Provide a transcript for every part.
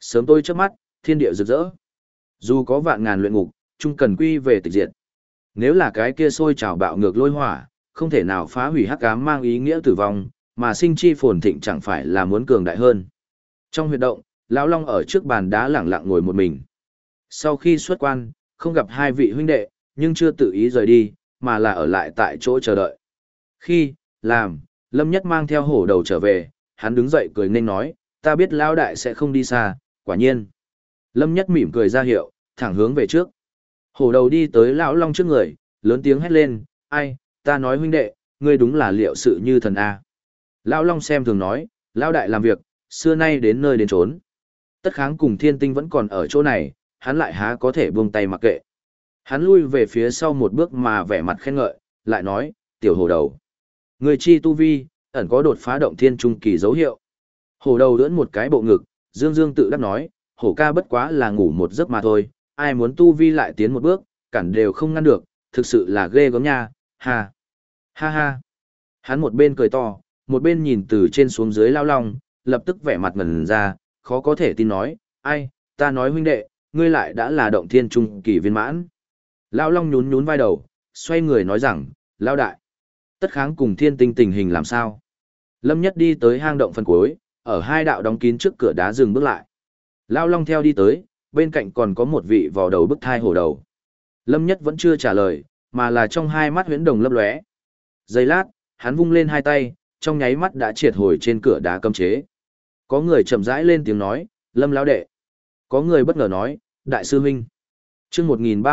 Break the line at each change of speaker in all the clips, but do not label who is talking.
Sớm tôi trước mắt, thiên địa rực rỡ. Dù có vạn ngàn luyện ngục, chung cần quy về tịch diệt. Nếu là cái kia sôi trào bạo ngược lôi hỏa, không thể nào phá hủy hắc ám mang ý nghĩa tử vong, mà sinh chi phồn thịnh chẳng phải là muốn cường đại hơn. Trong huyệt động, lão Long ở trước bàn đá lẳng lặng ngồi một mình. Sau khi xuất quan, không gặp hai vị huynh đệ, nhưng chưa tự ý rời đi, mà là ở lại tại chỗ chờ đợi. Khi, làm, Lâm Nhất mang theo hổ đầu trở về, hắn đứng dậy cười nên nói, ta biết lão đại sẽ không đi xa, quả nhiên. Lâm Nhất mỉm cười ra hiệu, thẳng hướng về trước. Hổ đầu đi tới lão Long trước người, lớn tiếng hét lên, ai, ta nói huynh đệ, ngươi đúng là liệu sự như thần A. Lão Long xem thường nói, lão đại làm việc, xưa nay đến nơi đến trốn. Tất Kháng cùng Thiên Tinh vẫn còn ở chỗ này, hắn lại há có thể buông tay mặc kệ. Hắn lui về phía sau một bước mà vẻ mặt khen ngợi, lại nói, tiểu hổ đầu. Người chi tu vi, ẩn có đột phá động thiên trung kỳ dấu hiệu. Hổ đầu đưỡn một cái bộ ngực, dương dương tự đắc nói, hổ ca bất quá là ngủ một giấc mà thôi, ai muốn tu vi lại tiến một bước, cản đều không ngăn được, thực sự là ghê gớm nha, ha. Ha ha. Hắn một bên cười to, một bên nhìn từ trên xuống dưới Lão Long, lập tức vẻ mặt ngẩn ra, khó có thể tin nói, ai, ta nói huynh đệ, ngươi lại đã là động thiên trung kỳ viên mãn. Lão Long nhún nhún vai đầu, xoay người nói rằng, Lão đại. Tất Kháng cùng Thiên Tinh tình hình làm sao? Lâm Nhất đi tới hang động phần cuối, ở hai đạo đóng kín trước cửa đá dừng bước lại. Lão Long theo đi tới, bên cạnh còn có một vị vò đầu bức thai hổ đầu. Lâm Nhất vẫn chưa trả lời, mà là trong hai mắt huyễn đồng lấp lóe. Giây lát, hắn vung lên hai tay, trong nháy mắt đã triệt hồi trên cửa đá cấm chế. Có người chậm rãi lên tiếng nói, Lâm lão đệ. Có người bất ngờ nói, đại sư huynh. Chương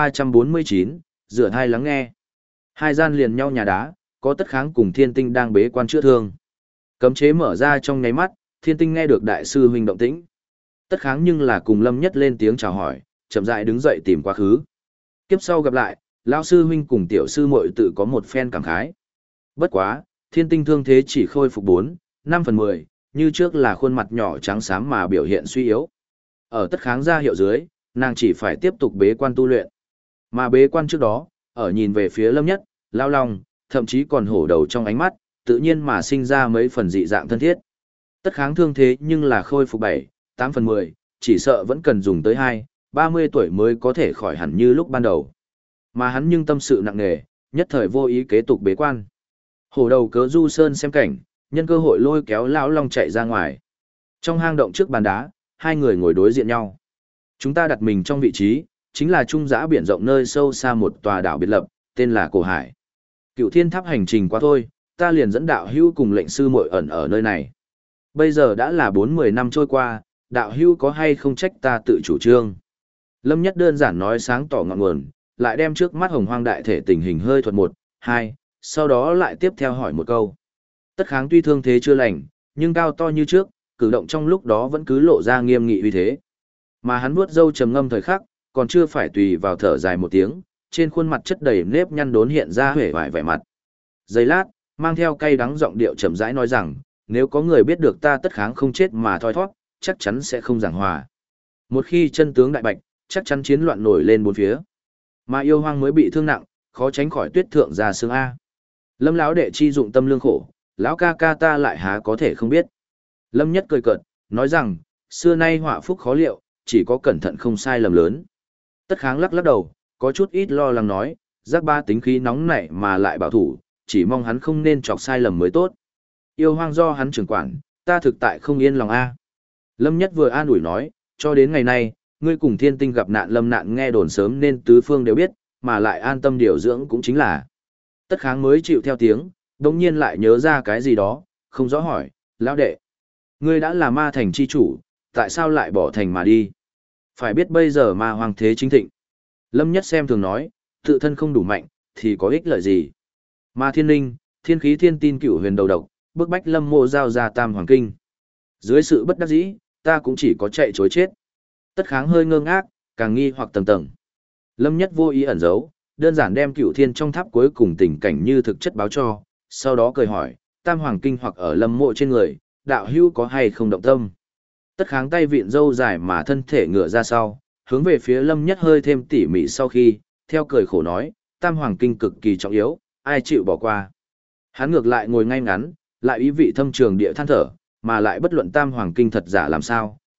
1349, rửa thai lắng nghe. Hai gian liền nhau nhà đá, có Tất Kháng cùng Thiên Tinh đang bế quan chữa thương. Cấm chế mở ra trong nháy mắt, Thiên Tinh nghe được đại sư huynh động tĩnh. Tất Kháng nhưng là cùng Lâm Nhất lên tiếng chào hỏi, chậm rãi đứng dậy tìm quá khứ. Kiếp sau gặp lại, lão sư huynh cùng tiểu sư muội tự có một phen cảm khái. Bất quá, Thiên Tinh thương thế chỉ khôi phục 4/5/10, như trước là khuôn mặt nhỏ trắng xám mà biểu hiện suy yếu. Ở Tất Kháng ra hiệu dưới, nàng chỉ phải tiếp tục bế quan tu luyện. Mà bế quan trước đó, ở nhìn về phía Lâm Nhất, Lão Long, thậm chí còn hổ đầu trong ánh mắt, tự nhiên mà sinh ra mấy phần dị dạng thân thiết. Tất Kháng thương thế nhưng là khôi phục 7/8/10, chỉ sợ vẫn cần dùng tới 20-30 tuổi mới có thể khỏi hẳn như lúc ban đầu. Mà hắn nhưng tâm sự nặng nề, nhất thời vô ý kế tục bế quan. Hổ đầu cớ du sơn xem cảnh, nhân cơ hội lôi kéo Lão Long chạy ra ngoài. Trong hang động trước bàn đá, hai người ngồi đối diện nhau. Chúng ta đặt mình trong vị trí, chính là trung giã biển rộng nơi sâu xa một tòa đảo biệt lập, tên là Cổ Hải. Cựu Thiên Tháp hành trình qua thôi, ta liền dẫn đạo hữu cùng lệnh sư muội ẩn ở nơi này. Bây giờ đã là 40 năm trôi qua, đạo hữu có hay không trách ta tự chủ trương. Lâm Nhất đơn giản nói sáng tỏ ngọn nguồn, lại đem trước mắt hồng hoang đại thể tình hình hơi thuật 1-2, sau đó lại tiếp theo hỏi một câu. Tất Kháng tuy thương thế chưa lành, nhưng cao to như trước, cử động trong lúc đó vẫn cứ lộ ra nghiêm nghị uy thế. Mà hắn vuốt râu trầm ngâm thời khắc, còn chưa phải tùy vào thở dài một tiếng, trên khuôn mặt chất đầy nếp nhăn đốn hiện ra hể vải vẻ mặt. Giây lát, mang theo cay đắng giọng điệu chậm rãi nói rằng, nếu có người biết được ta Tất Kháng không chết mà thoi thoát, chắc chắn sẽ không giảng hòa. Một khi chân tướng đại bạch, chắc chắn chiến loạn nổi lên bốn phía. Mà yêu hoang mới bị thương nặng, khó tránh khỏi tuyết thượng ra xương A. Lâm lão đệ chi dụng tâm lương khổ, lão ca ca ta lại há có thể không biết. Lâm Nhất cười cợt, nói rằng, xưa nay họa phúc khó liệu, chỉ có cẩn thận không sai lầm lớn. Tất Kháng lắc lắc đầu, có chút ít lo lắng nói, giác ba tính khí nóng nảy mà lại bảo thủ, chỉ mong hắn không nên chọc sai lầm mới tốt. Yêu hoang do hắn trưởng quản, ta thực tại không yên lòng a. Lâm Nhất vừa an ủi nói, cho đến ngày nay, ngươi cùng Thiên Tinh gặp nạn lâm nạn nghe đồn sớm nên tứ phương đều biết, mà lại an tâm điều dưỡng cũng chính là. Tất Kháng mới chịu theo tiếng, đồng nhiên lại nhớ ra cái gì đó, không rõ hỏi, lão đệ. Ngươi đã là ma thành chi chủ, tại sao lại bỏ thành mà đi? Phải biết bây giờ ma hoàng thế chính thịnh. Lâm Nhất xem thường nói, tự thân không đủ mạnh, thì có ích lợi gì? Ma Thiên Linh, thiên khí thiên tin cửu huyền đầu độc, bức bách Lâm Mộ giao ra tam hoàng kinh. Dưới sự bất đắc dĩ, ta cũng chỉ có chạy chối chết. Tất Kháng hơi ngơ ngác, càng nghi hoặc tầng tầng. Lâm Nhất vô ý ẩn giấu, đơn giản đem cửu thiên trong tháp cuối cùng tình cảnh như thực chất báo cho, sau đó cười hỏi, tam hoàng kinh hoặc ở Lâm Mộ trên người, đạo hữu có hay không động tâm? Tất Kháng tay vịn râu dài mà thân thể ngựa ra sau, hướng về phía Lâm Nhất hơi thêm tỉ mỉ sau khi, theo cười khổ nói, tam hoàng kinh cực kỳ trọng yếu, ai chịu bỏ qua. Hắn ngược lại ngồi ngay ngắn, lại ý vị thâm trường địa than thở, mà lại bất luận tam hoàng kinh thật giả làm sao,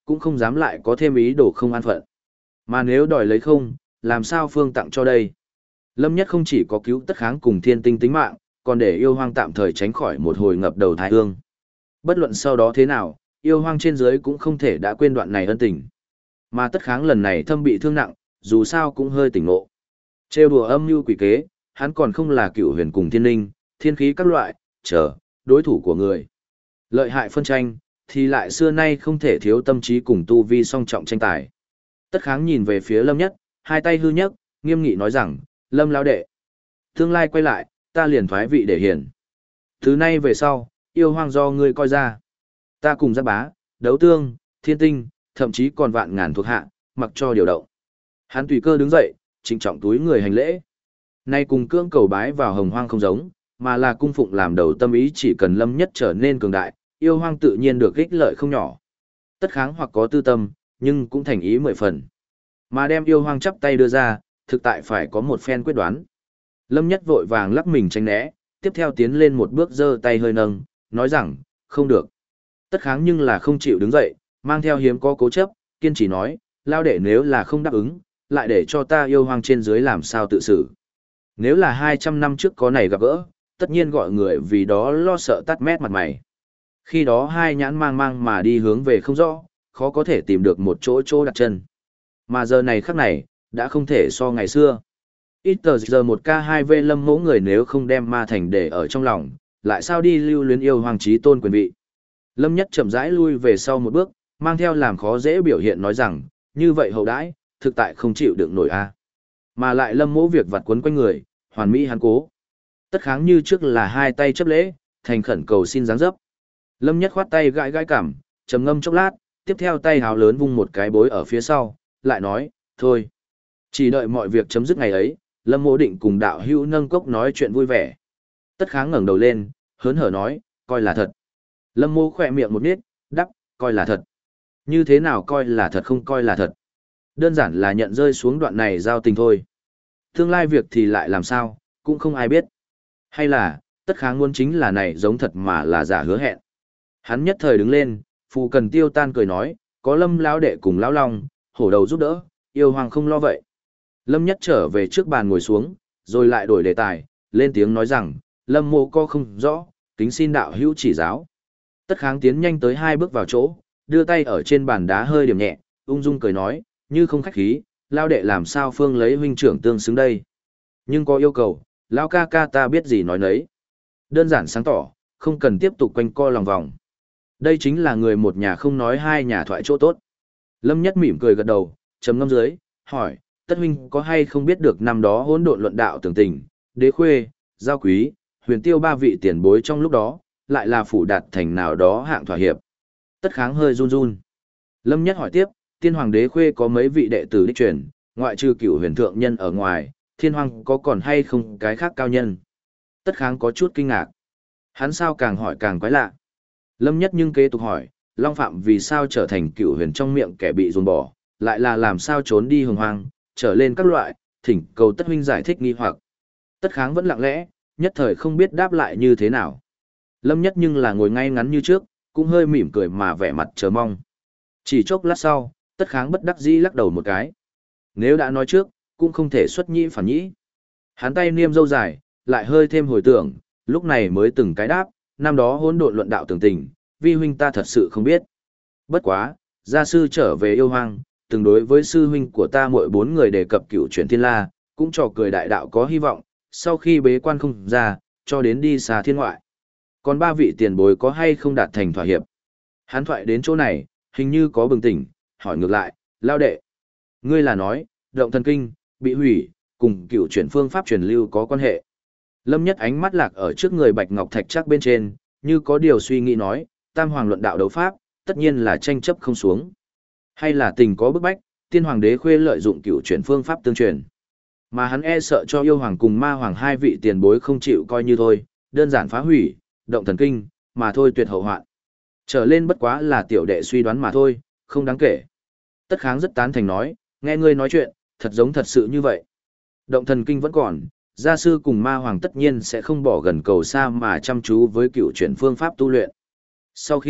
cũng không dám lại có thêm ý đồ không an phận. Mà nếu đòi lấy không, làm sao phương tặng cho đây? Lâm Nhất không chỉ có cứu Tất Kháng cùng Thiên Tinh tính mạng, còn để yêu hoang tạm thời tránh khỏi một hồi ngập đầu thái hương. Bất luận sau đó thế nào, yêu hoang trên dưới cũng không thể đã quên đoạn này ân tình. Mà Tất Kháng lần này thâm bị thương nặng, dù sao cũng hơi tỉnh ngộ. Trêu đùa âm mưu quỷ kế, hắn còn không là Cửu Huyền cùng Thiên Linh, thiên khí các loại, đối thủ của người. Lợi hại phân tranh, thì lại xưa nay không thể thiếu tâm trí cùng tu vi song trọng tranh tài. Tất Kháng nhìn về phía Lâm Nhất, hai tay hư nhấc, nghiêm nghị nói rằng, Lâm lão đệ, tương lai quay lại, ta liền thoái vị để hiển. Từ nay về sau, yêu hoang do ngươi coi ra. Ta cùng Giác Bá, Đấu Tương, Thiên Tinh, thậm chí còn vạn ngàn thuộc hạ, mặc cho điều động. Hắn tùy cơ đứng dậy, trịnh trọng túi người hành lễ. Nay cùng cưỡng cầu bái vào hồng hoang không giống, mà là cung phụng làm đầu tâm ý, chỉ cần Lâm Nhất trở nên cường đại, yêu hoang tự nhiên được ích lợi không nhỏ. Tất Kháng hoặc có tư tâm, nhưng cũng thành ý 10 phần. Mà đem yêu hoang chắp tay đưa ra, thực tại phải có một phen quyết đoán. Lâm Nhất vội vàng lắc mình tránh né, tiếp theo tiến lên một bước giơ tay hơi nâng, nói rằng, không được. Tất Kháng nhưng là không chịu đứng dậy, mang theo hiếm có cố chấp, kiên trì nói, lao đệ nếu là không đáp ứng, lại để cho ta yêu hoang trên dưới làm sao tự xử. Nếu là 200 năm trước có này gặp gỡ, tất nhiên gọi người vì đó lo sợ tắt mét mặt mày. Khi đó hai nhãn mang mang mà đi hướng về không rõ, khó có thể tìm được một chỗ đặt chân. Mà giờ này khắc này, đã không thể so ngày xưa. Ít tờ giờ 1K2V Lâm mẫu người nếu không đem ma thành để ở trong lòng, lại sao đi lưu luyến yêu hoàng trí tôn quyền vị. Lâm Nhất chậm rãi lui về sau một bước, mang theo làm khó dễ biểu hiện nói rằng, như vậy hậu đãi, thực tại không chịu đựng nổi a. Mà lại Lâm mẫu việc vặt quấn quanh người, hoàn mỹ hắn cố. Tất Kháng như trước là hai tay chấp lễ, thành khẩn cầu xin dáng dấp. Lâm Nhất khoát tay gãi gãi cảm, trầm ngâm chốc lát, tiếp theo tay hào lớn vung một cái bối ở phía sau, lại nói, thôi. Chỉ đợi mọi việc chấm dứt ngày ấy, Lâm mỗ định cùng đạo hữu nâng cốc nói chuyện vui vẻ. Tất Kháng ngẩng đầu lên, hớn hở nói, coi là thật. Lâm mỗ khỏe miệng một nít, đắp, coi là thật. Như thế nào coi là thật không coi là thật. Đơn giản là nhận rơi xuống đoạn này giao tình thôi. Tương lai việc thì lại làm sao, cũng không ai biết. Hay là, Tất Kháng muốn chính là này giống thật mà là giả hứa hẹn. Hắn nhất thời đứng lên, Phù Cần Tiêu tan cười nói, có Lâm lão đệ cùng lão long, hổ đầu giúp đỡ, yêu hoàng không lo vậy. Lâm Nhất trở về trước bàn ngồi xuống, rồi lại đổi đề tài, lên tiếng nói rằng, Lâm mô co không rõ, kính xin đạo hữu chỉ giáo. Tất Kháng tiến nhanh tới 2 bước vào chỗ, đưa tay ở trên bàn đá hơi điểm nhẹ, ung dung cười nói, như không khách khí, lao đệ làm sao phương lấy huynh trưởng tương xứng đây. Nhưng có yêu cầu, lão ca ca ta biết gì nói nấy. Đơn giản sáng tỏ, không cần tiếp tục quanh co lòng vòng. Đây chính là người một nhà không nói hai nhà thoại chỗ tốt. Lâm Nhất mỉm cười gật đầu, trầm ngâm dưới, hỏi, Tất huynh có hay không biết được năm đó hỗn độn luận đạo tưởng tình, Đế Khuê, Giao Quý, Huyền Tiêu 3 vị tiền bối trong lúc đó, lại là phủ đạt thành nào đó hạng thỏa hiệp. Tất Kháng hơi run run. Lâm Nhất hỏi tiếp, Tiên Hoàng Đế Khuê có mấy vị đệ tử đích truyền, ngoại trừ Cửu Huyền thượng nhân ở ngoài, Thiên Hoàng có còn hay không cái khác cao nhân? Tất Kháng có chút kinh ngạc. Hắn sao càng hỏi càng quái lạ. Lâm Nhất nhưng kế tục hỏi, Long Phạm vì sao trở thành Cửu Huyền trong miệng kẻ bị dồn bỏ, lại là làm sao trốn đi hồng hoang, trở lên các loại, thỉnh cầu Tất huynh giải thích nghi hoặc. Tất Kháng vẫn lặng lẽ, nhất thời không biết đáp lại như thế nào. Lâm Nhất nhưng là ngồi ngay ngắn như trước, cũng hơi mỉm cười mà vẻ mặt chờ mong. Chỉ chốc lát sau, Tất Kháng bất đắc dĩ lắc đầu một cái. Nếu đã nói trước, cũng không thể xuất nhĩ phản nhĩ. Hắn tay niêm râu dài, lại hơi thêm hồi tưởng, lúc này mới từng cái đáp, năm đó hỗn độn luận đạo tưởng tình, vi huynh ta thật sự không biết. Bất quá, gia sư trở về yêu hoang, từng đối với sư huynh của ta mỗi 4 người đề cập cựu chuyển thiên la, cũng trò cười đại đạo có hy vọng, sau khi bế quan không ra, cho đến đi xa thiên ngoại. Còn 3 vị tiền bối có hay không đạt thành thỏa hiệp? Hắn thoại đến chỗ này, hình như có bừng tỉnh, hỏi ngược lại, lao đệ. Ngươi là nói, động thần kinh, bị hủy, cùng cựu chuyển phương pháp truyền lưu có quan hệ. Lâm Nhất ánh mắt lạc ở trước người Bạch Ngọc Thạch chắc bên trên, như có điều suy nghĩ nói, tam hoàng luận đạo đấu pháp, tất nhiên là tranh chấp không xuống. Hay là tình có bức bách, Tiên Hoàng Đế Khuê lợi dụng cựu chuyển phương pháp tương truyền. Mà hắn e sợ cho yêu hoàng cùng ma hoàng 2 vị tiền bối không chịu coi như thôi, đơn giản phá hủy, động thần kinh, mà thôi tuyệt hậu hoạn. Trở lên bất quá là tiểu đệ suy đoán mà thôi, không đáng kể. Tất Kháng rất tán thành nói, nghe ngươi nói chuyện, thật giống thật sự như vậy. Động thần kinh vẫn còn, gia sư cùng ma hoàng tất nhiên sẽ không bỏ gần cầu xa mà chăm chú với cựu chuyển phương pháp tu luyện. Sau khi,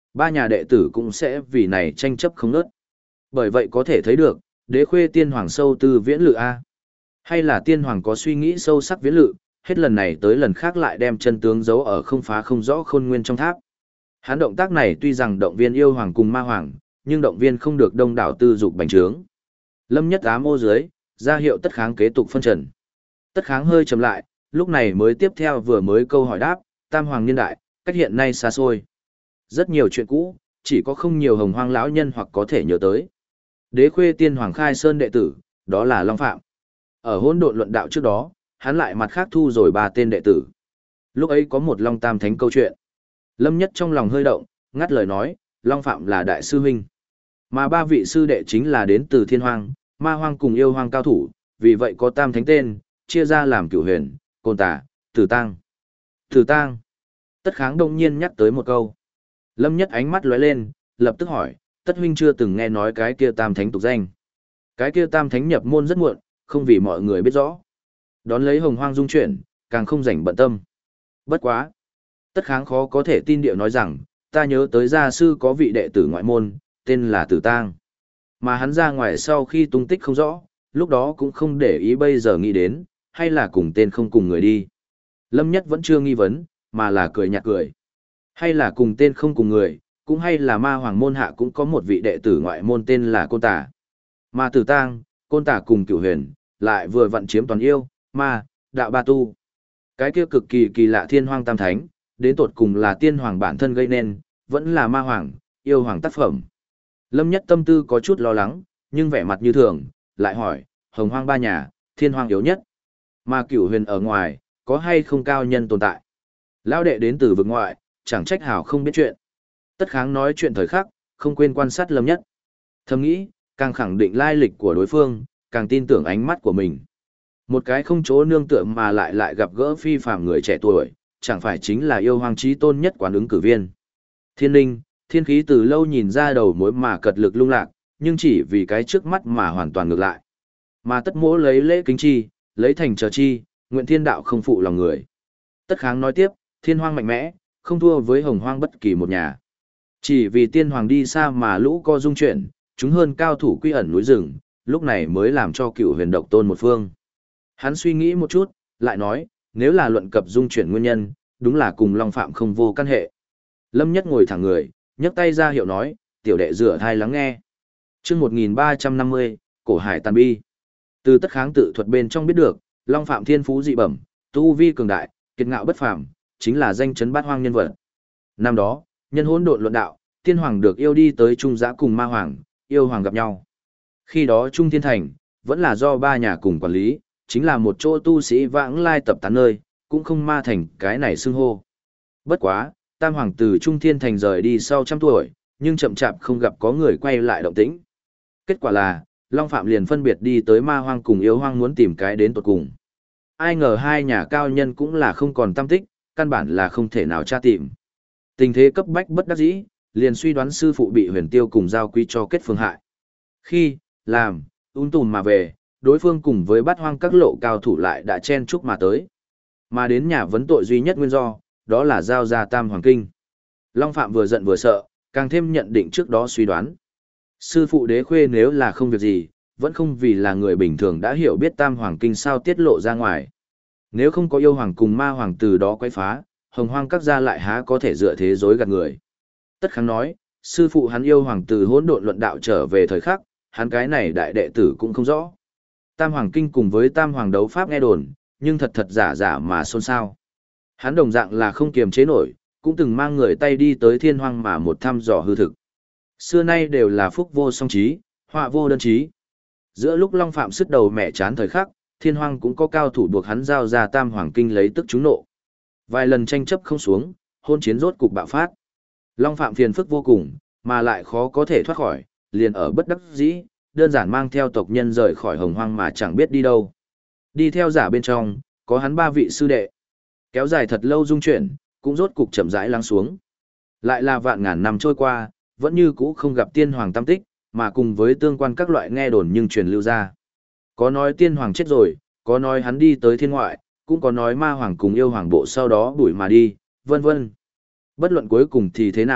ba nhà đệ tử cũng sẽ vì này tranh chấp không ngớt. Bởi vậy có thể thấy được, đế khuê tiên hoàng sâu tư viễn lự A. Hay là tiên hoàng có suy nghĩ sâu sắc viễn lự, hết lần này tới lần khác lại đem chân tướng giấu ở không phá không rõ khôn nguyên trong tháp. Hắn động tác này tuy rằng động viên yêu hoàng cùng ma hoàng, nhưng động viên không được đông đảo tư dục bành trướng. Lâm Nhất ám ô dưới, ra hiệu Tất Kháng kế tục phân trần. Tất Kháng hơi chậm lại, lúc này mới tiếp theo vừa mới câu hỏi đáp, tam hoàng niên đại, cách hiện nay xa xôi. Rất nhiều chuyện cũ, chỉ có không nhiều hồng hoang lão nhân hoặc có thể nhớ tới. Đế khuê tiên hoàng khai sơn đệ tử, đó là Long Phạm. Ở hỗn độn luận đạo trước đó, hắn lại mặt khác thu rồi 3 tên đệ tử. Lúc ấy có một Long Tam Thánh câu chuyện. Lâm Nhất trong lòng hơi động, ngắt lời nói, Long Phạm là đại sư huynh. Mà 3 vị sư đệ chính là đến từ thiên hoang, ma hoang cùng yêu hoang cao thủ, vì vậy có Tam Thánh tên, chia ra làm Cửu Huyền, Côn Tả, Tử Tang. Tử Tang. Tất Kháng đông nhiên nhắc tới một câu. Lâm Nhất ánh mắt lóe lên, lập tức hỏi, Tất huynh chưa từng nghe nói cái kia Tam Thánh tục danh. Cái kia Tam Thánh nhập môn rất muộn, không vì mọi người biết rõ. Đón lấy hồng hoang dung chuyển, càng không rảnh bận tâm. Bất quá. Tất Kháng khó có thể tin điệu nói rằng, ta nhớ tới gia sư có vị đệ tử ngoại môn, tên là Tử Tang. Mà hắn ra ngoài sau khi tung tích không rõ, lúc đó cũng không để ý bây giờ nghĩ đến, hay là cùng tên không cùng người đi. Lâm Nhất vẫn chưa nghi vấn, mà là cười nhạt cười. Hay là cùng tên không cùng người, cũng hay là ma hoàng môn hạ cũng có một vị đệ tử ngoại môn tên là Côn Tả. Mà Tử Tang, Côn Tả cùng Cửu Huyền, lại vừa vận chiếm toàn yêu, ma, đạo ba tu. Cái kia cực kỳ kỳ lạ thiên hoang tam thánh, đến tột cùng là tiên hoàng bản thân gây nên, vẫn là ma hoàng, yêu hoàng tác phẩm. Lâm Nhất tâm tư có chút lo lắng, nhưng vẻ mặt như thường, lại hỏi, hồng hoang 3 nhà, thiên hoang yếu nhất. Mà Cửu Huyền ở ngoài, có hay không cao nhân tồn tại? Lão đệ đến từ vực ngoại, chẳng trách hảo không biết chuyện. Tất Kháng nói chuyện thời khắc, không quên quan sát Lâm Nhất. Thầm nghĩ, càng khẳng định lai lịch của đối phương, càng tin tưởng ánh mắt của mình. Một cái không chỗ nương tựa mà lại gặp gỡ phi phàm người trẻ tuổi, chẳng phải chính là yêu hoàng chí tôn nhất quán ứng cử viên. Thiên linh, thiên khí từ lâu nhìn ra đầu mối mà cật lực lung lạc, nhưng chỉ vì cái trước mắt mà hoàn toàn ngược lại. Mà tất mỗ lấy lễ kính chi, lấy thành chờ chi, nguyện thiên đạo không phụ lòng người. Tất Kháng nói tiếp, thiên hoang mạnh mẽ, không thua với hồng hoang bất kỳ một nhà. Chỉ vì tiên hoàng đi xa mà lũ co dung chuyển, chúng hơn cao thủ quy ẩn núi rừng, lúc này mới làm cho Cửu Huyền độc tôn một phương. Hắn suy nghĩ một chút, lại nói, nếu là luận cập dung chuyển nguyên nhân, đúng là cùng Long Phạm không vô căn hệ. Lâm Nhất ngồi thẳng người, nhấc tay ra hiệu nói, tiểu đệ rửa thai lắng nghe. Chương 1350, Cổ Hải Tàn Bi. Từ Tất Kháng tự thuật bên trong biết được, Long Phạm thiên phú dị bẩm, tu vi cường đại, kiệt ngạo bất phàm, chính là danh chấn bát hoang nhân vật. Năm đó, nhân hỗn độn luận đạo, tiên hoàng được yêu đi tới Trung Giã cùng ma hoàng, yêu hoàng gặp nhau. Khi đó Trung Thiên Thành, vẫn là do 3 nhà cùng quản lý, chính là một chỗ tu sĩ vãng lai tập tán nơi, cũng không ma thành cái này xưng hô. Bất quá, Tam Hoàng từ Trung Thiên Thành rời đi sau 100 tuổi, nhưng chậm chạp không gặp có người quay lại động tĩnh. Kết quả là, Long Phạm liền phân biệt đi tới ma hoang cùng yêu hoang muốn tìm cái đến tột cùng. Ai ngờ 2 nhà cao nhân cũng là không còn tâm tích, căn bản là không thể nào tra tìm. Tình thế cấp bách bất đắc dĩ, liền suy đoán sư phụ bị Huyền Tiêu cùng giao quý cho kết phương hại. Khi, làm, tùm mà về, đối phương cùng với bát hoang các lộ cao thủ lại đã chen chúc mà tới. Mà đến nhà vấn tội duy nhất nguyên do, đó là giao ra Tam Hoàng Kinh. Long Phạm vừa giận vừa sợ, càng thêm nhận định trước đó suy đoán. Sư phụ Đế Khuê nếu là không việc gì, vẫn không vì là người bình thường đã hiểu biết Tam Hoàng Kinh sao tiết lộ ra ngoài. Nếu không có yêu hoàng cùng ma hoàng từ đó quấy phá, hồng hoang các gia lại há có thể dựa thế dối gạt người. Tất Kháng nói, sư phụ hắn yêu hoàng từ hỗn độn luận đạo trở về thời khắc, hắn cái này đại đệ tử cũng không rõ. Tam Hoàng Kinh cùng với Tam Hoàng đấu pháp nghe đồn, nhưng thật giả mà xôn xao. Hắn đồng dạng là không kiềm chế nổi, cũng từng mang người tay đi tới thiên hoang mà một thăm dò hư thực. Xưa nay đều là phúc vô song trí, họa vô đơn trí. Giữa lúc Long Phạm sức đầu mẹ chán thời khắc, thiên hoang cũng có cao thủ buộc hắn giao ra Tam Hoàng Kinh lấy tức trúng nộ. Vài lần tranh chấp không xuống, hôn chiến rốt cục bạo phát. Long Phạm phiền phức vô cùng, mà lại khó có thể thoát khỏi, liền ở bất đắc dĩ, đơn giản mang theo tộc nhân rời khỏi hồng hoang mà chẳng biết đi đâu. Đi theo giả bên trong, có hắn 3 vị sư đệ. Kéo dài thật lâu dung chuyển, cũng rốt cục chậm rãi lắng xuống. Lại là vạn ngàn năm trôi qua, vẫn như cũ không gặp tiên hoàng tam tích, mà cùng với tương quan các loại nghe đồn nhưng truyền lưu ra. Có nói tiên hoàng chết rồi, có nói hắn đi tới thiên ngoại, cũng có nói ma hoàng cùng yêu hoàng bộ sau đó đuổi mà đi, vân vân. Bất luận cuối cùng thì thế nào,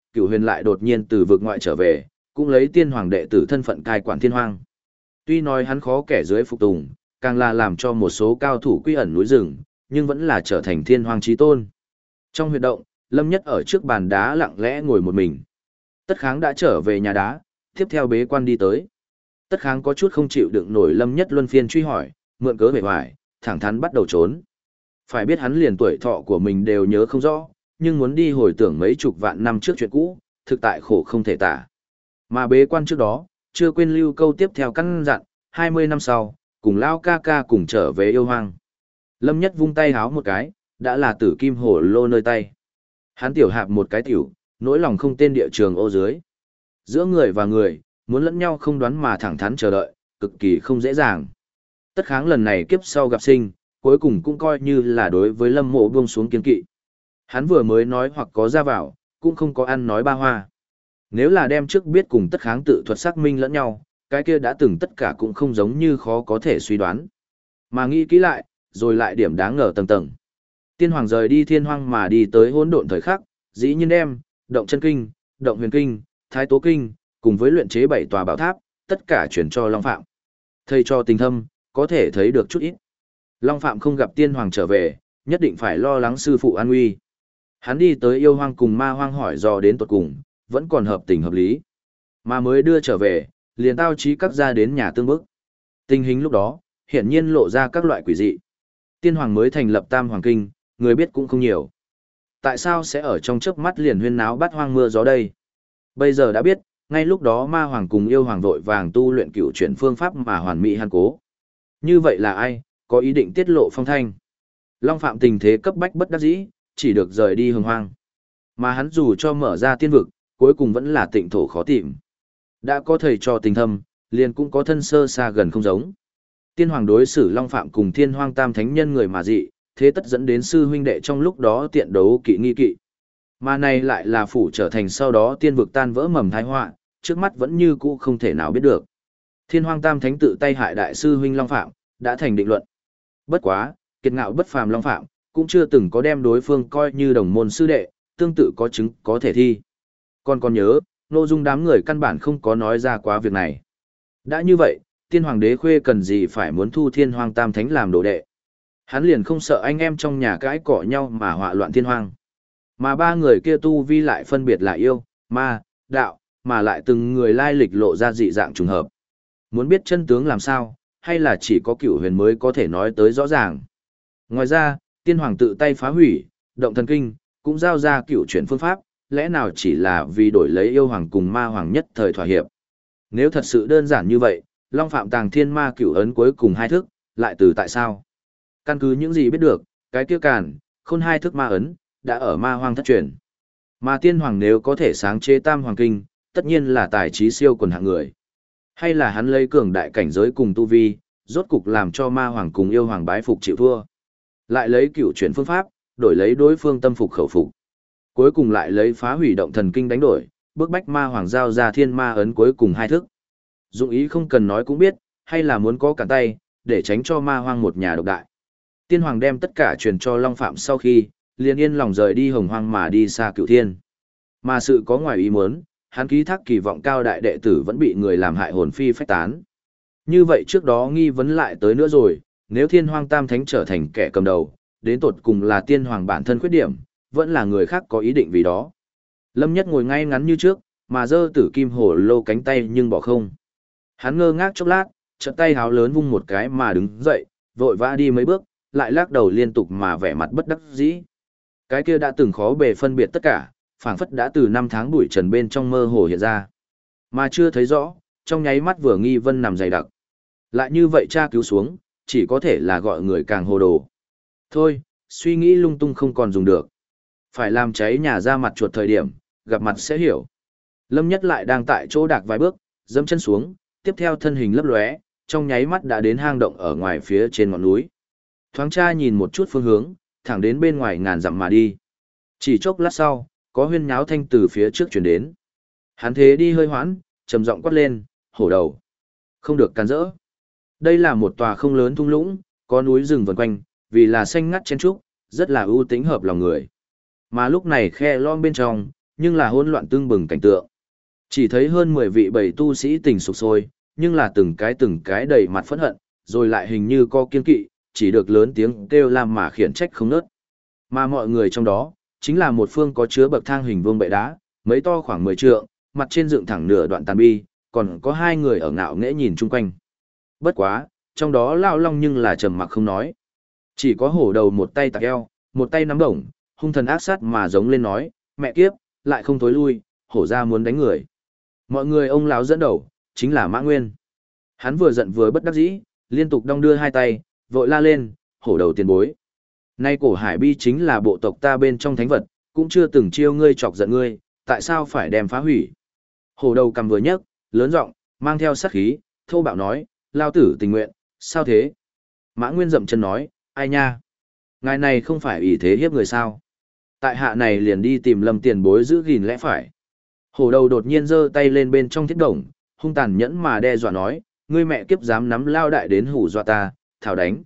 Cửu Huyền lại đột nhiên từ vực ngoại trở về, cũng lấy tiên hoàng đệ tử thân phận cai quản thiên hoang. Tuy nói hắn khó kẻ dưới phục tùng, càng là làm cho một số cao thủ quy ẩn núi rừng, nhưng vẫn là trở thành thiên hoàng chí tôn. Trong huyệt động, Lâm Nhất ở trước bàn đá lặng lẽ ngồi một mình. Tất Kháng đã trở về nhà đá, tiếp theo bế quan đi tới. Tất Kháng có chút không chịu đựng nổi Lâm Nhất luân phiên truy hỏi, mượn cớ bề ngoài, thẳng thắn bắt đầu trốn. Phải biết hắn liền tuổi thọ của mình đều nhớ không rõ, nhưng muốn đi hồi tưởng mấy chục vạn năm trước chuyện cũ, thực tại khổ không thể tả. Mà bế quan trước đó, chưa quên lưu câu tiếp theo căn dặn, 20 năm sau, cùng Lao ca ca cùng trở về yêu hoang. Lâm Nhất vung tay háo một cái, đã là tử kim hổ lô nơi tay. Hắn tiểu hạp một cái tiểu, nỗi lòng không tên địa trường ô dưới. Giữa người và người, muốn lẫn nhau không đoán mà thẳng thắn chờ đợi, cực kỳ không dễ dàng. Tất Kháng lần này kiếp sau gặp sinh, cuối cùng cũng coi như là đối với Lâm Mộ buông xuống kiên kỵ. Hắn vừa mới nói hoặc có ra vào, cũng không có ăn nói ba hoa. Nếu là đem trước biết cùng Tất Kháng tự thuật xác minh lẫn nhau, cái kia đã từng tất cả cũng không giống như khó có thể suy đoán. Mà nghĩ kỹ lại, rồi lại điểm đáng ngờ tầng tầng. Tiên hoàng rời đi thiên hoang mà đi tới hỗn độn thời khắc, dĩ nhiên đem động chân kinh, động huyền kinh, thái tố kinh, cùng với luyện chế 7 tòa bảo tháp, tất cả chuyển cho Long Phạm. Thầy cho tình thâm, có thể thấy được chút ít. Long Phạm không gặp tiên hoàng trở về, nhất định phải lo lắng sư phụ an nguy. Hắn đi tới yêu hoang cùng ma hoang hỏi dò đến tuột cùng, vẫn còn hợp tình hợp lý. Mà mới đưa trở về, liền tao chí các gia đến nhà tương bức. Tình hình lúc đó, hiển nhiên lộ ra các loại quỷ dị. Tiên hoàng mới thành lập Tam Hoàng Kinh, người biết cũng không nhiều. Tại sao sẽ ở trong chớp mắt liền huyên náo bắt hoang mưa gió đây? Bây giờ đã biết, ngay lúc đó ma hoàng cùng yêu hoàng vội vàng tu luyện cựu chuyển phương pháp mà hoàn mỹ hàn cố. Như vậy là ai, có ý định tiết lộ phong thanh? Long Phạm tình thế cấp bách bất đắc dĩ, chỉ được rời đi hồng hoang. Mà hắn dù cho mở ra tiên vực, cuối cùng vẫn là tịnh thổ khó tìm. Đã có thầy trò tình thâm, liền cũng có thân sơ xa gần không giống. Tiên hoàng đối xử Long Phạm cùng thiên hoang tam thánh nhân người mà dị, thế tất dẫn đến sư huynh đệ trong lúc đó tiện đấu kỵ nghi kỵ. Mà này lại là phủ trở thành sau đó tiên vực tan vỡ mầm tai họa, trước mắt vẫn như cũ không thể nào biết được. Thiên hoang tam thánh tự tay hại đại sư huynh Long Phạm, đã thành định luận. Bất quá, kiệt ngạo bất phàm Long Phạm, cũng chưa từng có đem đối phương coi như đồng môn sư đệ, tương tự có chứng có thể thi. Còn nhớ, nội dung đám người căn bản không có nói ra quá việc này. Đã như vậy, tiên hoàng đế khuê cần gì phải muốn thu thiên hoang tam thánh làm đồ đệ. Hắn liền không sợ anh em trong nhà cãi cọ nhau mà họa loạn thiên hoang. Mà ba người kia tu vi lại phân biệt là yêu, ma, đạo, mà lại từng người lai lịch lộ ra dị dạng trùng hợp. Muốn biết chân tướng làm sao, hay là chỉ có Cửu Huyền mới có thể nói tới rõ ràng. Ngoài ra, tiên hoàng tự tay phá hủy, động thần kinh, cũng giao ra cửu chuyển phương pháp, lẽ nào chỉ là vì đổi lấy yêu hoàng cùng ma hoàng nhất thời thỏa hiệp. Nếu thật sự đơn giản như vậy, Long Phạm tàng thiên ma cửu ấn cuối cùng hai thức, lại từ tại sao? Căn cứ những gì biết được, cái kia càn, khôn hai thức ma ấn, đã ở ma hoang thất truyền. Mà tiên hoàng nếu có thể sáng chế tam hoàng kinh, tất nhiên là tài trí siêu quần hạng người. Hay là hắn lấy cường đại cảnh giới cùng tu vi, rốt cục làm cho ma hoàng cùng yêu hoàng bái phục chịu thua. Lại lấy cửu chuyển phương pháp, đổi lấy đối phương tâm phục khẩu phục. Cuối cùng lại lấy phá hủy động thần kinh đánh đổi, bức bách ma hoàng giao ra thiên ma ấn cuối cùng hai thức. Dụng ý không cần nói cũng biết, hay là muốn có cản tay, để tránh cho ma hoang một nhà độc đại. Tiên hoàng đem tất cả truyền cho Long Phạm sau khi, liền yên lòng rời đi hồng hoang mà đi xa cửu thiên. Mà sự có ngoài ý muốn, hắn ký thác kỳ vọng cao đại đệ tử vẫn bị người làm hại hồn phi phách tán. Như vậy trước đó nghi vấn lại tới nữa rồi, nếu thiên hoang tam thánh trở thành kẻ cầm đầu, đến tột cùng là tiên hoàng bản thân khuyết điểm, vẫn là người khác có ý định vì đó. Lâm Nhất ngồi ngay ngắn như trước, mà giơ tử kim hổ lô cánh tay nhưng bỏ không. Hắn ngơ ngác chốc lát, chợt tay háo lớn vung một cái mà đứng dậy, vội vã đi mấy bước, lại lắc đầu liên tục mà vẻ mặt bất đắc dĩ. Cái kia đã từng khó bề phân biệt tất cả, phảng phất đã từ năm tháng bụi trần bên trong mơ hồ hiện ra. Mà chưa thấy rõ, trong nháy mắt vừa nghi vân nằm dày đặc. Lại như vậy tra cứu xuống, chỉ có thể là gọi người càng hồ đồ. Thôi, suy nghĩ lung tung không còn dùng được. Phải làm cháy nhà ra mặt chuột thời điểm, gặp mặt sẽ hiểu. Lâm Nhất lại đang tại chỗ đạc vài bước, dẫm chân xuống, tiếp theo thân hình lấp lóe, trong nháy mắt đã đến hang động ở ngoài phía trên ngọn núi. Thoáng tra nhìn một chút phương hướng, thẳng đến bên ngoài ngàn dặm mà đi. Chỉ chốc lát sau, có huyên nháo thanh từ phía trước chuyển đến. Hắn thế đi hơi hoãn, trầm giọng quát lên, hổ đầu. Không được can rỡ. Đây là một tòa không lớn thung lũng, có núi rừng vần quanh, vì là xanh ngắt chen trúc, rất là ưu tính hợp lòng người. Mà lúc này khe lom bên trong, nhưng là hỗn loạn tương bừng cảnh tượng. Chỉ thấy hơn 10 vị bầy tu sĩ tình sục sôi, nhưng là từng cái đầy mặt phẫn hận, rồi lại hình như có kiên kỵ, chỉ được lớn tiếng kêu làm mà khiển trách không nớt. Mà mọi người trong đó, chính là một phương có chứa bậc thang hình vuông bệ đá, mấy to khoảng 10 trượng, mặt trên dựng thẳng nửa đoạn tàn bi, còn có hai người ở ngạo nghễ nhìn chung quanh. Bất quá, trong đó Lão Long nhưng là trầm mặc không nói. Chỉ có hổ đầu một tay tạc eo, một tay nắm đồng, hung thần ác sát mà giống lên nói, mẹ kiếp, lại không tối lui, hổ ra muốn đánh người. Mọi người ông lão dẫn đầu, chính là Mã Nguyên. Hắn vừa giận vừa bất đắc dĩ, liên tục đong đưa hai tay, vội la lên, hổ đầu tiền bối. Nay cổ hải bi chính là bộ tộc ta bên trong thánh vật, cũng chưa từng chiêu ngươi chọc giận ngươi, tại sao phải đem phá hủy. Hổ đầu cầm vừa nhấc, lớn giọng, mang theo sát khí, thô bạo nói, lao tử tình nguyện, sao thế? Mã Nguyên dậm chân nói, ai nha? Ngài này không phải ủy thế hiếp người sao? Tại hạ này liền đi tìm Lâm tiền bối giữ gìn lẽ phải. Hổ đầu đột nhiên giơ tay lên bên trong thiết đồng, hung tàn nhẫn mà đe dọa nói, ngươi mẹ kiếp dám nắm lao đại đến hù dọa ta, thảo đánh.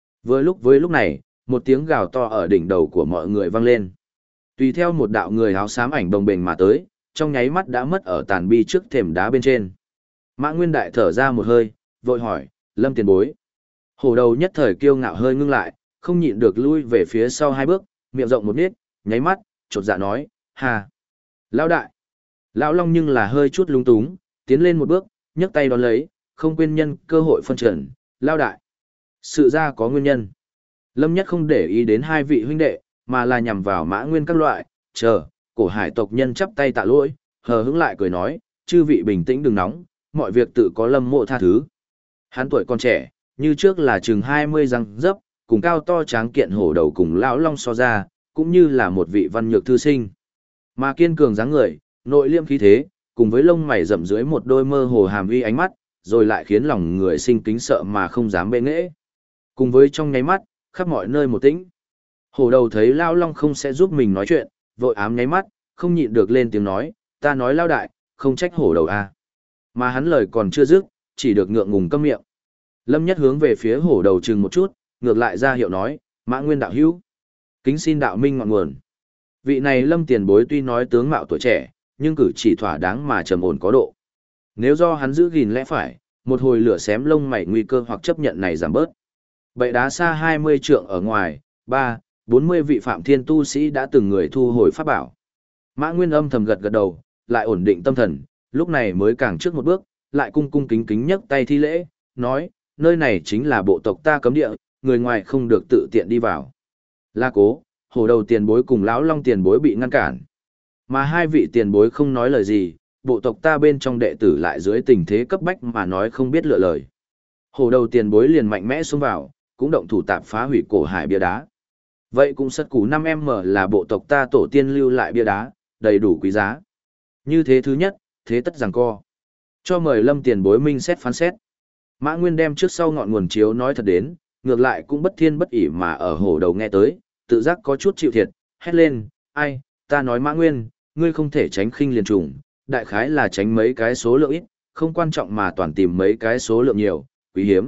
Với lúc này, một tiếng gào to ở đỉnh đầu của mọi người vang lên. Tùy theo một đạo người áo xám ảnh đồng bền mà tới, trong nháy mắt đã mất ở tàn bi trước thềm đá bên trên. Mã Nguyên đại thở ra một hơi, vội hỏi, Lâm tiền bối. Hổ đầu nhất thời kiêu ngạo hơi ngưng lại, không nhịn được lui về phía sau hai bước, miệng rộng một nít, nháy mắt, chột dạ nói, hà. Lão đại. Lão Long nhưng là hơi chút lung túng, tiến lên một bước, nhấc tay đón lấy, không quên nhân cơ hội phân trần, Lão đại. Sự ra có nguyên nhân. Lâm Nhất không để ý đến hai vị huynh đệ, mà là nhằm vào Mã Nguyên các loại, chờ, cổ hải tộc nhân chắp tay tạ lỗi, hờ hững lại cười nói, chư vị bình tĩnh đừng nóng, mọi việc tự có Lâm mộ tha thứ. Hắn tuổi còn trẻ, như trước là chừng 20 răng dấp, cùng cao to tráng kiện hổ đầu cùng Lão Long so ra, cũng như là một vị văn nhược thư sinh. Mà kiên cường dáng người, nội liêm khí thế, cùng với lông mày rậm dưới một đôi mơ hồ hàm uy ánh mắt, rồi lại khiến lòng người sinh kính sợ mà không dám bệ nghễ. Cùng với trong nháy mắt, khắp mọi nơi một tĩnh. Hổ đầu thấy Lão Long không sẽ giúp mình nói chuyện, vội ám nháy mắt, không nhịn được lên tiếng nói, ta nói Lão đại, không trách hổ đầu à. Mà hắn lời còn chưa dứt, chỉ được ngượng ngùng câm miệng. Lâm Nhất hướng về phía hổ đầu chừng một chút, ngược lại ra hiệu nói, Mã Nguyên đạo hữu. Kính xin đạo minh ngọn nguồn. Vị này Lâm tiền bối tuy nói tướng mạo tuổi trẻ, nhưng cử chỉ thỏa đáng mà trầm ổn có độ. Nếu do hắn giữ gìn lẽ phải, một hồi lửa xém lông mày nguy cơ hoặc chấp nhận này giảm bớt. Bậy đá xa 20 trượng ở ngoài, 40 vị phạm thiên tu sĩ đã từng người thu hồi pháp bảo. Mã Nguyên âm thầm gật gật đầu, lại ổn định tâm thần, lúc này mới càng trước một bước, lại cung cung kính kính nhấc tay thi lễ, nói, nơi này chính là bộ tộc ta cấm địa, người ngoài không được tự tiện đi vào. La cố, hổ đầu tiền bối cùng Lão Long tiền bối bị ngăn cản. Mà hai vị tiền bối không nói lời gì, bộ tộc ta bên trong đệ tử lại dưới tình thế cấp bách mà nói không biết lựa lời. Hổ đầu tiền bối liền mạnh mẽ xông vào, cũng động thủ tạp phá hủy cổ hải bia đá. Vậy cũng sất củ 5M là bộ tộc ta tổ tiên lưu lại bia đá, đầy đủ quý giá. Như thế thứ nhất, thế tất giằng co. Cho mời Lâm tiền bối minh xét phán xét. Mã Nguyên đem trước sau ngọn nguồn chiếu nói thật đến, ngược lại cũng bất thiên bất ỷ mà ở hổ đầu nghe tới, tự giác có chút chịu thiệt, hét lên, ai, ta nói Mã Nguyên, ngươi không thể tránh khinh liền trùng, đại khái là tránh mấy cái số lượng ít, không quan trọng mà toàn tìm mấy cái số lượng nhiều, quý hiếm.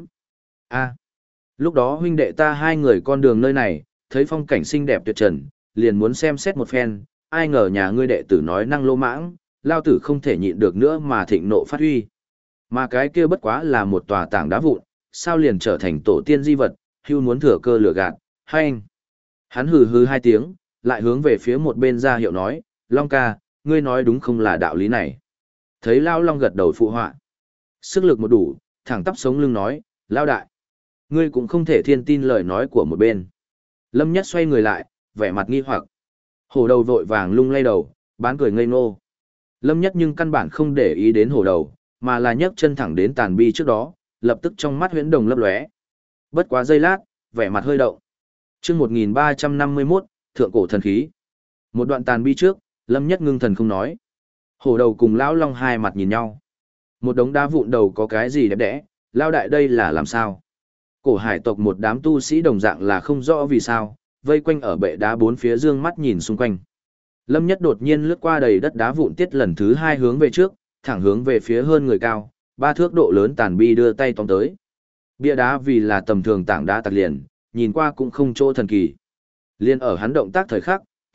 Lúc đó huynh đệ ta hai người con đường nơi này, thấy phong cảnh xinh đẹp tuyệt trần, liền muốn xem xét một phen, ai ngờ nhà ngươi đệ tử nói năng lô mãng, lao tử không thể nhịn được nữa mà thịnh nộ phát huy. Mà cái kia bất quá là một tòa tảng đá vụn, sao liền trở thành tổ tiên di vật, hưu muốn thừa cơ lừa gạt, hay anh. Hắn hừ hừ hai tiếng, lại hướng về phía một bên ra hiệu nói, Long ca, ngươi nói đúng không là đạo lý này. Thấy Lao Long gật đầu phụ họa. Sức lực một đủ, thẳng tắp sống lưng nói, Lao đại. Ngươi cũng không thể thiên tin lời nói của một bên. Lâm Nhất xoay người lại, vẻ mặt nghi hoặc. Hổ đầu vội vàng lung lay đầu, bán cười ngây ngô. Lâm Nhất nhưng căn bản không để ý đến hổ đầu, mà là nhấc chân thẳng đến tàn bi trước đó, lập tức trong mắt huyễn đồng lấp lóe. Bất quá giây lát, vẻ mặt hơi động. Chương 1351, thượng cổ thần khí. Một đoạn tàn bi trước, Lâm Nhất ngưng thần không nói. Hổ đầu cùng Lão Long hai mặt nhìn nhau. Một đống đá vụn đầu có cái gì đẹp đẽ, Lao đại đây là làm sao? Cổ hải tộc một đám tu sĩ đồng dạng là không rõ vì sao, vây quanh ở bệ đá bốn phía dương mắt nhìn xung quanh. Lâm Nhất đột nhiên lướt qua đầy đất đá vụn tiết lần thứ hai hướng về trước, thẳng hướng về phía hơn người cao, 3 thước độ lớn tàn bi đưa tay tóm tới. Bia đá vì là tầm thường tảng đá tạc liền, nhìn qua cũng không chỗ thần kỳ. Liên ở hắn động tác thời khắc,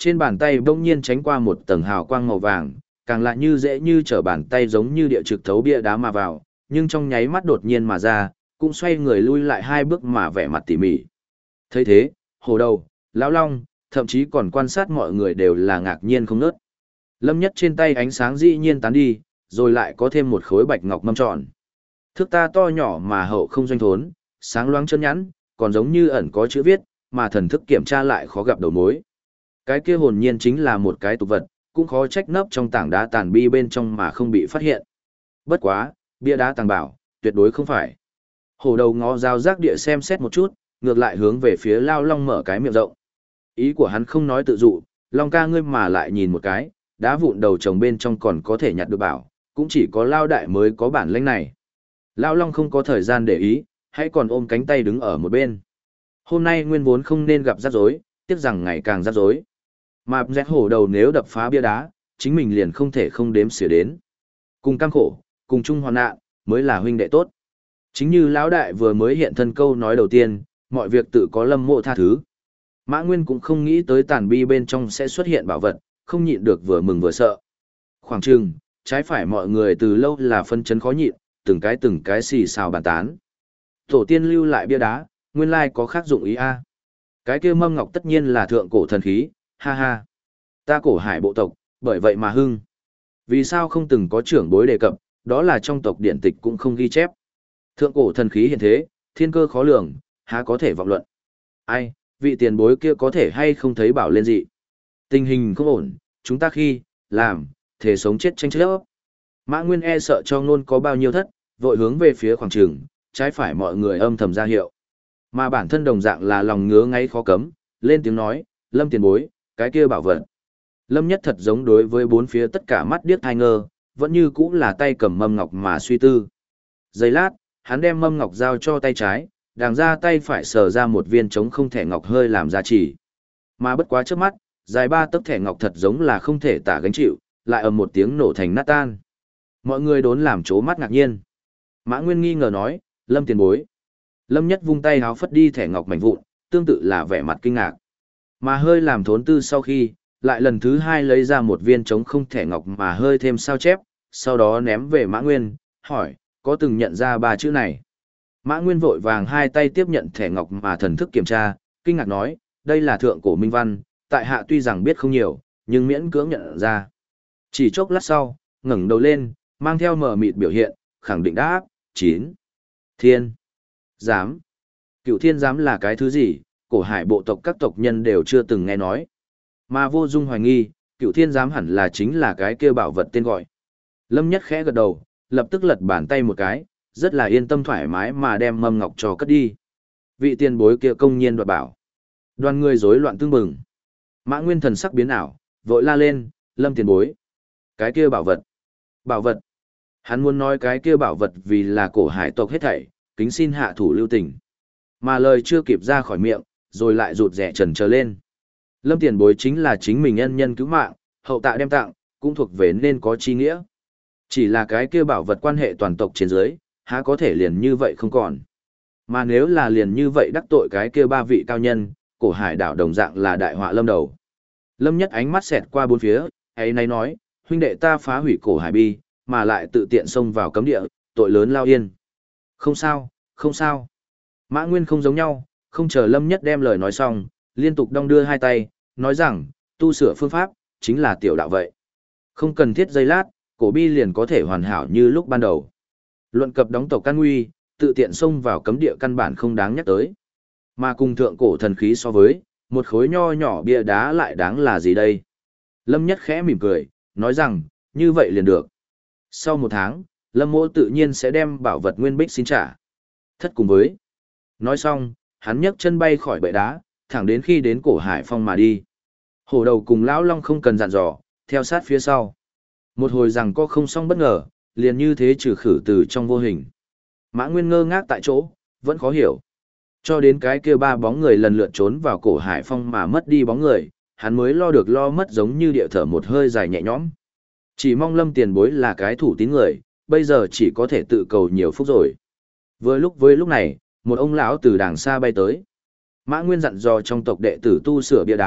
trên bàn tay bỗng nhiên tránh qua một tầng hào quang màu vàng, càng lại như dễ như trở bàn tay giống như địa trực thấu bia đá mà vào, nhưng trong nháy mắt đột nhiên mà ra, cũng xoay người lui lại 2 bước mà vẻ mặt tỉ mỉ. Thấy thế, Hồ Đầu, Lão Long, thậm chí còn quan sát mọi người đều là ngạc nhiên không nớt. Lâm Nhất trên tay ánh sáng dĩ nhiên tán đi, rồi lại có thêm một khối bạch ngọc mâm tròn. Thước ta to nhỏ mà hậu không doanh thốn, sáng loáng chân nhẵn, còn giống như ẩn có chữ viết, mà thần thức kiểm tra lại khó gặp đầu mối. Cái kia hồn nhiên chính là một cái tục vật, cũng khó trách nấp trong tảng đá tàn bi bên trong mà không bị phát hiện. Bất quá, bia đá tàng bảo, tuyệt đối không phải. Hổ Đầu ngó dao giác địa xem xét một chút, ngược lại hướng về phía Lao Long mở cái miệng rộng. Ý của hắn không nói tự dụ, Long ca ngươi mà lại nhìn một cái, đá vụn đầu chồng bên trong còn có thể nhặt được bảo, cũng chỉ có Lao đại mới có bản lĩnh này. Lao Long không có thời gian để ý, hãy còn ôm cánh tay đứng ở một bên. Hôm nay nguyên vốn không nên gặp rắc rối, tiếc rằng ngày càng rắc rối. Mà dẹt Hổ Đầu nếu đập phá bia đá, chính mình liền không thể không đếm xỉa đến. Cùng cam khổ, cùng chung hoạn nạn, mới là huynh đệ tốt. Chính như lão đại vừa mới hiện thân câu nói đầu tiên, mọi việc tự có Lâm Mộ tha thứ. Mã Nguyên cũng không nghĩ tới tàn bi bên trong sẽ xuất hiện bảo vật, không nhịn được vừa mừng vừa sợ. Khoảng chừng, trái phải mọi người từ lâu là phân chấn khó nhịn, từng cái xì xào bàn tán. Tổ tiên lưu lại bia đá, nguyên lai có khác dụng ý a. Cái kia mâm ngọc tất nhiên là thượng cổ thần khí, ha ha. Ta cổ hải bộ tộc, bởi vậy mà hưng. Vì sao không từng có trưởng bối đề cập, đó là trong tộc điển tịch cũng không ghi chép. Thượng cổ thần khí hiện thế, thiên cơ khó lường, há có thể vọng luận. Ai, vị tiền bối kia có thể hay không thấy bảo lên dị. Tình hình không ổn, chúng ta khi, làm, thể sống chết tranh chấp. Mã Nguyên e sợ cho ngôn có bao nhiêu thất, vội hướng về phía khoảng trường, trái phải mọi người âm thầm ra hiệu. Mà bản thân đồng dạng là lòng ngứa ngáy khó cấm, lên tiếng nói, Lâm tiền bối, cái kia bảo vật. Lâm Nhất thật giống đối với bốn phía tất cả mắt điếc thai ngơ, vẫn như cũ là tay cầm mâm ngọc mà suy tư. Giây lát, hắn đem mâm ngọc giao cho tay trái, đàng ra tay phải sờ ra một viên trống không thẻ ngọc hơi làm giá trị. Mà bất quá trước mắt, dài 3 tấc thẻ ngọc thật giống là không thể tả gánh chịu, lại ầm một tiếng nổ thành nát tan. Mọi người đốn làm chố mắt ngạc nhiên. Mã Nguyên nghi ngờ nói, Lâm tiền bối. Lâm Nhất vung tay háo phất đi thẻ ngọc mảnh vụn, tương tự là vẻ mặt kinh ngạc. Mà hơi làm thốn tư sau khi, lại lần thứ 2 lấy ra một viên trống không thẻ ngọc mà hơi thêm sao chép, sau đó ném về Mã Nguyên, hỏi, có từng nhận ra 3 chữ này? Mã Nguyên vội vàng 2 tay tiếp nhận thẻ ngọc mà thần thức kiểm tra, kinh ngạc nói, đây là thượng cổ minh văn, tại hạ tuy rằng biết không nhiều, nhưng miễn cưỡng nhận ra. Chỉ chốc lát sau, ngẩng đầu lên, mang theo mờ mịt biểu hiện, khẳng định đáp, 9. Thiên. Giám. Cựu thiên giám là cái thứ gì, cổ hải bộ tộc các tộc nhân đều chưa từng nghe nói. Mà vô dung hoài nghi, cựu thiên giám hẳn là chính là cái kia bảo vật tên gọi. Lâm Nhất khẽ gật đầu, lập tức lật bàn tay một cái, rất là yên tâm thoải mái mà đem mâm ngọc cho cất đi. Vị tiền bối kia công nhiên đoạt bảo. Đoàn người rối loạn tương bừng. Mã Nguyên thần sắc biến ảo, vội la lên, Lâm tiền bối. Cái kia bảo vật. Bảo vật. Hắn muốn nói cái kia bảo vật vì là cổ hải tộc hết thảy, kính xin hạ thủ lưu tình. Mà lời chưa kịp ra khỏi miệng, rồi lại rụt rẻ trần trở lên. Lâm tiền bối chính là chính mình nhân nhân cứu mạng, hậu tạ đem tặng, cũng thuộc về nên có chi nghĩa. Chỉ là cái kia bảo vật quan hệ toàn tộc trên dưới, há có thể liền như vậy không còn. Mà nếu là liền như vậy đắc tội cái kia 3 vị cao nhân, cổ hải đảo đồng dạng là đại họa lâm đầu. Lâm Nhất ánh mắt xẹt qua bốn phía, ấy nay nói, huynh đệ ta phá hủy cổ hải bi, mà lại tự tiện xông vào cấm địa, tội lớn lao yên. Không sao, không sao. Mã Nguyên không giống nhau, không chờ Lâm Nhất đem lời nói xong, liên tục đong đưa 2 tay, nói rằng, tu sửa phương pháp, chính là tiểu đạo vậy. Không cần thiết giây lát, cổ bi liền có thể hoàn hảo như lúc ban đầu. Luận cập đóng tộc căn nguy, tự tiện xông vào cấm địa căn bản không đáng nhắc tới. Mà cùng thượng cổ thần khí so với, một khối nho nhỏ bia đá lại đáng là gì đây? Lâm Nhất khẽ mỉm cười, nói rằng, như vậy liền được. Sau 1 tháng, Lâm Mỗ tự nhiên sẽ đem bảo vật nguyên bích xin trả. Thất cùng với. Nói xong, hắn nhấc chân bay khỏi bệ đá, thẳng đến khi đến cổ hải phong mà đi. Hổ Đầu cùng Lão Long không cần dặn dò, theo sát phía sau. Một hồi rằng có không xong bất ngờ, liền như thế trừ khử từ trong vô hình. Mã Nguyên ngơ ngác tại chỗ, vẫn khó hiểu. Cho đến cái kia 3 bóng người lần lượt trốn vào cổ hải phong mà mất đi bóng người, hắn mới lo được lo mất giống như địa thở một hơi dài nhẹ nhõm. Chỉ mong Lâm tiền bối là cái thủ tín người, bây giờ chỉ có thể tự cầu nhiều phúc rồi. Với lúc này, một ông lão từ đàng xa bay tới. Mã Nguyên dặn dò trong tộc đệ tử tu sửa bia đá,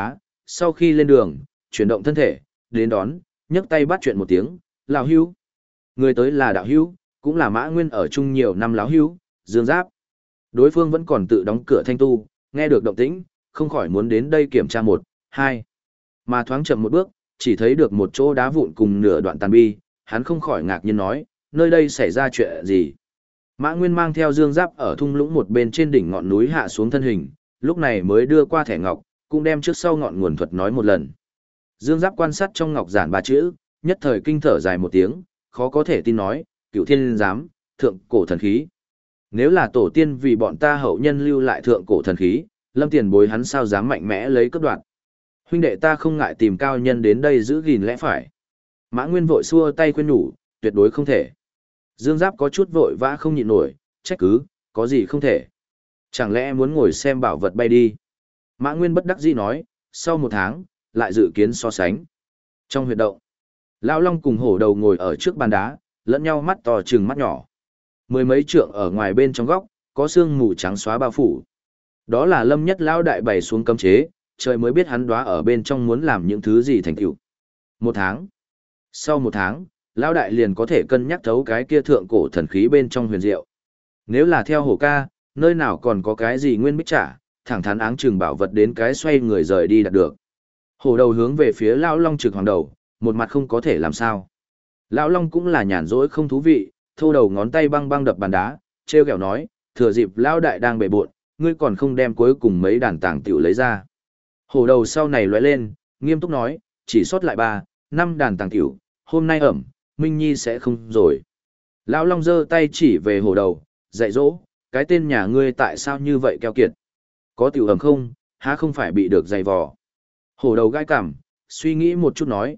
sau khi lên đường, chuyển động thân thể, đến đón, nhấc tay bắt chuyện một tiếng, lão hữu. Người tới là đạo hữu, cũng là Mã Nguyên ở chung nhiều năm lão hữu, Dương Giáp. Đối phương vẫn còn tự đóng cửa thanh tu, nghe được động tĩnh, không khỏi muốn đến đây kiểm tra một, hai. Mà thoáng chậm một bước, chỉ thấy được một chỗ đá vụn cùng nửa đoạn tàn bi, hắn không khỏi ngạc nhiên nói, nơi đây xảy ra chuyện gì? Mã Nguyên mang theo Dương Giáp ở thung lũng một bên trên đỉnh ngọn núi hạ xuống thân hình, lúc này mới đưa qua thẻ ngọc, cũng đem trước sau ngọn nguồn thuật nói một lần. Dương Giáp quan sát trong ngọc giản ba chữ, nhất thời kinh thở dài một tiếng, khó có thể tin nói, Cửu Thiên Giám, thượng cổ thần khí. Nếu là tổ tiên vì bọn ta hậu nhân lưu lại thượng cổ thần khí, Lâm tiền bối hắn sao dám mạnh mẽ lấy cướp đoạt. Huynh đệ ta không ngại tìm cao nhân đến đây giữ gìn lẽ phải. Mã Nguyên vội xua tay khuyên nhủ, tuyệt đối không thể. Dương Giáp có chút vội vã không nhịn nổi, trách cứ, có gì không thể. Chẳng lẽ muốn ngồi xem bảo vật bay đi. Mã Nguyên bất đắc dĩ nói, sau một tháng, lại dự kiến so sánh. Trong huyệt động, Lão Long cùng hổ đầu ngồi ở trước bàn đá, lẫn nhau mắt to trừng mắt nhỏ. Mười mấy trượng ở ngoài bên trong góc, có sương mù trắng xóa bao phủ. Đó là Lâm Nhất Lão đại bày xuống cấm chế, trời mới biết hắn đoá ở bên trong muốn làm những thứ gì thành tựu. Một tháng. Sau một tháng, Lão đại liền có thể cân nhắc thấu cái kia thượng cổ thần khí bên trong huyền diệu. Nếu là theo hổ ca, nơi nào còn có cái gì nguyên bích trả, thẳng thắn áng chừng bảo vật đến cái xoay người rời đi đạt được. Hổ đầu hướng về phía Lão Long trực hoàng đầu, một mặt không có thể làm sao. Lão Long cũng là nhàn rỗi không thú vị, thô đầu ngón tay băng băng đập bàn đá, treo kẹo nói, thừa dịp Lão đại đang bể bộn, ngươi còn không đem cuối cùng mấy đàn tàng tiểu lấy ra. Hổ đầu sau này lóe lên, nghiêm túc nói, chỉ sót lại 3, 5 đàn tàng tiểu, hôm nay ẩm, Minh Nhi sẽ không rồi. Lão Long giơ tay chỉ về hổ đầu, dạy dỗ, cái tên nhà ngươi tại sao như vậy keo kiệt. Có tiểu ẩm không, há không phải bị được dày vò. Hổ đầu gai cảm, suy nghĩ một chút nói,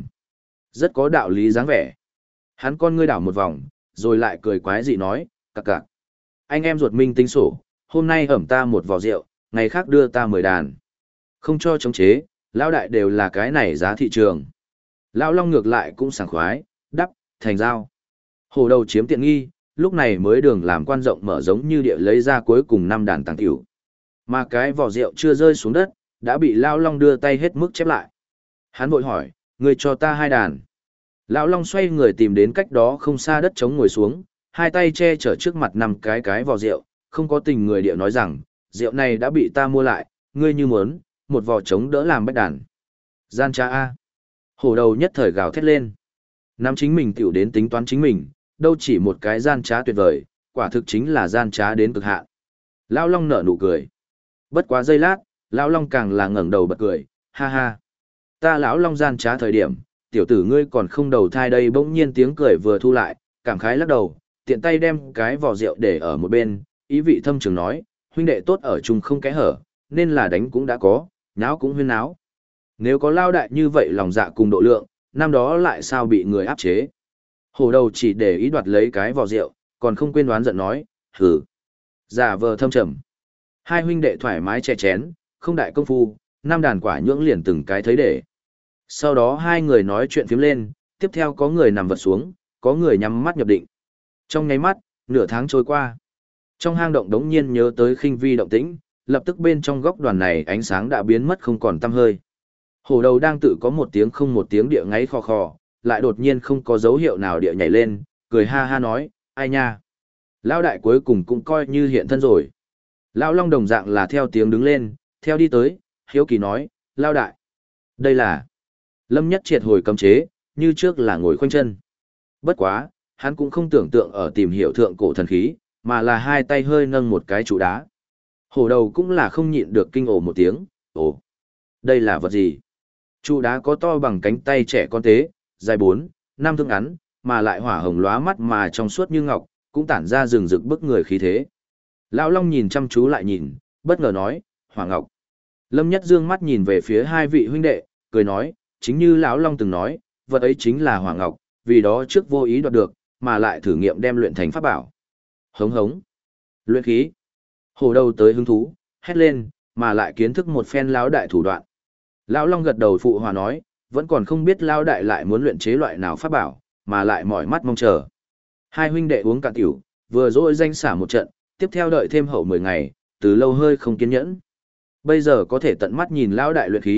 rất có đạo lý dáng vẻ. Hắn con ngươi đảo một vòng, rồi lại cười quái dị nói, cặc cặc. Anh em ruột Minh tính sổ, hôm nay ẩm ta một vò rượu, ngày khác đưa ta 10 đàn. Không cho chống chế, lão đại đều là cái này giá thị trường. Lão Long ngược lại cũng sảng khoái, đắp, thành giao. Hổ đầu chiếm tiện nghi, lúc này mới đường làm quan rộng mở giống như địa lấy ra cuối cùng 5 đàn tàng tiểu. Mà cái vò rượu chưa rơi xuống đất, đã bị Lão Long đưa tay hết mức chép lại. Hắn vội hỏi, ngươi cho ta 2 đàn. Lão Long xoay người tìm đến cách đó không xa đất trống ngồi xuống, hai tay che chở trước mặt 5 cái vò rượu, không có tình người địa nói rằng, rượu này đã bị ta mua lại, ngươi như muốn, một vò trống đỡ làm bách đàn. Gian trá A. Hổ đầu nhất thời gào thét lên. Nắm chính mình tiểu đến tính toán chính mình, đâu chỉ một cái gian trá tuyệt vời, quả thực chính là gian trá đến cực hạn. Lão Long nở nụ cười. Bất quá giây lát, Lão Long càng là ngẩng đầu bật cười, ha ha. Ta Lão Long gian trá thời điểm, tiểu tử ngươi còn không đầu thai đây, bỗng nhiên tiếng cười vừa thu lại, cảm khái lắc đầu, tiện tay đem cái vò rượu để ở một bên, ý vị thâm trường nói, huynh đệ tốt ở chung không kẽ hở, nên là đánh cũng đã có, nháo cũng huyên náo. Nếu có lao đại như vậy lòng dạ cùng độ lượng, năm đó lại sao bị người áp chế. Hổ đầu chỉ để ý đoạt lấy cái vò rượu, còn không quên đoán giận nói, hừ. Giả vờ thâm trầm. Hai huynh đệ thoải mái chè chén, không đại công phu, 5 đàn quả nhưỡng liền từng cái thấy để. Sau đó hai người nói chuyện phiếm lên, tiếp theo có người nằm vật xuống, có người nhắm mắt nhập định. Trong nháy mắt, nửa tháng trôi qua. Trong hang động đống nhiên nhớ tới khinh vi động tĩnh, lập tức bên trong góc đoàn này ánh sáng đã biến mất không còn tăm hơi. Hổ đầu đang tự có một tiếng không một tiếng địa ngáy khò khò, lại đột nhiên không có dấu hiệu nào địa nhảy lên, cười ha ha nói, ai nha. Lão đại cuối cùng cũng coi như hiện thân rồi. Lão Long đồng dạng là theo tiếng đứng lên, theo đi tới, hiếu kỳ nói, Lão đại. Đây là Lâm Nhất triệt hồi cấm chế, như trước là ngồi khoanh chân. Bất quá, hắn cũng không tưởng tượng ở tìm hiểu thượng cổ thần khí, mà là hai tay hơi nâng một cái trụ đá. Hổ đầu cũng là không nhịn được kinh ồ một tiếng, ồ, đây là vật gì? Trụ đá có to bằng cánh tay trẻ con tế, dài 4, 5 thước ngắn, mà lại hỏa hồng lóa mắt mà trong suốt như ngọc, cũng tản ra rừng rực bức người khí thế. Lão Long nhìn chăm chú lại nhìn, bất ngờ nói, Hỏa Ngọc. Lâm Nhất dương mắt nhìn về phía hai vị huynh đệ, cười nói, chính như lão Long từng nói, vật ấy chính là Hỏa Ngọc, vì đó trước vô ý đoạt được, mà lại thử nghiệm đem luyện thành pháp bảo. Hống hống. Luyện khí. Hổ đầu tới hứng thú, hét lên, mà lại kiến thức một phen lão đại thủ đoạn. Lão Long gật đầu phụ hòa nói, vẫn còn không biết lão đại lại muốn luyện chế loại nào pháp bảo, mà lại mỏi mắt mong chờ. Hai huynh đệ uống cạn tiểu, vừa dỗi danh xả một trận, tiếp theo đợi thêm hậu 10 ngày, từ lâu hơi không kiên nhẫn. Bây giờ có thể tận mắt nhìn lão đại luyện khí,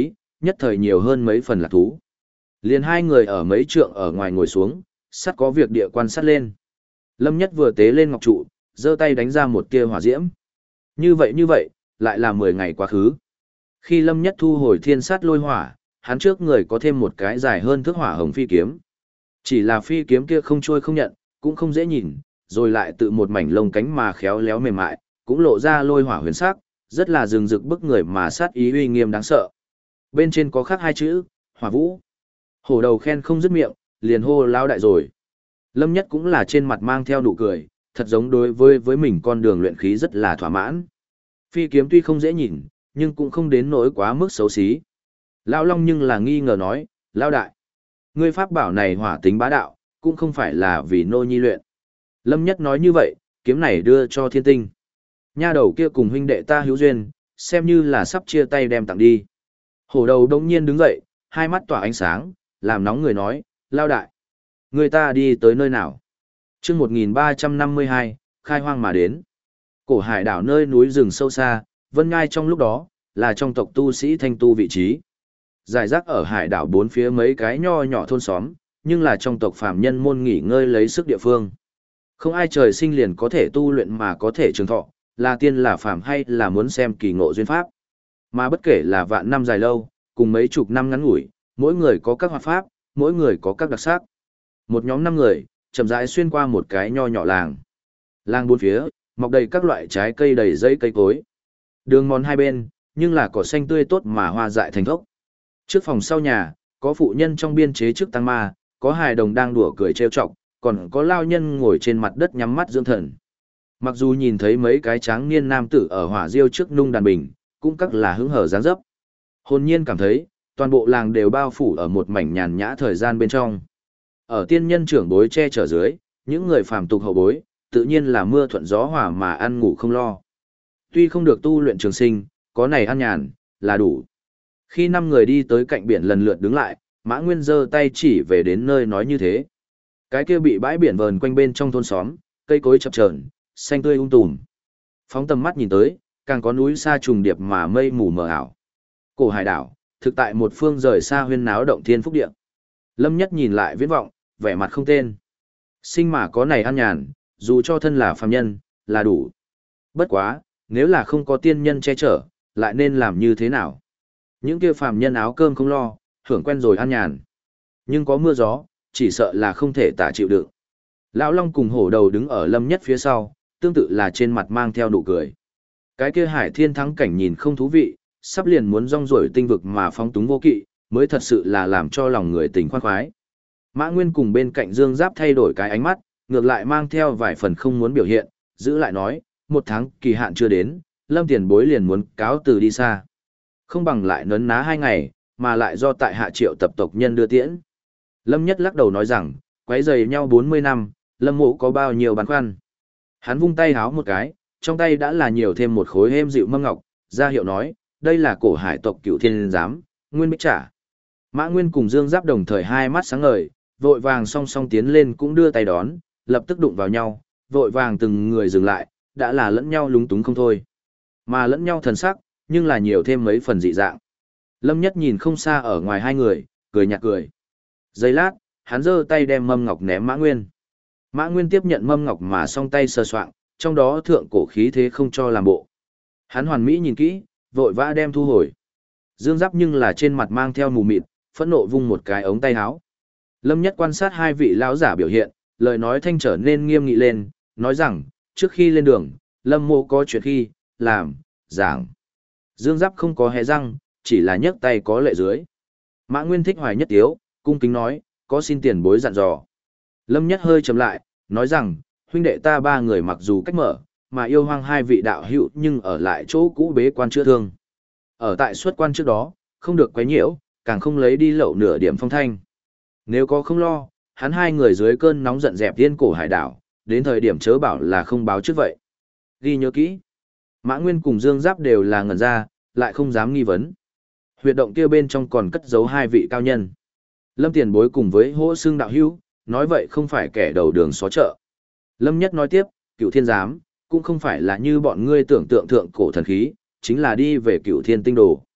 nhất thời nhiều hơn mấy phần lạc thú. Liền hai người ở mấy trượng ở ngoài ngồi xuống, sắt có việc địa quan sát lên. Lâm Nhất vừa tế lên ngọc trụ, giơ tay đánh ra một tia hỏa diễm. Như vậy, lại là 10 ngày quá khứ. Khi Lâm Nhất thu hồi thiên sát lôi hỏa, hắn trước người có thêm một cái dài hơn thước hỏa hồng phi kiếm. Chỉ là phi kiếm kia không trôi không nhận, cũng không dễ nhìn, rồi lại tự một mảnh lông cánh mà khéo léo mềm mại, cũng lộ ra lôi hỏa huyền sắc, rất là rừng rực bức người mà sát ý uy nghiêm đáng sợ. Bên trên có khắc hai chữ, Hỏa Vũ. Hổ đầu khen không dứt miệng, liền hô lao đại rồi. Lâm Nhất cũng là trên mặt mang theo nụ cười, thật giống đối với mình con đường luyện khí rất là thỏa mãn. Phi kiếm tuy không dễ nhìn, nhưng cũng không đến nỗi quá mức xấu xí. Lão Long nhưng là nghi ngờ nói, lao đại, ngươi pháp bảo này hỏa tính bá đạo, cũng không phải là vì nô nhi luyện. Lâm Nhất nói như vậy, kiếm này đưa cho thiên tinh. Nha đầu kia cùng huynh đệ ta hữu duyên, xem như là sắp chia tay đem tặng đi. Hổ đầu đông nhiên đứng dậy, hai mắt tỏa ánh sáng, làm nóng người nói, lao đại. Người ta đi tới nơi nào? chương 1352, khai hoang mà đến. Cổ hải đảo nơi núi rừng sâu xa, vân ngai trong lúc đó, là trong tộc tu sĩ thanh tu vị trí. Giải rác ở hải đảo bốn phía mấy cái nho nhỏ thôn xóm, nhưng là trong tộc phàm nhân môn nghỉ ngơi lấy sức địa phương. Không ai trời sinh liền có thể tu luyện mà có thể trường thọ, là tiên là phàm hay là muốn xem kỳ ngộ duyên pháp. Mà bất kể là vạn năm dài lâu, cùng mấy chục năm ngắn ngủi, mỗi người có các hoạt pháp, mỗi người có các đặc sắc. Một nhóm 5 người, chậm rãi xuyên qua một cái nho nhỏ làng. Làng bốn phía, mọc đầy các loại trái cây đầy dây cây cối. Đường mòn hai bên, nhưng là cỏ xanh tươi tốt mà hoa dại thành thốc. Trước phòng sau nhà, có phụ nhân trong biên chế trước tăng ma, có hài đồng đang đùa cười trêu chọc, còn có lao nhân ngồi trên mặt đất nhắm mắt dưỡng thần. Mặc dù nhìn thấy mấy cái tráng niên nam tử ở hỏa diêu trước nung đàn bình, cũng các là hứng hở dáng dấp. Hồn nhiên cảm thấy, toàn bộ làng đều bao phủ ở một mảnh nhàn nhã thời gian bên trong. Ở tiên nhân trưởng bối che chở dưới, những người phàm tục hậu bối, tự nhiên là mưa thuận gió hòa mà ăn ngủ không lo. Tuy không được tu luyện trường sinh, có này ăn nhàn, là đủ. Khi 5 người đi tới cạnh biển lần lượt đứng lại, Mã Nguyên giơ tay chỉ về đến nơi nói như thế. Cái kia bị bãi biển vờn quanh bên trong thôn xóm, cây cối chập chờn, xanh tươi tùm. Phóng tầm mắt nhìn tới, càng có núi xa trùng điệp mà mây mù mờ ảo. Cổ hải đảo, thực tại một phương rời xa huyên náo động thiên phúc địa. Lâm Nhất nhìn lại viễn vọng, vẻ mặt không tên. Sinh mà có này an nhàn, dù cho thân là phàm nhân, là đủ. Bất quá, nếu là không có tiên nhân che chở, lại nên làm như thế nào? Những kia phàm nhân áo cơm không lo, hưởng quen rồi an nhàn. Nhưng có mưa gió, chỉ sợ là không thể tả chịu đựng. Lão Long cùng hổ đầu đứng ở Lâm Nhất phía sau, tương tự là trên mặt mang theo nụ cười. Cái kia hải thiên thắng cảnh nhìn không thú vị, sắp liền muốn rong ruổi tinh vực mà phóng túng vô kỵ, mới thật sự là làm cho lòng người tình khoan khoái. Mã Nguyên cùng bên cạnh Dương Giáp thay đổi cái ánh mắt, ngược lại mang theo vài phần không muốn biểu hiện, giữ lại nói, 1 tháng kỳ hạn chưa đến, Lâm tiền bối liền muốn cáo từ đi xa. Không bằng lại nấn ná 2 ngày, mà lại do tại hạ triệu tập tộc nhân đưa tiễn. Lâm Nhất lắc đầu nói rằng, quấy rầy nhau 40 năm, Lâm mộ có bao nhiêu băn khoăn. Hắn vung tay háo một cái, trong tay đã là nhiều thêm một khối êm dịu mâm ngọc, ra hiệu nói, đây là cổ hải tộc Cựu Thiên Giám, Nguyên Bích Trả. Mã Nguyên cùng Dương Giáp đồng thời hai mắt sáng ngời, vội vàng song song tiến lên cũng đưa tay đón, lập tức đụng vào nhau, vội vàng từng người dừng lại, đã là lẫn nhau lúng túng không thôi. Mà lẫn nhau thần sắc, nhưng là nhiều thêm mấy phần dị dạng. Lâm Nhất nhìn không xa ở ngoài hai người, cười nhạt cười. Giây lát, hắn giơ tay đem mâm ngọc ném Mã Nguyên. Mã Nguyên tiếp nhận mâm ngọc mà song tay sờ soạng, trong đó thượng cổ khí thế không cho làm bộ. Hắn hoàn mỹ nhìn kỹ, vội vã đem thu hồi. Dương Giáp nhưng là trên mặt mang theo mù mịt, phẫn nộ vung một cái ống tay áo. Lâm Nhất quan sát hai vị lão giả biểu hiện, lời nói thanh trở nên nghiêm nghị lên, nói rằng, trước khi lên đường, Lâm mộ có chuyện khi, làm, giảng. Dương Giáp không có hé răng, chỉ là nhấc tay có lệ dưới. Mã Nguyên thích hoài nhất tiếu, cung kính nói, có xin tiền bối dặn dò. Lâm Nhất hơi chậm lại, nói rằng, huynh đệ ta 3 người mặc dù cách mở, mà yêu hoang 2 vị đạo hữu nhưng ở lại chỗ cũ bế quan chữa thương. Ở tại xuất quan trước đó, không được quấy nhiễu, càng không lấy đi lậu nửa điểm phong thanh. Nếu có không lo, hắn 2 người dưới cơn nóng giận dẹp tiên cổ hải đảo, đến thời điểm chớ bảo là không báo trước vậy. Ghi nhớ kỹ. Mã Nguyên cùng Dương Giáp đều là ngẩn ra, lại không dám nghi vấn. Huyệt động kia bên trong còn cất giấu 2 vị cao nhân. Lâm tiền bối cùng với hỗ xương đạo hữu, nói vậy không phải kẻ đầu đường xó chợ. Lâm Nhất nói tiếp, Cựu Thiên Giám, cũng không phải là như bọn ngươi tưởng tượng thượng cổ thần khí, chính là đi về Cựu Thiên Tinh Đồ.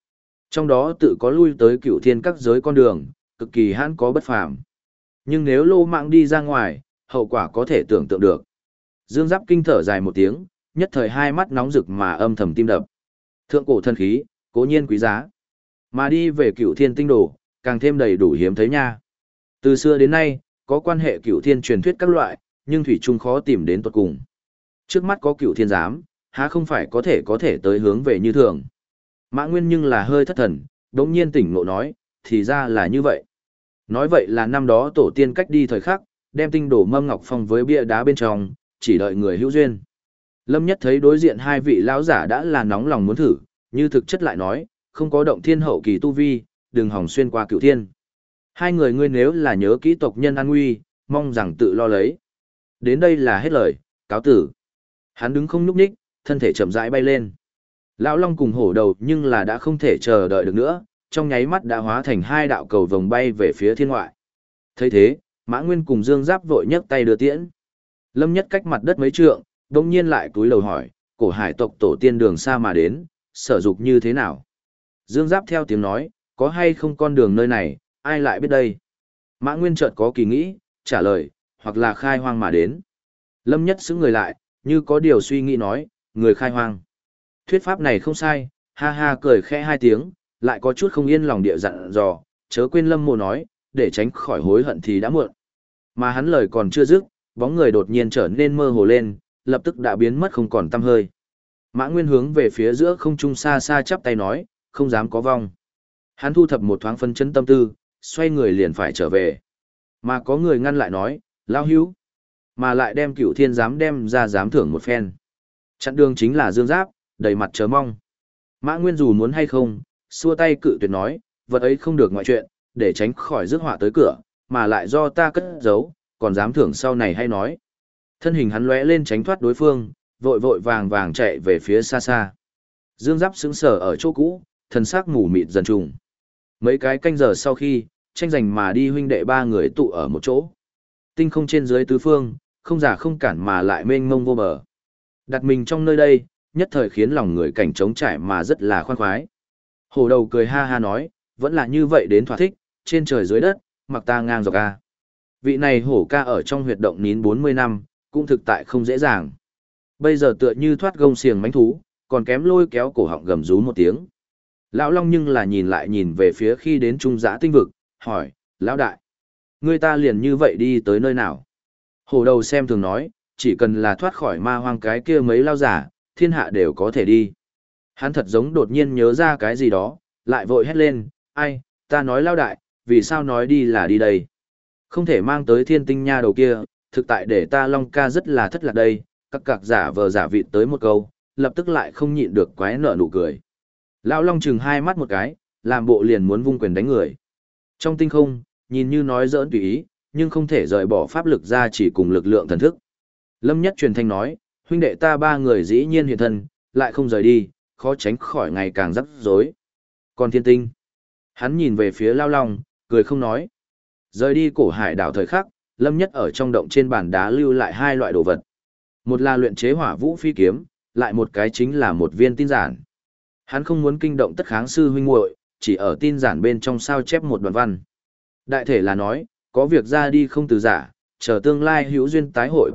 Trong đó tự có lui tới cựu thiên các giới con đường, cực kỳ hãn có bất phàm. Nhưng nếu lô mạng đi ra ngoài, hậu quả có thể tưởng tượng được. Dương Giáp kinh thở dài một tiếng, nhất thời hai mắt nóng rực mà âm thầm tim đập. Thượng cổ thần khí, cố nhiên quý giá. Mà đi về cựu thiên tinh đồ, càng thêm đầy đủ hiếm thấy nha. Từ xưa đến nay, có quan hệ cựu thiên truyền thuyết các loại, nhưng thủy chung khó tìm đến tuột cùng. Trước mắt có cựu thiên giám, há không phải có thể tới hướng về như thường. Mã Nguyên nhưng là hơi thất thần, đống nhiên tỉnh ngộ nói, thì ra là như vậy. Nói vậy là năm đó tổ tiên cách đi thời khắc, đem tinh đồ mâm ngọc phong với bia đá bên trong, chỉ đợi người hữu duyên. Lâm Nhất thấy đối diện hai vị lão giả đã là nóng lòng muốn thử, như thực chất lại nói, không có động thiên hậu kỳ tu vi, đừng hòng xuyên qua cựu thiên. Hai người ngươi nếu là nhớ kỹ tộc nhân an nguy, mong rằng tự lo lấy. Đến đây là hết lời, cáo tử. Hắn đứng không nhúc nhích, thân thể chậm rãi bay lên. Lão Long cùng hổ đầu nhưng là đã không thể chờ đợi được nữa, trong nháy mắt đã hóa thành hai đạo cầu vồng bay về phía thiên ngoại. Thấy thế, Mã Nguyên cùng Dương Giáp vội nhấc tay đưa tiễn. Lâm Nhất cách mặt đất mấy trượng, đồng nhiên lại túi lầu hỏi, cổ hải tộc tổ tiên đường xa mà đến, sở dục như thế nào? Dương Giáp theo tiếng nói, có hay không con đường nơi này, ai lại biết đây? Mã Nguyên chợt có kỳ nghĩ, trả lời, hoặc là khai hoang mà đến. Lâm Nhất xứng người lại, như có điều suy nghĩ nói, người khai hoang. Thuyết pháp này không sai, ha ha cười khẽ hai tiếng, lại có chút không yên lòng địa dặn dò, chớ quên Lâm Mộ nói, để tránh khỏi hối hận thì đã muộn. Mà hắn lời còn chưa dứt, bóng người đột nhiên trở nên mơ hồ lên, lập tức đã biến mất không còn tăm hơi. Mã Nguyên hướng về phía giữa không trung xa xa chắp tay nói, không dám có vong. Hắn thu thập một thoáng phân chấn tâm tư, xoay người liền phải trở về. Mà có người ngăn lại nói, lao hữu, mà lại đem cửu thiên giám đem ra giám thưởng một phen. Chặn đường chính là Dương Giáp, đầy mặt chờ mong. Mã Nguyên dù muốn hay không, xua tay cự tuyệt nói, vật ấy không được ngoại chuyện, để tránh khỏi rước họa tới cửa, mà lại do ta cất giấu, còn dám thưởng sau này hay nói. Thân hình hắn lóe lên tránh thoát đối phương, vội vội vàng vàng chạy về phía xa xa. Dương Giáp sững sờ ở chỗ cũ, thần sắc mù mịt dần trùng. Mấy cái canh giờ sau khi, tranh giành mà đi huynh đệ ba người tụ ở một chỗ. Tinh không trên dưới tứ phương, không giả không cản mà lại mênh mông vô bờ. Đặt mình trong nơi đây, nhất thời khiến lòng người cảnh trống trải mà rất là khoan khoái. Hổ đầu cười ha ha nói, vẫn là như vậy đến thỏa thích, trên trời dưới đất, mặc ta ngang dọc ca. Vị này hổ ca ở trong huyệt động nín 40 năm, cũng thực tại không dễ dàng. Bây giờ tựa như thoát gông xiềng mánh thú, còn kém lôi kéo cổ họng gầm rú một tiếng. Lão Long nhưng là nhìn lại nhìn về phía khi đến trung giã tinh vực, hỏi, Lão đại, người ta liền như vậy đi tới nơi nào? Hổ đầu xem thường nói, chỉ cần là thoát khỏi ma hoang cái kia mấy lao giả, thiên hạ đều có thể đi. Hắn thật giống đột nhiên nhớ ra cái gì đó, lại vội hét lên, ai, ta nói Lão đại, vì sao nói đi là đi đây? Không thể mang tới thiên tinh nha đầu kia, thực tại để ta Long ca rất là thất lạc đây, các cạc giả vờ giả vịt tới một câu, lập tức lại không nhịn được quái nở nụ cười. Lão Long chừng hai mắt một cái, làm bộ liền muốn vung quyền đánh người. Trong tinh không, nhìn như nói giỡn tùy ý, nhưng không thể rời bỏ pháp lực ra chỉ cùng lực lượng thần thức. Lâm Nhất truyền thanh nói, huynh đệ ta ba người dĩ nhiên hiện thân, lại không rời đi, khó tránh khỏi ngày càng rắc rối. Còn thiên tinh, hắn nhìn về phía Lão Long, cười không nói. Rời đi cổ hải đảo thời khắc, Lâm Nhất ở trong động trên bàn đá lưu lại hai loại đồ vật. Một là luyện chế hỏa vũ phi kiếm, lại một cái chính là một viên tin giản. Hắn không muốn kinh động tất kháng sư huynh muội, chỉ ở tin giản bên trong sao chép một đoạn văn. Đại thể là nói, có việc ra đi không từ giả, chờ tương lai hữu duyên tái hội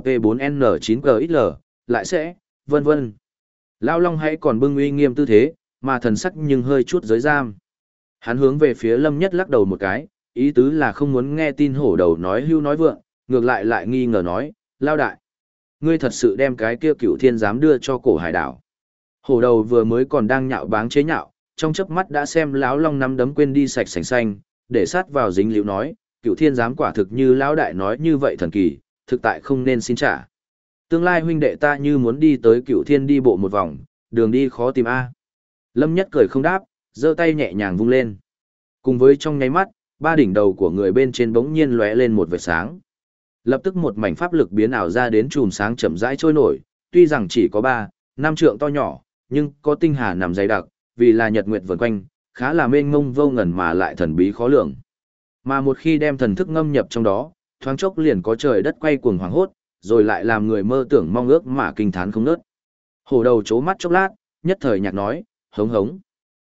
P4N9GXL, lại sẽ, vân vân. Lão Long hãy còn bưng uy nghiêm tư thế, mà thần sắc nhưng hơi chút giới giam. Hắn hướng về phía Lâm Nhất lắc đầu một cái, ý tứ là không muốn nghe tin hổ đầu nói hưu nói vượng, ngược lại lại nghi ngờ nói, Lao đại, ngươi thật sự đem cái kia cửu thiên giám đưa cho cổ hải đảo. Hổ đầu vừa mới còn đang nhạo báng chế nhạo, trong chớp mắt đã xem Lão Long nắm đấm quên đi sạch sành xanh, để sát vào dính liễu nói, cửu thiên giám quả thực như Lão đại nói như vậy thần kỳ, thực tại không nên xin trả. Tương lai huynh đệ ta như muốn đi tới cửu thiên đi bộ một vòng, đường đi khó tìm a. Lâm Nhất cười không đáp, giơ tay nhẹ nhàng vung lên. Cùng với trong nháy mắt, ba đỉnh đầu của người bên trên bỗng nhiên lóe lên một vệt sáng. Lập tức một mảnh pháp lực biến ảo ra đến chùm sáng chậm rãi trôi nổi, tuy rằng chỉ có 3-5 trượng to nhỏ, nhưng có tinh hà nằm dày đặc, vì là nhật nguyệt vần quanh, khá là mênh mông vô ngần mà lại thần bí khó lường. Mà một khi đem thần thức ngâm nhập trong đó, thoáng chốc liền có trời đất quay cuồng hoảng hốt, rồi lại làm người mơ tưởng mong ước mà kinh thán không nớt. Hổ đầu chố mắt chốc lát, nhất thời nhạc nói, hống hống.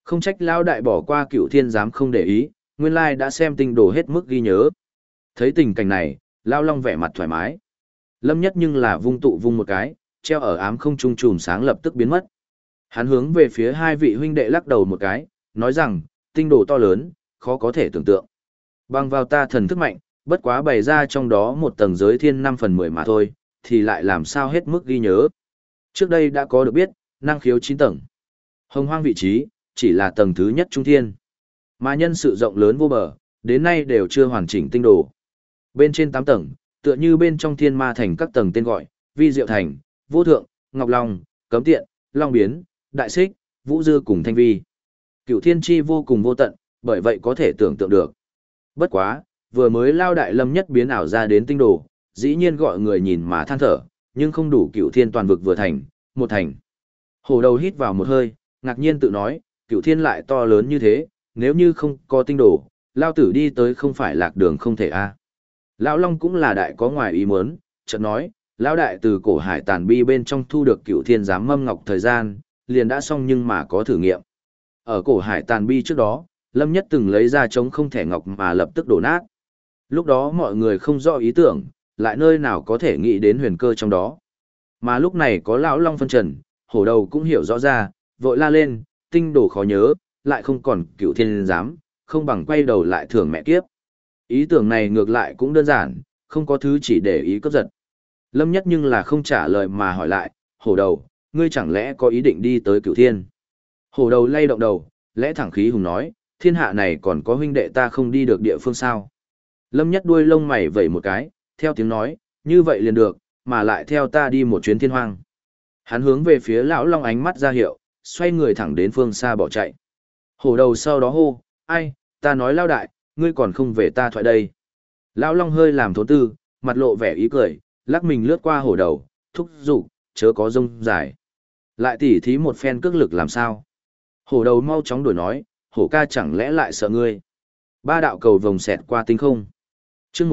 Không trách lão đại bỏ qua Cửu Thiên giám không để ý, nguyên lai đã xem tinh đồ hết mức ghi nhớ. Thấy tình cảnh này, Lão Long vẻ mặt thoải mái. Lâm Nhất nhưng là vung tụ vung một cái, treo ở ám không trung chùm sáng lập tức biến mất. Hắn hướng về phía hai vị huynh đệ lắc đầu một cái, nói rằng, tinh đồ to lớn, khó có thể tưởng tượng. Bằng vào ta thần thức mạnh, bất quá bày ra trong đó một tầng giới thiên 5/10 mà thôi, thì lại làm sao hết mức ghi nhớ. Trước đây đã có được biết, năng khiếu 9 tầng. Hồng hoang vị trí, chỉ là tầng thứ nhất trung thiên. Mà nhân sự rộng lớn vô bờ, đến nay đều chưa hoàn chỉnh tinh đồ. Bên trên 8 tầng, tựa như bên trong thiên ma thành các tầng tên gọi, vi diệu thành, vô thượng, ngọc long, cấm tiện, long biến, đại xích, vũ dư cùng thanh vi. Cửu thiên chi vô cùng vô tận, bởi vậy có thể tưởng tượng được. Bất quá, vừa mới lao đại lâm nhất biến ảo ra đến tinh đồ, dĩ nhiên gọi người nhìn mà than thở, nhưng không đủ Cửu thiên toàn vực vừa thành, một thành. Hổ đầu hít vào một hơi, ngạc nhiên tự nói, Cửu thiên lại to lớn như thế, nếu như không có tinh đồ, lao tử đi tới không phải lạc đường không thể a. Lão Long cũng là đại có ngoài ý muốn, chợt nói, lão đại từ cổ hải tàn bi bên trong thu được Cửu thiên giám mâm ngọc thời gian, liền đã xong nhưng mà có thử nghiệm. Ở cổ hải tàn bi trước đó, Lâm Nhất từng lấy ra trống không thẻ ngọc mà lập tức đổ nát. Lúc đó mọi người không rõ ý tưởng, lại nơi nào có thể nghĩ đến huyền cơ trong đó. Mà lúc này có lão Long phân trần, hổ đầu cũng hiểu rõ ra, vội la lên, tinh đồ khó nhớ, lại không còn Cửu thiên giám, không bằng quay đầu lại thưởng mẹ kiếp. Ý tưởng này ngược lại cũng đơn giản, không có thứ chỉ để ý cướp giật. Lâm Nhất nhưng là không trả lời mà hỏi lại, hổ đầu, ngươi chẳng lẽ có ý định đi tới Cửu thiên? Hổ đầu lay động đầu, lẽ thẳng khí hùng nói, thiên hạ này còn có huynh đệ ta không đi được địa phương sao? Lâm Nhất đuôi lông mày vẩy một cái, theo tiếng nói, như vậy liền được, mà lại theo ta đi một chuyến thiên hoang. Hắn hướng về phía lão Long ánh mắt ra hiệu, xoay người thẳng đến phương xa bỏ chạy. Hổ đầu sau đó hô, ai, ta nói lao đại, ngươi còn không về ta thoại đây. Lão Long hơi làm thốn tư, mặt lộ vẻ ý cười, lắc mình lướt qua hổ đầu, thúc giục, chớ có rông dài. Lại tỉ thí một phen cước lực làm sao? Hổ đầu mau chóng đổi nói, hổ ca chẳng lẽ lại sợ ngươi? Ba đạo cầu vồng xẹt qua tinh không. Chương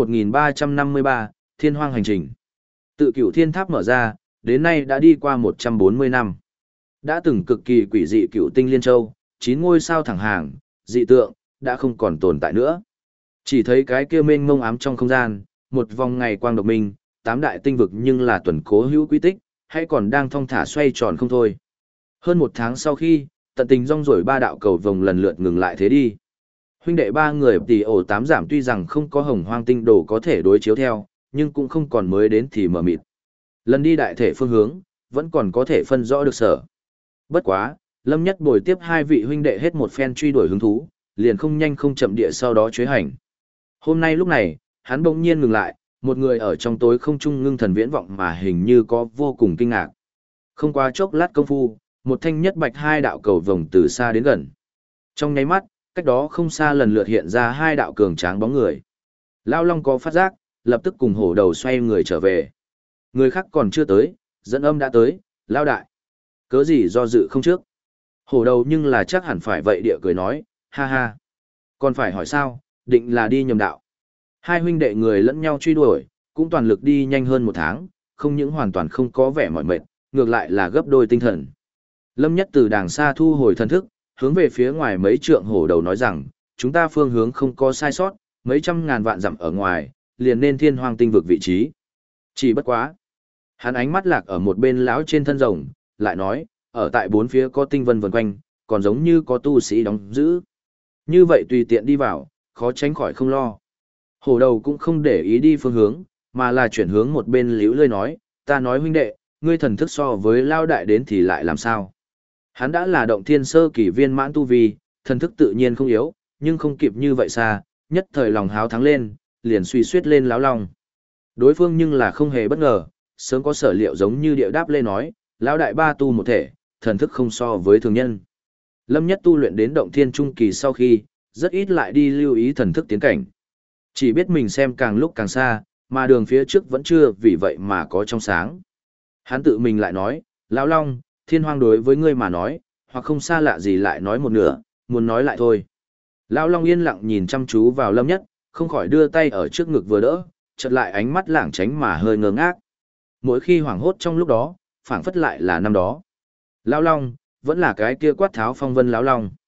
1353, Thiên Hoang hành trình. Tự Cửu Thiên Tháp mở ra, đến nay đã đi qua 140 năm. Đã từng cực kỳ quỷ dị Cửu Tinh Liên Châu, 9 ngôi sao thẳng hàng, dị tượng đã không còn tồn tại nữa. Chỉ thấy cái kia mênh mông ám trong không gian, một vòng ngày quang độc minh, 8 đại tinh vực nhưng là tuần cố hữu quy tích, hay còn đang thong thả xoay tròn không thôi. Hơn một tháng sau khi, tận tình rong ruổi ba đạo cầu vồng lần lượt ngừng lại thế đi. Huynh đệ ba người tỷ ổ 8 giảm tuy rằng không có hồng hoang tinh đồ có thể đối chiếu theo, nhưng cũng không còn mới đến thì mờ mịt. Lần đi đại thể phương hướng, vẫn còn có thể phân rõ được sở. Bất quá, Lâm Nhất bồi tiếp hai vị huynh đệ hết một phen truy đuổi hứng thú, liền không nhanh không chậm địa sau đó chế hành. Hôm nay lúc này, hắn bỗng nhiên ngừng lại, một người ở trong tối không trung ngưng thần viễn vọng mà hình như có vô cùng kinh ngạc. Không qua chốc lát công phu, một thanh nhất bạch hai đạo cầu vồng từ xa đến gần. Trong nháy mắt, cách đó không xa lần lượt hiện ra hai đạo cường tráng bóng người. Lão Long có phát giác, lập tức cùng hổ đầu xoay người trở về. Người khác còn chưa tới, dẫn âm đã tới, lao đại. Cớ gì do dự không trước. Hổ đầu nhưng là chắc hẳn phải vậy địa cười nói, ha ha. Còn phải hỏi sao, định là đi nhầm đạo. Hai huynh đệ người lẫn nhau truy đuổi, cũng toàn lực đi nhanh hơn một tháng, không những hoàn toàn không có vẻ mỏi mệt, ngược lại là gấp đôi tinh thần. Lâm Nhất từ đàng xa thu hồi thần thức, hướng về phía ngoài mấy trượng hổ đầu nói rằng, chúng ta phương hướng không có sai sót, mấy trăm ngàn vạn dặm ở ngoài, liền nên thiên hoang tinh vực vị trí. Chỉ bất quá. Hắn ánh mắt lạc ở một bên lão trên thân rồng, lại nói, ở tại bốn phía có tinh vân vần quanh, còn giống như có tu sĩ đóng giữ. Như vậy tùy tiện đi vào, khó tránh khỏi không lo. Hổ đầu cũng không để ý đi phương hướng, mà là chuyển hướng một bên liễu lơi nói, ta nói huynh đệ, ngươi thần thức so với lao đại đến thì lại làm sao? Hắn đã là động thiên sơ kỳ viên mãn tu vi, thần thức tự nhiên không yếu, nhưng không kịp như vậy xa, nhất thời lòng háo thắng lên, liền suy suýt lên láo lòng. Đối phương nhưng là không hề bất ngờ, sớm có sở liệu giống như địa đáp lê nói, lão đại ba tu một thể, thần thức không so với thường nhân. Lâm Nhất tu luyện đến động thiên trung kỳ sau khi, rất ít lại đi lưu ý thần thức tiến cảnh. Chỉ biết mình xem càng lúc càng xa, mà đường phía trước vẫn chưa vì vậy mà có trong sáng. Hắn tự mình lại nói, lão Long, thiên hoang đối với ngươi mà nói, hoặc không xa lạ gì lại nói một nửa, muốn nói lại thôi. Lão Long yên lặng nhìn chăm chú vào Lâm Nhất, không khỏi đưa tay ở trước ngực vừa đỡ, chợt lại ánh mắt lảng tránh mà hơi ngơ ngác. Mỗi khi hoảng hốt trong lúc đó, phảng phất lại là năm đó. Lão Long, vẫn là cái kia quát tháo phong vân lão Long.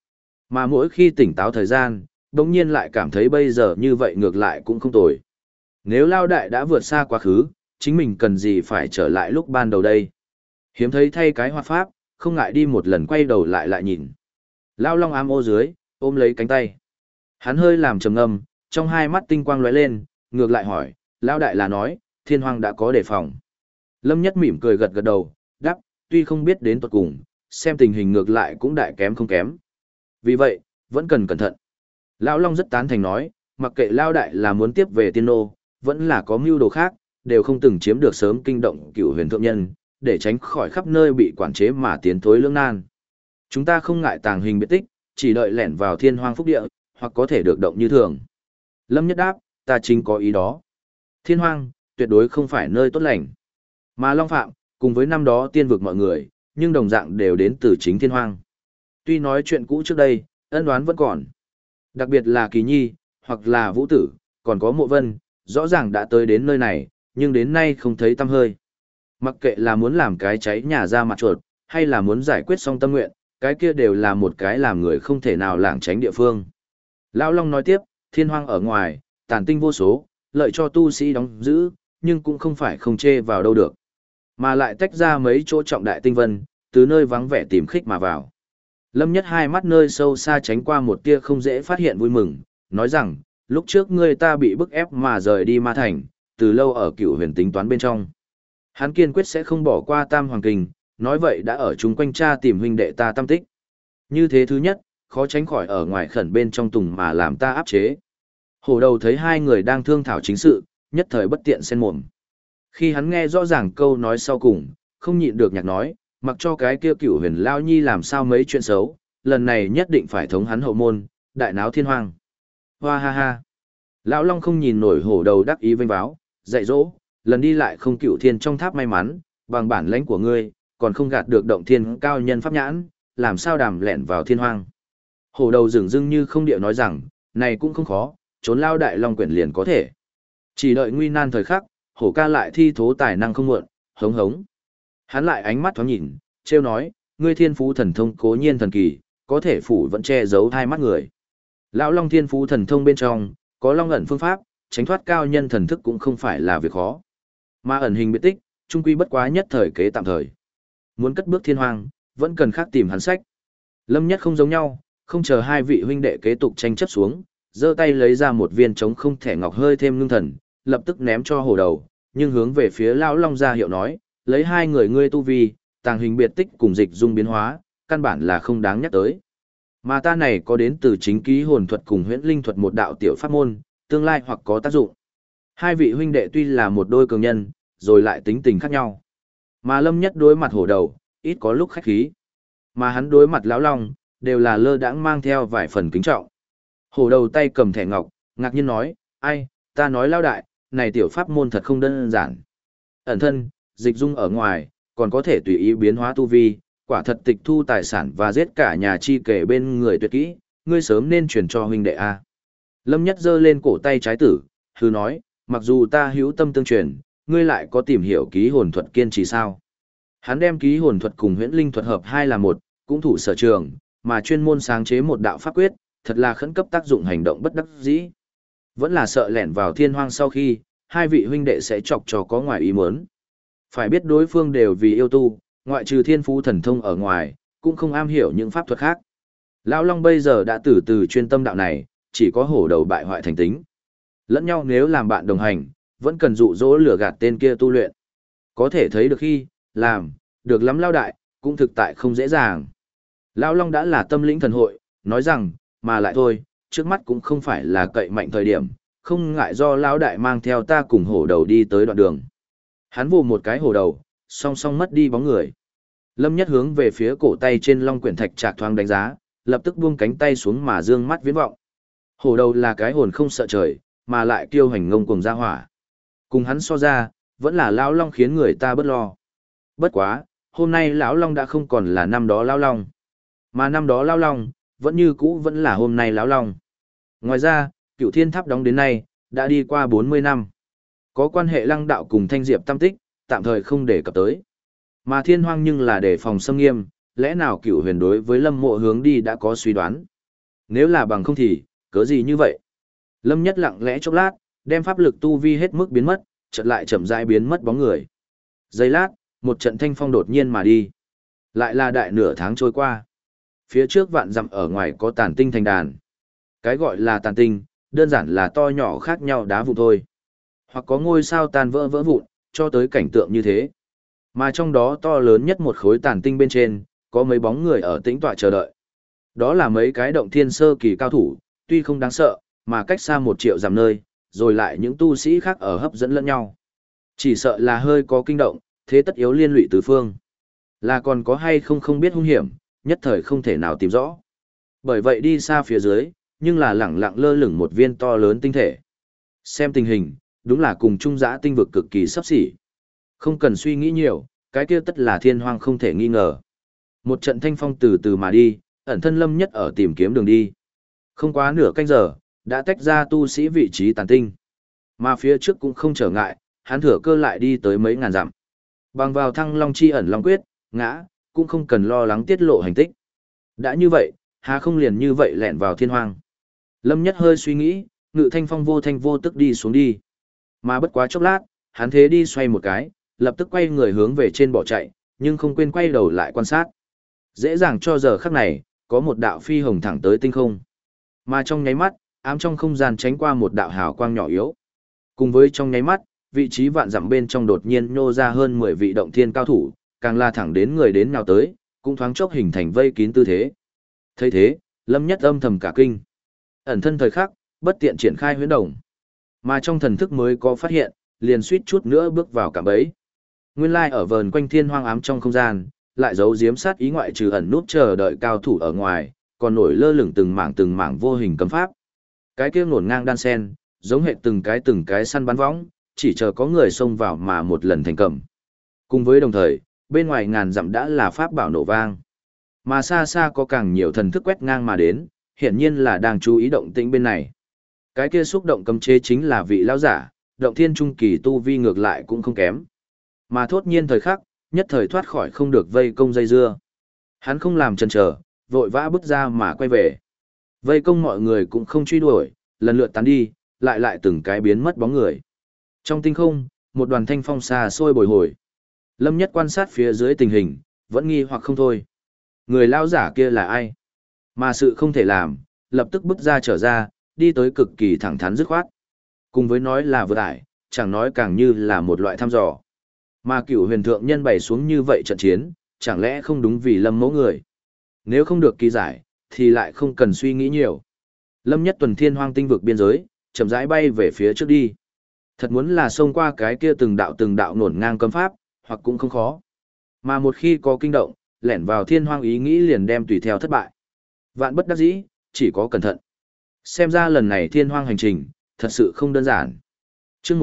Mà mỗi khi tỉnh táo thời gian, đống nhiên lại cảm thấy bây giờ như vậy ngược lại cũng không tồi. Nếu Lao Đại đã vượt xa quá khứ, chính mình cần gì phải trở lại lúc ban đầu đây. Hiếm thấy thay cái hoạt pháp, không ngại đi một lần quay đầu lại lại nhìn. Lao Long ám ô dưới, ôm lấy cánh tay. Hắn hơi làm trầm ngâm, trong hai mắt tinh quang lóe lên, ngược lại hỏi, Lao Đại là nói, thiên hoang đã có đề phòng. Lâm Nhất mỉm cười gật gật đầu, đáp, tuy không biết đến tuột cùng, xem tình hình ngược lại cũng đại kém không kém. Vì vậy, vẫn cần cẩn thận. Lão Long rất tán thành nói, mặc kệ Lao Đại là muốn tiếp về tiên nô, vẫn là có mưu đồ khác, đều không từng chiếm được sớm kinh động cửu huyền thượng nhân, để tránh khỏi khắp nơi bị quản chế mà tiến thối lưỡng nan. Chúng ta không ngại tàng hình biệt tích, chỉ đợi lẻn vào thiên hoang phúc địa, hoặc có thể được động như thường. Lâm Nhất đáp, ta chính có ý đó. Thiên hoang, tuyệt đối không phải nơi tốt lành. Mà Long Phạm, cùng với năm đó tiên vực mọi người, nhưng đồng dạng đều đến từ chính thiên hoang. Tuy nói chuyện cũ trước đây, ân đoán vẫn còn. Đặc biệt là Kỳ Nhi, hoặc là Vũ Tử, còn có Mộ Vân, rõ ràng đã tới đến nơi này, nhưng đến nay không thấy tăm hơi. Mặc kệ là muốn làm cái cháy nhà ra mặt chuột, hay là muốn giải quyết xong tâm nguyện, cái kia đều là một cái làm người không thể nào lảng tránh địa phương. Lão Long nói tiếp, thiên hoang ở ngoài, tàn tinh vô số, lợi cho tu sĩ đóng giữ, nhưng cũng không phải không chê vào đâu được. Mà lại tách ra mấy chỗ trọng đại tinh vân, từ nơi vắng vẻ tìm khích mà vào. Lâm Nhất hai mắt nơi sâu xa tránh qua một tia không dễ phát hiện vui mừng, nói rằng, lúc trước ngươi ta bị bức ép mà rời đi Ma Thành, từ lâu ở cựu huyền tính toán bên trong. Hắn kiên quyết sẽ không bỏ qua Tam Hoàng Kinh, nói vậy đã ở chung quanh cha tìm huynh đệ ta tam tích. Như thế thứ nhất, khó tránh khỏi ở ngoài khẩn bên trong tùng mà làm ta áp chế. Hổ đầu thấy hai người đang thương thảo chính sự, nhất thời bất tiện xen mồm. Khi hắn nghe rõ ràng câu nói sau cùng, không nhịn được nhạc nói, mặc cho cái kia cửu huyền lao nhi làm sao mấy chuyện xấu, lần này nhất định phải thống hắn hậu môn, đại náo thiên hoang. Hoa ha ha. Lão Long không nhìn nổi hổ đầu đắc ý vênh váo, dạy dỗ, lần đi lại không cửu thiên trong tháp may mắn, bằng bản lãnh của ngươi, còn không gạt được động thiên cao nhân pháp nhãn, làm sao đàm lẹn vào thiên hoang. Hổ đầu dửng dưng như không điệu nói rằng, này cũng không khó, trốn lao đại long quyển liền có thể. Chỉ đợi nguy nan thời khắc, hổ ca lại thi thố tài năng không muộn, hống hống. Hắn lại ánh mắt thoáng nhìn, trêu nói, ngươi thiên phú thần thông cố nhiên thần kỳ, có thể phủ vẫn che giấu hai mắt người. Lão Long thiên phú thần thông bên trong, có long ẩn phương pháp, tránh thoát cao nhân thần thức cũng không phải là việc khó. Mà ẩn hình biệt tích, trung quy bất quá nhất thời kế tạm thời. Muốn cất bước thiên hoang, vẫn cần khác tìm hắn sách. Lâm Nhất không giống nhau, không chờ hai vị huynh đệ kế tục tranh chấp xuống, giơ tay lấy ra một viên trống không thẻ ngọc hơi thêm ngưng thần, lập tức ném cho hổ đầu, nhưng hướng về phía lão Long ra hiệu nói, lấy hai người ngươi tu vi, tàng hình biệt tích cùng dịch dung biến hóa, căn bản là không đáng nhắc tới. Mà ta này có đến từ chính ký hồn thuật cùng huyễn linh thuật một đạo tiểu pháp môn, tương lai hoặc có tác dụng. Hai vị huynh đệ tuy là một đôi cường nhân, rồi lại tính tình khác nhau. Mà Lâm Nhất đối mặt hổ đầu, ít có lúc khách khí. Mà hắn đối mặt lão Long, đều là lơ đãng mang theo vài phần kính trọng. Hổ đầu tay cầm thẻ ngọc, ngạc nhiên nói, ai, ta nói lão đại, này tiểu pháp môn thật không đơn giản. Ẩn thân, dịch dung ở ngoài, còn có thể tùy ý biến hóa tu vi, quả thật tịch thu tài sản và giết cả nhà chi kể bên người tuyệt kỹ, ngươi sớm nên truyền cho huynh đệ a. Lâm Nhất giơ lên cổ tay trái tử, hư nói, mặc dù ta hữu tâm tương truyền, ngươi lại có tìm hiểu ký hồn thuật kiên trì sao? Hắn đem ký hồn thuật cùng huyễn linh thuật hợp hai là một, cũng thủ sở trường, mà chuyên môn sáng chế một đạo pháp quyết, thật là khẩn cấp tác dụng hành động bất đắc dĩ. Vẫn là sợ lẻn vào thiên hoang sau khi, hai vị huynh đệ sẽ chọc cho có ngoài ý muốn. Phải biết đối phương đều vì yêu tu, ngoại trừ thiên phú thần thông ở ngoài, cũng không am hiểu những pháp thuật khác. Lão Long bây giờ đã từ từ chuyên tâm đạo này, chỉ có hổ đầu bại hoại thành tính. Lẫn nhau nếu làm bạn đồng hành, vẫn cần dụ dỗ lừa gạt tên kia tu luyện. Có thể thấy được khi, làm, được lắm lao đại, cũng thực tại không dễ dàng. Lão Long đã là tâm lĩnh thần hội, nói rằng, mà lại thôi, trước mắt cũng không phải là cậy mạnh thời điểm, không ngại do lão đại mang theo ta cùng hổ đầu đi tới đoạn đường. Hắn vù một cái hổ đầu, song song mất đi bóng người. Lâm Nhất hướng về phía cổ tay trên long quyển thạch trạc thoáng đánh giá, lập tức buông cánh tay xuống mà dương mắt viễn vọng. Hổ đầu là cái hồn không sợ trời, mà lại kiêu hành ngông cuồng ra hỏa. Cùng hắn so ra, vẫn là lão long khiến người ta bất lo. Bất quá, hôm nay lão long đã không còn là năm đó lão long, mà năm đó lão long vẫn như cũ vẫn là hôm nay lão long. Ngoài ra, Cửu Thiên Tháp đóng đến nay đã đi qua 40 năm. Có quan hệ Lăng Đạo cùng Thanh Diệp Tam Tích, tạm thời không để cập tới. Mà Thiên Hoang nhưng là để phòng xâm nghiêm, lẽ nào Cửu Huyền đối với Lâm Mộ hướng đi đã có suy đoán. Nếu là bằng không thì, cớ gì như vậy? Lâm Nhất lặng lẽ chốc lát, đem pháp lực tu vi hết mức biến mất, chợt lại chậm rãi biến mất bóng người. Giây lát, một trận thanh phong đột nhiên mà đi. Lại là đại nửa tháng trôi qua. Phía trước vạn dặm ở ngoài có tàn tinh thành đàn. Cái gọi là tàn tinh, đơn giản là to nhỏ khác nhau đá vụn thôi. Hoặc có ngôi sao tan vỡ vỡ vụn, cho tới cảnh tượng như thế. Mà trong đó to lớn nhất một khối tàn tinh bên trên, có mấy bóng người ở tĩnh tọa chờ đợi. Đó là mấy cái động thiên sơ kỳ cao thủ, tuy không đáng sợ, mà cách xa 1 triệu dặm nơi, rồi lại những tu sĩ khác ở hấp dẫn lẫn nhau. Chỉ sợ là hơi có kinh động, thế tất yếu liên lụy tứ phương. Là còn có hay không không biết hung hiểm, nhất thời không thể nào tìm rõ. Bởi vậy đi xa phía dưới, nhưng là lẳng lặng lơ lửng một viên to lớn tinh thể. Xem tình hình, đúng là cùng trung giã tinh vực cực kỳ sắp xỉ. Không cần suy nghĩ nhiều, cái kia tất là thiên hoang không thể nghi ngờ. Một trận thanh phong từ từ mà đi, ẩn thân Lâm Nhất ở tìm kiếm đường đi. Không quá nửa canh giờ, đã tách ra tu sĩ vị trí tàn tinh. Mà phía trước cũng không trở ngại, hắn thừa cơ lại đi tới mấy ngàn dặm. Bằng vào Thăng Long chi ẩn long quyết, ngã, cũng không cần lo lắng tiết lộ hành tích. Đã như vậy, hà không liền như vậy lẹn vào thiên hoang. Lâm Nhất hơi suy nghĩ, ngự thanh phong vô thanh vô tức đi xuống đi. Mà bất quá chốc lát, hắn thế đi xoay một cái, lập tức quay người hướng về trên bỏ chạy, nhưng không quên quay đầu lại quan sát. Dễ dàng cho giờ khắc này, có một đạo phi hồng thẳng tới tinh không. Mà trong nháy mắt, ám trong không gian tránh qua một đạo hào quang nhỏ yếu. Cùng với trong nháy mắt, vị trí vạn dặm bên trong đột nhiên nhô ra hơn 10 vị động thiên cao thủ, càng la thẳng đến người đến nào tới, cũng thoáng chốc hình thành vây kín tư thế. Thấy thế, Lâm Nhất âm thầm cả kinh. Ẩn thân thời khắc, bất tiện triển khai huyễn đồng. Mà trong thần thức mới có phát hiện, liền suýt chút nữa bước vào cạm bẫy. Nguyên lai ở vờn quanh thiên hoang ám trong không gian, lại giấu giếm sát ý ngoại trừ ẩn nút chờ đợi cao thủ ở ngoài, còn nổi lơ lửng từng mảng vô hình cấm pháp. Cái kia ngổn ngang đan sen, giống hệ từng cái săn bắn võng, chỉ chờ có người xông vào mà một lần thành cầm. Cùng với đồng thời, bên ngoài ngàn dặm đã là pháp bảo nổ vang. Mà xa xa có càng nhiều thần thức quét ngang mà đến, hiển nhiên là đang chú ý động tĩnh bên này. Cái kia xúc động cấm chế chính là vị lão giả, động thiên trung kỳ tu vi ngược lại cũng không kém. Mà thốt nhiên thời khắc, nhất thời thoát khỏi không được vây công dây dưa. Hắn không làm chần chờ, vội vã bước ra mà quay về. Vây công mọi người cũng không truy đuổi, lần lượt tán đi, lại từng cái biến mất bóng người. Trong tinh không, một đoàn thanh phong xa xôi bồi hồi. Lâm Nhất quan sát phía dưới tình hình, vẫn nghi hoặc không thôi. Người lao giả kia là ai? Mà sự không thể làm, lập tức bước ra trở ra, đi tới cực kỳ thẳng thắn dứt khoát. Cùng với nói là vượt ải, chẳng nói càng như là một loại thăm dò. Mà cửu huyền thượng nhân bày xuống như vậy trận chiến, chẳng lẽ không đúng vì Lâm mẫu người? Nếu không được kỳ giải, thì lại không cần suy nghĩ nhiều. Lâm Nhất tuần thiên hoang tinh vực biên giới, chậm rãi bay về phía trước đi. Thật muốn là xông qua cái kia từng đạo nổn ngang cấm pháp, hoặc cũng không khó. Mà một khi có kinh động, lẻn vào thiên hoang ý nghĩ liền đem tùy theo thất bại. Vạn bất đắc dĩ, chỉ có cẩn thận. Xem ra lần này thiên hoang hành trình, thật sự không đơn giản. Trước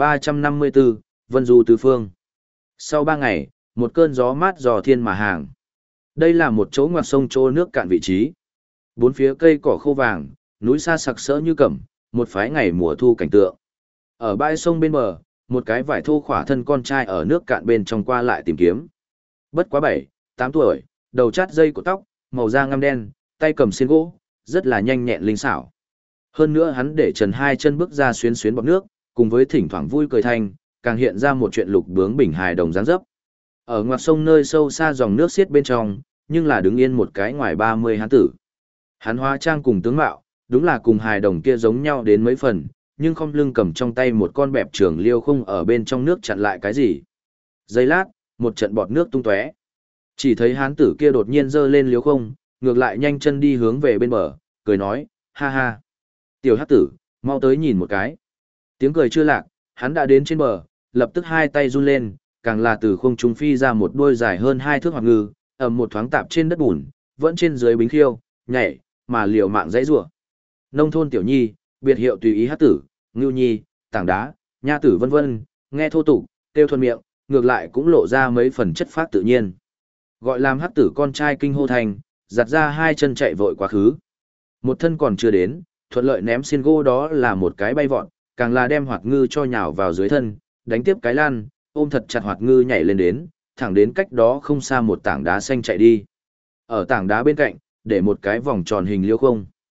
1354, Vân Du Tứ Phương. Sau 3 ngày, một cơn gió mát dò thiên mà hàng. Đây là một chỗ ngoặt sông trô nước cạn vị trí. Bốn phía cây cỏ khô vàng, núi xa sặc sỡ như cẩm, một phái ngày mùa thu cảnh tượng. Ở bãi sông bên bờ, một cái vải thô khỏa thân con trai ở nước cạn bên trong qua lại tìm kiếm. Bất quá 7, 8 tuổi, đầu chát dây của tóc, màu da ngăm đen, tay cầm xiên gỗ, rất là nhanh nhẹn linh xảo. Hơn nữa hắn để trần hai chân bước ra xuyến xuyến bọt nước, cùng với thỉnh thoảng vui cười thanh, càng hiện ra một chuyện lục bướng bình hài đồng dáng dấp. Ở ngoặt sông nơi sâu xa dòng nước xiết bên trong, nhưng là đứng yên một cái ngoài 30 hán tử. Hắn hóa trang cùng tướng mạo, đúng là cùng hài đồng kia giống nhau đến mấy phần, nhưng không lưng cầm trong tay một con bẹp trường liêu không ở bên trong nước chặn lại cái gì. Giây lát, một trận bọt nước tung tóe. Chỉ thấy hán tử kia đột nhiên giơ lên liêu không, ngược lại nhanh chân đi hướng về bên bờ, cười nói, ha ha. Tiểu hắc tử, mau tới nhìn một cái. Tiếng cười chưa lạc, hắn đã đến trên bờ, lập tức hai tay run lên, càng là từ khung trung phi ra một đuôi dài hơn 2 thước hoặc ngư, ầm một thoáng tạp trên đất bùn, vẫn trên dưới bính khiêu, nhảy, mà liều mạng dãy rủa. Nông thôn tiểu nhi, biệt hiệu tùy ý hắc tử, ngưu nhi, tảng đá, nha tử vân vân, nghe thô tục, tiêu thuần miệng, ngược lại cũng lộ ra mấy phần chất phác tự nhiên. Gọi làm hắc tử con trai kinh hô thành, giặt ra hai chân chạy vội quá khứ. Một thân còn chưa đến, thuận lợi ném xiên gỗ đó là một cái bay vọt, càng là đem hoạt ngư cho nhào vào dưới thân, đánh tiếp cái lan, ôm thật chặt hoạt ngư nhảy lên đến, thẳng đến cách đó không xa một tảng đá xanh chạy đi. Ở tảng đá bên cạnh, để một cái vòng tròn hình liêu không.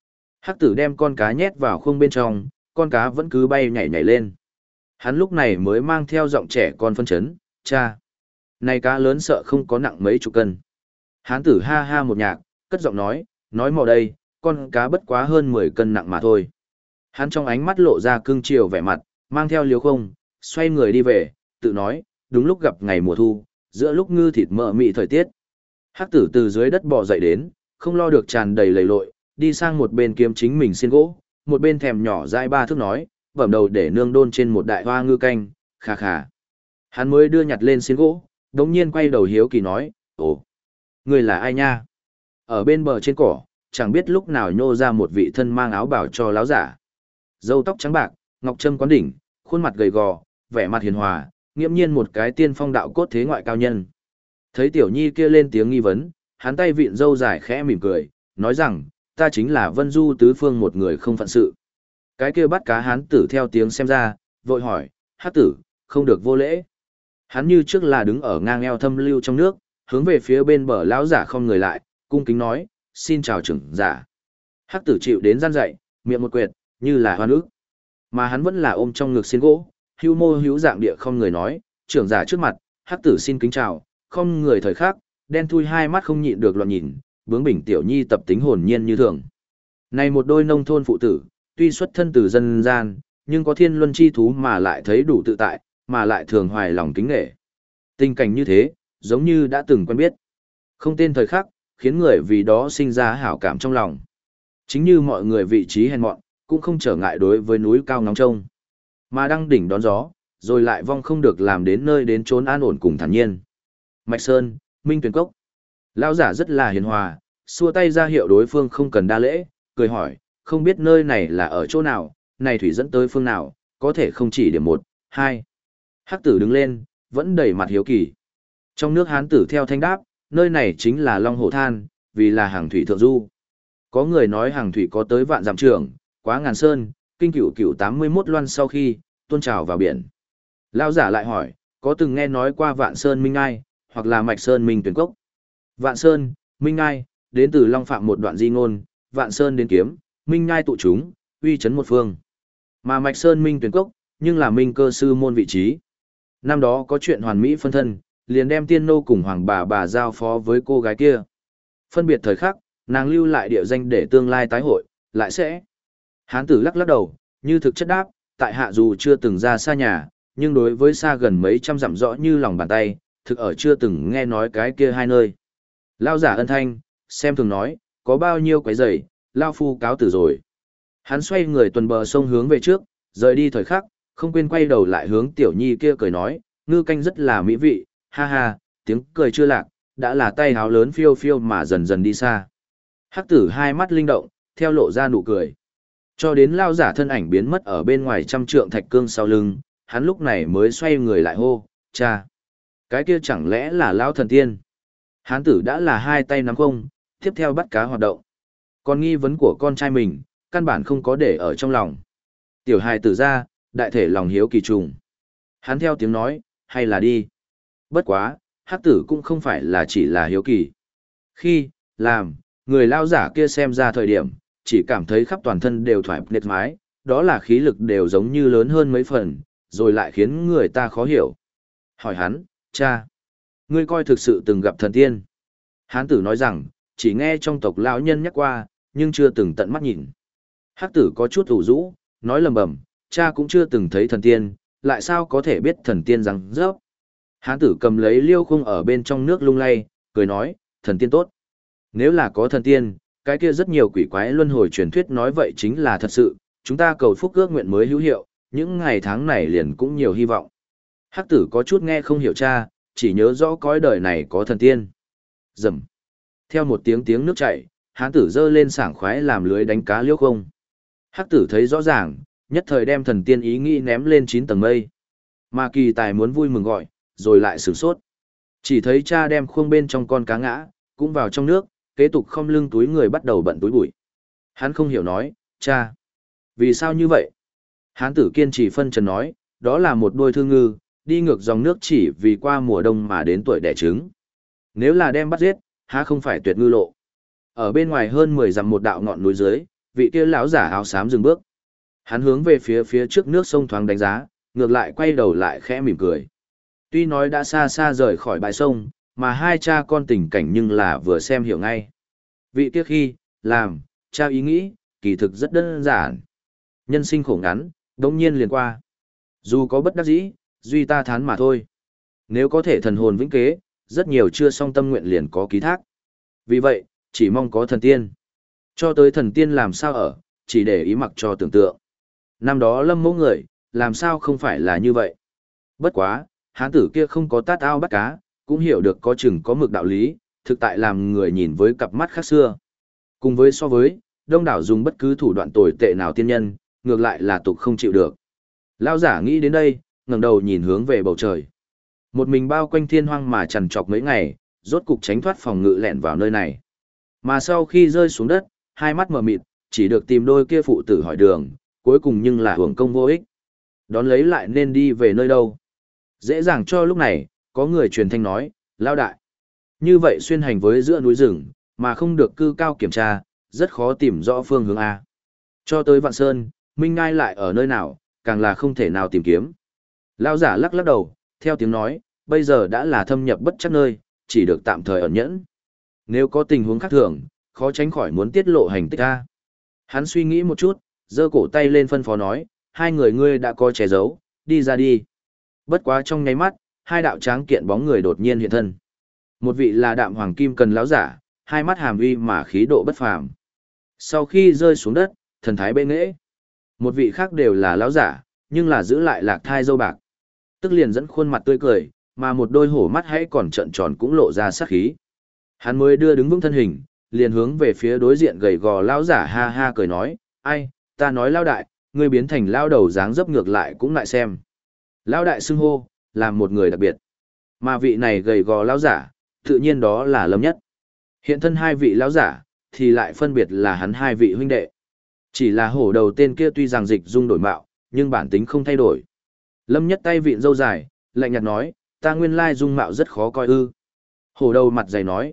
Hắc tử đem con cá nhét vào khuôn bên trong, con cá vẫn cứ bay nhảy nhảy lên. Hắn lúc này mới mang theo giọng trẻ con phân chấn, cha. Này cá lớn sợ không có nặng mấy chục cân. Hán tử ha ha một nhạc, cất giọng nói mò đây, con cá bất quá hơn 10 cân nặng mà thôi. Hắn trong ánh mắt lộ ra cương chiều vẻ mặt, mang theo liếu không, xoay người đi về, tự nói, đúng lúc gặp ngày mùa thu, giữa lúc ngư thịt mỡ mị thời tiết. Hắc tử từ dưới đất bò dậy đến, không lo được tràn đầy lầy lội, đi sang một bên kiếm chính mình xiên gỗ, một bên thèm nhỏ dai 3 thước nói, bẩm đầu để nương đôn trên một đại hoa ngư canh, khà khà. Hắn mới đưa nhặt lên xiên gỗ, đống nhiên quay đầu hiếu kỳ nói, ồ, người là ai nha? Ở bên bờ trên cỏ, chẳng biết lúc nào nhô ra một vị thân mang áo bảo cho láo giả. Râu tóc trắng bạc, ngọc trâm quán đỉnh, khuôn mặt gầy gò, vẻ mặt hiền hòa, nghiễm nhiên một cái tiên phong đạo cốt thế ngoại cao nhân. Thấy tiểu nhi kia lên tiếng nghi vấn, hắn tay vịn râu dài khẽ mỉm cười, nói rằng, ta chính là Vân Du tứ phương một người không phận sự. Cái kia bắt cá hán tử theo tiếng xem ra, vội hỏi, hắc tử, không được vô lễ. Hắn như trước là đứng ở ngang eo thâm lưu trong nước, hướng về phía bên bờ lão giả không người lại, cung kính nói, xin chào trưởng giả. Hắc tử chịu đến gian dạy, miệng một quệt, như là hoa nước. Mà hắn vẫn là ôm trong ngực xiên gỗ, hưu mô hữu dạng địa không người nói, trưởng giả trước mặt, hắc tử xin kính chào, không người thời khắc, đen thui hai mắt không nhịn được loạn nhìn, bướng bỉnh tiểu nhi tập tính hồn nhiên như thường. Này một đôi nông thôn phụ tử, tuy xuất thân từ dân gian, nhưng có thiên luân chi thú mà lại thấy đủ tự tại, mà lại thường hoài lòng kính nghệ. Tình cảnh như thế, giống như đã từng quen biết. Không tên thời khắc, khiến người vì đó sinh ra hảo cảm trong lòng. Chính như mọi người vị trí hèn mọn, cũng không trở ngại đối với núi cao ngóng trông. Mà đăng đỉnh đón gió, rồi lại vong không được làm đến nơi đến chốn an ổn cùng thản nhiên. Mạch Sơn, Minh Tuyền Cốc. Lão giả rất là hiền hòa, xua tay ra hiệu đối phương không cần đa lễ, cười hỏi, không biết nơi này là ở chỗ nào, này thủy dẫn tới phương nào, có thể không chỉ điểm 1, 2. Hắc tử đứng lên, vẫn đầy mặt hiếu kỳ. Trong nước hán tử theo thanh đáp, nơi này chính là Long Hồ Than, vì là hàng thủy thượng du. Có người nói hàng thủy có tới vạn dặm trường, quá ngàn sơn, kinh cửu cửu 81 loan sau khi, tuôn trào vào biển. Lão giả lại hỏi, có từng nghe nói qua Vạn Sơn Minh Ngai, hoặc là Mạch Sơn Minh Tuyền Cốc. Vạn Sơn, Minh Ngai, đến từ Long Phạm một đoạn di ngôn, Vạn Sơn đến kiếm, Minh Ngai tụ chúng, uy chấn một phương. Mà Mạch Sơn Minh Tuyền Cốc, nhưng là Minh cơ sư môn vị trí. Năm đó có chuyện hoàn mỹ phân thân, liền đem tiên nô cùng hoàng bà giao phó với cô gái kia. Phân biệt thời khắc, nàng lưu lại địa danh để tương lai tái hội, lại sẽ. Hán tử lắc lắc đầu, như thực chất đáp, tại hạ dù chưa từng ra xa nhà, nhưng đối với xa gần mấy trăm dặm rõ như lòng bàn tay, thực ở chưa từng nghe nói cái kia hai nơi. Lao giả ân thanh, xem thường nói, có bao nhiêu quấy rầy, Lao phu cáo tử rồi. Hắn xoay người tuần bờ sông hướng về trước, rời đi thời khắc, không quên quay đầu lại hướng tiểu nhi kia cười nói, ngư canh rất là mỹ vị, ha ha, tiếng cười chưa lạc, đã là tay háo lớn phiêu phiêu mà dần dần đi xa. Hắc tử hai mắt linh động, theo lộ ra nụ cười. Cho đến lao giả thân ảnh biến mất ở bên ngoài trăm trượng thạch cương sau lưng, hắn lúc này mới xoay người lại hô, cha. Cái kia chẳng lẽ là lao thần tiên? Hán tử đã là hai tay nắm không, tiếp theo bắt cá hoạt động. Còn nghi vấn của con trai mình, căn bản không có để ở trong lòng. Tiểu hài tử ra, đại thể lòng hiếu kỳ trùng. Hắn theo tiếng nói, hay là đi. Bất quá, hắc tử cũng không phải là chỉ là hiếu kỳ. Khi, làm, người lao giả kia xem ra thời điểm, chỉ cảm thấy khắp toàn thân đều thoải nệt mái, đó là khí lực đều giống như lớn hơn mấy phần, rồi lại khiến người ta khó hiểu. Hỏi hắn, cha, ngươi coi thực sự từng gặp thần tiên. Hán tử nói rằng, chỉ nghe trong tộc lão nhân nhắc qua, nhưng chưa từng tận mắt nhìn. Hắc tử có chút ủ rũ, nói lầm bầm, cha cũng chưa từng thấy thần tiên, lại sao có thể biết thần tiên rằng rớp. Hán tử cầm lấy liêu khung ở bên trong nước lung lay, cười nói, thần tiên tốt. Nếu là có thần tiên, cái kia rất nhiều quỷ quái luân hồi truyền thuyết nói vậy chính là thật sự, chúng ta cầu phúc ước nguyện mới hữu hiệu, những ngày tháng này liền cũng nhiều hy vọng. Hắc tử có chút nghe không hiểu cha, chỉ nhớ rõ cõi đời này có thần tiên. Rầm. Theo một tiếng nước chảy, hán tử giơ lên sảng khoái làm lưới đánh cá liêu không. Hắc tử thấy rõ ràng, nhất thời đem thần tiên ý nghĩ ném lên 9 tầng mây. Mà kỳ tài muốn vui mừng gọi, rồi lại sửng sốt. Chỉ thấy cha đem khuông bên trong con cá ngã, cũng vào trong nước, kế tục không lưng túi người bắt đầu bận túi bụi. Hắn không hiểu nói, cha, vì sao như vậy? Hán tử kiên trì phân trần nói, đó là một đôi thương ngư, đi ngược dòng nước chỉ vì qua mùa đông mà đến tuổi đẻ trứng. Nếu là đem bắt giết, há không phải tuyệt ngư lộ. Ở bên ngoài hơn 10 dặm một đạo ngọn núi dưới, Vị kia lão giả áo xám dừng bước. Hắn hướng về phía phía trước nước sông thoáng đánh giá, ngược lại quay đầu lại khẽ mỉm cười. Tuy nói đã xa xa rời khỏi bãi sông, mà hai cha con tình cảnh nhưng là vừa xem hiểu ngay. Vị kia khi, làm, cha ý nghĩ, kỳ thực rất đơn giản. Nhân sinh khổ ngắn, đống nhiên liền qua. Dù có bất đắc dĩ, duy ta thán mà thôi. Nếu có thể thần hồn vĩnh kế, rất nhiều chưa song tâm nguyện liền có ký thác. Vì vậy, chỉ mong có thần tiên. Cho tới thần tiên làm sao ở, chỉ để ý mặc cho tưởng tượng. Năm đó Lâm Mẫu người, làm sao không phải là như vậy. Bất quá, hán tử kia không có tát ao bắt cá, cũng hiểu được có chừng có mực đạo lý, thực tại làm người nhìn với cặp mắt khác xưa. Cùng với so với, đông đảo dùng bất cứ thủ đoạn tồi tệ nào tiên nhân, ngược lại là tục không chịu được. Lão giả nghĩ đến đây, ngẩng đầu nhìn hướng về bầu trời. Một mình bao quanh thiên hoang mà trằn trọc mấy ngày, rốt cục tránh thoát phòng ngự lẹn vào nơi này. Mà sau khi rơi xuống đất, hai mắt mờ mịt, chỉ được tìm đôi kia phụ tử hỏi đường, cuối cùng nhưng là hưởng công vô ích. Đón lấy lại nên đi về nơi đâu. Dễ dàng cho lúc này, có người truyền thanh nói, lao đại. Như vậy xuyên hành với giữa núi rừng, mà không được cư cao kiểm tra, rất khó tìm rõ phương hướng A. Cho tới Vạn Sơn, Minh Ngai lại ở nơi nào, càng là không thể nào tìm kiếm. Lao giả lắc lắc đầu, theo tiếng nói, bây giờ đã là thâm nhập bất chắc nơi, chỉ được tạm thời ẩn nhẫn. Nếu có tình huống khác thường, khó tránh khỏi muốn tiết lộ hành tích A. Hắn suy nghĩ một chút, giơ cổ tay lên phân phó nói, hai người ngươi đã có che giấu, đi ra đi. Bất quá trong nháy mắt, hai đạo tráng kiện bóng người đột nhiên hiện thân. Một vị là Đạm Hoàng Kim Cần lão giả, hai mắt hàm uy mà khí độ bất phàm. Sau khi rơi xuống đất, thần thái bệ nghệ. Một vị khác đều là lão giả, nhưng là giữ lại lạc thai dâu bạc. Tức liền dẫn khuôn mặt tươi cười, mà một đôi hổ mắt hãy còn trợn tròn cũng lộ ra sát khí. Hắn mới đưa đứng vững thân hình, liền hướng về phía đối diện gầy gò lão giả ha ha cười nói, ai, ta nói lão đại, ngươi biến thành lão đầu dáng dấp ngược lại cũng lại xem. Lão đại xưng hô, làm một người đặc biệt. Mà vị này gầy gò lão giả, tự nhiên đó là Lâm Nhất. Hiện thân hai vị lão giả, thì lại phân biệt là hắn hai vị huynh đệ. Chỉ là hổ đầu tên kia tuy rằng dịch dung đổi mạo, nhưng bản tính không thay đổi. Lâm Nhất tay vịn râu dài, lạnh nhạt nói, ta nguyên lai dung mạo rất khó coi ư. Hổ đầu mặt dày nói,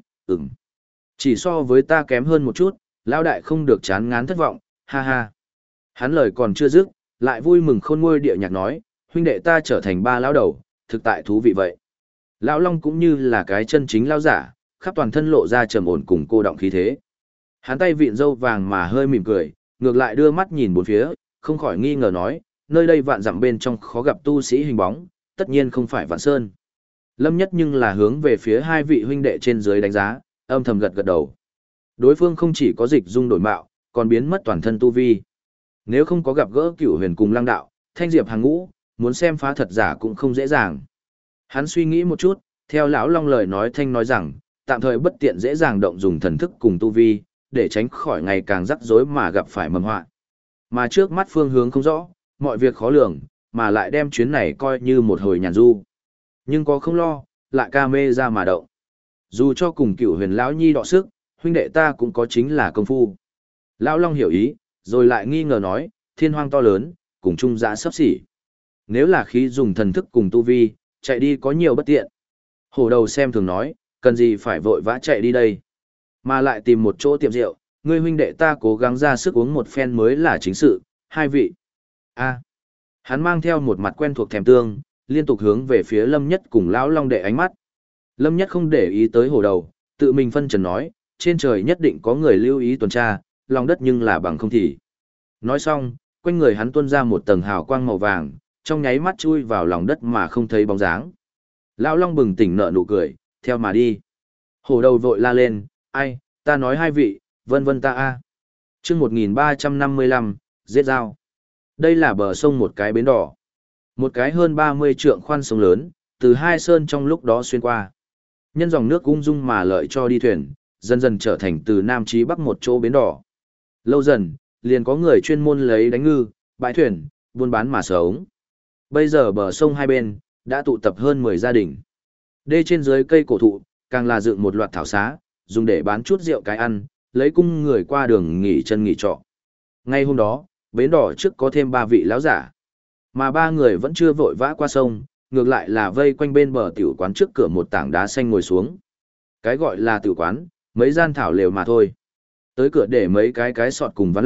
chỉ so với ta kém hơn một chút, lão đại không được chán ngán thất vọng, ha ha. Hắn lời còn chưa dứt, lại vui mừng khôn nguôi địa nhạc nói, huynh đệ ta trở thành ba lão đầu, thực tại thú vị vậy. Lão Long cũng như là cái chân chính lão giả, khắp toàn thân lộ ra trầm ổn cùng cô động khí thế. Hắn tay vịn râu vàng mà hơi mỉm cười, ngược lại đưa mắt nhìn bốn phía, không khỏi nghi ngờ nói, nơi đây vạn dặm bên trong khó gặp tu sĩ hình bóng, tất nhiên không phải Vạn Sơn. Lâm Nhất nhưng là hướng về phía hai vị huynh đệ trên dưới đánh giá, âm thầm gật gật đầu. Đối phương không chỉ có dịch dung đổi mạo, còn biến mất toàn thân tu vi. Nếu không có gặp gỡ Cửu Huyền cùng Lăng Đạo, Thanh Diệp hàng ngũ, muốn xem phá thật giả cũng không dễ dàng. Hắn suy nghĩ một chút, theo lão Long lời nói thanh nói rằng, tạm thời bất tiện dễ dàng động dùng thần thức cùng tu vi, để tránh khỏi ngày càng rắc rối mà gặp phải mầm họa. Mà trước mắt phương hướng không rõ, mọi việc khó lường, mà lại đem chuyến này coi như một hồi nhàn du. Nhưng có không lo, lại ca mê ra mà động. Dù cho cùng Cửu Huyền lão nhi đọ sức, huynh đệ ta cũng có chính là công phu. Lão Long hiểu ý, rồi lại nghi ngờ nói, thiên hoang to lớn, cùng chung dã sấp xỉ. Nếu là khí dùng thần thức cùng tu vi, chạy đi có nhiều bất tiện. Hổ đầu xem thường nói, cần gì phải vội vã chạy đi đây. Mà lại tìm một chỗ tiệm rượu, ngươi huynh đệ ta cố gắng ra sức uống một phen mới là chính sự, hai vị. Hắn mang theo một mặt quen thuộc thèm tương, liên tục hướng về phía Lâm Nhất cùng lão Long đệ ánh mắt. Lâm Nhất không để ý tới hổ đầu, tự mình phân trần nói, trên trời nhất định có người lưu ý tuần tra, lòng đất nhưng là bằng không thì. Nói xong, quanh người hắn tuôn ra một tầng hào quang màu vàng, trong nháy mắt chui vào lòng đất mà không thấy bóng dáng. Lão Long bừng tỉnh nở nụ cười, theo mà đi. Hổ đầu vội la lên, ai, ta nói hai vị, vân vân ta a. Chương 1355, giết dao. Đây là bờ sông một cái bến đỏ. Một cái hơn 30 trượng khoan sông lớn, từ hai sơn trong lúc đó xuyên qua. Nhân dòng nước ung dung mà lợi cho đi thuyền, dần dần trở thành từ Nam chí Bắc một chỗ bến đỏ. Lâu dần, liền có người chuyên môn lấy đánh ngư, bãi thuyền, buôn bán mà sống. Bây giờ bờ sông hai bên, đã tụ tập hơn 10 gia đình. Đê trên dưới cây cổ thụ, càng là dựng một loạt thảo xá, dùng để bán chút rượu cái ăn, lấy cung người qua đường nghỉ chân nghỉ trọ. Ngay hôm đó, bến đỏ trước có thêm 3 vị lão giả. Mà 3 người vẫn chưa vội vã qua sông, ngược lại là vây quanh bên bờ tiểu quán trước cửa một tảng đá xanh ngồi xuống. Cái gọi là tiểu quán, mấy gian thảo lều mà thôi. Tới cửa để mấy cái sọt cùng ván lát,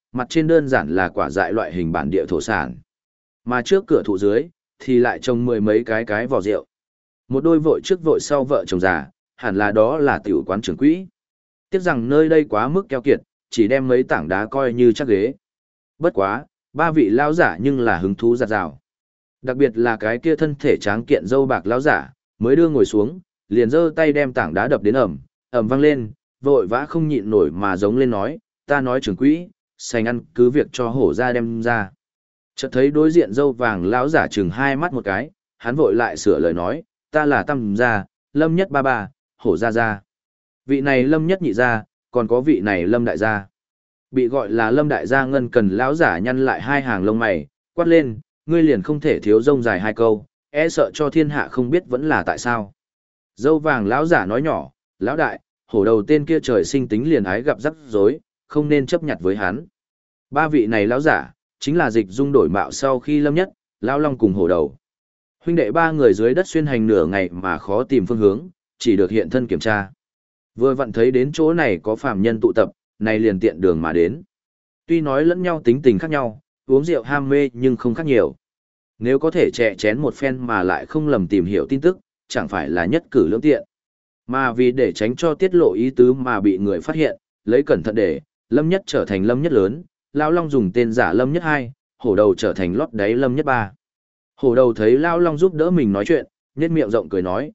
mặt trên đơn giản là quả dại loại hình bản địa thổ sản. Mà trước cửa thụ dưới, thì lại trồng mười mấy cái vò rượu. Một đôi vội trước vội sau vợ chồng già, hẳn là đó là tiểu quán trưởng quỹ. Tiếc rằng nơi đây quá mức keo kiệt, chỉ đem mấy tảng đá coi như chắc ghế. Bất quá, ba vị lão giả nhưng là hứng thú giặt rào. Đặc biệt là cái kia thân thể tráng kiện dâu bạc lão giả, mới đưa ngồi xuống, liền giơ tay đem tảng đá đập đến ầm vang lên, vội vã không nhịn nổi mà giống lên nói, ta nói trưởng quỹ, sành ăn cứ việc cho hổ ra đem ra. Chợt thấy đối diện dâu vàng lão giả chừng hai mắt một cái, hắn vội lại sửa lời nói, ta là Tam gia, Lâm nhất ba ba, hổ gia gia. Vị này Lâm nhất nhị gia, còn có vị này Lâm đại gia. Bị gọi là Lâm đại gia ngân cần lão giả nhăn lại hai hàng lông mày, quát lên, ngươi liền không thể thiếu rông dài hai câu, e sợ cho thiên hạ không biết vẫn là tại sao. Dâu vàng lão giả nói nhỏ, lão đại, hổ đầu tên kia trời sinh tính liền ái gặp rắc rối, không nên chấp nhặt với hắn. Ba vị này lão giả, chính là Dịch Dung đổi mạo sau khi Lâm nhất, lão long cùng hổ đầu. Huynh đệ ba người dưới đất xuyên hành nửa ngày mà khó tìm phương hướng, chỉ được hiện thân kiểm tra. Vừa vặn thấy đến chỗ này có phàm nhân tụ tập, này liền tiện đường mà đến. Tuy nói lẫn nhau tính tình khác nhau, uống rượu ham mê nhưng không khác nhiều. Nếu có thể chè chén một phen mà lại không lầm tìm hiểu tin tức, chẳng phải là nhất cử lưỡng tiện. Mà vì để tránh cho tiết lộ ý tứ mà bị người phát hiện, lấy cẩn thận để, Lâm nhất trở thành Lâm nhất lớn, Lão Long dùng tên giả Lâm nhất hai, hổ đầu trở thành lót đáy Lâm nhất ba. Hổ đầu thấy Lão Long giúp đỡ mình nói chuyện, nhếch miệng rộng cười nói,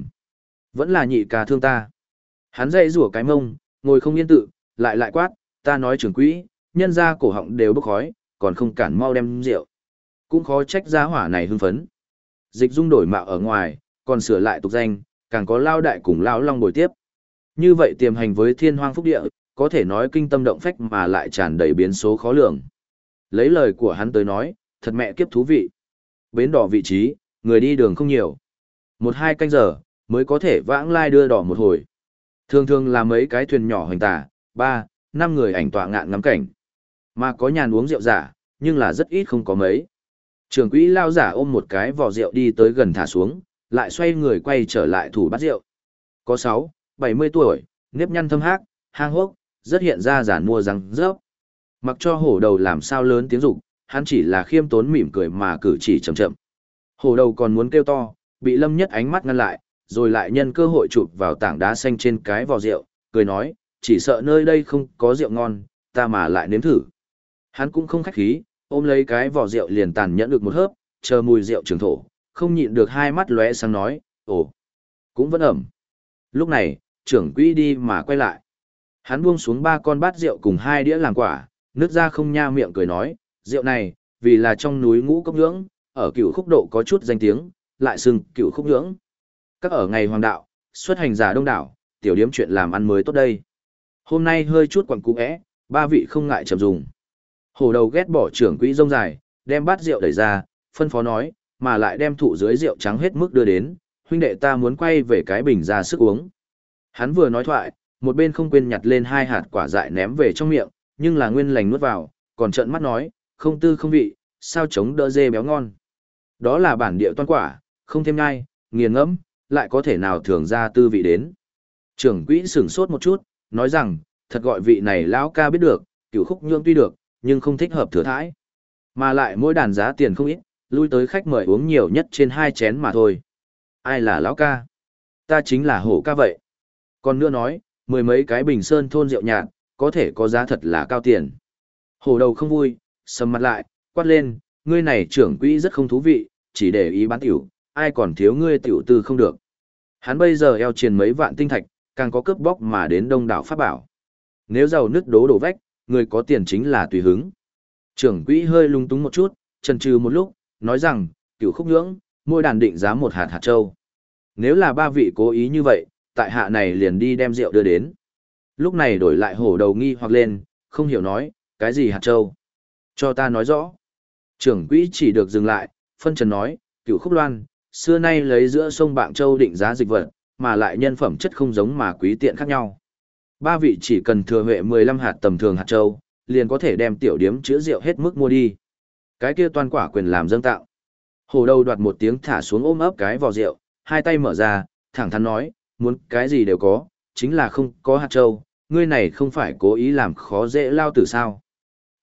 vẫn là nhị ca thương ta. Hắn dậy rủa cái mông, ngồi không yên tự, lại quát, ta nói trưởng quỹ, nhân ra cổ họng đều bốc khói, còn không cản mau đem rượu. Cũng khó trách giá hỏa này hưng phấn. Dịch Dung đổi mạo ở ngoài, còn sửa lại tục danh, càng có Lao đại cùng Lão Long bồi tiếp. Như vậy tiềm hành với thiên hoang phúc địa, có thể nói kinh tâm động phách mà lại tràn đầy biến số khó lường. Lấy lời của hắn tới nói, thật mẹ kiếp thú vị. Bến đỏ vị trí, người đi đường không nhiều. 1-2 canh giờ, mới có thể vãng lai đưa đỏ một hồi. Thường thường là mấy cái thuyền nhỏ hoành tả, 3-5 người ảnh tọa ngạn ngắm cảnh. Mà có nhàn uống rượu giả, nhưng là rất ít không có mấy. Trưởng quỹ lao giả ôm một cái vò rượu đi tới gần thả xuống, lại xoay người quay trở lại thủ bát rượu. Có 6-70 tuổi, nếp nhăn thâm hác, hang hốc, rất hiện ra giản mua răng rớp. Mặc cho hổ đầu làm sao lớn tiếng rục, hắn chỉ là khiêm tốn mỉm cười mà cử chỉ chậm chậm. Hổ đầu còn muốn kêu to, bị Lâm nhất ánh mắt ngăn lại, rồi lại nhân cơ hội chụp vào tảng đá xanh trên cái vò rượu, cười nói, chỉ sợ nơi đây không có rượu ngon, ta mà lại nếm thử. Hắn cũng không khách khí, ôm lấy cái vò rượu liền tàn nhẫn được một hớp, chờ mùi rượu trường thổ, không nhịn được hai mắt lóe sáng nói, ồ, cũng vẫn ẩm. Lúc này, trưởng quỹ đi mà quay lại. Hắn buông xuống 3 con bát rượu cùng 2 đĩa làm quả, nước ra không nha miệng cười nói, rượu này, vì là trong núi Ngũ Cốc Nhưỡng, ở Cửu Khúc Độ có chút danh tiếng, lại xưng Cửu Khúc Nhưỡng. Các ở ngày hoàng đạo, xuất hành giả đông đảo, tiểu điếm chuyện làm ăn mới tốt đây. Hôm nay hơi chút quặng cũ é, 3 vị không ngại chậm dùng. Hổ đầu ghét bỏ trưởng quỹ rông dài, đem bát rượu đẩy ra, phân phó nói, mà lại đem thụ dưới rượu trắng hết mức đưa đến, huynh đệ ta muốn quay về cái bình ra sức uống. Hắn vừa nói thoại, một bên không quên nhặt lên 2 hạt quả dại ném về trong miệng, nhưng là nguyên lành nuốt vào, còn trợn mắt nói, không tư không vị, sao chống đỡ dê béo ngon. Đó là bản địa toan quả, không thêm ngai, nghiền ngẫm, lại có thể nào thường ra tư vị đến. Trưởng quỹ sửng sốt một chút, nói rằng, thật gọi vị này lão ca biết được, Cửu Khúc Nhưỡng tuy được, nhưng không thích hợp thừa thãi. Mà lại mỗi đàn giá tiền không ít, lui tới khách mời uống nhiều nhất trên 2 chén mà thôi. Ai là lão ca? Ta chính là hổ ca vậy. Còn nữa nói, 10 mấy cái bình sơn thôn rượu nhạt, có thể có giá thật là cao tiền. Hổ đầu không vui, sầm mặt lại, quát lên, ngươi này trưởng quỹ rất không thú vị, chỉ để ý bán tiểu, ai còn thiếu ngươi tiểu tư không được. Hắn bây giờ eo triền mấy vạn tinh thạch, càng có cướp bóc mà đến đông đảo pháp bảo. Nếu giàu nứt đổ vách, người có tiền chính là tùy hứng. Trưởng quỹ hơi lung túng một chút, chần chừ một lúc, nói rằng, Cửu Khúc Nhưỡng, mỗi đàn định giá 1 hạt châu. Nếu là 3 vị cố ý như vậy, tại hạ này liền đi đem rượu đưa đến. Lúc này đổi lại hổ đầu nghi hoặc lên, không hiểu nói, cái gì hạt châu? Cho ta nói rõ. Trưởng quỹ chỉ được dừng lại, phân trần nói, Cửu Khúc Loan, xưa nay lấy giữa sông Bạng Châu định giá dịch vật, mà lại nhân phẩm chất không giống mà quý tiện khác nhau. 3 vị chỉ cần thừa huệ 15 hạt tầm thường hạt châu, liền có thể đem tiểu điếm chữa rượu hết mức mua đi. Cái kia toàn quả quyền làm dâng tạo. Hổ đầu đoạt một tiếng thả xuống ôm ấp cái vò rượu, hai tay mở ra, thẳng thắn nói, muốn cái gì đều có, chính là không có hạt châu, ngươi này không phải cố ý làm khó dễ lao tử sao.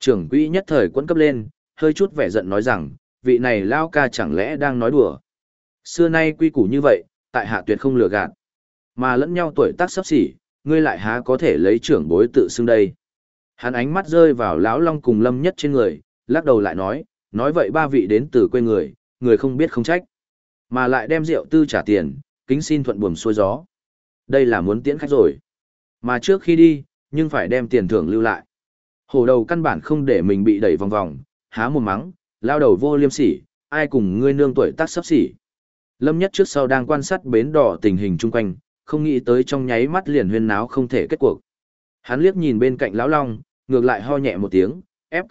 Trưởng quỹ nhất thời quẫn cấp lên, hơi chút vẻ giận nói rằng, vị này lao ca chẳng lẽ đang nói đùa. Xưa nay quy củ như vậy, tại hạ tuyệt không lừa gạt. Mà lẫn nhau tuổi tác sắp xỉ, ngươi lại há có thể lấy trưởng bối tự xưng đây. Hắn ánh mắt rơi vào lão Long cùng Lâm Nhất trên người, lắc đầu lại nói vậy ba vị đến từ quê người, người không biết không trách. Mà lại đem rượu tư trả tiền, kính xin thuận buồm xuôi gió. Đây là muốn tiễn khách rồi. Mà trước khi đi, nhưng phải đem tiền thưởng lưu lại. Hổ đầu căn bản không để mình bị đẩy vòng vòng, há mồm mắng, lao đầu vô liêm sỉ, ai cùng ngươi nương tuổi tác sắp xỉ. Lâm Nhất trước sau đang quan sát bến đỏ tình hình chung quanh, không nghĩ tới trong nháy mắt liền huyên náo không thể kết cuộc. Hắn liếc nhìn bên cạnh lão Long, ngược lại ho nhẹ một tiếng,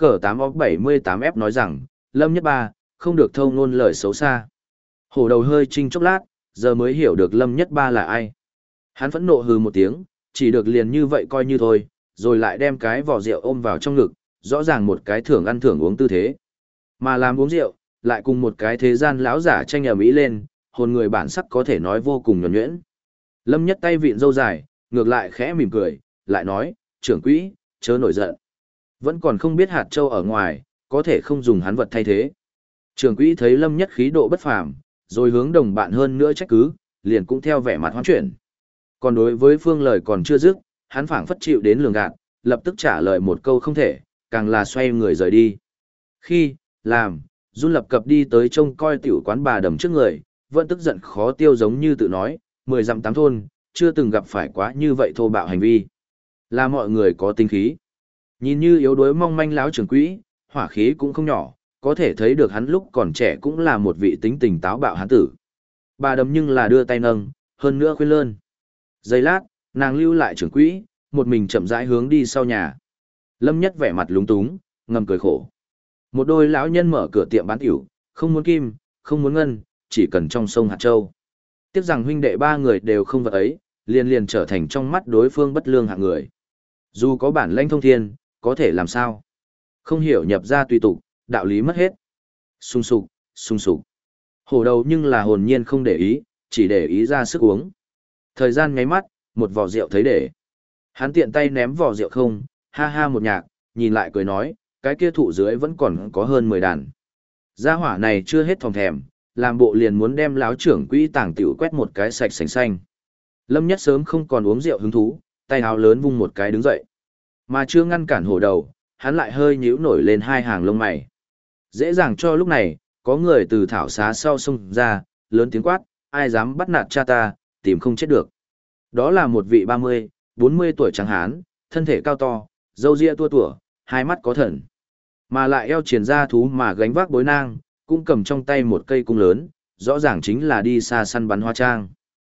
FG8O78F nói rằng, Lâm Nhất ba, không được thâu ngôn lời xấu xa. Hổ đầu hơi trinh chốc lát, giờ mới hiểu được Lâm Nhất ba là ai. Hắn phẫn nộ hừ một tiếng, chỉ được liền như vậy coi như thôi, rồi lại đem cái vỏ rượu ôm vào trong ngực, rõ ràng một cái thưởng ăn thưởng uống tư thế. Mà làm uống rượu, lại cùng một cái thế gian lão giả tranh ầm ĩ lên, hồn người bản sắc có thể nói vô cùng nhuần nhuyễn. Lâm Nhất tay vịn râu dài, ngược lại khẽ mỉm cười, lại nói, trưởng quỹ, chớ nổi giận. Vẫn còn không biết hạt châu ở ngoài, có thể không dùng hắn vật thay thế. Trưởng quỹ thấy Lâm Nhất khí độ bất phàm, rồi hướng đồng bạn hơn nữa trách cứ, liền cũng theo vẻ mặt hoán chuyển. Còn đối với Phương lời còn chưa dứt, hắn phảng phất chịu đến lường gạt, lập tức trả lời một câu không thể, càng là xoay người rời đi. Khi, làm, Jun lập cập đi tới trông coi tiểu quán bà đầm trước người, vẫn tức giận khó tiêu giống như tự nói, 10 dặm 8 thôn, chưa từng gặp phải quá như vậy thô bạo hành vi. Là mọi người có tinh khí. Nhìn như yếu đuối mong manh láo trưởng quỹ, hỏa khí cũng không nhỏ, có thể thấy được hắn lúc còn trẻ cũng là một vị tính tình táo bạo hán tử. Bà đầm nhưng là đưa tay nâng, hơn nữa khuyên lơn. Giây lát, nàng lưu lại trưởng quỹ, một mình chậm rãi hướng đi sau nhà. Lâm Nhất vẻ mặt lúng túng, ngầm cười khổ. Một đôi lão nhân mở cửa tiệm bán tiểu, không muốn kim, không muốn ngân, chỉ cần trong sông hạt châu. Tiếc rằng huynh đệ ba người đều không vật ấy, liền liền trở thành trong mắt đối phương bất lương hạng người. Dù có bản lãnh thông thiên, có thể làm sao? Không hiểu nhập ra tùy tục, đạo lý mất hết. Sung sục, sung sục. Hổ đầu nhưng là hồn nhiên không để ý, chỉ để ý ra sức uống. Thời gian nháy mắt, một vò rượu thấy để. Hắn tiện tay ném vò rượu không, ha ha một nhạc, nhìn lại cười nói, cái kia thụ dưới vẫn còn có hơn 10 đàn. Gia hỏa này chưa hết thòng thèm, làm bộ liền muốn đem láo trưởng quỹ tàng tiểu quét một cái sạch sành xanh. Lâm Nhất sớm không còn uống rượu hứng thú, tay áo lớn vung một cái đứng dậy. Mà chưa ngăn cản hổ đầu, hắn lại hơi nhíu nổi lên hai hàng lông mày. Dễ dàng cho lúc này, có người từ thảo xá sau sông ra, lớn tiếng quát, ai dám bắt nạt cha ta, tìm không chết được. Đó là một vị 30, 40 tuổi trắng hán, thân thể cao to, râu ria tua tủa, hai mắt có thần. Mà lại eo triển ra thú mà gánh vác bối nang, cũng cầm trong tay một cây cung lớn, rõ ràng chính là đi xa săn bắn hoa trang.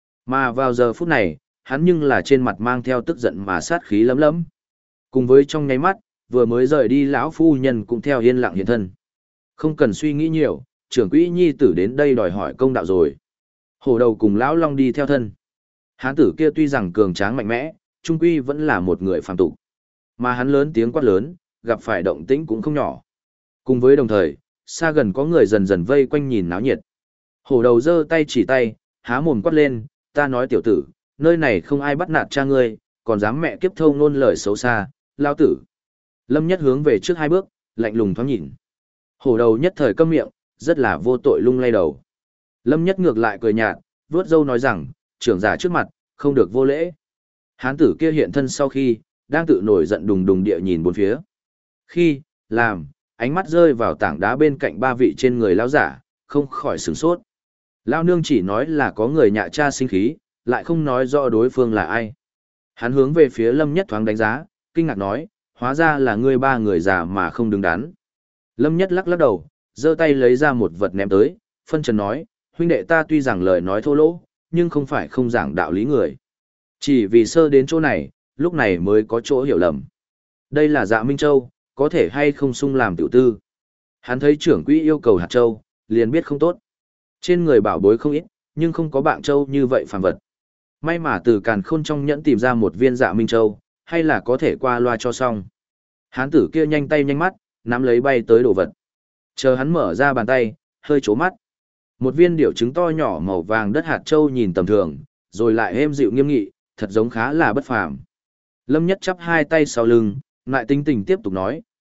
Mà vào giờ phút này, hắn nhưng là trên mặt mang theo tức giận mà sát khí lấm lấm. Cùng với trong nháy mắt, vừa mới rời đi lão phu nhân cũng theo yên lặng hiện thân. Không cần suy nghĩ nhiều, trưởng quỹ nhi tử đến đây đòi hỏi công đạo rồi. Hổ đầu cùng lão Long đi theo thân. Hán tử kia tuy rằng cường tráng mạnh mẽ, trung quy vẫn là một người phàm tục. Mà hắn lớn tiếng quát lớn, gặp phải động tĩnh cũng không nhỏ. Cùng với đồng thời, xa gần có người dần dần vây quanh nhìn náo nhiệt. Hổ đầu giơ tay chỉ tay, há mồm quát lên, ta nói tiểu tử, nơi này không ai bắt nạt cha ngươi, còn dám mẹ kiếp thâu ngôn lời xấu xa, lao tử. Lâm Nhất hướng về trước hai bước, lạnh lùng thoáng nhìn. Hổ đầu nhất thời câm miệng, rất là vô tội lung lay đầu. Lâm Nhất ngược lại cười nhạt, vuốt râu nói rằng, trưởng giả trước mặt, không được vô lễ. Hán tử kia hiện thân sau khi, đang tự nổi giận đùng đùng địa nhìn bốn phía. Khi, làm, ánh mắt rơi vào tảng đá bên cạnh ba vị trên người lão giả, không khỏi sửng sốt. Lão nương chỉ nói là có người nhạ cha sinh khí, lại không nói rõ đối phương là ai. Hắn hướng về phía Lâm Nhất thoáng đánh giá, kinh ngạc nói, hóa ra là ngươi ba người già mà không đứng đắn. Lâm Nhất lắc lắc đầu, giơ tay lấy ra một vật ném tới, phân trần nói, huynh đệ ta tuy rằng lời nói thô lỗ, nhưng không phải không giảng đạo lý người. Chỉ vì sơ đến chỗ này, lúc này mới có chỗ hiểu lầm. Đây là Dạ Minh Châu, có thể hay không sung làm tiểu tư. Hắn thấy trưởng quỹ yêu cầu hạt châu, liền biết không tốt. Trên người bảo bối không ít, nhưng không có bạng châu như vậy phàm vật. May mà từ càn khôn trong nhẫn tìm ra một viên Dạ Minh Châu, hay là có thể qua loa cho xong. Hán tử kia nhanh tay nhanh mắt, nắm lấy bay tới đồ vật. Chờ hắn mở ra bàn tay, hơi chố mắt. Một viên điểu trứng to nhỏ màu vàng đất hạt châu nhìn tầm thường, rồi lại êm dịu nghiêm nghị, thật giống khá là bất phàm. Lâm Nhất chắp hai tay sau lưng, lại tính tình tiếp tục nói,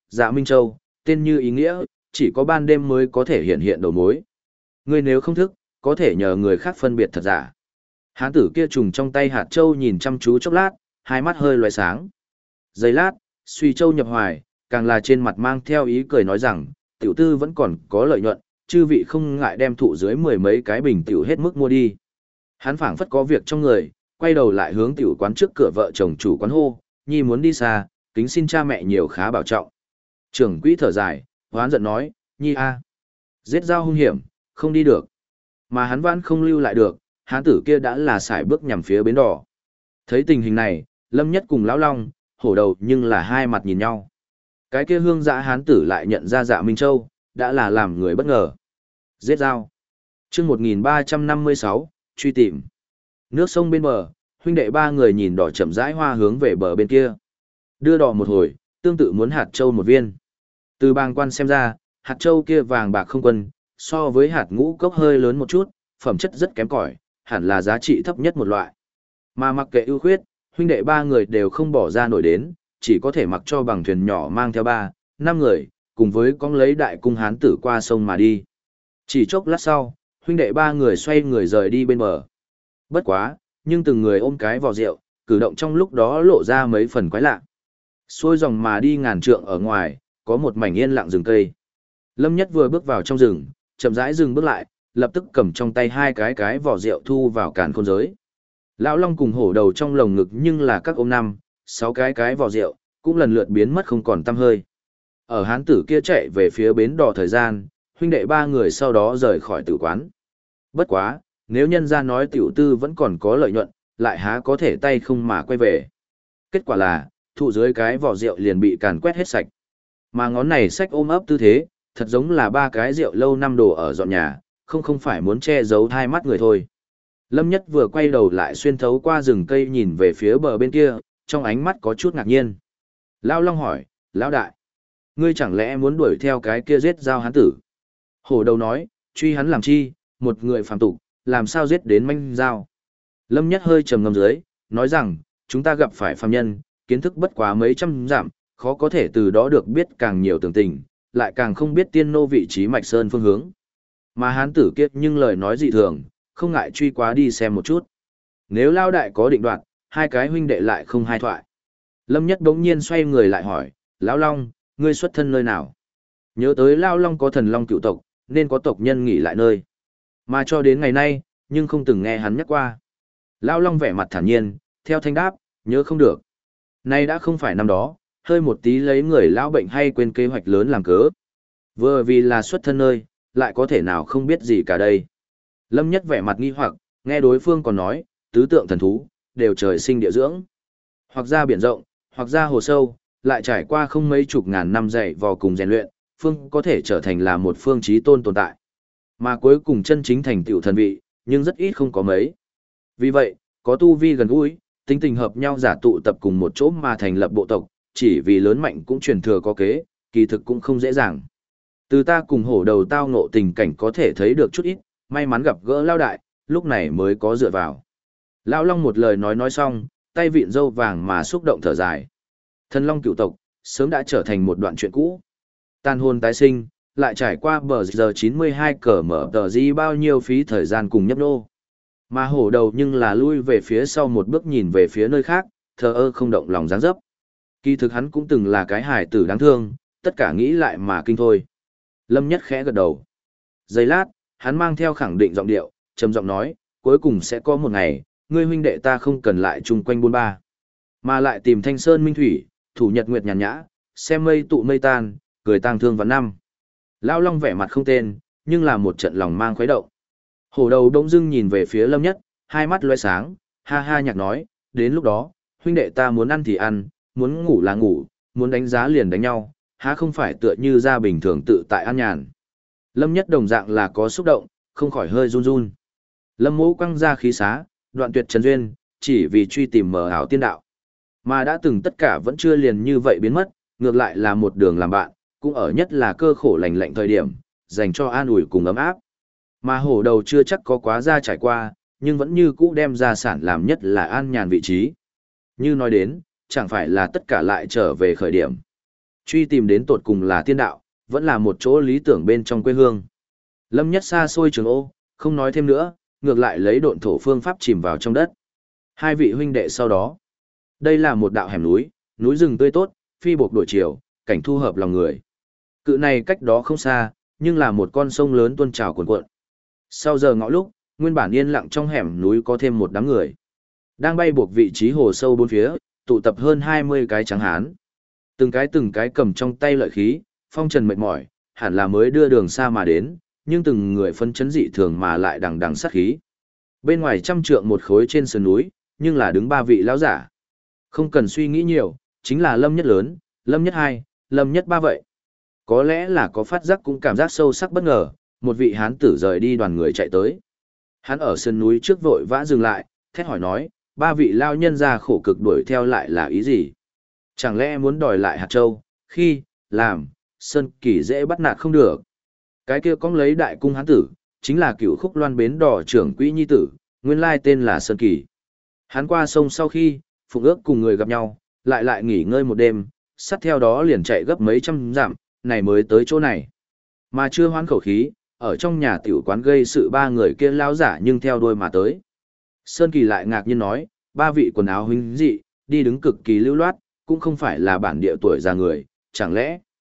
Dạ Minh Châu, tên như ý nghĩa, chỉ có ban đêm mới có thể hiện hiện đầu mối. Ngươi nếu không thức, có thể nhờ người khác phân biệt thật giả. Hán tử kia trùng trong tay hạt châu nhìn chăm chú chốc lát, hai mắt hơi loé sáng. Giây lát, suy châu nhập hoài, càng là trên mặt mang theo ý cười nói rằng, tiểu tư vẫn còn có lợi nhuận, chư vị không ngại đem thụ dưới mười mấy cái bình tiểu hết mức mua đi. Hắn phảng phất có việc trong người, quay đầu lại hướng tiểu quán trước cửa vợ chồng chủ quán hô, nhi muốn đi xa, kính xin cha mẹ nhiều khá bảo trọng. Trưởng quỹ thở dài, hoán giận nói, nhi a, giết dao hung hiểm, không đi được. Mà hắn vãn không lưu lại được, hán tử kia đã là sải bước nhằm phía bến đỏ. Thấy tình hình này, Lâm Nhất cùng Lão Long, hổ đầu nhưng là hai mặt nhìn nhau. Cái kia hương dã hán tử lại nhận ra Dạ Minh Châu, đã là làm người bất ngờ. Giết dao. Chương 1356, truy tìm. Nước sông bên bờ, huynh đệ ba người nhìn đỏ chậm rãi hoa hướng về bờ bên kia. Đưa đỏ một hồi, tương tự muốn hạt châu một viên. Từ bàng quan xem ra, hạt châu kia vàng bạc không quân, so với hạt ngũ cốc hơi lớn một chút, phẩm chất rất kém cỏi, hẳn là giá trị thấp nhất một loại. Mà mặc kệ ưu khuyết, huynh đệ ba người đều không bỏ ra nổi đến, chỉ có thể mặc cho bằng thuyền nhỏ mang theo 3, 5 người, cùng với con lấy đại cung hán tử qua sông mà đi. Chỉ chốc lát sau, huynh đệ ba người xoay người rời đi bên bờ. Bất quá, nhưng từng người ôm cái vò rượu, cử động trong lúc đó lộ ra mấy phần quái lạ. Xuôi dòng mà đi ngàn trượng ở ngoài, có một mảnh yên lặng rừng cây. Lâm Nhất vừa bước vào trong rừng, chậm rãi dừng bước lại, lập tức cầm trong tay hai cái vỏ rượu thu vào càn khôn giới. Lão Long cùng hổ đầu trong lồng ngực nhưng là các ôm 5, 6 cái vỏ rượu, cũng lần lượt biến mất không còn tăm hơi. Ở hán tử kia chạy về phía bến đò thời gian, huynh đệ ba người sau đó rời khỏi tử quán. Bất quá, nếu nhân ra nói tiểu tư vẫn còn có lợi nhuận, lại há có thể tay không mà quay về. Kết quả là, thụ dưới cái vỏ rượu liền bị càn quét hết sạch. Mà ngón này sách ôm ấp tư thế, thật giống là 3 cái rượu lâu năm đồ ở dọn nhà, không phải muốn che giấu hai mắt người thôi. Lâm Nhất vừa quay đầu lại xuyên thấu qua rừng cây nhìn về phía bờ bên kia, trong ánh mắt có chút ngạc nhiên. Lão Long hỏi, Lão Đại, ngươi chẳng lẽ muốn đuổi theo cái kia giết dao hán tử? Hổ đầu nói, truy hắn làm chi, một người phàm tục, làm sao giết đến manh dao? Lâm Nhất hơi trầm ngâm dưới, nói rằng, chúng ta gặp phải phàm nhân, kiến thức bất quá mấy trăm dặm, khó có thể từ đó được biết càng nhiều tường tình, lại càng không biết tiên nô vị trí mạch sơn phương hướng. Mà hán tử kiệt nhưng lời nói dị thường, không ngại truy quá đi xem một chút. Nếu Lao Đại có định đoạt, hai cái huynh đệ lại không hai thoại. Lâm Nhất bỗng nhiên xoay người lại hỏi, Lão Long, ngươi xuất thân nơi nào? Nhớ tới Lao Long có thần long cựu tộc, nên có tộc nhân nghỉ lại nơi. Mà cho đến ngày nay, nhưng không từng nghe hắn nhắc qua. Lao Long vẻ mặt thản nhiên, theo thanh đáp, nhớ không được. Nay đã không phải năm đó, hơi một tí lấy người lão bệnh hay quên kế hoạch lớn làm cớ. Vừa vì là xuất thân nơi, lại có thể nào không biết gì cả đây. Lâm Nhất vẻ mặt nghi hoặc, nghe đối phương còn nói, tứ tượng thần thú, đều trời sinh địa dưỡng. Hoặc ra biển rộng, hoặc ra hồ sâu, lại trải qua không mấy chục ngàn năm dạy vò cùng rèn luyện, phương có thể trở thành là một phương chí tôn tồn tại. Mà cuối cùng chân chính thành tựu thần vị, nhưng rất ít không có mấy. Vì vậy, có tu vi gần gũi, tính tình hợp nhau giả tụ tập cùng một chỗ mà thành lập bộ tộc, chỉ vì lớn mạnh cũng truyền thừa có kế, kỳ thực cũng không dễ dàng. Từ ta cùng hổ đầu tao ngộ tình cảnh có thể thấy được chút ít, may mắn gặp gỡ Lao Đại, lúc này mới có dựa vào. Lão Long một lời nói xong, tay vịn râu vàng mà xúc động thở dài. Thần Long cựu tộc, sớm đã trở thành một đoạn chuyện cũ. Tàn hồn tái sinh, lại trải qua bờ giờ 92 cờ mở tờ di bao nhiêu phí thời gian cùng nhấp nô. Mà hổ đầu nhưng là lui về phía sau một bước nhìn về phía nơi khác, thờ ơ không động lòng dáng dấp. Kỳ thực hắn cũng từng là cái hài tử đáng thương, tất cả nghĩ lại mà kinh thôi. Lâm Nhất khẽ gật đầu. Giây lát, hắn mang theo khẳng định giọng điệu, trầm giọng nói, cuối cùng sẽ có một ngày, ngươi huynh đệ ta không cần lại chung quanh buôn ba, mà lại tìm Thanh Sơn Minh Thủy, thủ nhật nguyệt nhàn nhã, xem mây tụ mây tan, cười tang thương vạn năm. Lão Long vẻ mặt không tên, nhưng là một trận lòng mang khuấy động. Hổ đầu đông dưng nhìn về phía Lâm Nhất, hai mắt loe sáng, ha ha nhạc nói, đến lúc đó, huynh đệ ta muốn ăn thì ăn, muốn ngủ là ngủ, muốn đánh giá liền đánh nhau, há không phải tựa như ra bình thường tự tại an nhàn. Lâm Nhất đồng dạng là có xúc động, không khỏi hơi run run. Lâm Mỗ quăng ra khí xá, đoạn tuyệt trần duyên, chỉ vì truy tìm mờ ảo tiên đạo. Mà đã từng tất cả vẫn chưa liền như vậy biến mất, ngược lại là một đường làm bạn, cũng ở nhất là cơ khổ lành lạnh thời điểm, dành cho an ủi cùng ấm áp. Mà hổ đầu chưa chắc có quá ra trải qua, nhưng vẫn như cũ đem gia sản làm nhất là an nhàn vị trí. Như nói đến, chẳng phải là tất cả lại trở về khởi điểm. Truy tìm đến tột cùng là tiên đạo, vẫn là một chỗ lý tưởng bên trong quê hương. Lâm Nhất xa xôi Trường Ô, không nói thêm nữa, ngược lại lấy độn thổ phương pháp chìm vào trong đất. Hai vị huynh đệ sau đó. Đây là một đạo hẻm núi, núi rừng tươi tốt, phi bộc đổi chiều, cảnh thu hợp lòng người. Cự này cách đó không xa, nhưng là một con sông lớn tuôn trào cuồn cuộn. Sau giờ ngõ lúc, nguyên bản yên lặng trong hẻm núi có thêm một đám người. Đang bay buộc vị trí hồ sâu bốn phía, tụ tập hơn 20 cái trắng hán. Từng cái cầm trong tay lợi khí, phong trần mệt mỏi, hẳn là mới đưa đường xa mà đến, nhưng từng người phân chấn dị thường mà lại đằng đằng sát khí. Bên ngoài trăm trượng một khối trên sườn núi, nhưng là đứng ba vị lão giả. Không cần suy nghĩ nhiều, chính là Lâm Nhất lớn, Lâm Nhất hai, Lâm Nhất ba vậy. Có lẽ là có phát giác cũng cảm giác sâu sắc bất ngờ, một vị hán tử rời đi đoàn người chạy tới. Hắn ở sườn núi trước vội vã dừng lại, thét hỏi nói, ba vị lao nhân ra khổ cực đuổi theo lại là ý gì? Chẳng lẽ muốn đòi lại hạt châu, khi, làm, Sơn Kỳ dễ bắt nạt không được. Cái kia cong lấy đại cung hán tử, chính là cựu khúc loan bến đỏ trưởng quỹ nhi tử, nguyên lai tên là Sơn Kỳ. Hắn qua sông sau khi, phụng ước cùng người gặp nhau, lại nghỉ ngơi một đêm, sát theo đó liền chạy gấp mấy trăm dặm, này mới tới chỗ này. Mà chưa hoán khẩu khí, ở trong nhà tiểu quán gây sự ba người kia lao giả nhưng theo đuôi mà tới. Sơn Kỳ lại ngạc nhiên nói, ba vị quần áo huynh dị, đi đứng cực kỳ lưu loát, cũng không phải là bản địa tuổi già người, chẳng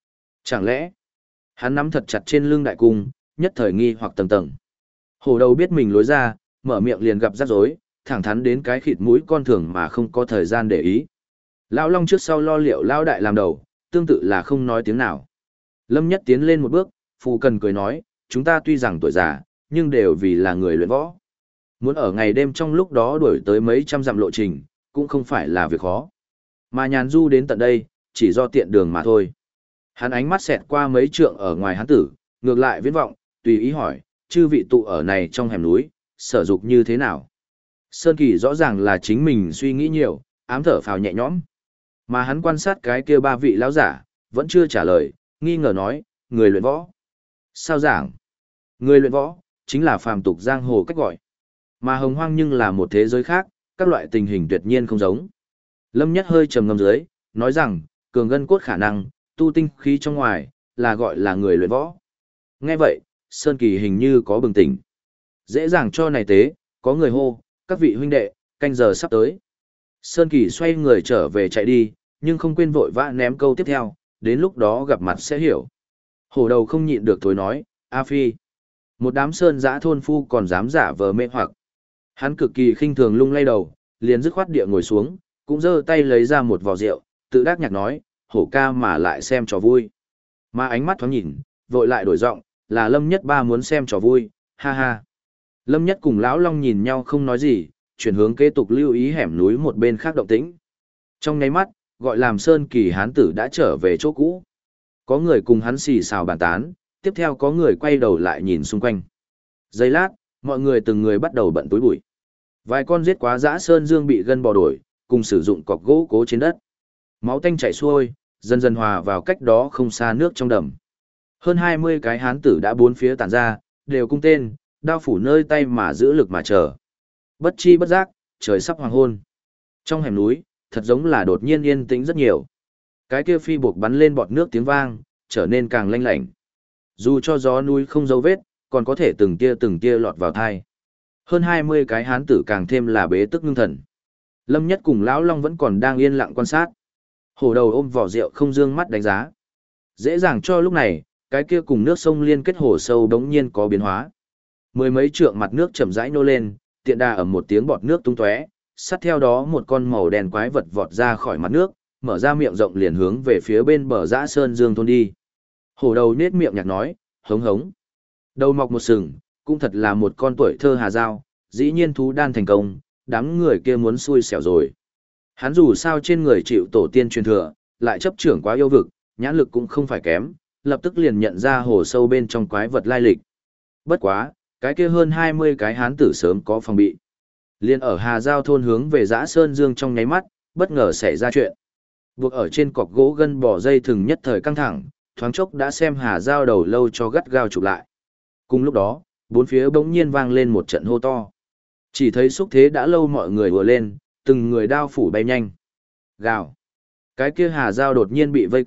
lẽ, hắn nắm thật chặt trên lưng đại cung, nhất thời nghi hoặc tầng tầng. Hổ đầu biết mình lối ra, mở miệng liền gặp rắc rối, thẳng thắn đến cái khịt mũi con thường mà không có thời gian để ý. Lão Long trước sau lo liệu Lão Đại làm đầu, tương tự là không nói tiếng nào. Lâm Nhất tiến lên một bước, Phù Cần cười nói, chúng ta tuy rằng tuổi già, nhưng đều vì là người luyện võ. Muốn ở ngày đêm trong lúc đó đuổi tới mấy trăm dặm lộ trình, cũng không phải là việc khó. Mà nhàn du đến tận đây, chỉ do tiện đường mà thôi. Hắn ánh mắt xẹt qua mấy trượng ở ngoài hắn tử, ngược lại viễn vọng, tùy ý hỏi, chư vị tụ ở này trong hẻm núi, sở dục như thế nào? Sơn Kỳ rõ ràng là chính mình suy nghĩ nhiều, ám thở phào nhẹ nhõm. Mà hắn quan sát cái kia ba vị lão giả, vẫn chưa trả lời, nghi ngờ nói, người luyện võ. Sao giảng? Người luyện võ, chính là phàm tục giang hồ cách gọi. Mà hồng hoang nhưng là một thế giới khác, các loại tình hình tuyệt nhiên không giống. Lâm Nhất hơi trầm ngâm dưới, nói rằng, cường gân cốt khả năng, tu tinh khí trong ngoài, là gọi là người luyện võ. Nghe vậy, Sơn Kỳ hình như có bừng tỉnh. Dễ dàng cho này tế, có người hô, các vị huynh đệ, canh giờ sắp tới. Sơn Kỳ xoay người trở về chạy đi, nhưng không quên vội vã ném câu tiếp theo, đến lúc đó gặp mặt sẽ hiểu. Hổ đầu không nhịn được thối nói, A Phi. Một đám sơn giã thôn phu còn dám giả vờ mê hoặc. Hắn cực kỳ khinh thường lung lay đầu, liền dứt khoát địa ngồi xuống, cũng giơ tay lấy ra một vò rượu, tự đắc nhạc nói, hổ ca mà lại xem trò vui. Mà ánh mắt thoáng nhìn, vội lại đổi giọng, là Lâm Nhất ba muốn xem trò vui, ha ha. Lâm Nhất cùng Lão Long nhìn nhau không nói gì, chuyển hướng kế tục lưu ý hẻm núi một bên khác động tĩnh. Trong nháy mắt, gọi làm Sơn Kỳ hán tử đã trở về chỗ cũ. Có người cùng hắn xì xào bàn tán, tiếp theo có người quay đầu lại nhìn xung quanh. Giây lát, mọi người từng người bắt đầu bận túi bụi. Vài con giết quá dã sơn dương bị gân bò đổi, cùng sử dụng cọc gỗ cố trên đất. Máu tanh chảy xuôi, dần dần hòa vào cách đó không xa nước trong đầm. Hơn 20 cái hán tử đã bốn phía tản ra, đều cung tên, đao phủ nơi tay mà giữ lực mà chờ. Bất chi bất giác, trời sắp hoàng hôn. Trong hẻm núi, thật giống là đột nhiên yên tĩnh rất nhiều. Cái kia phi buộc bắn lên bọt nước tiếng vang, trở nên càng lanh lảnh. Dù cho gió núi không dấu vết, còn có thể từng tia lọt vào thai. Hơn 20 cái hán tử càng thêm là bế tức ngưng thần. Lâm Nhất cùng Lão Long vẫn còn đang yên lặng quan sát. Hổ đầu ôm vỏ rượu không dương mắt đánh giá. Dễ dàng cho lúc này, cái kia cùng nước sông liên kết hồ sâu đống nhiên có biến hóa. Mười mấy trượng mặt nước chậm rãi nô lên, tiện đà ầm một tiếng bọt nước tung tóe, sát theo đó một con màu đen quái vật vọt ra khỏi mặt nước, mở ra miệng rộng liền hướng về phía bên bờ dã sơn dương thôn đi. Hổ đầu nết miệng nhạc nói, hống hống. Đầu mọc một sừng, cũng thật là một con tuổi thơ hà dao, dĩ nhiên thú đan thành công, đám người kia muốn xui xẻo rồi. Hắn dù sao trên người chịu tổ tiên truyền thừa, lại chấp trưởng quá yêu vực, nhãn lực cũng không phải kém, lập tức liền nhận ra hồ sâu bên trong quái vật lai lịch. Bất quá, cái kia hơn 20 cái hán tử sớm có phòng bị. Liên ở Hà Giao thôn hướng về dã sơn dương trong nháy mắt, bất ngờ xảy ra chuyện. Buộc ở trên cọc gỗ gân bò dây thừng nhất thời căng thẳng, thoáng chốc đã xem Hà Giao đầu lâu cho gắt gao chụp lại. Cùng lúc đó, bốn phía bỗng nhiên vang lên một trận hô to. Chỉ thấy xúc thế đã lâu mọi người ùa lên, từng người đao phủ bay nhanh. Gào. Cái kia Hà Giao đột nhiên bị vây công,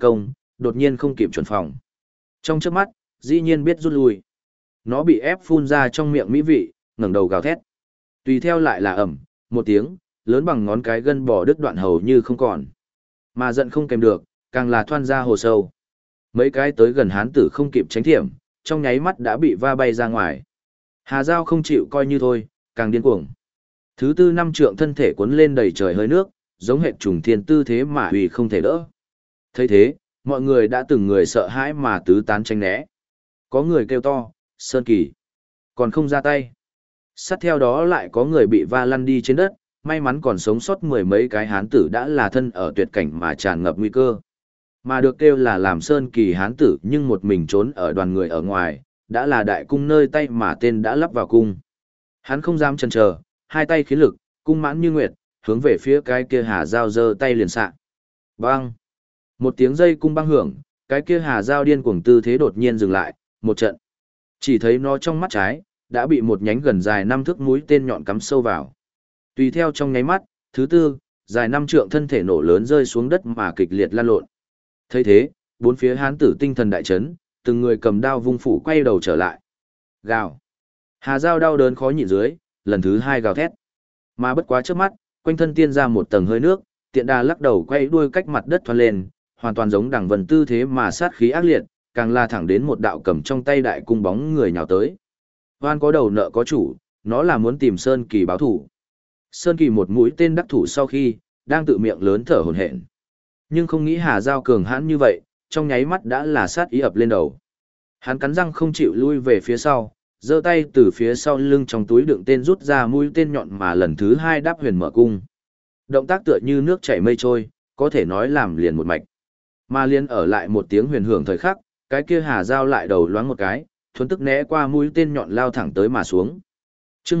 đột nhiên không kịp chuẩn phòng. Trong chớp mắt, dĩ nhiên biết rút lui. Nó bị ép phun ra trong miệng mỹ vị, ngẩng đầu gào thét. Tùy theo lại là ầm, một tiếng, lớn bằng ngón cái gân bò đứt đoạn hầu như không còn. Mà giận không kèm được, càng là thoăn ra hồ sâu. Mấy cái tới gần hán tử không kịp tránh thiểm, trong nháy mắt đã bị va bay ra ngoài. Hà Giao không chịu coi như thôi, càng điên cuồng. Thứ tư năm trượng thân thể cuốn lên đầy trời hơi nước, giống hệt trùng thiên tư thế mà hủy không thể đỡ. Thấy thế, mọi người đã từng người sợ hãi mà tứ tán tránh né. Có người kêu to, Sơn Kỳ, còn không ra tay. Sát theo đó lại có người bị va lăn đi trên đất, may mắn còn sống sót mười mấy cái hán tử đã là thân ở tuyệt cảnh mà tràn ngập nguy cơ. Mà được kêu là làm Sơn Kỳ hán tử nhưng một mình trốn ở đoàn người ở ngoài, đã là đại cung nơi tay mà tên đã lắp vào cung. Hắn không dám chần chờ, hai tay khí lực, cung mãn như nguyệt, hướng về phía cái kia Hà Giao giơ tay liền xạ. Bang! Một tiếng dây cung băng hưởng, cái kia Hà Giao điên cuồng tư thế đột nhiên dừng lại, một trận. Chỉ thấy nó trong mắt trái, đã bị một nhánh gần dài 5 thước mũi tên nhọn cắm sâu vào. Tùy theo trong nháy mắt, thứ tư, dài 5 trượng thân thể nổ lớn rơi xuống đất mà kịch liệt lan lộn. Thấy thế, bốn phía hán tử tinh thần đại chấn, từng người cầm đao vung phủ quay đầu trở lại. Gào. Hà Giao đau đớn khó nhịn dưới, lần thứ hai gào thét. Mà bất quá trước mắt, quanh thân tiên ra một tầng hơi nước, tiện đà lắc đầu quay đuôi cách mặt đất thoăn lên, hoàn toàn giống đằng vần tư thế mà sát khí ác liệt, càng la thẳng đến một đạo cầm trong tay đại cung bóng người nhào tới. Hoan có đầu nợ có chủ, nó là muốn tìm Sơn Kỳ báo thủ. Sơn Kỳ một mũi tên đắc thủ sau khi, đang tự miệng lớn thở hổn hển. Nhưng không nghĩ Hà Giao cường hãn như vậy, trong nháy mắt đã là sát ý ập lên đầu. Hắn cắn răng không chịu lui về phía sau, giơ tay từ phía sau lưng trong túi đựng tên rút ra mũi tên nhọn mà lần thứ hai đáp huyền mở cung. Động tác tựa như nước chảy mây trôi, có thể nói làm liền một mạch. Mà liền ở lại một tiếng huyền hưởng thời khắc, cái kia Hà Giao lại đầu loáng một cái, thuấn tức né qua mũi tên nhọn lao thẳng tới mà xuống. Chương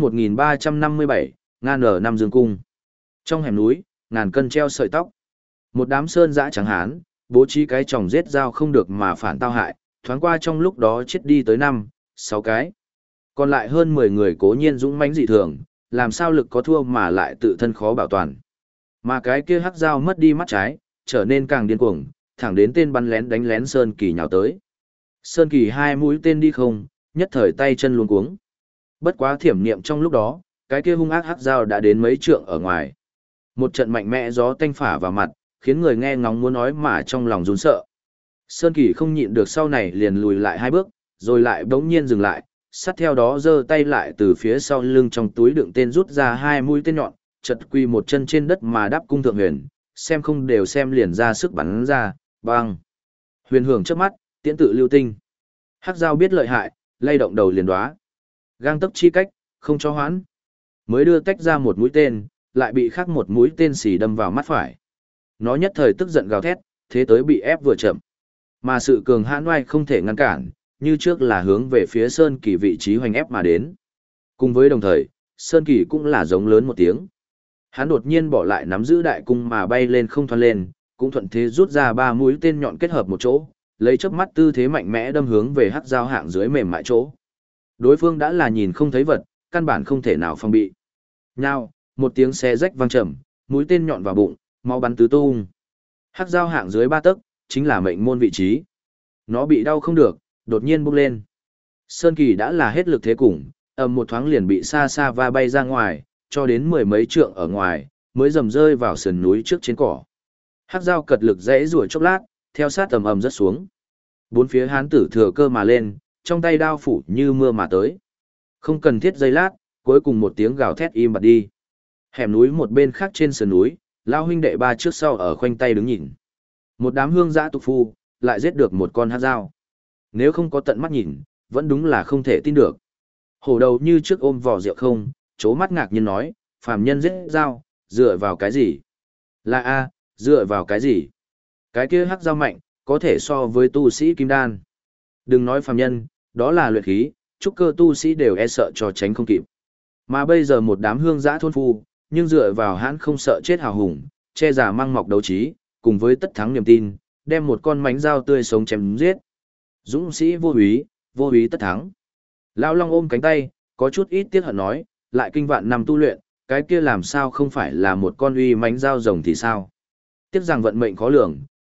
1357, Nga nở năm dương cung. Trong hẻm núi, ngàn cân treo sợi tóc. Một đám sơn dã trắng hán, bố trí cái chòng giết dao không được mà phản tao hại, thoáng qua trong lúc đó chết đi tới 5, 6 cái. Còn lại hơn 10 người cố nhiên dũng mãnh dị thường, làm sao lực có thua mà lại tự thân khó bảo toàn. Mà cái kia hắc dao mất đi mắt trái, trở nên càng điên cuồng, thẳng đến tên bắn lén đánh lén Sơn Kỳ nhào tới. Sơn Kỳ hai mũi tên đi không, nhất thời tay chân luống cuống. Bất quá thiểm niệm trong lúc đó, cái kia hung ác hắc dao đã đến mấy trượng ở ngoài. Một trận mạnh mẽ gió tanh phả vào mặt, khiến người nghe ngóng muốn nói mà trong lòng run sợ. Sơn Kỳ không nhịn được sau này liền lùi lại 2 bước, rồi lại bỗng nhiên dừng lại, sát theo đó giơ tay lại từ phía sau lưng trong túi đựng tên rút ra 2 mũi tên nhọn, chật quy một chân trên đất mà đáp cung thượng huyền, xem không đều xem liền ra sức bắn ra, bang. Huyền hưởng trước mắt, tiễn tự lưu tinh. Hắc dao biết lợi hại, lay động đầu liền đoá. Gang tấc chi cách, không cho hoãn. Mới đưa tách ra một mũi tên, lại bị khác một mũi tên xì đâm vào mắt phải. Nó nhất thời tức giận gào thét, thế tới bị ép vừa chậm. Mà sự cường hãn oai không thể ngăn cản, như trước là hướng về phía Sơn Kỳ vị trí hoành ép mà đến. Cùng với đồng thời, Sơn Kỳ cũng là giống lớn một tiếng. Hắn đột nhiên bỏ lại nắm giữ đại cung mà bay lên không thoăn lên, cũng thuận thế rút ra 3 mũi tên nhọn kết hợp một chỗ, lấy chớp mắt tư thế mạnh mẽ đâm hướng về hắc dao hạng dưới mềm mại chỗ. Đối phương đã là nhìn không thấy vật, căn bản không thể nào phòng bị. Nhao, một tiếng xé rách vang trầm, mũi tên nhọn vào bụng, máu bắn tứ tung. Hắc dao hạng dưới 3 tấc, chính là mệnh môn vị trí. Nó bị đau không được, đột nhiên bốc lên. Sơn Kỳ đã là hết lực thế cùng, ầm một thoáng liền bị xa xa va bay ra ngoài, cho đến 10 mấy trượng ở ngoài, mới dầm rơi vào sườn núi trước trên cỏ. Hắc dao cật lực rẽ rủa chốc lát, theo sát ầm ầm rất xuống. Bốn phía hán tử thừa cơ mà lên, trong tay đao phủ như mưa mà tới. Không cần thiết giây lát, cuối cùng một tiếng gào thét im bặt đi. Hẻm núi một bên khác trên sườn núi, lao huynh đệ ba trước sau ở khoanh tay đứng nhìn. Một đám hương dã tục phu, lại giết được một con hắc dao. Nếu không có tận mắt nhìn, vẫn đúng là không thể tin được. Hổ đầu như trước ôm vỏ rượu không, chố mắt ngạc nhiên nói, phàm nhân giết dao, dựa vào cái gì? Là a, dựa vào cái gì? Cái kia hắc dao mạnh, có thể so với tu sĩ kim đan. Đừng nói phàm nhân, đó là luyện khí, trúc cơ tu sĩ đều e sợ cho tránh không kịp. Mà bây giờ một đám hương dã thôn phu, nhưng dựa vào hãn không sợ chết hào hùng, che giả mang mọc đấu trí, cùng với tất thắng niềm tin, đem một con mánh dao tươi sống chém giết. Dũng sĩ vô úy tất thắng. Lão Long ôm cánh tay, có chút ít tiếc hận nói, lại kinh vạn năm tu luyện, cái kia làm sao không phải là một con uy mánh dao rồng thì sao? Tiếc rằng vận mệnh khó lường,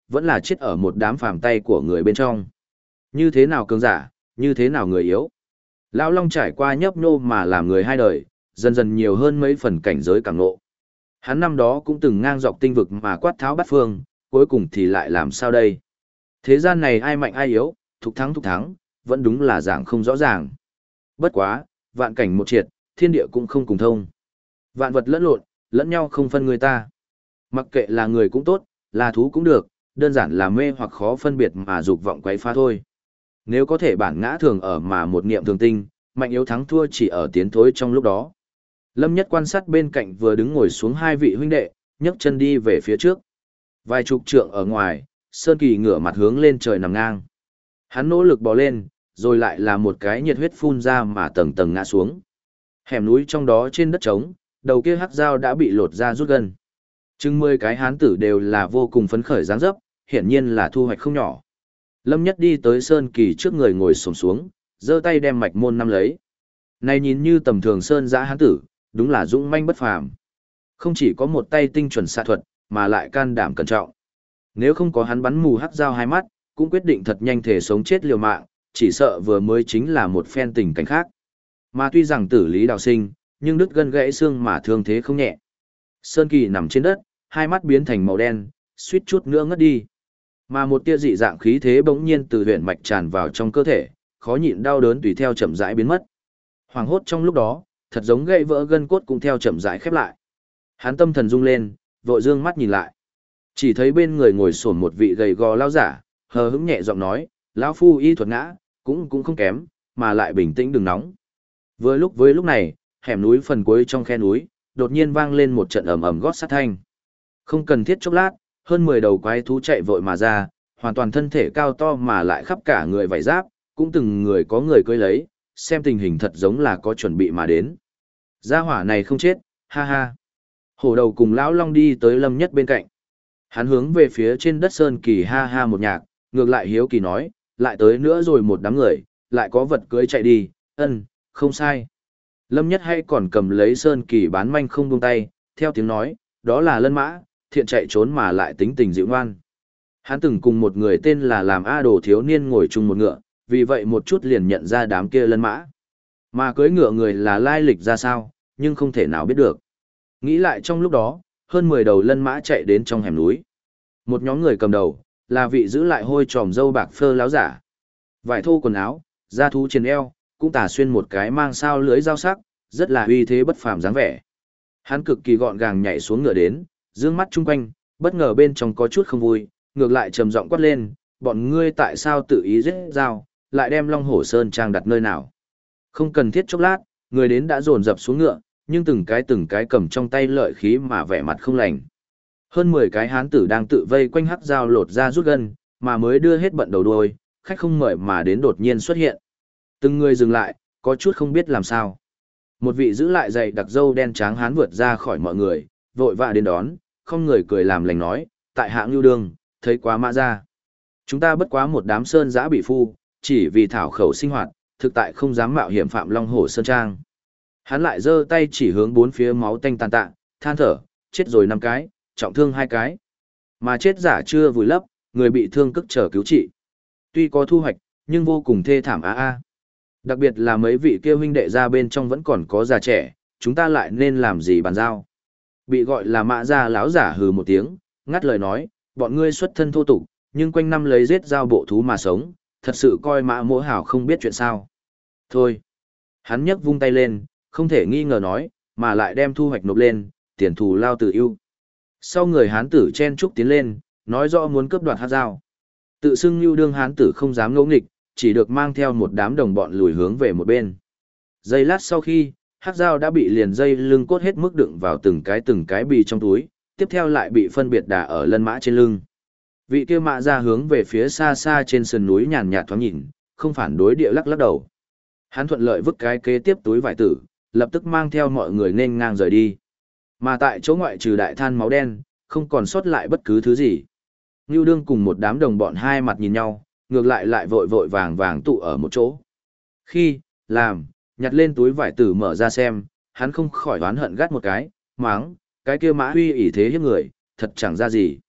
vẫn là chết ở một đám phàm tay của người bên trong. Như thế nào cường giả, như thế nào người yếu. Lão Long trải qua nhấp nhô mà làm người hai đời, dần dần nhiều hơn mấy phần cảnh giới cảm ngộ. Hắn năm đó cũng từng ngang dọc tinh vực mà quát tháo bát phương, cuối cùng thì lại làm sao đây? Thế gian này ai mạnh ai yếu, thục thắng, vẫn đúng là dạng không rõ ràng. Bất quá, vạn cảnh một triệt, thiên địa cũng không cùng thông. Vạn vật lẫn lộn, lẫn nhau không phân người ta. Mặc kệ là người cũng tốt, là thú cũng được, đơn giản là mê hoặc khó phân biệt mà dục vọng quấy phá thôi. Nếu có thể bản ngã thường ở mà một niệm thường tinh, mạnh yếu thắng thua chỉ ở tiến thối trong lúc đó. Lâm Nhất quan sát bên cạnh vừa đứng ngồi xuống hai vị huynh đệ, nhấc chân đi về phía trước. Vài chục trượng ở ngoài, Sơn Kỳ ngửa mặt hướng lên trời nằm ngang. Hắn nỗ lực bò lên, rồi lại là một cái nhiệt huyết phun ra mà tầng tầng ngã xuống. Hẻm núi trong đó trên đất trống, đầu kia hắc dao đã bị lột ra rút gân. Chừng 10 cái hán tử đều là vô cùng phấn khởi dáng dấp, hiển nhiên là thu hoạch không nhỏ. Lâm Nhất đi tới Sơn Kỳ trước người ngồi xổm xuống, giơ tay đem mạch môn nắm lấy. Này nhìn như tầm thường sơn dã hán tử, đúng là dũng manh bất phàm. Không chỉ có một tay tinh chuẩn xạ thuật, mà lại can đảm cẩn trọng. Nếu không có hắn bắn mù hắc dao hai mắt, cũng quyết định thật nhanh thể sống chết liều mạng, chỉ sợ vừa mới chính là một phen tình cảnh khác. Mà tuy rằng tử lý đào sinh, nhưng đứt gân gãy xương mà thương thế không nhẹ. Sơn Kỳ nằm trên đất, hai mắt biến thành màu đen, suýt chút nữa ngất đi. Mà một tia dị dạng khí thế bỗng nhiên từ huyền mạch tràn vào trong cơ thể, khó nhịn đau đớn tùy theo chậm rãi biến mất. Hoàng hốt trong lúc đó, thật giống gãy vỡ gân cốt cũng theo chậm rãi khép lại. Hắn tâm thần rung lên, vội dương mắt nhìn lại. Chỉ thấy bên người ngồi xổm một vị gầy gò lão giả, hờ hững nhẹ giọng nói, lão phu y thuật ngã, cũng không kém, mà lại bình tĩnh đừng nóng. Vừa lúc với lúc này, hẻm núi phần cuối trong khe núi, đột nhiên vang lên một trận ầm ầm gót sắt thanh. Không cần thiết chốc lát, hơn 10 đầu quái thú chạy vội mà ra, hoàn toàn thân thể cao to mà lại khắp cả người vảy giáp, cũng từng người có người cưỡi lấy, xem tình hình thật giống là có chuẩn bị mà đến. Gia hỏa này không chết, ha ha. Hổ đầu cùng lão long đi tới Lâm Nhất bên cạnh. Hắn hướng về phía trên đất Sơn Kỳ ha ha một nhạc, ngược lại hiếu kỳ nói, lại tới nữa rồi một đám người, lại có vật cưới chạy đi, không sai. Lâm Nhất hay còn cầm lấy Sơn Kỳ bán manh không buông tay, theo tiếng nói, đó là lân mã, thiện chạy trốn mà lại tính tình dịu ngoan. Hắn từng cùng một người tên là làm A Đồ thiếu niên ngồi chung một ngựa, vì vậy một chút liền nhận ra đám kia lân mã. Mà cưới ngựa người là lai lịch ra sao, nhưng không thể nào biết được. Nghĩ lại trong lúc đó, hơn 10 đầu lân mã chạy đến trong hẻm núi. Một nhóm người cầm đầu, là vị giữ lại hôi tròm dâu bạc phơ láo giả. Vải thô quần áo, da thú trên eo, cũng tà xuyên một cái mang sao lưới dao sắc, rất là uy thế bất phàm dáng vẻ. Hắn cực kỳ gọn gàng nhảy xuống ngựa đến, dương mắt chung quanh, bất ngờ bên trong có chút không vui, ngược lại trầm giọng quát lên, bọn ngươi tại sao tự ý giết dao, lại đem Long Hổ Sơn trang đặt nơi nào. Không cần thiết chốc lát, người đến đã dồn dập xuống ngựa, nhưng từng cái cầm trong tay lợi khí mà vẻ mặt không lành. Hơn 10 cái hán tử đang tự vây quanh hắc dao lột ra rút gân, mà mới đưa hết bận đầu đuôi, khách không mời mà đến đột nhiên xuất hiện. Từng người dừng lại, có chút không biết làm sao. Một vị giữ lại dày đặc râu đen tráng hán vượt ra khỏi mọi người, vội vã đến đón, không người cười làm lành nói, tại hạng lưu đương, thấy quá mã ra. Chúng ta bất quá một đám sơn giã bị phu, chỉ vì thảo khẩu sinh hoạt, thực tại không dám mạo hiểm phạm Long Hổ Sơn Trang. Hắn lại giơ tay chỉ hướng bốn phía máu tanh tàn tạ, than thở, chết rồi 5 cái, trọng thương 2 cái. Mà chết giả chưa vùi lấp, người bị thương cức chờ cứu trị. Tuy có thu hoạch, nhưng vô cùng thê thảm a. Đặc biệt là mấy vị kia huynh đệ ra bên trong vẫn còn có già trẻ, chúng ta lại nên làm gì bàn giao. Bị gọi là mã gia lão giả hừ một tiếng, ngắt lời nói, bọn ngươi xuất thân thô tục, nhưng quanh năm lấy giết giao bộ thú mà sống, thật sự coi mã mỗ hảo không biết chuyện sao. Thôi. Hắn nhấc vung tay lên, không thể nghi ngờ nói, mà lại đem thu hoạch nộp lên, tiền thù lao tự ưu. Sau người hán tử chen trúc tiến lên, nói rõ muốn cướp đoạt hát dao. Tự xưng lưu đương hán tử không dám ngỗ nghịch, chỉ được mang theo một đám đồng bọn lùi hướng về một bên. Giây lát sau khi, hát dao đã bị liền dây lưng cốt hết mức đựng vào từng cái bì trong túi, tiếp theo lại bị phân biệt đả ở lân mã trên lưng. Vị kia mã ra hướng về phía xa xa trên sườn núi nhàn nhạt thoáng nhìn, không phản đối địa lắc lắc đầu. Hắn thuận lợi vứt cái kế tiếp túi vải tử, lập tức mang theo mọi người nên ngang rời đi. Mà tại chỗ ngoại trừ đại than máu đen, không còn sót lại bất cứ thứ gì. Ngưu Đương cùng một đám đồng bọn hai mặt nhìn nhau, ngược lại vội vội vàng vàng tụ ở một chỗ. Khi, nhặt lên túi vải tử mở ra xem, hắn không khỏi oán hận gắt một cái, máng, cái kia mã huy ỷ thế hiếp người, thật chẳng ra gì.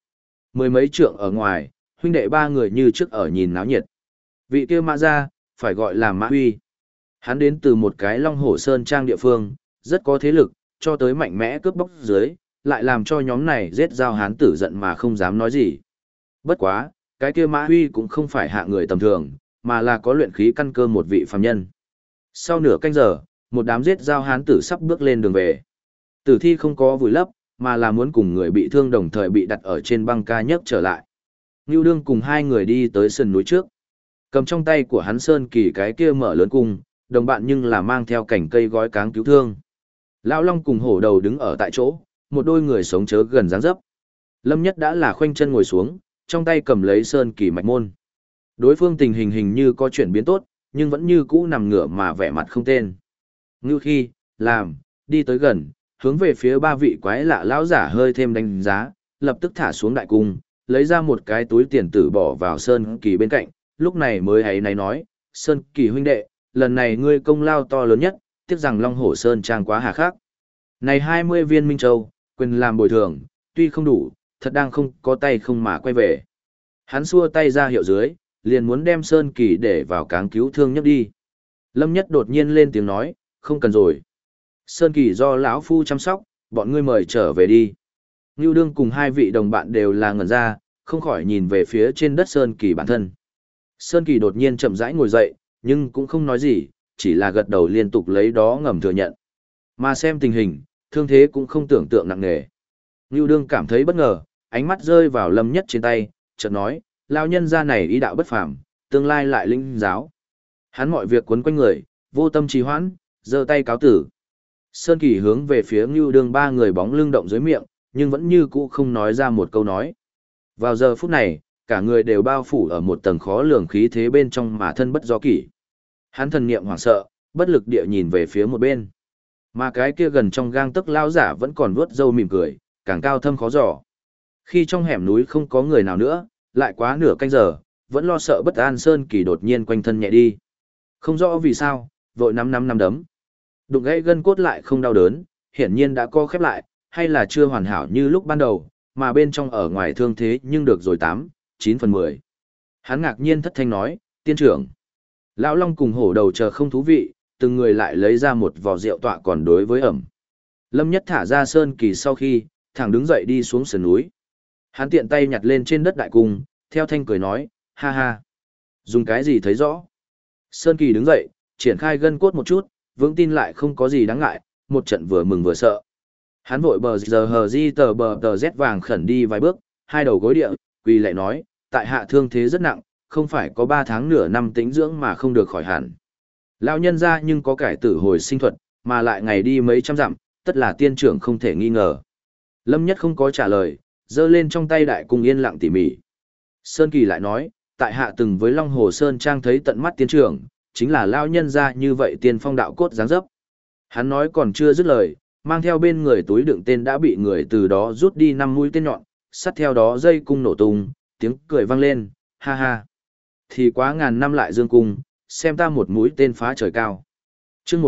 Mười mấy trượng ở ngoài, huynh đệ ba người như trước ở nhìn náo nhiệt. Vị kia Mã gia, phải gọi là Mã Huy. Hắn đến từ một cái Long Hổ Sơn Trang địa phương, rất có thế lực, cho tới mạnh mẽ cướp bóc dưới, lại làm cho nhóm này giết giao hán tử giận mà không dám nói gì. Bất quá, cái kia Mã Huy cũng không phải hạ người tầm thường, mà là có luyện khí căn cơ một vị phàm nhân. Sau nửa canh giờ, một đám giết giao hán tử sắp bước lên đường về. Tử thi không có vùi lấp, mà là muốn cùng người bị thương đồng thời bị đặt ở trên băng ca nhấc trở lại. Ngưu Đương cùng hai người đi tới sườn núi trước. Cầm trong tay của hắn Sơn Kỳ cái kia mở lớn cung, đồng bạn nhưng là mang theo cành cây gói cáng cứu thương. Lão Long cùng hổ đầu đứng ở tại chỗ, một đôi người sống chớ gần dáng dấp. Lâm Nhất đã là khoanh chân ngồi xuống, trong tay cầm lấy Sơn Kỳ mạch môn. Đối phương tình hình hình như có chuyển biến tốt, nhưng vẫn như cũ nằm ngửa mà vẻ mặt không tên. Ngưu khi, làm, đi tới gần, hướng về phía ba vị quái lạ lão giả hơi thêm đánh giá, lập tức thả xuống đại cung, lấy ra một cái túi tiền tử bỏ vào Sơn Kỳ bên cạnh, lúc này mới ấy này nói, Sơn Kỳ huynh đệ, lần này ngươi công lao to lớn nhất, tiếc rằng Long Hổ Sơn Trang quá hà khắc. Này 20 viên Minh Châu, quyền làm bồi thường, tuy không đủ, thật đang không có tay không mà quay về. Hắn xua tay ra hiệu dưới, liền muốn đem Sơn Kỳ để vào cáng cứu thương nhấc đi. Lâm Nhất đột nhiên lên tiếng nói, không cần rồi. Sơn Kỳ do lão phu chăm sóc, bọn ngươi mời trở về đi. Ngưu Đương cùng hai vị đồng bạn đều là ngẩn ra, không khỏi nhìn về phía trên đất Sơn Kỳ bản thân. Sơn Kỳ đột nhiên chậm rãi ngồi dậy, nhưng cũng không nói gì, chỉ là gật đầu liên tục lấy đó ngầm thừa nhận. Mà xem tình hình, thương thế cũng không tưởng tượng nặng nề. Ngưu Đương cảm thấy bất ngờ, ánh mắt rơi vào Lâm Nhất trên tay, chợt nói, lão nhân gia này ý đạo bất phàm, tương lai lại linh giáo. Hắn mọi việc quấn quanh người, vô tâm trì hoãn, giơ tay cáo tử. Sơn Kỳ hướng về phía Ngưu Đương ba người bóng lưng động dưới miệng, nhưng vẫn như cũ không nói ra một câu nói. Vào giờ phút này, cả người đều bao phủ ở một tầng khó lường khí thế bên trong mà thân bất do kỷ. Hắn thần niệm hoảng sợ, bất lực địa nhìn về phía một bên. Mà cái kia gần trong gang tấc lao giả vẫn còn vuốt râu mỉm cười, càng cao thâm khó dò. Khi trong hẻm núi không có người nào nữa, lại quá nửa canh giờ, vẫn lo sợ bất an Sơn Kỳ đột nhiên quanh thân nhẹ đi. Không rõ vì sao, vội nắm đấm. Đụng gãy gân cốt lại không đau đớn, hiển nhiên đã co khép lại, hay là chưa hoàn hảo như lúc ban đầu, mà bên trong ở ngoài thương thế nhưng được rồi 8-9/10. Hắn ngạc nhiên thất thanh nói, tiên trưởng. Lão Long cùng hổ đầu chờ không thú vị, từng người lại lấy ra một vò rượu tọa còn đối với ẩm. Lâm Nhất thả ra Sơn Kỳ sau khi, thẳng đứng dậy đi xuống sườn núi. Hắn tiện tay nhặt lên trên đất đại cung, theo thanh cười nói, ha ha. Dùng cái gì thấy rõ? Sơn Kỳ đứng dậy, triển khai gân cốt một chút, vững tin lại không có gì đáng ngại, một trận vừa mừng vừa sợ. Hắn vội bờ giờ hờ di tờ bờ tờ rét vàng khẩn đi vài bước, hai đầu gối địa, quỳ lại nói, tại hạ thương thế rất nặng, không phải có 3 tháng nửa năm tĩnh dưỡng mà không được khỏi hẳn. Lão nhân ra nhưng có cải tử hồi sinh thuật, mà lại ngày đi mấy trăm dặm, tất là tiên trưởng không thể nghi ngờ. Lâm Nhất không có trả lời, giơ lên trong tay đại cung yên lặng tỉ mỉ. Sơn Kỳ lại nói, tại hạ từng với Long Hồ Sơn Trang thấy tận mắt tiên trưởng, chính là lão nhân ra như vậy tiên phong đạo cốt dáng dấp. Hắn nói còn chưa dứt lời, mang theo bên người túi đựng tên đã bị người từ đó rút đi 5 mũi tên nhọn, sát theo đó dây cung nổ tung, tiếng cười vang lên, ha ha. Thì quá ngàn năm lại dương cung, xem ta một mũi tên phá trời cao. Chương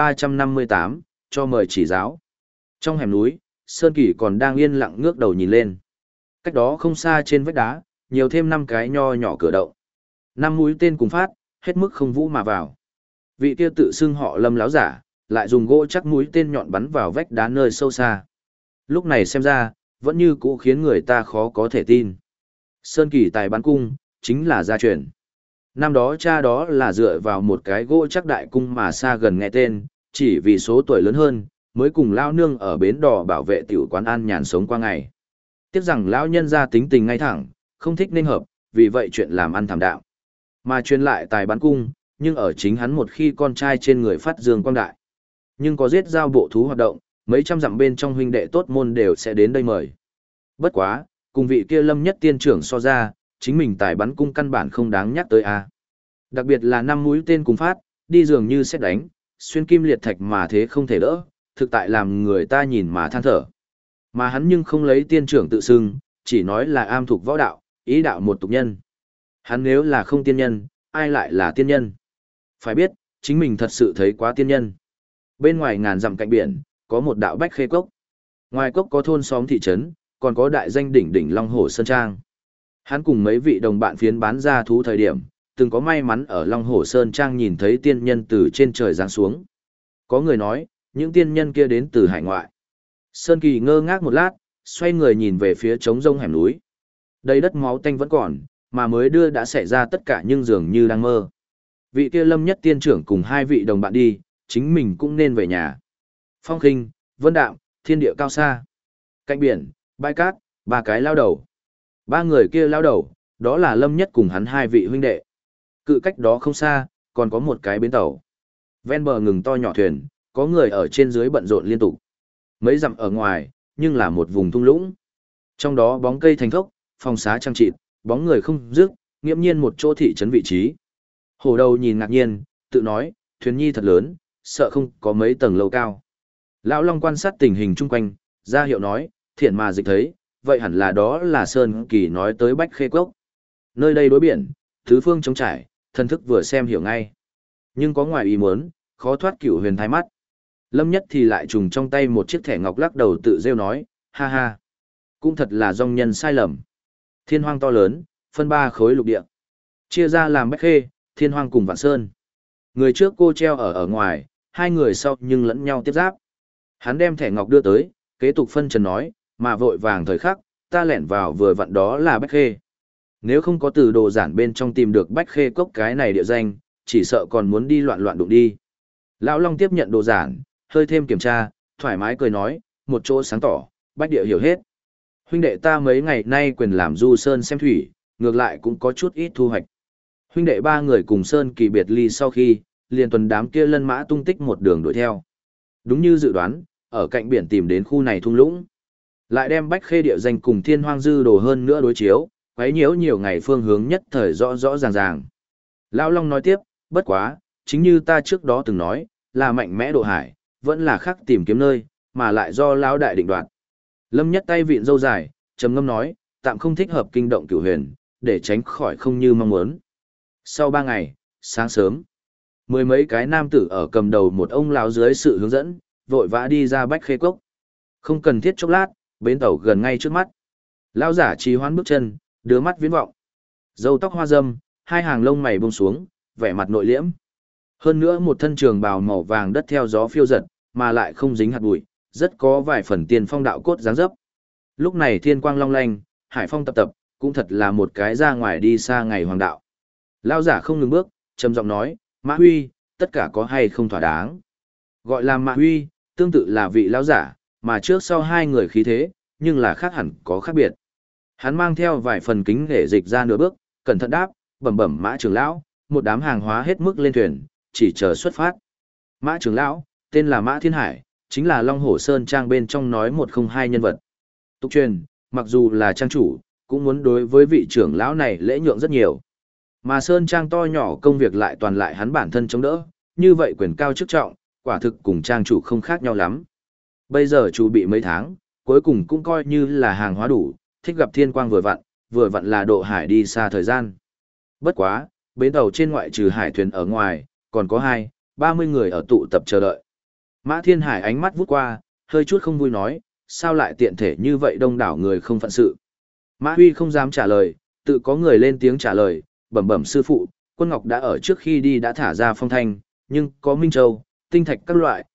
1358, cho mời chỉ giáo. Trong hẻm núi, Sơn Kỳ còn đang yên lặng ngước đầu nhìn lên. Cách đó không xa trên vách đá, nhiều thêm 5 cái nho nhỏ cửa động. 5 mũi tên cùng phát, hết mức không vũ mà vào. Vị kia tự xưng họ Lâm láo giả, lại dùng gỗ chắc mũi tên nhọn bắn vào vách đá nơi sâu xa. Lúc này xem ra, vẫn như cũ khiến người ta khó có thể tin. Sơn Kỳ tài bắn cung, chính là gia truyền. Năm đó cha đó là dựa vào một cái gỗ chắc đại cung mà xa gần nghe tên, chỉ vì số tuổi lớn hơn, mới cùng lão nương ở bến đò bảo vệ tiểu quán an nhàn sống qua ngày. Tiếc rằng lão nhân gia tính tình ngay thẳng, không thích nên hợp, vì vậy chuyện làm ăn thảm đạo. Mà truyền lại tài bắn cung, nhưng ở chính hắn một khi con trai trên người phát dương quang đại. Nhưng có giết giao bộ thú hoạt động, mấy trăm dặm bên trong huynh đệ tốt môn đều sẽ đến đây mời. Bất quá, cùng vị kia Lâm Nhất tiên trưởng so ra, chính mình tài bắn cung căn bản không đáng nhắc tới a. Đặc biệt là 5 mũi tên cùng phát, đi dường như xét đánh, xuyên kim liệt thạch mà thế không thể đỡ, thực tại làm người ta nhìn mà than thở. Mà hắn nhưng không lấy tiên trưởng tự xưng, chỉ nói là am thuộc võ đạo, ý đạo một tục nhân. Hắn nếu là không tiên nhân, ai lại là tiên nhân? Phải biết, chính mình thật sự thấy quá tiên nhân. Bên ngoài ngàn dặm cạnh biển, có một đạo bách khê cốc. Ngoài cốc có thôn xóm thị trấn, còn có đại danh đỉnh đỉnh Long Hổ Sơn Trang. Hắn cùng mấy vị đồng bạn phiến bán ra thú thời điểm, từng có may mắn ở Long Hổ Sơn Trang nhìn thấy tiên nhân từ trên trời giáng xuống. Có người nói, những tiên nhân kia đến từ hải ngoại. Sơn Kỳ ngơ ngác một lát, xoay người nhìn về phía trống rông hẻm núi. Đây đất máu tanh vẫn còn, mà mới đưa đã xảy ra tất cả nhưng dường như đang mơ. Vị kia Lâm Nhất tiên trưởng cùng hai vị đồng bạn đi, chính mình cũng nên về nhà. Phong Khinh, Vân Đạm, thiên địa cao xa. Cạnh biển, bãi cát, ba cái lao đầu. Ba người kia lao đầu, đó là Lâm Nhất cùng hắn hai vị huynh đệ. Cự cách đó không xa, còn có một cái bến tàu. Ven bờ ngừng to nhỏ thuyền, có người ở trên dưới bận rộn liên tục. Mấy dặm ở ngoài, nhưng là một vùng thung lũng. Trong đó bóng cây thành thốc, phong xá trang trịt, bóng người không dứt, nghiễm nhiên một chỗ thị trấn vị trí. Hổ đầu nhìn ngạc nhiên, tự nói, thuyền nhi thật lớn, sợ không có mấy tầng lầu cao. Lão Long quan sát tình hình chung quanh, ra hiệu nói, thiện mà dịch thấy, vậy hẳn là đó là Sơn Kỳ nói tới Bách Khê Cốc. Nơi đây đối biển, tứ phương trống trải, thân thức vừa xem hiểu ngay. Nhưng có ngoài ý muốn, khó thoát cửu huyền thái mắt. Lâm Nhất thì lại trùng trong tay một chiếc thẻ ngọc lắc đầu tự rêu nói, ha ha. Cũng thật là dòng nhân sai lầm. Thiên hoang to lớn, phân ba khối lục địa. Chia ra làm Bách Khê, Thiên hoang cùng Vạn Sơn. Người trước cô treo ở ngoài, hai người sau nhưng lẫn nhau tiếp giáp. Hắn đem thẻ ngọc đưa tới, kế tục phân trần nói, mà vội vàng thời khắc, ta lẻn vào vừa vặn đó là Bách Khê. Nếu không có từ đồ giản bên trong tìm được Bách Khê Cốc cái này địa danh, chỉ sợ còn muốn đi loạn loạn đụng đi. Lão Long tiếp nhận đồ giản, hơi thêm kiểm tra, thoải mái cười nói, một chỗ sáng tỏ, Bách địa hiểu hết. Huynh đệ ta mấy ngày nay quyền làm du sơn xem thủy, ngược lại cũng có chút ít thu hoạch. Huynh đệ ba người cùng Sơn Kỳ biệt ly sau khi, liền tuần đám kia lân mã tung tích một đường đuổi theo. Đúng như dự đoán, ở cạnh biển tìm đến khu này thung lũng. Lại đem Bách Khê địa danh cùng Thiên Hoang dư đồ hơn nữa đối chiếu, quấy nhiễu nhiều ngày phương hướng nhất thời rõ rõ ràng ràng. Lão Long nói tiếp, bất quá, chính như ta trước đó từng nói, là mạnh mẽ độ hải, vẫn là khác tìm kiếm nơi, mà lại do lão đại định đoạt. Lâm Nhất tay vịn râu dài, trầm ngâm nói, tạm không thích hợp kinh động cửu huyền, để tránh khỏi không như mong muốn. Sau 3 ngày, sáng sớm, mười mấy cái nam tử ở cầm đầu một ông lão dưới sự hướng dẫn, vội vã đi ra Bách Khê Cốc. Không cần thiết chốc lát, bến tàu gần ngay trước mắt. Lão giả trì hoãn bước chân, đưa mắt viễn vọng. Râu tóc hoa râm, hai hàng lông mày buông xuống, vẻ mặt nội liễm. Hơn nữa một thân trường bào màu vàng đất theo gió phiêu giật, mà lại không dính hạt bụi, rất có vài phần tiền phong đạo cốt dáng dấp. Lúc này thiên quang long lanh, hải phong tập tập, cũng thật là một cái ra ngoài đi xa ngày hoàng đạo. Lão giả không ngừng bước, trầm giọng nói, Mã Huy, tất cả có hay không thỏa đáng. Gọi là Mã Huy, tương tự là vị lão giả, mà trước sau hai người khí thế, nhưng là khác hẳn có khác biệt. Hắn mang theo vài phần kính để dịch ra nửa bước, cẩn thận đáp, bẩm bẩm Mã trưởng lão, một đám hàng hóa hết mức lên thuyền, chỉ chờ xuất phát. Mã trưởng lão, tên là Mã Thiên Hải, chính là Long Hổ Sơn Trang bên trong nói 102 nhân vật. Tục truyền, mặc dù là trang chủ, cũng muốn đối với vị trưởng lão này lễ nhượng rất nhiều. Mà Sơn Trang to nhỏ công việc lại toàn lại hắn bản thân chống đỡ, như vậy quyền cao chức trọng, quả thực cùng trang chủ không khác nhau lắm. Bây giờ chủ bị mấy tháng, cuối cùng cũng coi như là hàng hóa đủ, thích gặp thiên quang vừa vặn là độ hải đi xa thời gian. Bất quá, bến tàu trên ngoại trừ hải thuyền ở ngoài, còn có 20-30 người ở tụ tập chờ đợi. Mã Thiên Hải ánh mắt vút qua, hơi chút không vui nói, sao lại tiện thể như vậy đông đảo người không phận sự. Mã Huy không dám trả lời, tự có người lên tiếng trả lời, bẩm bẩm sư phụ, Quân Ngọc đã ở trước khi đi đã thả ra phong thanh, nhưng có Minh Châu, tinh thạch các loại,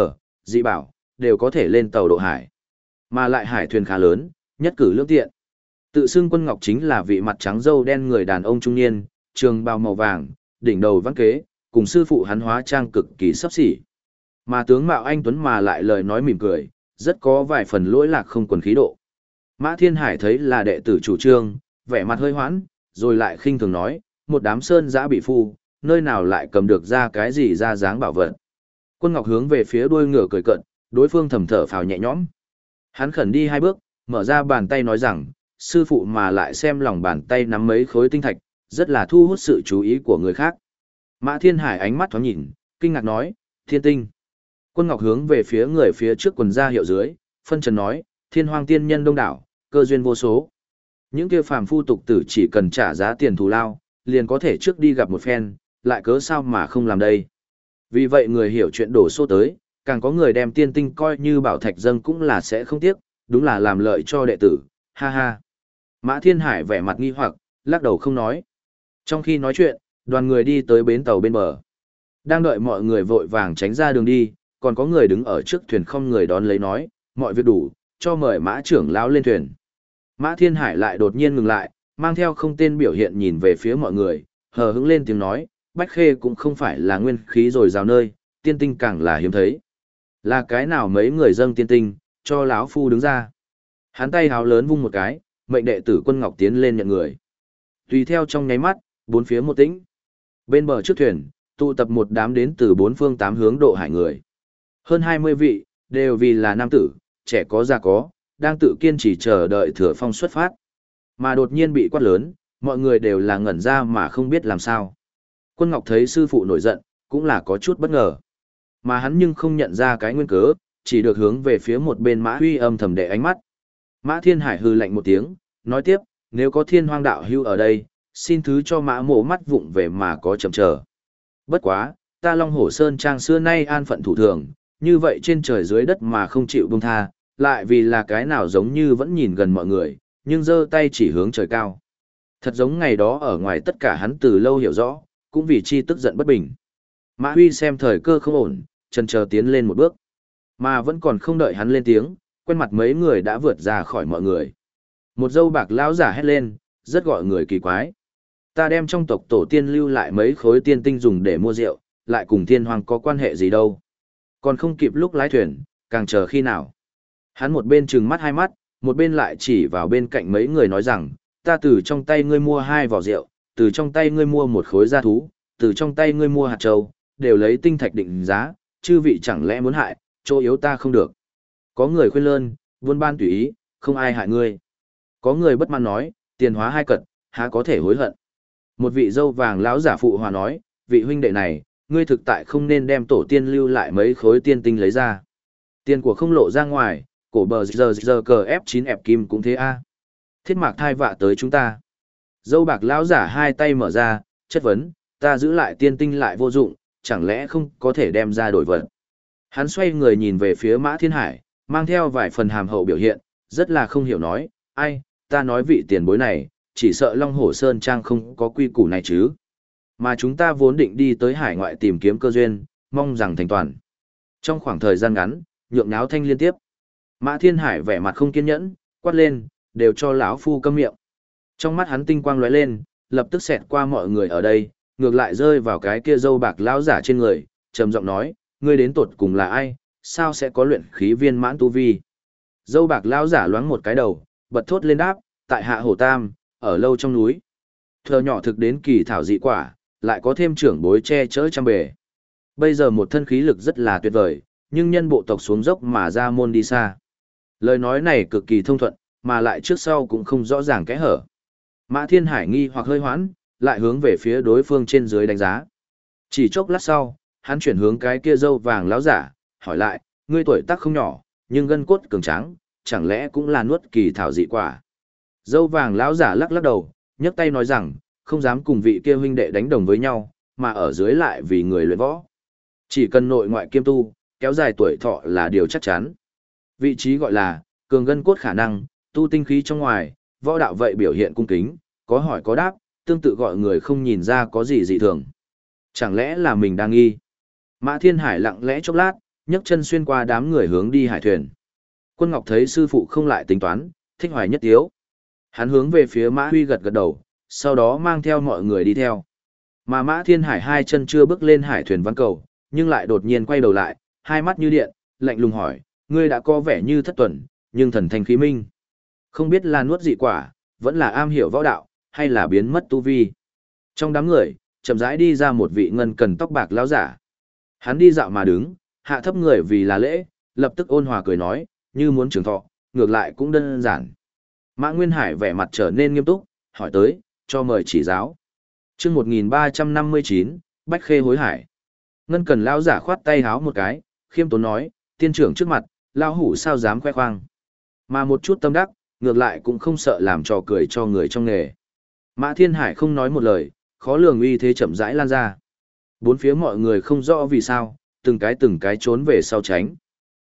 dị bảo, đều có thể lên tàu độ hải. Mà lại hải thuyền khá lớn, nhất cử lưỡng tiện. Tự xưng Quân Ngọc chính là vị mặt trắng râu đen người đàn ông trung niên, trường bào màu vàng, đỉnh đầu văn kế, cùng sư phụ hắn hóa trang cực kỳ sắp xỉ. Mà tướng mạo anh tuấn mà lại lời nói mỉm cười, rất có vài phần lỗi lạc không quần khí độ. Mã Thiên Hải thấy là đệ tử chủ trương, vẻ mặt hơi hoãn, rồi lại khinh thường nói, một đám sơn giã bị phu, nơi nào lại cầm được ra cái gì ra dáng bảo vật. Quân Ngọc hướng về phía đuôi ngựa cười cận, đối phương thầm thở phào nhẹ nhõm. Hắn khẩn đi 2 bước, mở ra bàn tay nói rằng, sư phụ mà lại xem lòng bàn tay nắm mấy khối tinh thạch, rất là thu hút sự chú ý của người khác. Mã Thiên Hải ánh mắt thoáng nhìn, kinh ngạc nói, thiên tinh. Quân Ngọc hướng về phía người phía trước quần ra hiệu dưới, phân trần nói, thiên hoang tiên nhân đông đảo, cơ duyên vô số. Những kia phàm phu tục tử chỉ cần trả giá tiền thù lao, liền có thể trước đi gặp một phen, lại cớ sao mà không làm đây. Vì vậy người hiểu chuyện đổ xô tới, càng có người đem tiên tinh coi như bảo thạch dâng cũng là sẽ không tiếc, đúng là làm lợi cho đệ tử, ha ha. Mã Thiên Hải vẻ mặt nghi hoặc, lắc đầu không nói. Trong khi nói chuyện, đoàn người đi tới bến tàu bên bờ. Đang đợi mọi người vội vàng tránh ra đường đi, còn có người đứng ở trước thuyền không người đón lấy nói, mọi việc đủ, cho mời Mã trưởng lão lên thuyền. Mã Thiên Hải lại đột nhiên ngừng lại, mang theo không tên biểu hiện nhìn về phía mọi người, hờ hững lên tiếng nói, Bách Khê cũng không phải là nguyên khí rồi rào nơi, tiên tinh càng là hiếm thấy. Là cái nào mấy người dâng tiên tinh, cho lão phu đứng ra. Hắn tay háo lớn vung một cái, mệnh đệ tử Quân Ngọc tiến lên nhận người. Tùy theo trong nháy mắt, bốn phía một tĩnh. Bên bờ trước thuyền, tụ tập một đám đến từ bốn phương tám hướng độ hải người. Hơn 20 vị, đều vì là nam tử, trẻ có già có, đang tự kiên trì chờ đợi Thừa Phong xuất phát. Mà đột nhiên bị quát lớn, mọi người đều là ngẩn ra mà không biết làm sao. Quân Ngọc thấy sư phụ nổi giận, cũng là có chút bất ngờ. Mà hắn nhưng không nhận ra cái nguyên cớ, chỉ được hướng về phía một bên Mã Huy âm thầm đệ ánh mắt. Mã Thiên Hải hừ lạnh một tiếng, nói tiếp, nếu có Thiên Hoang đạo hưu ở đây, xin thứ cho Mã mộ mắt vụng về mà có chậm chờ. Bất quá, ta Long Hổ Sơn Trang xưa nay an phận thủ thường, như vậy trên trời dưới đất mà không chịu buông tha, lại vì là cái nào giống như vẫn nhìn gần mọi người, nhưng giơ tay chỉ hướng trời cao. Thật giống ngày đó ở ngoài tất cả hắn từ lâu hiểu rõ, cũng vì chi tức giận bất bình. Mã Huy xem thời cơ không ổn, chần chờ tiến lên một bước. Mà vẫn còn không đợi hắn lên tiếng, quen mặt mấy người đã vượt ra khỏi mọi người. Một dâu bạc lão giả hét lên, rất gọi người kỳ quái. Ta đem trong tộc tổ tiên lưu lại mấy khối tiên tinh dùng để mua rượu, lại cùng Thiên Hoàng có quan hệ gì đâu. Còn không kịp lúc lái thuyền, càng chờ khi nào. Hắn một bên trừng mắt hai mắt, một bên lại chỉ vào bên cạnh mấy người nói rằng, ta từ trong tay ngươi mua 2 vỏ rượu, từ trong tay ngươi mua một khối gia thú, từ trong tay ngươi mua hạt châu, đều lấy tinh thạch định giá, chư vị chẳng lẽ muốn hại, chỗ yếu ta không được. Có người khuyên lơn, buôn ban tùy ý, không ai hại ngươi. Có người bất mãn nói, tiền hóa 2 cật, há có thể hối hận. Một vị dâu vàng lão giả phụ hòa nói, vị huynh đệ này, ngươi thực tại không nên đem tổ tiên lưu lại mấy khối tiên tinh lấy ra. Tiền của không lộ ra ngoài, cổ bờ giờ cờ F9 ép kim cũng thế a. Thiết mạc thai vạ tới chúng ta. Dâu bạc lão giả hai tay mở ra, chất vấn, ta giữ lại tiên tinh lại vô dụng, chẳng lẽ không có thể đem ra đổi vật. Hắn xoay người nhìn về phía Mã Thiên Hải, mang theo vài phần hàm hậu biểu hiện, rất là không hiểu nói, ai, ta nói vị tiền bối này, chỉ sợ Long Hổ Sơn Trang không có quy củ này chứ. Mà chúng ta vốn định đi tới hải ngoại tìm kiếm cơ duyên, mong rằng thành toàn. Trong khoảng thời gian ngắn, nhượng nháo thanh liên tiếp. Mã Thiên Hải vẻ mặt không kiên nhẫn, quát lên, đều cho lão phu câm miệng. Trong mắt hắn tinh quang lóe lên, lập tức xẹt qua mọi người ở đây, ngược lại rơi vào cái kia dâu bạc lão giả trên người, trầm giọng nói, ngươi đến tột cùng là ai, sao sẽ có luyện khí viên mãn tu vi. Dâu bạc lão giả loáng một cái đầu, bật thốt lên đáp, tại hạ Hổ Tam, ở lâu trong núi. Thờ nhỏ thực đến kỳ thảo dị quả, lại có thêm trưởng bối che chở trăm bề. Bây giờ một thân khí lực rất là tuyệt vời, nhưng nhân bộ tộc xuống dốc mà ra môn đi xa. Lời nói này cực kỳ thông thuận, mà lại trước sau cũng không rõ ràng kẽ hở. Mã Thiên Hải nghi hoặc hơi hoãn, lại hướng về phía đối phương trên dưới đánh giá. Chỉ chốc lát sau, hắn chuyển hướng cái kia dâu vàng lão giả, hỏi lại, ngươi tuổi tác không nhỏ, nhưng gân cốt cường tráng, chẳng lẽ cũng là nuốt kỳ thảo dị quả. Dâu vàng lão giả lắc lắc đầu, nhấc tay nói rằng, không dám cùng vị kia huynh đệ đánh đồng với nhau, mà ở dưới lại vì người luyện võ. Chỉ cần nội ngoại kiêm tu, kéo dài tuổi thọ là điều chắc chắn. Vị trí gọi là, cường gân cốt khả năng, tu tinh khí trong ngoài, võ đạo vậy biểu hiện cung kính, có hỏi có đáp, tương tự gọi người không nhìn ra có gì dị thường. Chẳng lẽ là mình đang nghi? Mã Thiên Hải lặng lẽ chốc lát, nhấc chân xuyên qua đám người hướng đi hải thuyền. Quân Ngọc thấy sư phụ không lại tính toán, thích hoài nhất tiếu. Hắn hướng về phía Mã Huy gật gật đầu, sau đó mang theo mọi người đi theo. Mà Mã Thiên Hải hai chân chưa bước lên hải thuyền ván cầu, nhưng lại đột nhiên quay đầu lại, hai mắt như điện, lạnh lùng hỏi, ngươi đã có vẻ như thất tuần, nhưng thần thanh khí minh. Không biết là nuốt dị quả, vẫn là am hiểu võ đạo, hay là biến mất tu vi. Trong đám người, chậm rãi đi ra một vị ngân cần tóc bạc lão giả. Hắn đi dạo mà đứng, hạ thấp người vì là lễ, lập tức ôn hòa cười nói, như muốn trường thọ, ngược lại cũng đơn giản. Mã Nguyên Hải vẻ mặt trở nên nghiêm túc, hỏi tới, cho mời chỉ giáo. Chương 1359, Bách Khê hối hải. Ngân cần lão giả khoát tay háo một cái, khiêm tốn nói, tiên trưởng trước mặt, lão hủ sao dám khoe khoang. Mà một chút tâm đắc, ngược lại cũng không sợ làm trò cười cho người trong nghề. Mã Thiên Hải không nói một lời, khó lường uy thế chậm rãi lan ra. Bốn phía mọi người không rõ vì sao, từng cái trốn về sau tránh.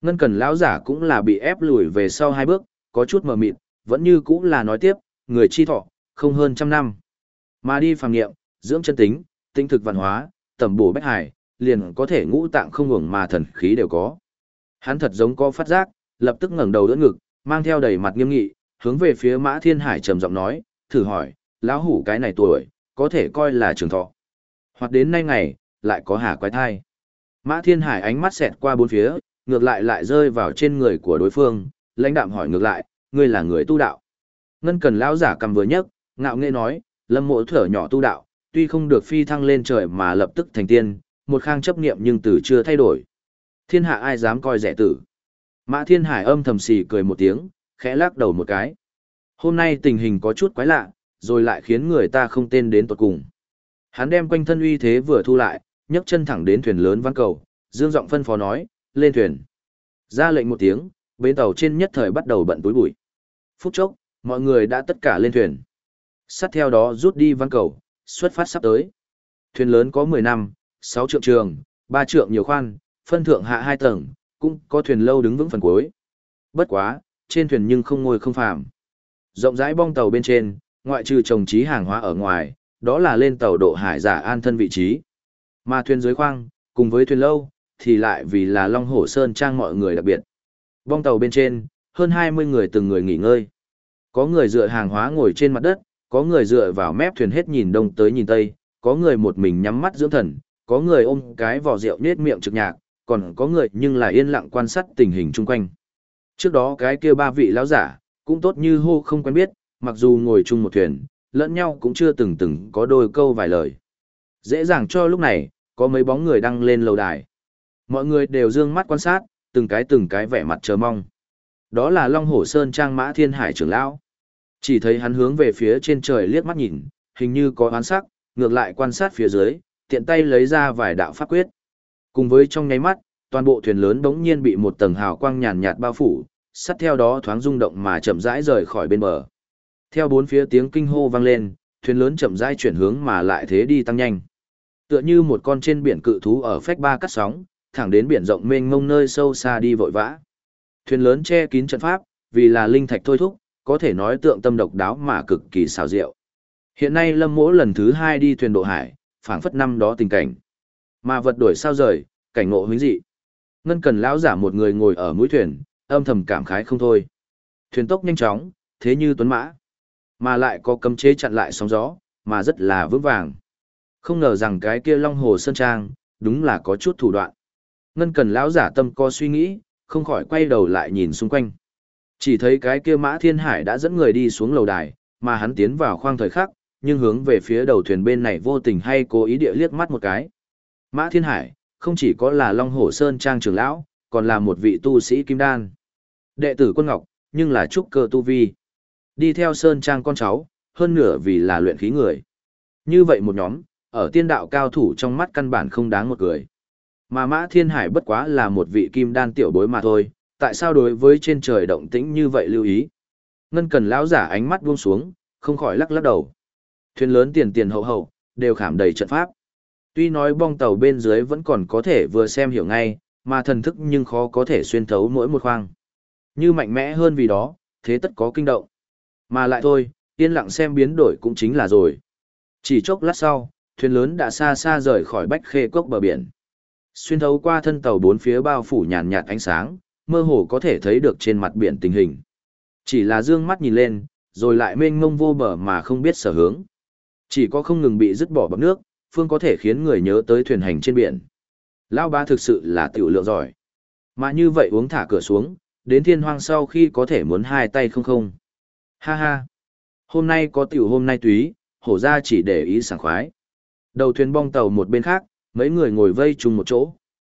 Ngân Cần lão giả cũng là bị ép lùi về sau 2 bước, có chút mờ mịt, vẫn như cũng là nói tiếp, người chi thọ, không hơn 100 năm. Mà đi phàm nghiệm, dưỡng chân tính, tinh thực văn hóa, tẩm bổ bách hải, liền có thể ngũ tạng không ngừng mà thần khí đều có. Hắn thật giống có phát giác, lập tức ngẩng đầu đỡ ngực, mang theo đầy mặt nghiêm nghị, hướng về phía Mã Thiên Hải trầm giọng nói, thử hỏi, lão hủ cái này tuổi, có thể coi là trường thọ. Hoặc đến nay ngày, lại có hà quái thai. Mã Thiên Hải ánh mắt xẹt qua bốn phía, ngược lại rơi vào trên người của đối phương, lãnh đạm hỏi ngược lại, ngươi là người tu đạo. Ngân Cần lão giả cầm vừa nhấc, ngạo nghễ nói, Lâm Mộ thở nhỏ tu đạo, tuy không được phi thăng lên trời mà lập tức thành tiên, một khang chấp niệm nhưng từ chưa thay đổi. Thiên hạ ai dám coi rẻ tử. Mã Thiên Hải âm thầm xì cười một tiếng, khẽ lắc đầu một cái. Hôm nay tình hình có chút quái lạ, rồi lại khiến người ta không tên đến tột cùng. Hắn đem quanh thân uy thế vừa thu lại, nhấc chân thẳng đến thuyền lớn văn cầu, dương giọng phân phó nói, lên thuyền. Ra lệnh một tiếng, bến tàu trên nhất thời bắt đầu bận túi bụi. Phút chốc, mọi người đã tất cả lên thuyền. Sát theo đó rút đi văn cầu, xuất phát sắp tới. Thuyền lớn có 10 năm, 6 trượng trường, 3 trượng nhiều khoan, phân thượng hạ 2 tầng, cũng có thuyền lâu đứng vững phần cuối. Bất quá, trên thuyền nhưng không ngồi không phàm. Rộng rãi bong tàu bên trên, ngoại trừ trồng trí hàng hóa ở ngoài, đó là lên tàu độ hải giả an thân vị trí. Mà thuyền dưới khoang, cùng với thuyền lâu, thì lại vì là Long Hổ Sơn Trang mọi người đặc biệt. Bong tàu bên trên, hơn 20 người từng người nghỉ ngơi. Có người dựa hàng hóa ngồi trên mặt đất, có người dựa vào mép thuyền hết nhìn đông tới nhìn tây, có người một mình nhắm mắt dưỡng thần, có người ôm cái vò rượu nết miệng trực nhạc, còn có người nhưng là yên lặng quan sát tình hình chung quanh. Trước đó cái kia 3 vị lão giả, cũng tốt như hô không quen biết, mặc dù ngồi chung một thuyền, lẫn nhau cũng chưa từng có đôi câu vài lời. Dễ dàng cho lúc này, có mấy bóng người đăng lên lầu đài. Mọi người đều dương mắt quan sát, từng cái vẻ mặt chờ mong. Đó là Long Hổ Sơn Trang Mã Thiên Hải trưởng lão. Chỉ thấy hắn hướng về phía trên trời liếc mắt nhìn, hình như có oán sắc, ngược lại quan sát phía dưới, tiện tay lấy ra vài đạo pháp quyết. Cùng với trong nháy mắt, toàn bộ thuyền lớn bỗng nhiên bị một tầng hào quang nhàn nhạt bao phủ, sát theo đó thoáng rung động mà chậm rãi rời khỏi bên bờ. Theo bốn phía tiếng kinh hô vang lên, thuyền lớn chậm rãi chuyển hướng mà lại thế đi tăng nhanh. Tựa như một con trên biển cự thú ở phách ba cắt sóng, thẳng đến biển rộng mênh mông nơi sâu xa đi vội vã. Thuyền lớn che kín trận pháp, vì là linh thạch thôi thúc, có thể nói tượng tâm độc đáo mà cực kỳ xảo diệu. Hiện nay Lâm Mỗ lần thứ 2 đi thuyền độ hải, phảng phất năm đó tình cảnh. Mà vật đổi sao rời, cảnh ngộ huyễn dị. Ngân Cần lão giả một người ngồi ở mũi thuyền, âm thầm cảm khái không thôi. Thuyền tốc nhanh chóng, thế như tuấn mã, mà lại có cấm chế chặn lại sóng gió, mà rất là vững vàng. Không ngờ rằng cái kia Long Hồ Sơn Trang, đúng là có chút thủ đoạn. Ngân Cần lão giả tâm có suy nghĩ, không khỏi quay đầu lại nhìn xung quanh. Chỉ thấy cái kia Mã Thiên Hải đã dẫn người đi xuống lầu đài, mà hắn tiến vào khoang thời khắc, nhưng hướng về phía đầu thuyền bên này vô tình hay cố ý địa liếc mắt một cái. Mã Thiên Hải, không chỉ có là Long Hổ Sơn Trang trưởng lão, còn là một vị tu sĩ kim đan. Đệ tử Quân Ngọc, nhưng là trúc cơ tu vi. Đi theo Sơn Trang con cháu, hơn nửa vì là luyện khí người. Như vậy một nhóm, ở tiên đạo cao thủ trong mắt căn bản không đáng một cười. Mà Mã Thiên Hải bất quá là một vị kim đan tiểu bối mà thôi, tại sao đối với trên trời động tĩnh như vậy lưu ý? Ngân Cần lão giả ánh mắt buông xuống, không khỏi lắc đầu. Thuyền lớn tiền hậu, đều khảm đầy trận pháp. Tuy nói bong tàu bên dưới vẫn còn có thể vừa xem hiểu ngay, mà thần thức nhưng khó có thể xuyên thấu mỗi một khoang. Như mạnh mẽ hơn vì đó, thế tất có kinh động. Mà lại thôi, yên lặng xem biến đổi cũng chính là rồi. Chỉ chốc lát sau, thuyền lớn đã xa xa rời khỏi Bách Khê Cốc bờ biển. Xuyên thấu qua thân tàu bốn phía bao phủ nhàn nhạt ánh sáng, mơ hồ có thể thấy được trên mặt biển tình hình. Chỉ là dương mắt nhìn lên, rồi lại mênh mông vô bờ mà không biết sở hướng. Chỉ có không ngừng bị dứt bỏ bằng nước, phương có thể khiến người nhớ tới thuyền hành trên biển. Lão ba thực sự là tiểu lượng giỏi. Mà như vậy uống thả cửa xuống, đến thiên hoang sau khi có thể muốn hai tay không. Ha ha. Hôm nay có tiểu hôm nay túy, hổ ra chỉ để ý sảng khoái. Đầu thuyền bong tàu một bên khác, mấy người ngồi vây chung một chỗ.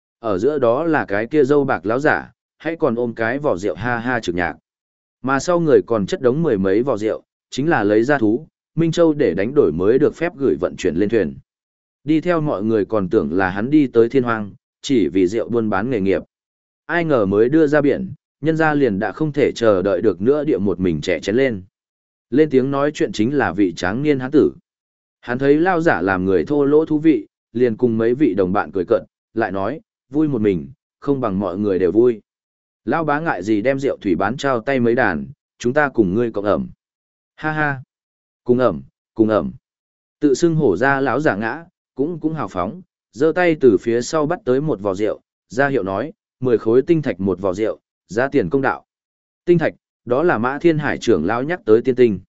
Ở giữa đó là cái kia dâu bạc lão giả, hãy còn ôm cái vỏ rượu ha ha trực nhạc. Mà sau người còn chất đống mười mấy vỏ rượu, chính là lấy ra thú, Minh Châu để đánh đổi mới được phép gửi vận chuyển lên thuyền. Đi theo mọi người còn tưởng là hắn đi tới thiên hoang, chỉ vì rượu buôn bán nghề nghiệp. Ai ngờ mới đưa ra biển, nhân ra liền đã không thể chờ đợi được nữa địa một mình trẻ chén lên. Lên tiếng nói chuyện chính là vị tráng niên hán tử. Hắn thấy lao giả làm người thô lỗ thú vị, liền cùng mấy vị đồng bạn cười cợt, lại nói, vui một mình, không bằng mọi người đều vui. Lão bá ngại gì đem rượu thủy bán trao tay mấy đàn, chúng ta cùng ngươi cộng ẩm. Ha ha. Cùng ẩm, cùng ẩm. Tự xưng hổ ra lão giả ngã, cũng hào phóng, giơ tay từ phía sau bắt tới một vò rượu, ra hiệu nói, 10 khối tinh thạch một vò rượu, giá tiền công đạo. Tinh thạch, đó là Mã Thiên Hải trưởng lão nhắc tới tiên tinh.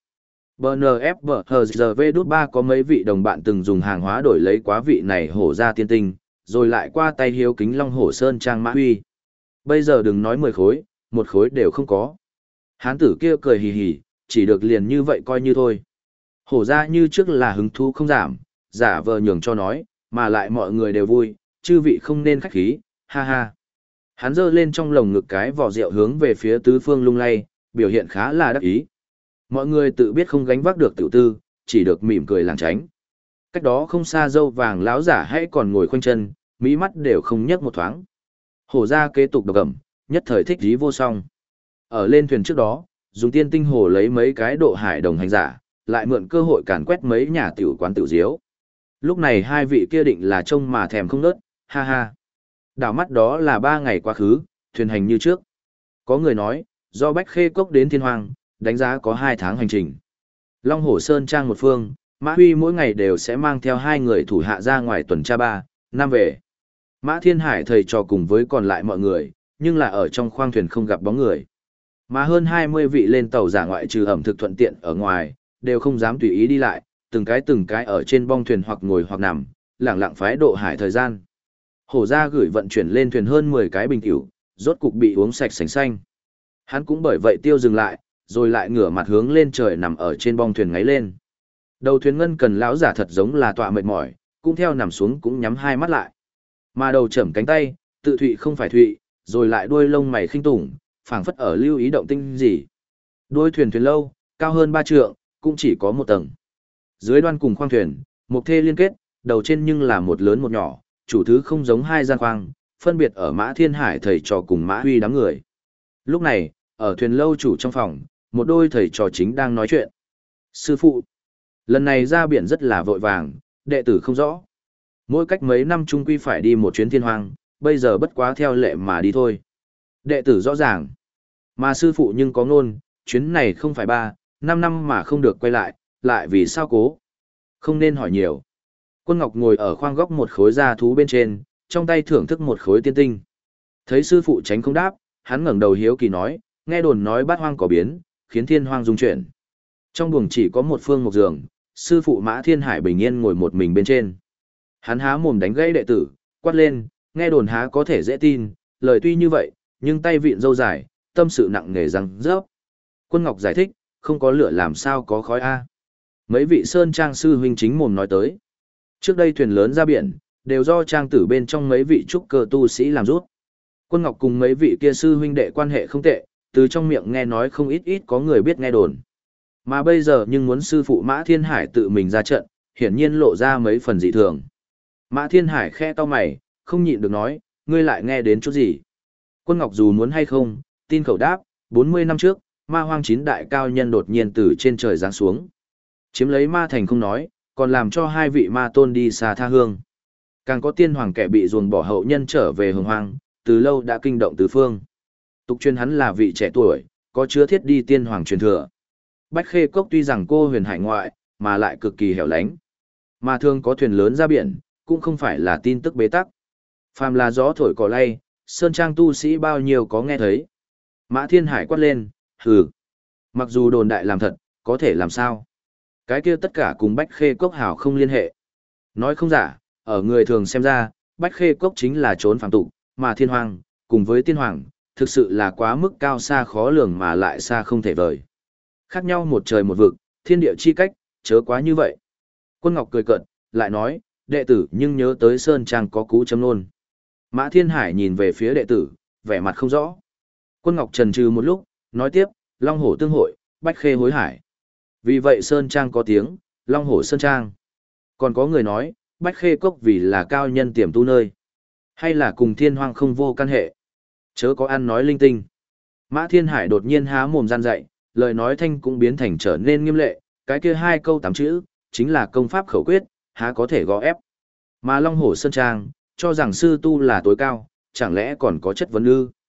BNFBHZV-3 có mấy vị đồng bạn từng dùng hàng hóa đổi lấy quá vị này hổ ra tiên tinh, rồi lại qua tay hiếu kính Long Hổ Sơn Trang Mã Huy. Bây giờ đừng nói 10 khối, một khối đều không có. Hán tử kia cười hì hì, chỉ được liền như vậy coi như thôi. Hổ ra như trước là hứng thú không giảm, giả vờ nhường cho nói, mà lại mọi người đều vui, chư vị không nên khách khí, ha ha. Hắn giơ lên trong lồng ngực cái vỏ rượu hướng về phía tứ phương lung lay, biểu hiện khá là đắc ý. Mọi người tự biết không gánh vác được tiểu tư, chỉ được mỉm cười lảng tránh. Cách đó không xa dâu vàng lão giả hãy còn ngồi khoanh chân, mỹ mắt đều không nhấc một thoáng. Hổ ra kế tục độc ẩm, nhất thời thích dí vô song. Ở lên thuyền trước đó, dùng tiên tinh hồ lấy mấy cái độ hải đồng hành giả, lại mượn cơ hội càn quét mấy nhà tiểu quán tiểu diếu. Lúc này hai vị kia định là trông mà thèm không nớt, ha ha. Đảo mắt đó là 3 ngày quá khứ, thuyền hành như trước. Có người nói, do Bách Khê Cốc đến Thiên Hoàng, đánh giá có 2 tháng hành trình. Long Hổ Sơn Trang một phương, Mã Huy mỗi ngày đều sẽ mang theo 2 người thủ hạ ra ngoài tuần tra 3, năm về. Mã Thiên Hải thầy trò cùng với còn lại mọi người, nhưng là ở trong khoang thuyền không gặp bóng người. Mà hơn 20 vị lên tàu giả ngoại trừ ẩm thực thuận tiện ở ngoài, đều không dám tùy ý đi lại, từng cái ở trên bong thuyền hoặc ngồi hoặc nằm, lẳng lặng phái độ hải thời gian. Hổ ra gửi vận chuyển lên thuyền hơn 10 cái bình tiểu, rốt cục bị uống sạch sành xanh. Hắn cũng bởi vậy tiêu dừng lại, rồi lại ngửa mặt hướng lên trời nằm ở trên bong thuyền ngáy lên. Đầu thuyền ngân cần lão giả thật giống là tọa mệt mỏi, cũng theo nằm xuống cũng nhắm hai mắt lại. Mà đầu chẩm cánh tay, tự thụy không phải thụy, rồi lại đuôi lông mày khinh tủng, phảng phất ở lưu ý động tinh gì. Đuôi thuyền lâu, cao hơn 3 trượng, cũng chỉ có 1 tầng. Dưới đoan cùng khoang thuyền, một thê liên kết, đầu trên nhưng là một lớn một nhỏ, chủ thứ không giống 2 gian khoang, phân biệt ở Mã Thiên Hải thầy trò cùng Mã Huy đám người. Lúc này, ở thuyền lâu chủ trong phòng, một đôi thầy trò chính đang nói chuyện. Sư phụ, lần này ra biển rất là vội vàng, đệ tử không rõ. Mỗi cách mấy năm chung quy phải đi một chuyến Thiên Hoang, bây giờ bất quá theo lệ mà đi thôi. Đệ tử rõ ràng. Mà sư phụ nhưng có ngôn, chuyến này không phải 3, 5 năm mà không được quay lại vì sao cố. Không nên hỏi nhiều. Quân Ngọc ngồi ở khoang góc một khối da thú bên trên, trong tay thưởng thức một khối tiên tinh. Thấy sư phụ tránh không đáp, hắn ngẩng đầu hiếu kỳ nói, nghe đồn nói bát hoang có biến, khiến Thiên Hoang rung chuyển. Trong buồng chỉ có một phương một giường, sư phụ Mã Thiên Hải bình yên ngồi một mình bên trên. Hắn há mồm đánh gãy đệ tử, quát lên, nghe đồn há có thể dễ tin, lời tuy như vậy, nhưng tay vịn dâu dài, tâm sự nặng nề răng rớp. Quân Ngọc giải thích, không có lửa làm sao có khói a. Mấy vị sơn trang sư huynh chính mồm nói tới. Trước đây thuyền lớn ra biển, đều do trang tử bên trong mấy vị trúc cơ tu sĩ làm rút. Quân Ngọc cùng mấy vị kia sư huynh đệ quan hệ không tệ, từ trong miệng nghe nói không ít có người biết nghe đồn. Mà bây giờ nhưng muốn sư phụ Mã Thiên Hải tự mình ra trận, hiển nhiên lộ ra mấy phần dị thường. Mã Thiên Hải khe to mày, không nhịn được nói, ngươi lại nghe đến chút gì. Quân Ngọc dù muốn hay không, tin khẩu đáp, 40 năm trước, ma hoang 9 đại cao nhân đột nhiên từ trên trời giáng xuống. Chiếm lấy ma thành không nói, còn làm cho 2 vị ma tôn đi xa tha hương. Càng có tiên hoàng kẻ bị ruồng bỏ hậu nhân trở về hồng hoang, từ lâu đã kinh động tứ phương. Tục truyền hắn là vị trẻ tuổi, có chứa thiết đi tiên hoàng truyền thừa. Bách Khê Cốc tuy rằng cô huyền hải ngoại, mà lại cực kỳ hẻo lánh. Mà thường có thuyền lớn ra biển, cũng không phải là tin tức bế tắc. Phàm là gió thổi cỏ lay, sơn trang tu sĩ bao nhiêu có nghe thấy. Mã Thiên Hải quát lên, hừ. Mặc dù đồn đại làm thật, có thể làm sao? Cái kia tất cả cùng Bách Khê Cốc hảo không liên hệ. Nói không giả, ở người thường xem ra, Bách Khê Cốc chính là trốn phàm tục, mà Thiên Hoàng, cùng với Tiên Hoàng, thực sự là quá mức cao xa khó lường mà lại xa không thể vời. Khác nhau một trời một vực, thiên địa chi cách, chớ quá như vậy. Quân Ngọc cười cợt, lại nói, đệ tử nhưng nhớ tới Sơn Trang có cú châm nôn. Mã Thiên Hải nhìn về phía đệ tử, vẻ mặt không rõ. Quân Ngọc trần trừ một lúc, nói tiếp, Long Hổ tương hội, Bách Khê hối hải. Vì vậy Sơn Trang có tiếng, Long Hổ Sơn Trang. Còn có người nói, Bách Khê Cốc vì là cao nhân tiềm tu nơi. Hay là cùng Thiên Hoang không vô căn hệ. Chớ có ăn nói linh tinh. Mã Thiên Hải đột nhiên há mồm gian dạy, lời nói thanh cũng biến thành trở nên nghiêm lệ, cái kia 2 câu 8 chữ, chính là công pháp khẩu quyết, há có thể gõ ép. Mà Long Hổ Sơn Trang, cho rằng sư tu là tối cao, chẳng lẽ còn có chất vấn ư?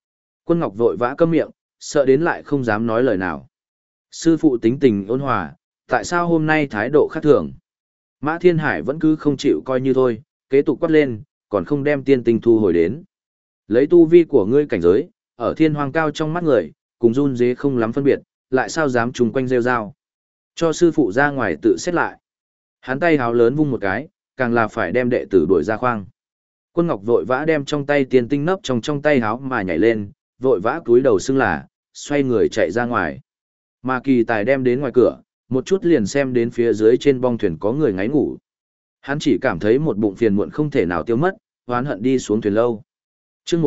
Quân Ngọc vội vã câm miệng, sợ đến lại không dám nói lời nào. Sư phụ tính tình ôn hòa, tại sao hôm nay thái độ khác thường? Mã Thiên Hải vẫn cứ không chịu coi như thôi, kế tục quát lên, còn không đem tiên tinh thu hồi đến. Lấy tu vi của ngươi cảnh giới, ở thiên hoàng cao trong mắt người, cùng run dế không lắm phân biệt, lại sao dám trùng quanh rêu rao. Cho sư phụ ra ngoài tự xét lại. Hắn tay háo lớn vung một cái, càng là phải đem đệ tử đuổi ra khoang. Quân Ngọc vội vã đem trong tay tiên tinh nấp trong tay háo mà nhảy lên, vội vã cúi đầu xưng là, xoay người chạy ra ngoài. Mà Kỳ Tài đem đến ngoài cửa, một chút liền xem đến phía dưới trên bong thuyền có người ngáy ngủ. Hắn chỉ cảm thấy một bụng phiền muộn không thể nào tiêu mất, hoán hận đi xuống thuyền lâu. Chương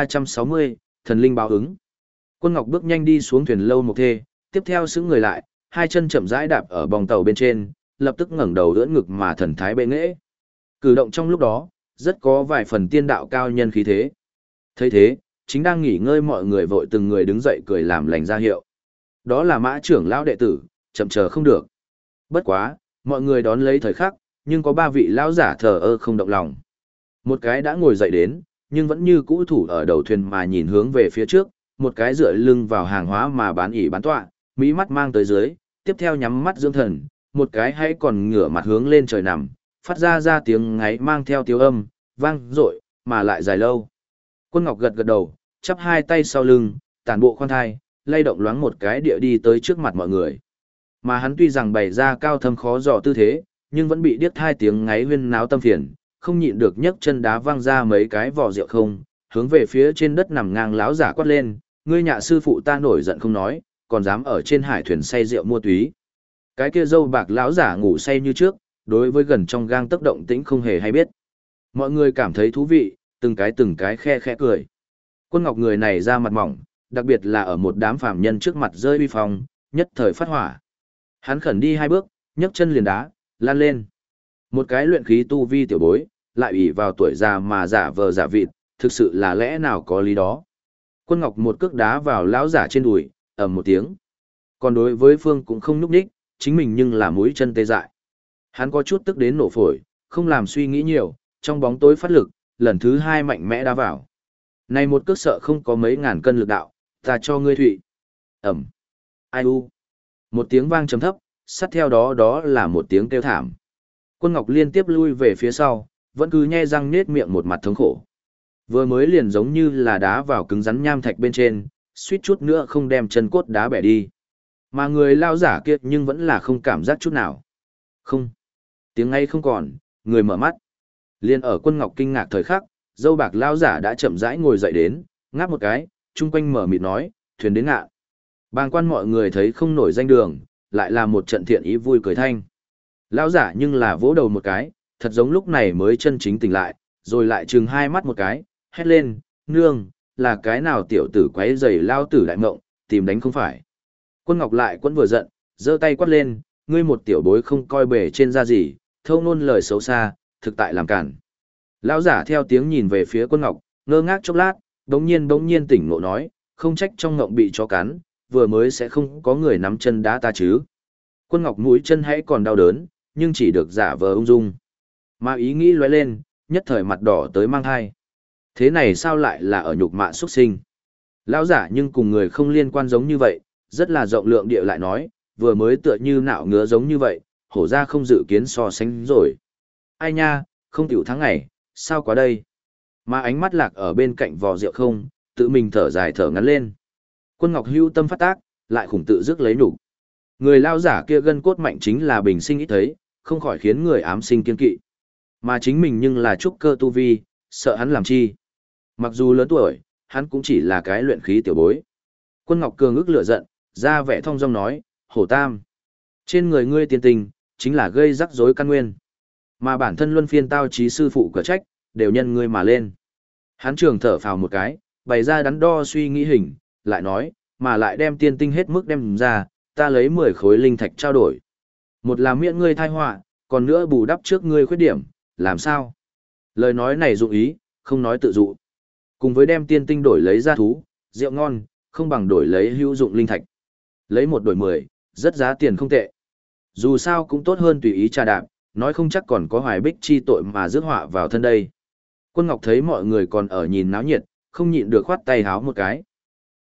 1360, thần linh báo ứng. Quân Ngọc bước nhanh đi xuống thuyền lâu một thê, tiếp theo xứng người lại, hai chân chậm rãi đạp ở bong tàu bên trên, lập tức ngẩng đầu ưỡn ngực mà thần thái bệ nghệ. Cử động trong lúc đó, rất có vài phần tiên đạo cao nhân khí thế. Thấy thế, chính đang nghỉ ngơi mọi người vội từng người đứng dậy cười làm lành ra hiệu. Đó là Mã trưởng lão đệ tử, chậm chờ không được. Bất quá, mọi người đón lấy thời khắc, nhưng có ba vị lão giả thờ ơ không động lòng. Một cái đã ngồi dậy đến, nhưng vẫn như cũ thủ ở đầu thuyền mà nhìn hướng về phía trước, một cái dựa lưng vào hàng hóa mà bán ỉ bán tọa, mỹ mắt mang tới dưới, tiếp theo nhắm mắt dưỡng thần, một cái hãy còn ngửa mặt hướng lên trời nằm, phát ra tiếng ngáy mang theo tiếng âm, vang dội mà lại dài lâu. Quân Ngọc gật gật đầu, chắp hai tay sau lưng, tản bộ khoan thai, lay động loáng một cái địa đi tới trước mặt mọi người. Mà hắn tuy rằng bày ra cao thâm khó dò tư thế, nhưng vẫn bị điếc hai tiếng ngáy huyên náo tâm phiền, không nhịn được nhấc chân đá văng ra mấy cái vỏ rượu không, hướng về phía trên đất nằm ngang láo giả quát lên, ngươi nhạ sư phụ ta nổi giận không nói, còn dám ở trên hải thuyền say rượu mua túy. Cái kia dâu bạc láo giả ngủ say như trước, đối với gần trong gang tấc động tĩnh không hề hay biết. Mọi người cảm thấy thú vị, từng cái khe khẽ cười. Quân Ngọc người này ra mặt mỏng, đặc biệt là ở một đám phàm nhân trước mặt rơi uy phong, nhất thời phát hỏa. Hắn khẩn đi hai bước, nhấc chân liền đá, lan lên. Một cái luyện khí tu vi tiểu bối, lại ủy vào tuổi già mà giả vờ giả vịt, thực sự là lẽ nào có lý đó. Quân Ngọc một cước đá vào lão giả trên đùi, ầm một tiếng. Còn đối với Phương cũng không nhúc nhích, chính mình nhưng là mũi chân tê dại. Hắn có chút tức đến nổ phổi, không làm suy nghĩ nhiều, trong bóng tối phát lực, lần thứ hai mạnh mẽ đá vào. Này một cước sợ không có mấy ngàn cân lực đạo, ta cho ngươi thụy. Ẩm. Ai u. Một tiếng vang trầm thấp, sát theo đó đó là một tiếng kêu thảm. Quân Ngọc liên tiếp lui về phía sau, vẫn cứ nhe răng nết miệng một mặt thống khổ. Vừa mới liền giống như là đá vào cứng rắn nham thạch bên trên, suýt chút nữa không đem chân cốt đá bẻ đi. Mà người lao giả kia nhưng vẫn là không cảm giác chút nào. Không. Tiếng ngay không còn, người mở mắt. Liên ở Quân Ngọc kinh ngạc thời khắc, dâu bạc lao giả đã chậm rãi ngồi dậy đến, ngáp một cái, chung quanh mở mịt nói, thuyền đến ngạ. Bàng quan mọi người thấy không nổi danh đường, lại là một trận thiện ý vui cười thanh. Lao giả nhưng là vỗ đầu một cái, thật giống lúc này mới chân chính tỉnh lại, rồi lại trừng hai mắt một cái, hét lên, nương, là cái nào tiểu tử quấy rầy lao tử đại mộng, tìm đánh không phải. Quân Ngọc lại quẫn vừa giận, giơ tay quát lên, ngươi một tiểu bối không coi bề trên ra gì, thâu nôn lời xấu xa, thực tại làm cản. Lão giả theo tiếng nhìn về phía Quân Ngọc, ngơ ngác chốc lát, bỗng nhiên tỉnh ngộ nói, không trách trong ngộng bị chó cắn, vừa mới sẽ không có người nắm chân đá ta chứ. Quân Ngọc mũi chân hãy còn đau đớn, nhưng chỉ được giả vờ ung dung. Mà ý nghĩ lóe lên, nhất thời mặt đỏ tới mang hai. Thế này sao lại là ở nhục mạ xuất sinh? Lão giả nhưng cùng người không liên quan giống như vậy, rất là rộng lượng địa lại nói, vừa mới tựa như nạo ngứa giống như vậy, hổ ra không dự kiến so sánh rồi. Ai nha, không tiểu thắng ngày, sao quá đây? Mà ánh mắt lạc ở bên cạnh vò rượu không, tự mình thở dài thở ngắn lên. Quân Ngọc hưu tâm phát tác, lại khủng tự dứt lấy nhục. Người lao giả kia gân cốt mạnh chính là bình sinh ít thấy, không khỏi khiến người ám sinh kiên kỵ. Mà chính mình nhưng là trúc cơ tu vi, sợ hắn làm chi. Mặc dù lớn tuổi, hắn cũng chỉ là cái luyện khí tiểu bối. Quân Ngọc cường ức lửa giận, ra vẻ thong dong nói, hổ tam. Trên người ngươi tiền tình, chính là gây rắc rối căn nguyên. Mà bản thân luân phiên tao trí sư phụ cửa trách, đều nhân ngươi mà lên. Hắn trường thở phào một cái, bày ra đắn đo suy nghĩ hình, lại nói, mà lại đem tiên tinh hết mức đem ra, ta lấy 10 khối linh thạch trao đổi. Một là miễn ngươi thai họa, còn nữa bù đắp trước ngươi khuyết điểm, làm sao? Lời nói này dụng ý, không nói tự dụ. Cùng với đem tiên tinh đổi lấy ra thú, rượu ngon, không bằng đổi lấy hữu dụng linh thạch. Lấy 1 đổi 10, rất giá tiền không tệ. Dù sao cũng tốt hơn tùy ý trà đạp, nói không chắc còn có hoài bích chi tội mà rước họa vào thân đây. Quân Ngọc thấy mọi người còn ở nhìn náo nhiệt, không nhịn được khoát tay háo một cái.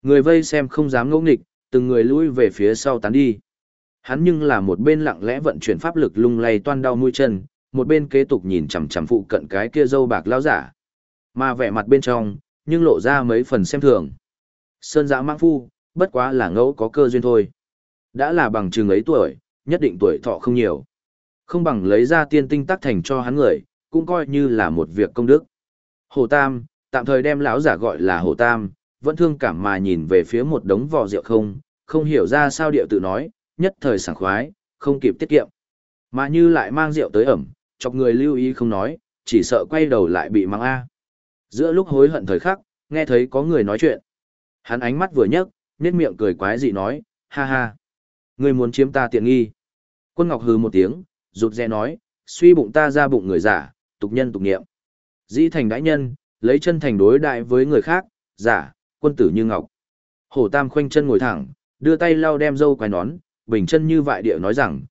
Người vây xem không dám ngỗ nghịch, từng người lui về phía sau tán đi. Hắn nhưng là một bên lặng lẽ vận chuyển pháp lực lung lay toan đau mũi chân, một bên kế tục nhìn chằm chằm phụ cận cái kia dâu bạc lão giả. Mà vẻ mặt bên trong, nhưng lộ ra mấy phần xem thường. Sơn Dã Mãng Phu, bất quá là ngẫu có cơ duyên thôi. Đã là bằng chừng ấy tuổi, nhất định tuổi thọ không nhiều. Không bằng lấy ra tiên tinh tác thành cho hắn người, cũng coi như là một việc công đức. Hồ Tam, tạm thời đem lão giả gọi là Hồ Tam, vẫn thương cảm mà nhìn về phía một đống vò rượu không hiểu ra sao điệu tự nói, nhất thời sảng khoái, không kịp tiết kiệm. Mà như lại mang rượu tới ẩm, chọc người lưu ý không nói, chỉ sợ quay đầu lại bị mắng a. Giữa lúc hối hận thời khắc, nghe thấy có người nói chuyện. Hắn ánh mắt vừa nhấc, nét miệng cười quái dị nói, ha ha. Ngươi muốn chiếm ta tiện nghi. Quân Ngọc hừ một tiếng, rụt rè nói, suy bụng ta ra bụng người giả, tục nhân tục niệm. Dĩ thành đãi nhân, lấy chân thành đối đại với người khác, giả, quân tử như ngọc. Hổ Tam khoanh chân ngồi thẳng, đưa tay lau đem râu quai nón, bình chân như vại địa nói rằng,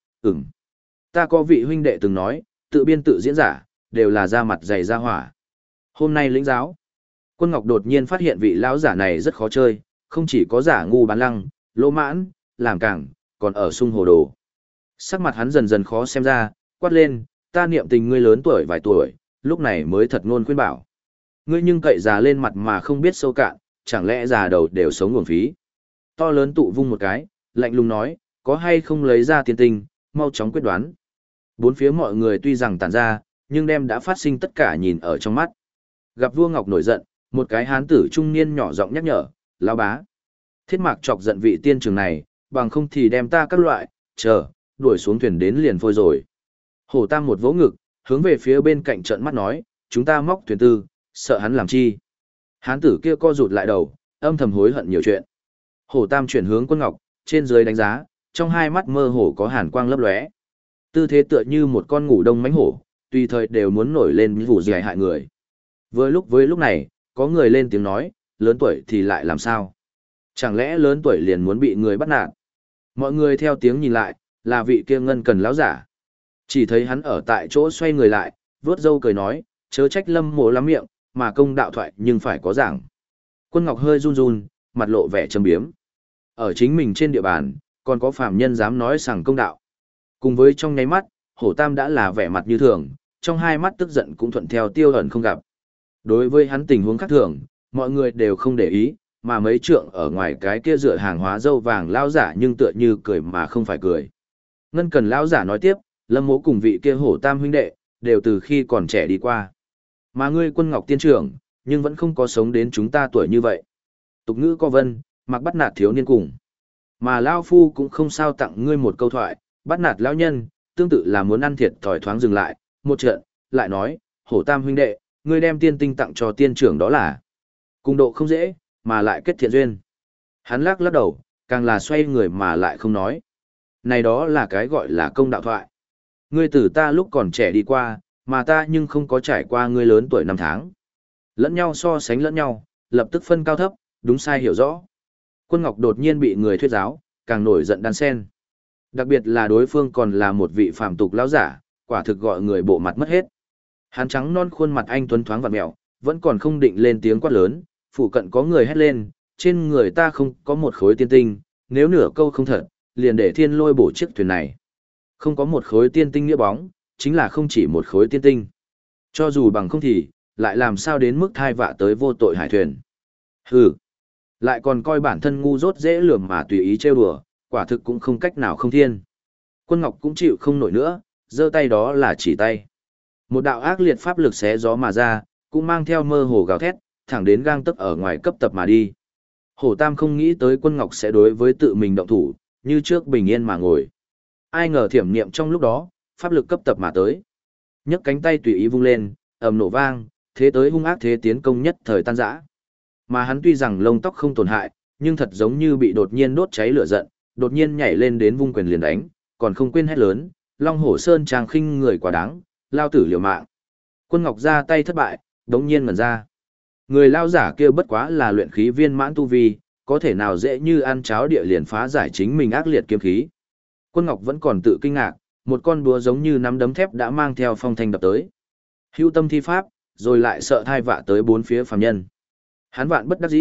ta có vị huynh đệ từng nói, tự biên tự diễn giả, đều là da mặt dày da hỏa. Hôm nay lĩnh giáo. Quân Ngọc đột nhiên phát hiện vị lão giả này rất khó chơi, không chỉ có giả ngu bán lăng, lỗ mãn, làm cảng, còn ở sung hồ đồ. Sắc mặt hắn dần dần khó xem ra, quát lên, ta niệm tình ngươi lớn tuổi vài tuổi, lúc này mới thật ngôn khuyên bảo. Ngươi nhưng cậy già lên mặt mà không biết sâu cạn, chẳng lẽ già đầu đều sống nguồn phí. To lớn tụ vung một cái, lạnh lùng nói, có hay không lấy ra tiên tinh, mau chóng quyết đoán. Bốn phía mọi người tuy rằng tản ra, nhưng đem đã phát sinh tất cả nhìn ở trong mắt. Gặp vua Ngọc nổi giận, một cái hán tử trung niên nhỏ giọng nhắc nhở, lão bá. Thiết Mạc chọc giận vị tiên trường này, bằng không thì đem ta các loại, chờ, đuổi xuống thuyền đến liền phôi rồi. Hổ Tam một vỗ ngực, hướng về phía bên cạnh trận mắt nói, chúng ta móc thuyền tư, sợ hắn làm chi. Hán tử kia co rụt lại đầu, âm thầm hối hận nhiều chuyện. Hổ Tam chuyển hướng Quân Ngọc, trên dưới đánh giá, trong hai mắt mơ hồ có hàn quang lấp lóe. Tư thế tựa như một con ngủ đông mãnh hổ, tùy thời đều muốn nổi lên vụ dì hại người. Với lúc này, có người lên tiếng nói, lớn tuổi thì lại làm sao? Chẳng lẽ lớn tuổi liền muốn bị người bắt nạt? Mọi người theo tiếng nhìn lại, là vị kia ngân cần lão giả. Chỉ thấy hắn ở tại chỗ xoay người lại, vớt râu cười nói, chớ trách Lâm Mộ lắm miệng, mà công đạo thoại nhưng phải có giảng. Quân Ngọc hơi run run, mặt lộ vẻ châm biếm. Ở chính mình trên địa bàn, còn có phàm nhân dám nói rằng công đạo. Cùng với trong nháy mắt, Hổ Tam đã là vẻ mặt như thường, trong hai mắt tức giận cũng thuận theo tiêu ẩn không gặp. Đối với hắn tình huống khác thường, mọi người đều không để ý, mà mấy trượng ở ngoài cái kia dựa hàng hóa dâu vàng lao giả nhưng tựa như cười mà không phải cười. Ngân cần lao giả nói tiếp, Lâm Mỗ cùng vị kia Hổ Tam huynh đệ, đều từ khi còn trẻ đi qua. Mà ngươi Quân Ngọc tiên trưởng, nhưng vẫn không có sống đến chúng ta tuổi như vậy. Tục ngữ có vân, mặc bắt nạt thiếu niên cùng. Mà Lao Phu cũng không sao tặng ngươi một câu thoại, bắt nạt lão nhân, tương tự là muốn ăn thiệt thòi thoáng dừng lại, một trận, lại nói, Hổ Tam huynh đệ, ngươi đem tiên tinh tặng cho tiên trưởng đó là cung độ không dễ, mà lại kết thiện duyên. Hắn lắc lắc đầu, càng là xoay người mà lại không nói. Này đó là cái gọi là công đạo thoại. Ngươi từ ta lúc còn trẻ đi qua, mà ta nhưng không có trải qua ngươi lớn tuổi năm tháng. Lẫn nhau so sánh lẫn nhau, lập tức phân cao thấp, đúng sai hiểu rõ. Quân Ngọc đột nhiên bị người thuyết giáo, càng nổi giận đan sen. Đặc biệt là đối phương còn là một vị phàm tục lão giả, quả thực gọi người bộ mặt mất hết. Hắn trắng non khuôn mặt anh tuấn thoáng vặn mèo, vẫn còn không định lên tiếng quát lớn, phụ cận có người hét lên, trên người ta không có một khối tiên tinh, nếu nửa câu không thật, liền để thiên lôi bổ chiếc thuyền này. Không có một khối tiên tinh nghĩa bóng, chính là không chỉ một khối tiên tinh. Cho dù bằng không thì, lại làm sao đến mức thai vạ tới vô tội hải thuyền. Hừ, lại còn coi bản thân ngu dốt dễ lường mà tùy ý trêu đùa, quả thực cũng không cách nào không thiên. Quân Ngọc cũng chịu không nổi nữa, giơ tay đó là chỉ tay. Một đạo ác liệt pháp lực xé gió mà ra, cũng mang theo mơ hồ gào thét, thẳng đến gang tấc ở ngoài cấp tập mà đi. Hổ Tam không nghĩ tới Quân Ngọc sẽ đối với tự mình động thủ, như trước bình yên mà ngồi. Ai ngờ thiểm niệm trong lúc đó, pháp lực cấp tập mà tới. Nhấc cánh tay tùy ý vung lên, ầm nổ vang, thế tới hung ác thế tiến công nhất thời tan rã. Mà hắn tuy rằng lông tóc không tổn hại, nhưng thật giống như bị đột nhiên đốt cháy lửa giận, đột nhiên nhảy lên đến vung quyền liền đánh, còn không quên hét lớn, Long Hổ Sơn trang khinh người quá đáng, lao tử liều mạng. Quân Ngọc ra tay thất bại, đống nhiên ngẩn ra. Người lao giả kia bất quá là luyện khí viên mãn tu vi, có thể nào dễ như ăn cháo địa liền phá giải chính mình ác liệt kiếm khí. Quân Ngọc vẫn còn tự kinh ngạc, một con búa giống như nắm đấm thép đã mang theo phong thanh đập tới. Hữu tâm thi pháp, rồi lại sợ thai vạ tới bốn phía phàm nhân. Hắn vạn bất đắc dĩ,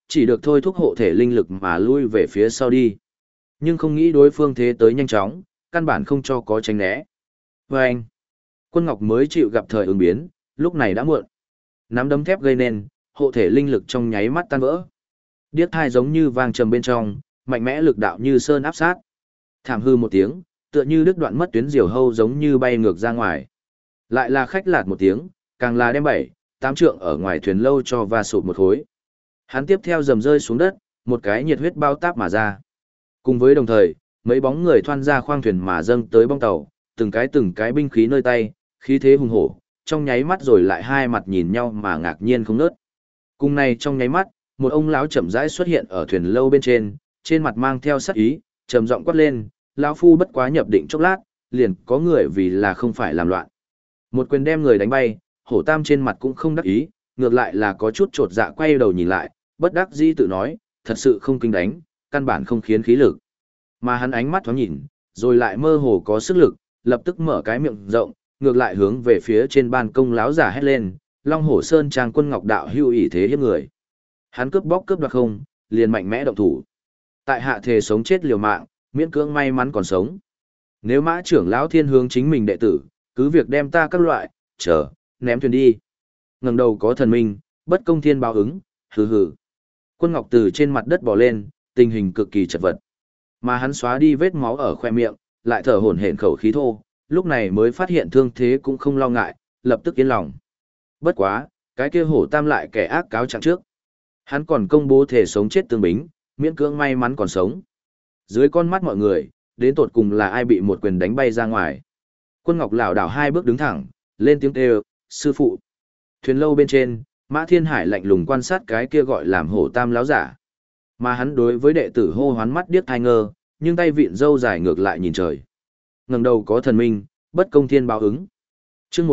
chỉ được thôi thúc hộ thể linh lực mà lui về phía sau đi. Nhưng không nghĩ đối phương thế tới nhanh chóng, căn bản không cho có tránh né. Và anh, Quân Ngọc mới chịu gặp thời ứng biến, lúc này đã muộn. Nắm đấm thép gây nên, hộ thể linh lực trong nháy mắt tan vỡ. Điếc thai giống như vang trầm bên trong, mạnh mẽ lực đạo như sơn áp sát. Thảm hư một tiếng, tựa như đứt đoạn mất tuyến diều hâu giống như bay ngược ra ngoài. Lại là khách lạt một tiếng, càng là đem 7, 8 trượng ở ngoài thuyền lâu cho va sụt một khối. Hắn tiếp theo dầm rơi xuống đất, một cái nhiệt huyết bao táp mà ra. Cùng với đồng thời, mấy bóng người thoăn ra khoang thuyền mà dâng tới bong tàu, từng cái binh khí nơi tay, khí thế hùng hổ, trong nháy mắt rồi lại hai mặt nhìn nhau mà ngạc nhiên không nớt. Cùng này trong nháy mắt, một ông lão chậm rãi xuất hiện ở thuyền lâu bên trên mặt mang theo sắc ý, trầm giọng quát lên, lão phu bất quá nhập định chốc lát, liền có người vì là không phải làm loạn. Một quyền đem người đánh bay, hổ tam trên mặt cũng không đắc ý, ngược lại là có chút trột dạ quay đầu nhìn lại, bất đắc dĩ tự nói, thật sự không kinh đánh, căn bản không khiến khí lực. Mà hắn ánh mắt thoáng nhìn, rồi lại mơ hồ có sức lực, lập tức mở cái miệng rộng, ngược lại hướng về phía trên ban công láo giả hét lên, Long Hổ Sơn Trang Quân Ngọc đạo hưu ỷ thế hiếp người. Hắn cướp bóc cướp đoạt không, liền mạnh mẽ động thủ. Tại hạ thề sống chết liều mạng, miễn cưỡng may mắn còn sống. Nếu Mã trưởng lão thiên hướng chính mình đệ tử, cứ việc đem ta các loại, ném thuyền đi. Ngẩng đầu có thần minh, bất công thiên báo ứng, hừ hừ. Quân Ngọc từ trên mặt đất bò lên, tình hình cực kỳ chật vật. Mà hắn xóa đi vết máu ở khoe miệng, lại thở hổn hển khẩu khí thô, lúc này mới phát hiện thương thế cũng không lo ngại, lập tức yên lòng. Bất quá, cái kia hổ tam lại kẻ ác cáo trạng trước. Hắn còn công bố thể sống chết tương bính, miễn cưỡng may mắn còn sống. Dưới con mắt mọi người, đến tột cùng là ai bị một quyền đánh bay ra ngoài. Quân Ngọc lảo đảo hai bước đứng thẳng, lên tiếng kêu, sư phụ. Thuyền lâu bên trên, Mã Thiên Hải lạnh lùng quan sát cái kia gọi làm hổ tam láo giả. Mà hắn đối với đệ tử hô hoán mắt điếc thai ngơ, nhưng tay vịn râu dài ngược lại nhìn trời. Ngẩng đầu có thần minh, bất công thiên báo ứng. Chương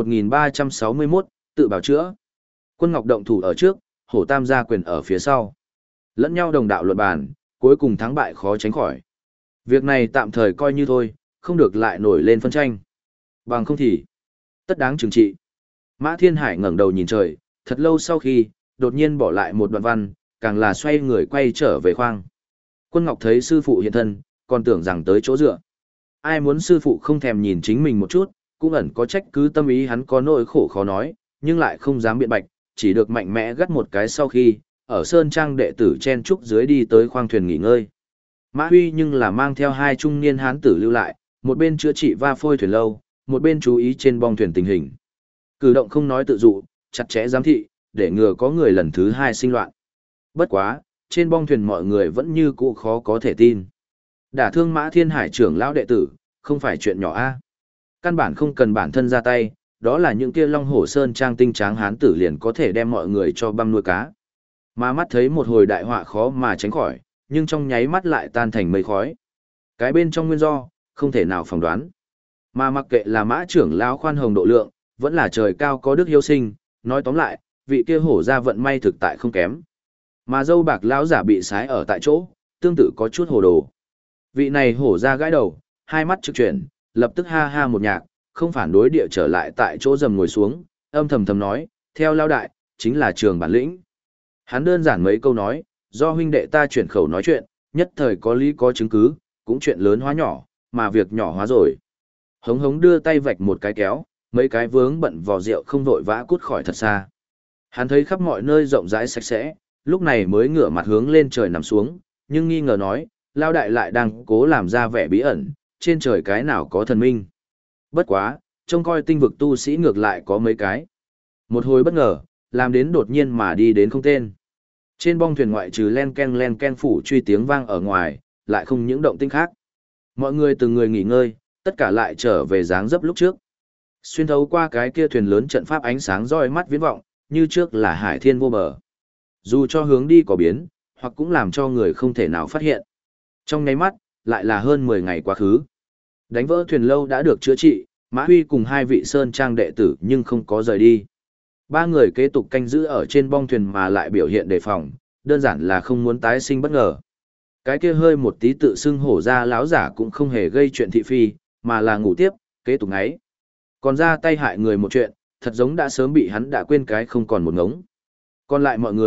1361, tự bảo chữa. Quân Ngọc động thủ ở trước, hổ tam gia quyền ở phía sau. Lẫn nhau đồng đạo luận bàn, cuối cùng thắng bại khó tránh khỏi. Việc này tạm thời coi như thôi, không được lại nổi lên phân tranh. Bằng không thì, tất đáng trừng trị. Mã Thiên Hải ngẩng đầu nhìn trời, thật lâu sau khi, đột nhiên bỏ lại một đoạn văn, càng là xoay người quay trở về khoang. Quân Ngọc thấy sư phụ hiện thân, còn tưởng rằng tới chỗ dựa. Ai muốn sư phụ không thèm nhìn chính mình một chút, cũng ẩn có trách cứ tâm ý hắn có nỗi khổ khó nói, nhưng lại không dám biện bạch, chỉ được mạnh mẽ gắt một cái sau khi, ở sơn trang đệ tử chen trúc dưới đi tới khoang thuyền nghỉ ngơi. Mã Huy nhưng là mang theo hai trung niên hán tử lưu lại, một bên chữa trị va phôi thuyền lâu, một bên chú ý trên bong thuyền tình hình. Cử động không nói tự dụ, chặt chẽ giám thị, để ngừa có người lần thứ hai sinh loạn. Bất quá, trên bong thuyền mọi người vẫn như cũ khó có thể tin. Đả thương Mã Thiên Hải trưởng lão đệ tử, không phải chuyện nhỏ a. Căn bản không cần bản thân ra tay, đó là những kia Long Hổ Sơn Trang tinh tráng hán tử liền có thể đem mọi người cho băm nuôi cá. Mà mắt thấy một hồi đại họa khó mà tránh khỏi, nhưng trong nháy mắt lại tan thành mây khói. Cái bên trong nguyên do, không thể nào phỏng đoán. Mà mặc kệ là Mã trưởng lão khoan hồng độ lượng, vẫn là trời cao có đức hiếu sinh, nói tóm lại, vị kia hổ ra vận may thực tại không kém. Mà dâu bạc lão giả bị sái ở tại chỗ, tương tự có chút hồ đồ. Vị này hổ ra gãi đầu, hai mắt trực chuyển, lập tức ha ha một nhạc, không phản đối địa trở lại tại chỗ rầm ngồi xuống, âm thầm thầm nói, theo lao đại, chính là trường bản lĩnh. Hắn đơn giản mấy câu nói, do huynh đệ ta chuyển khẩu nói chuyện, nhất thời có lý có chứng cứ, cũng chuyện lớn hóa nhỏ, mà việc nhỏ hóa rồi. Hống hống đưa tay vạch một cái kéo, mấy cái vướng bận vò rượu không vội vã cút khỏi thật xa. Hắn thấy khắp mọi nơi rộng rãi sạch sẽ, lúc này mới ngửa mặt hướng lên trời nằm xuống, nhưng nghi ngờ nói, lao đại lại đang cố làm ra vẻ bí ẩn, trên trời cái nào có thần minh. Bất quá, trông coi tinh vực tu sĩ ngược lại có mấy cái. Một hồi bất ngờ, làm đến đột nhiên mà đi đến không tên. Trên bong thuyền ngoại trừ len ken phủ truy tiếng vang ở ngoài, lại không những động tĩnh khác. Mọi người từng người nghỉ ngơi, tất cả lại trở về dáng dấp lúc trước. Xuyên thấu qua cái kia thuyền lớn trận pháp ánh sáng roi mắt viễn vọng, như trước là hải thiên vô bờ. Dù cho hướng đi có biến, hoặc cũng làm cho người không thể nào phát hiện. Trong nháy mắt, lại là hơn 10 ngày quá khứ. Đánh vỡ thuyền lâu đã được chữa trị, Mã Huy cùng hai vị sơn trang đệ tử nhưng không có rời đi. Ba người kế tục canh giữ ở trên bong thuyền mà lại biểu hiện đề phòng, đơn giản là không muốn tái sinh bất ngờ. Cái kia hơi một tí tự xưng hổ ra láo giả cũng không hề gây chuyện thị phi, mà là ngủ tiếp, kế tục ngáy. Còn ra tay hại người một chuyện, thật giống đã sớm bị hắn đã quên cái không còn một ngống. Còn lại mọi người,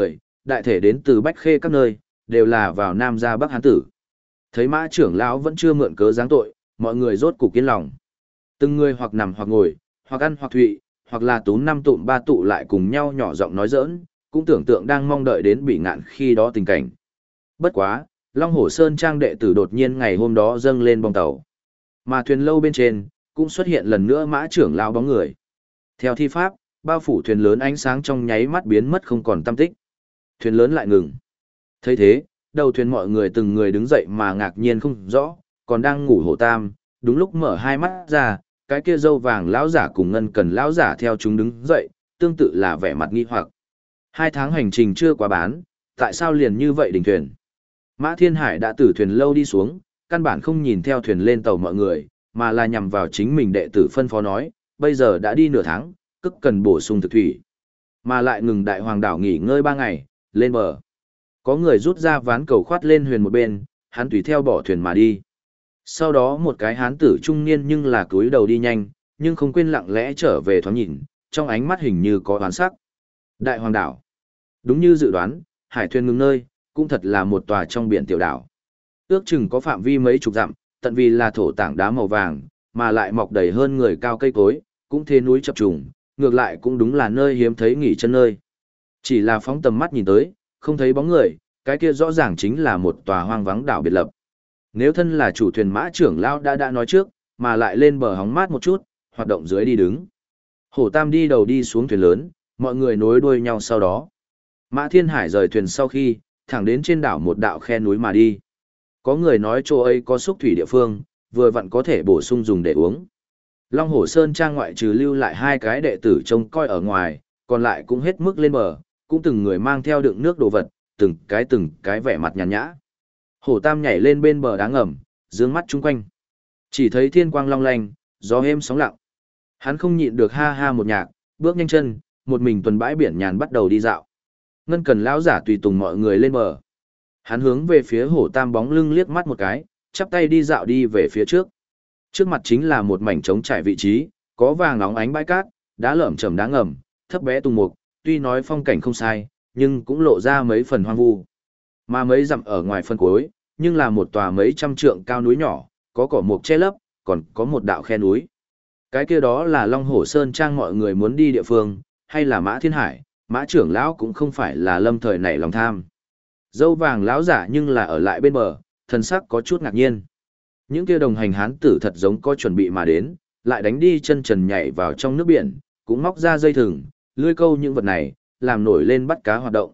đại thể đến từ Bách Khê các nơi, đều là vào Nam ra Bắc hán tử. Thấy Mã trưởng lão vẫn chưa mượn cớ giáng tội, mọi người rốt cục yên lòng. Từng người hoặc nằm hoặc ngồi, hoặc ăn hoặc thụy, hoặc là tú năm tụm ba tụ lại cùng nhau nhỏ giọng nói giỡn, cũng tưởng tượng đang mong đợi đến bị ngạn khi đó tình cảnh. Bất quá, Long Hổ Sơn Trang đệ tử đột nhiên ngày hôm đó dâng lên bong tàu. Mà thuyền lâu bên trên, cũng xuất hiện lần nữa Mã trưởng lão bóng người. Theo thi pháp, bao phủ thuyền lớn ánh sáng trong nháy mắt biến mất không còn tăm tích. Thuyền lớn lại ngừng. Thấy thế, đầu thuyền mọi người từng người đứng dậy mà ngạc nhiên không rõ, còn đang ngủ Hổ Tam, đúng lúc mở hai mắt ra, cái kia dâu vàng lão giả cùng ngân cần lão giả theo chúng đứng dậy, tương tự là vẻ mặt nghi hoặc. 2 tháng hành trình chưa quá bán, tại sao liền như vậy đình thuyền? Mã Thiên Hải đã từ thuyền lâu đi xuống, căn bản không nhìn theo thuyền lên tàu mọi người, mà là nhằm vào chính mình đệ tử phân phó nói, bây giờ đã đi nửa tháng, cức cần bổ sung thực thủy. Mà lại ngừng đại hoàng đảo nghỉ ngơi 3 ngày, lên bờ. Có người rút ra ván cầu khoát lên huyền một bên, hắn tùy theo bỏ thuyền mà đi. Sau đó một cái hán tử trung niên nhưng là cúi đầu đi nhanh, nhưng không quên lặng lẽ trở về thoáng nhìn, trong ánh mắt hình như có oán sắc. Đại hoàng đảo. Đúng như dự đoán, hải thuyền ngừng nơi, cũng thật là một tòa trong biển tiểu đảo. Ước chừng có phạm vi mấy chục dặm, tận vì là thổ tảng đá màu vàng, mà lại mọc đầy hơn người cao cây cối, cũng thế núi chập trùng, ngược lại cũng đúng là nơi hiếm thấy nghỉ chân nơi. Chỉ là phóng tầm mắt nhìn tới, không thấy bóng người, cái kia rõ ràng chính là một tòa hoang vắng đảo biệt lập. Nếu thân là chủ thuyền Mã trưởng lão đã nói trước, mà lại lên bờ hóng mát một chút, hoạt động dưới đi đứng. Hổ Tam đi đầu đi xuống thuyền lớn, mọi người nối đuôi nhau sau đó. Mã Thiên Hải rời thuyền sau khi, thẳng đến trên đảo một đạo khe núi mà đi. Có người nói chỗ ấy có xúc thủy địa phương, vừa vặn có thể bổ sung dùng để uống. Long Hổ Sơn Trang ngoại trừ lưu lại 2 cái đệ tử trông coi ở ngoài, còn lại cũng hết mức lên bờ, cũng từng người mang theo đựng nước đồ vật, từng cái vẻ mặt nhàn nhã. Hổ Tam nhảy lên bên bờ đá ngầm, dương mắt chung quanh. Chỉ thấy thiên quang long lanh, gió êm sóng lặng. Hắn không nhịn được ha ha một nhạc, bước nhanh chân, một mình tuần bãi biển nhàn bắt đầu đi dạo. Ngân Cần lão giả tùy tùng mọi người lên bờ. Hắn hướng về phía Hổ Tam bóng lưng liếc mắt một cái, chắp tay đi dạo đi về phía trước. Trước mặt chính là một mảnh trống trải vị trí, có vàng nóng ánh bãi cát, đá lởm chởm đá ngầm, thấp bé tùng mục, tuy nói phong cảnh không sai, nhưng cũng lộ ra mấy phần hoang vu. Mà mấy dặm ở ngoài phân cuối, nhưng là một tòa mấy trăm trượng cao núi nhỏ, có cỏ mục che lấp, còn có một đạo khe núi. Cái kia đó là Long Hổ Sơn Trang mọi người muốn đi địa phương, hay là Mã Thiên Hải, Mã trưởng lão cũng không phải là lâm thời nảy lòng tham. Dâu vàng lão giả nhưng là ở lại bên bờ, thần sắc có chút ngạc nhiên. Những kia đồng hành hán tử thật giống có chuẩn bị mà đến, lại đánh đi chân trần nhảy vào trong nước biển, cũng móc ra dây thừng, lưới câu những vật này, làm nổi lên bắt cá hoạt động.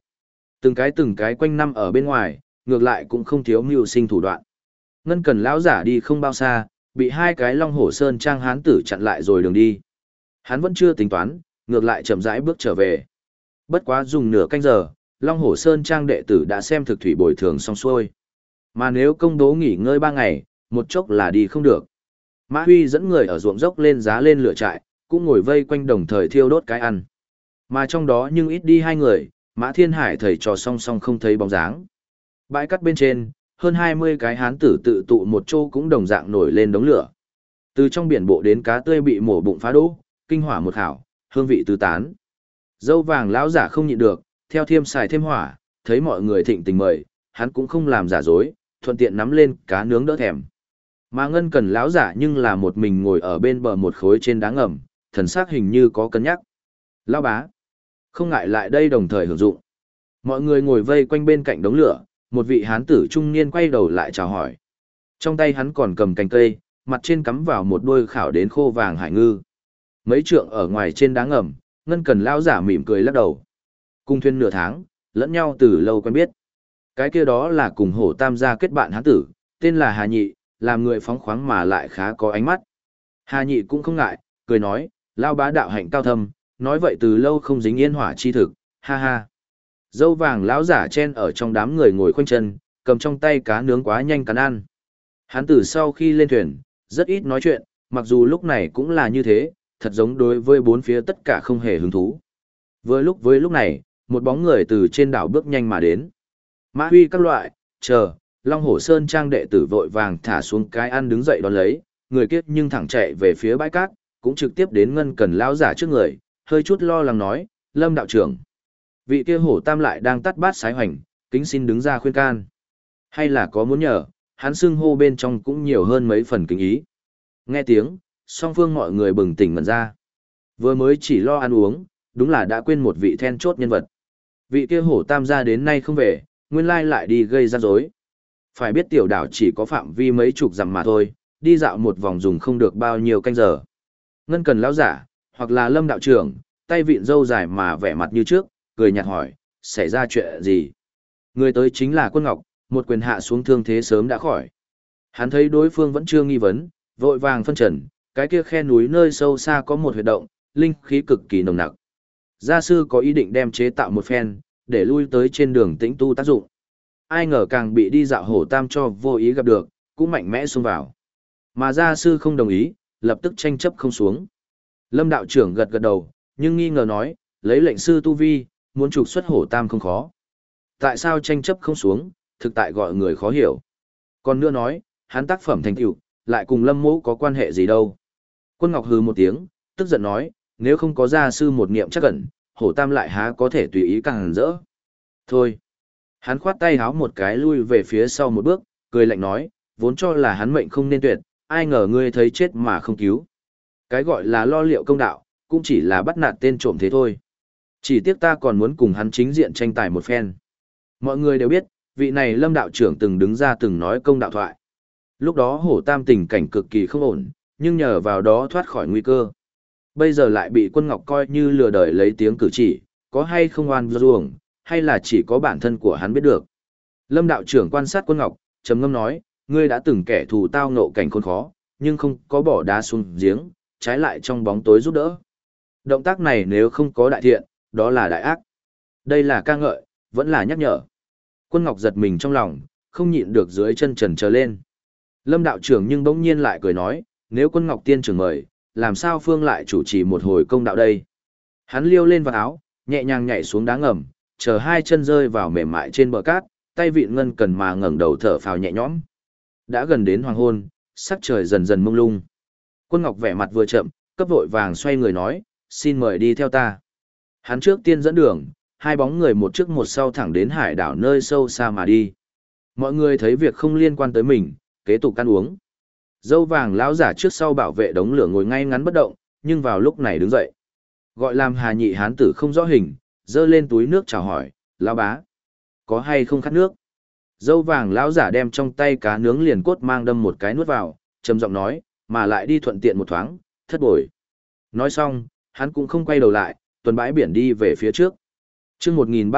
Từng cái quanh năm ở bên ngoài, ngược lại cũng không thiếu mưu sinh thủ đoạn. Ngân Cần lão giả đi không bao xa, bị 2 cái Long Hổ Sơn Trang hán tử chặn lại rồi đường đi. Hắn vẫn chưa tính toán, ngược lại chậm rãi bước trở về. Bất quá dùng nửa canh giờ, Long Hổ Sơn Trang đệ tử đã xem thực thủy bồi thường xong xuôi. Mà nếu công đố nghỉ ngơi 3 ngày, một chốc là đi không được. Mã Huy dẫn người ở ruộng dốc lên giá lên lửa trại, cũng ngồi vây quanh đồng thời thiêu đốt cái ăn. Mà trong đó nhưng ít đi 2 người, Mã Thiên Hải thầy trò song song không thấy bóng dáng. Bãi cát bên trên, hơn 20 cái hán tử tự tụ một chỗ cũng đồng dạng nổi lên đống lửa. Từ trong biển bộ đến cá tươi bị mổ bụng phá đỗ, kinh hỏa một hảo, hương vị tứ tán. Dâu vàng lão giả không nhịn được, theo thêm xài thêm hỏa, thấy mọi người thịnh tình mời, hắn cũng không làm giả dối, thuận tiện nắm lên cá nướng đỡ thèm. Mà Ngân Cần lão giả nhưng là một mình ngồi ở bên bờ một khối trên đá ngầm, thần sắc hình như có cân nhắc. Lão bá, không ngại lại đây đồng thời hưởng dụng. Mọi người ngồi vây quanh bên cạnh đống lửa, một vị hán tử trung niên quay đầu lại chào hỏi. Trong tay hắn còn cầm cành cây, mặt trên cắm vào một đôi khảo đến khô vàng hải ngư. Mấy trượng ở ngoài trên đá ngầm, Ngân Cần lão giả mỉm cười lắc đầu. Cùng thuyền nửa tháng, lẫn nhau từ lâu quen biết. Cái kia đó là cùng Hổ Tam gia kết bạn hán tử, tên là Hà Nhị, làm người phóng khoáng mà lại khá có ánh mắt. Hà Nhị cũng không ngại, cười nói, lao bá đạo hạnh cao thâm, nói vậy từ lâu không dính yên hỏa chi thực, ha ha. Dâu vàng lão giả chen ở trong đám người ngồi khoanh chân, cầm trong tay cá nướng quá nhanh cắn ăn. Hắn từ sau khi lên thuyền, rất ít nói chuyện, mặc dù lúc này cũng là như thế, thật giống đối với bốn phía tất cả không hề hứng thú. Với lúc này, một bóng người từ trên đảo bước nhanh mà đến. Mã Huy các loại, chờ, Long Hổ Sơn Trang đệ tử vội vàng thả xuống cái ăn đứng dậy đón lấy, người kiết nhưng thẳng chạy về phía bãi cát, cũng trực tiếp đến Ngân Cần lão giả trước người, hơi chút lo lắng nói, Lâm đạo trưởng. Vị kia hổ tam lại đang tắt bát sái hoành, kính xin đứng ra khuyên can. Hay là có muốn nhờ, hắn xưng hô bên trong cũng nhiều hơn mấy phần kính ý. Nghe tiếng, song phương mọi người bừng tỉnh ngẩn ra. Vừa mới chỉ lo ăn uống, đúng là đã quên một vị then chốt nhân vật. Vị kia hổ tam gia đến nay không về, nguyên lai lại đi gây ra rối. Phải biết tiểu đảo chỉ có phạm vi mấy chục dặm mà thôi, đi dạo một vòng dùng không được bao nhiêu canh giờ. Ngân Cần lão giả, hoặc là Lâm đạo trưởng, tay vịn râu dài mà vẻ mặt như trước, cười nhạt hỏi, xảy ra chuyện gì? Người tới chính là Quân Ngọc, một quyền hạ xuống thương thế sớm đã khỏi. Hắn thấy đối phương vẫn chưa nghi vấn, vội vàng phân trần, cái kia khe núi nơi sâu xa có một huyệt động, linh khí cực kỳ nồng nặc. Gia sư có ý định đem chế tạo một phen, để lui tới trên đường tĩnh tu tác dụng. Ai ngờ càng bị đi dạo hổ tam cho vô ý gặp được, cũng mạnh mẽ xông vào. Mà gia sư không đồng ý, lập tức tranh chấp không xuống. Lâm đạo trưởng gật gật đầu, nhưng nghi ngờ nói, lấy lệnh sư tu vi, muốn trục xuất hổ tam không khó. Tại sao tranh chấp không xuống, thực tại gọi người khó hiểu. Còn nữa nói, hắn tác phẩm thành tựu, lại cùng Lâm Mỗ có quan hệ gì đâu. Quân Ngọc hừ một tiếng, tức giận nói, nếu không có gia sư một niệm chắc ẩn, hổ tam lại há có thể tùy ý càng rỡ. Thôi. Hắn khoát tay háo một cái lui về phía sau một bước, cười lạnh nói, vốn cho là hắn mệnh không nên tuyệt, ai ngờ ngươi thấy chết mà không cứu. Cái gọi là lo liệu công đạo, cũng chỉ là bắt nạt tên trộm thế thôi. Chỉ tiếc ta còn muốn cùng hắn chính diện tranh tài một phen. Mọi người đều biết, vị này Lâm đạo trưởng từng đứng ra từng nói công đạo thoại. Lúc đó hổ tam tình cảnh cực kỳ không ổn, nhưng nhờ vào đó thoát khỏi nguy cơ. Bây giờ lại bị Quân Ngọc coi như lừa đời lấy tiếng cử chỉ, có hay không oan ruồng, hay là chỉ có bản thân của hắn biết được. Lâm đạo trưởng quan sát Quân Ngọc, trầm ngâm nói, ngươi đã từng kẻ thù tao ngộ cảnh khốn khó, nhưng không có bỏ đá xuống giếng, trái lại trong bóng tối giúp đỡ. Động tác này nếu không có đại thiện, đó là đại ác. Đây là ca ngợi, vẫn là nhắc nhở. Quân Ngọc giật mình trong lòng, không nhịn được dưới chân trần trở lên. Lâm đạo trưởng nhưng bỗng nhiên lại cười nói, nếu Quân Ngọc tiên trưởng mời, làm sao Phương lại chủ trì một hồi công đạo đây? Hắn liêu lên vào áo, nhẹ nhàng nhảy xuống đá ngầm, chờ hai chân rơi vào mềm mại trên bờ cát, tay vịn Ngân Cần mà ngẩng đầu thở phào nhẹ nhõm. Đã gần đến hoàng hôn, sắc trời dần dần mông lung. Quân Ngọc vẻ mặt vừa chậm, cấp vội vàng xoay người nói, xin mời đi theo ta. Hắn trước tiên dẫn đường, hai bóng người một trước một sau thẳng đến hải đảo nơi sâu xa mà đi. Mọi người thấy việc không liên quan tới mình, kế tục ăn uống. Dâu vàng lão giả trước sau bảo vệ đống lửa ngồi ngay ngắn bất động, nhưng vào lúc này đứng dậy. Gọi làm Hà Nhị hán tử không rõ hình, dơ lên túi nước chào hỏi, lão bá, có hay không khát nước? Dâu vàng lão giả đem trong tay cá nướng liền cốt mang đâm một cái nuốt vào, trầm giọng nói, mà lại đi thuận tiện một thoáng, thất bội. Nói xong, hắn cũng không quay đầu lại, tuần bãi biển đi về phía trước. Chương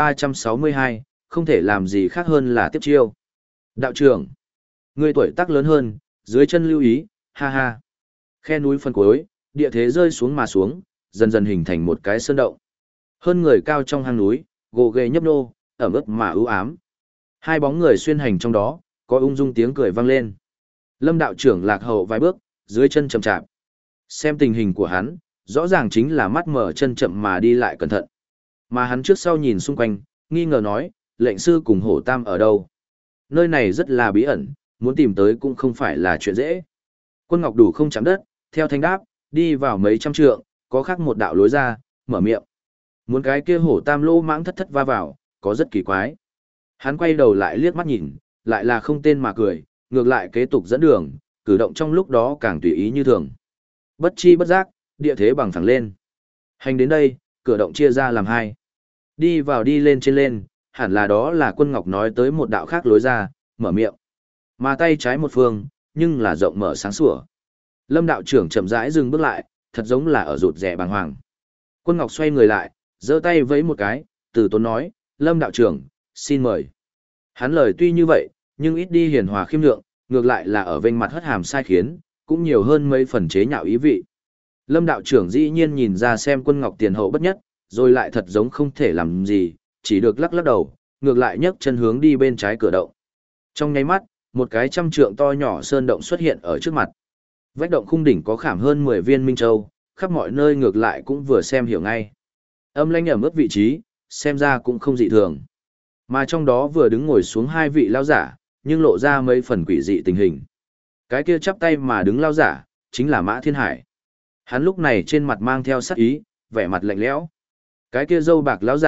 1362, không thể làm gì khác hơn là tiếp chiêu. Đạo trưởng, người tuổi tác lớn hơn, dưới chân lưu ý, ha ha. Khe núi phân cuối, địa thế rơi xuống mà xuống, dần dần hình thành một cái sơn động. Hơn người cao trong hang núi, gồ ghề nhấp nô, ẩm ướt mà ưu ám. Hai bóng người xuyên hành trong đó, có ung dung tiếng cười vang lên. Lâm đạo trưởng lạc hậu vài bước, dưới chân chậm chạp. Xem tình hình của hắn, rõ ràng chính là mắt mở chân chậm mà đi lại cẩn thận. Mà hắn trước sau nhìn xung quanh, nghi ngờ nói, lệnh sư cùng hổ tam ở đâu? Nơi này rất là bí ẩn, muốn tìm tới cũng không phải là chuyện dễ. Quân Ngọc đủ không chạm đất, theo thanh đáp, đi vào mấy trăm trượng, có khác một đạo lối ra, mở miệng. Muốn cái kia hổ tam lô mãng thất thất va vào, có rất kỳ quái. Hắn quay đầu lại liếc mắt nhìn, lại là không tên mà cười, ngược lại kế tục dẫn đường, cử động trong lúc đó càng tùy ý như thường. Bất chi bất giác, địa thế bằng thẳng lên. Hành đến đây, cửa động chia ra làm hai. Đi vào đi lên trên lên, hẳn là đó là Quân Ngọc nói tới một đạo khác lối ra, mở miệng. Mà tay trái một phương, nhưng là rộng mở sáng sủa. Lâm đạo trưởng chậm rãi dừng bước lại, thật giống là ở rụt rè bàng hoàng. Quân Ngọc xoay người lại, giơ tay vẫy một cái, từ tốn nói, Lâm đạo trưởng, xin mời. Hắn lời tuy như vậy, nhưng ít đi hiền hòa khiêm lượng, ngược lại là ở vênh mặt hất hàm sai khiến, cũng nhiều hơn mấy phần chế nhạo ý vị. Lâm đạo trưởng dĩ nhiên nhìn ra xem Quân Ngọc tiền hậu bất nhất, rồi lại thật giống không thể làm gì, chỉ được lắc lắc đầu, ngược lại nhấc chân hướng đi bên trái cửa động. Trong nháy mắt, một cái 100 trượng to nhỏ sơn động xuất hiện ở trước mặt. Vách động khung đỉnh có khảm hơn 10 viên minh châu, khắp mọi nơi ngược lại cũng vừa xem hiểu ngay. Âm lãnh ẩm ướt vị trí, xem ra cũng không dị thường. Mà trong đó vừa đứng ngồi xuống hai vị lao giả, nhưng lộ ra mấy phần quỷ dị tình hình. Cái kia chắp tay mà đứng lao giả, chính là Mã Thiên Hải. Hắn lúc này trên mặt mang theo sắc ý, vẻ mặt lạnh lẽo. Cái kia râu bạc lao giả,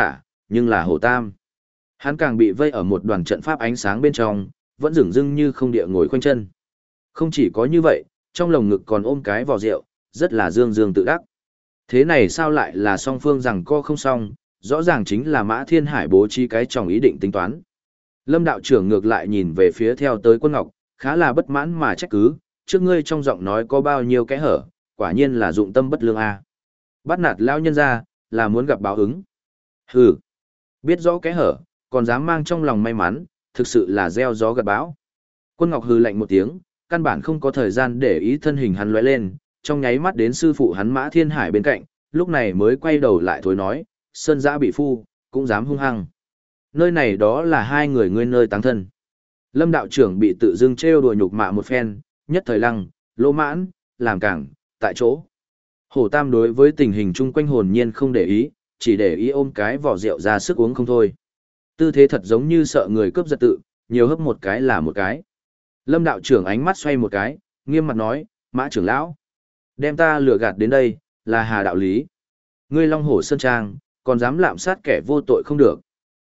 nhưng là Hổ Tam. Hắn càng bị vây ở một đoàn trận pháp ánh sáng bên trong, vẫn dửng dưng như không địa ngồi khoanh chân. Không chỉ có như vậy, trong lồng ngực còn ôm cái vò rượu, rất là dương dương tự đắc. Thế này sao lại là song phương rằng co không xong, rõ ràng chính là Mã Thiên Hải bố trí cái trong ý định tính toán. Lâm đạo trưởng ngược lại nhìn về phía theo tới Quân Ngọc, khá là bất mãn mà trách cứ, trước ngươi trong giọng nói có bao nhiêu kẽ hở, quả nhiên là dụng tâm bất lương a. Bắt nạt lão nhân ra, là muốn gặp báo ứng. Hừ, biết rõ kẽ hở, còn dám mang trong lòng may mắn, thực sự là gieo gió gặt bão. Quân Ngọc hừ lạnh một tiếng, căn bản không có thời gian để ý thân hình hắn lóe lên, trong nháy mắt đến sư phụ hắn Mã Thiên Hải bên cạnh, lúc này mới quay đầu lại thối nói, sơn giã bị phu, cũng dám hung hăng. Nơi này đó là hai người ngươi nơi táng thân. Lâm đạo trưởng bị tự dưng trêu đùa nhục mạ một phen, nhất thời lăng, lỗ mãn, làm cảng, tại chỗ. Hổ Tam đối với tình hình chung quanh hồn nhiên không để ý, chỉ để ý ôm cái vỏ rượu ra sức uống không thôi. Tư thế thật giống như sợ người cướp giật tự, nhiều hấp một cái là một cái. Lâm đạo trưởng ánh mắt xoay một cái, nghiêm mặt nói, Mã trưởng lão, đem ta lừa gạt đến đây, là hà đạo lý. Ngươi Long Hổ Sơn Trang, còn dám lạm sát kẻ vô tội không được.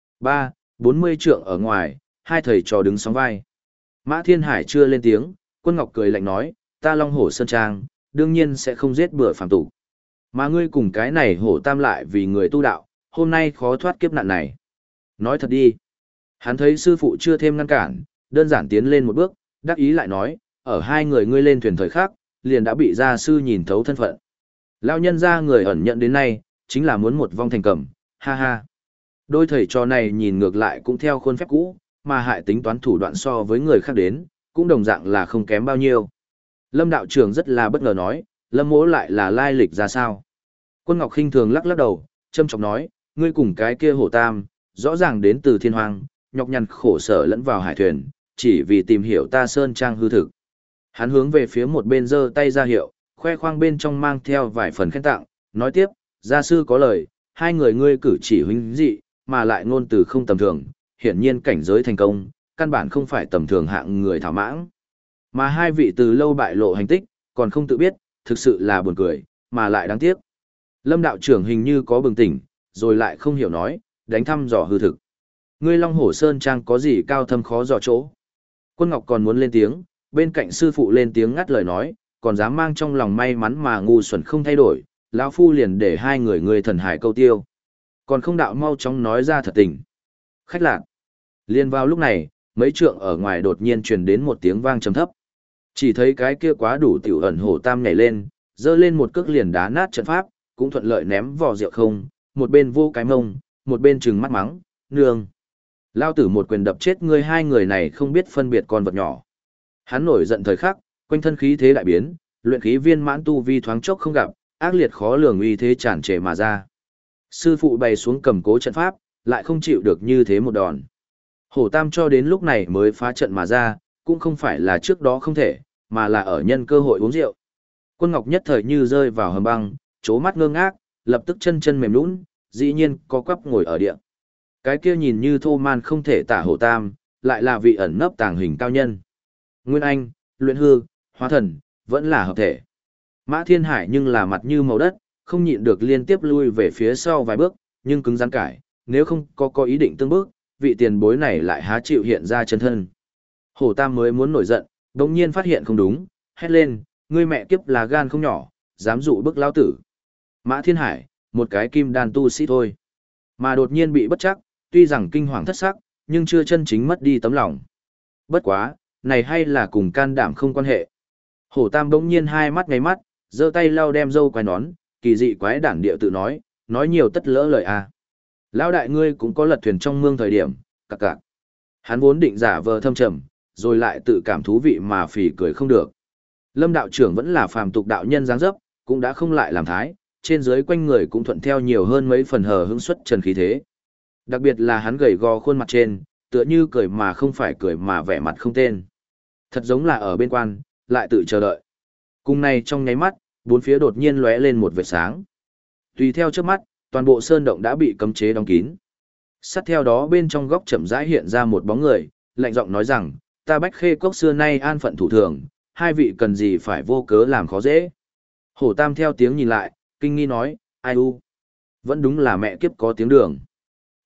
40 trượng ở ngoài, hai thầy trò đứng sóng vai. Mã Thiên Hải chưa lên tiếng, Quân Ngọc cười lạnh nói, ta Long Hổ Sơn Trang, đương nhiên sẽ không giết bừa phàm tục. Mà ngươi cùng cái này Hổ Tam lại vì người tu đạo, hôm nay khó thoát kiếp nạn này. Nói thật đi. Hắn thấy sư phụ chưa thêm ngăn cản, đơn giản tiến lên một bước, đắc ý lại nói, ở hai người ngươi lên thuyền thời khắc, liền đã bị gia sư nhìn thấu thân phận. Lão nhân gia người ẩn nhận đến nay, chính là muốn một vong thành cầm, ha ha. Đôi thầy trò này nhìn ngược lại cũng theo khuôn phép cũ, mà hại tính toán thủ đoạn so với người khác đến, cũng đồng dạng là không kém bao nhiêu. Lâm đạo trưởng rất là bất ngờ nói, Lâm mỗ lại là lai lịch ra sao. Quân Ngọc khinh thường lắc lắc đầu, châm chọc nói, ngươi cùng cái kia Hổ Tam, rõ ràng đến từ thiên hoàng, nhọc nhằn khổ sở lẫn vào hải thuyền, chỉ vì tìm hiểu ta Sơn Trang hư thực. Hắn hướng về phía một bên giơ tay ra hiệu, khoe khoang bên trong mang theo vài phần khen tặng, nói tiếp, gia sư có lời, hai người ngươi cử chỉ huynh dị, mà lại ngôn từ không tầm thường, hiển nhiên cảnh giới thành công, căn bản không phải tầm thường hạng người thảo mãng. Mà hai vị từ lâu bại lộ hành tích, còn không tự biết, thực sự là buồn cười, mà lại đáng tiếc. Lâm đạo trưởng hình như có bừng tỉnh, rồi lại không hiểu nói, đánh thăm dò hư thực. Ngươi Long Hổ Sơn Trang có gì cao thâm khó dò chỗ. Quân Ngọc còn muốn lên tiếng, bên cạnh sư phụ lên tiếng ngắt lời nói, còn dám mang trong lòng may mắn mà ngu xuẩn không thay đổi, lão phu liền để hai người ngươi thần hải câu tiêu. Còn không đạo mau chóng nói ra thật tình. Khách lạc. Liên vào lúc này, mấy trượng ở ngoài đột nhiên truyền đến một tiếng vang trầm thấp. Chỉ thấy cái kia quá đủ tiểu ẩn Hổ Tam nhảy lên, giơ lên một cước liền đá nát trận pháp, cũng thuận lợi ném vò rượu không, một bên vô cái mông, một bên trừng mắt mắng, nương. Lao tử một quyền đập chết ngươi hai người này không biết phân biệt con vật nhỏ. Hắn nổi giận thời khắc, quanh thân khí thế đại biến, luyện khí viên mãn tu vi thoáng chốc không gặp, ác liệt khó lường uy thế tràn trề mà ra. Sư phụ bày xuống cầm cố trận pháp, lại không chịu được như thế một đòn. Hổ Tam cho đến lúc này mới phá trận mà ra, cũng không phải là trước đó không thể, mà là ở nhân cơ hội uống rượu. Quân Ngọc nhất thời như rơi vào hầm băng, chố mắt ngơ ngác, lập tức chân chân mềm nhũn, dĩ nhiên có quắp ngồi ở địa. Cái kia nhìn như thô man không thể tả Hổ Tam, lại là vị ẩn nấp tàng hình cao nhân. Nguyên Anh, luyện hư, hóa thần, vẫn là hợp thể. Mã Thiên Hải nhưng là mặt như màu đất, không nhịn được liên tiếp lui về phía sau vài bước, nhưng cứng rắn cải, nếu không có ý định tương bước, vị tiền bối này lại há chịu hiện ra chân thân. Hổ Tam mới muốn nổi giận, đột nhiên phát hiện không đúng, hét lên, ngươi mẹ kiếp là gan không nhỏ, dám dụ bức lão tử. Mã Thiên Hải, một cái kim đan tu sĩ thôi, mà đột nhiên bị bất chắc, tuy rằng kinh hoàng thất sắc, nhưng chưa chân chính mất đi tấm lòng. Bất quá, này hay là cùng can đảm không quan hệ. Hổ Tam bỗng nhiên hai mắt ngáy mắt, giơ tay lau đem râu quai nón, kỳ dị quái đản địa tự nói nhiều tất lỡ lời à. Lão đại ngươi cũng có lật thuyền trong mương thời điểm, cặc cặc. Hắn vốn định giả vờ thâm trầm, rồi lại tự cảm thú vị mà phì cười không được. Lâm đạo trưởng vẫn là phàm tục đạo nhân dáng dấp, cũng đã không lại làm thái, trên dưới quanh người cũng thuận theo nhiều hơn mấy phần hờ hững xuất trần khí thế. Đặc biệt là hắn gầy gò khuôn mặt trên, tựa như cười mà không phải cười mà vẻ mặt không tên. Thật giống là ở bên quan, lại tự chờ đợi. Cùng này trong nháy mắt, bốn phía đột nhiên lóe lên một vệt sáng. Tùy theo chớp mắt, toàn bộ sơn động đã bị cấm chế đóng kín. Sát theo đó bên trong góc chậm rãi hiện ra một bóng người, lạnh giọng nói rằng, ta Bách Khê Cốc xưa nay an phận thủ thường, hai vị cần gì phải vô cớ làm khó dễ. Hổ Tam theo tiếng nhìn lại, kinh nghi nói, ai u, vẫn đúng là mẹ kiếp có tiếng đường.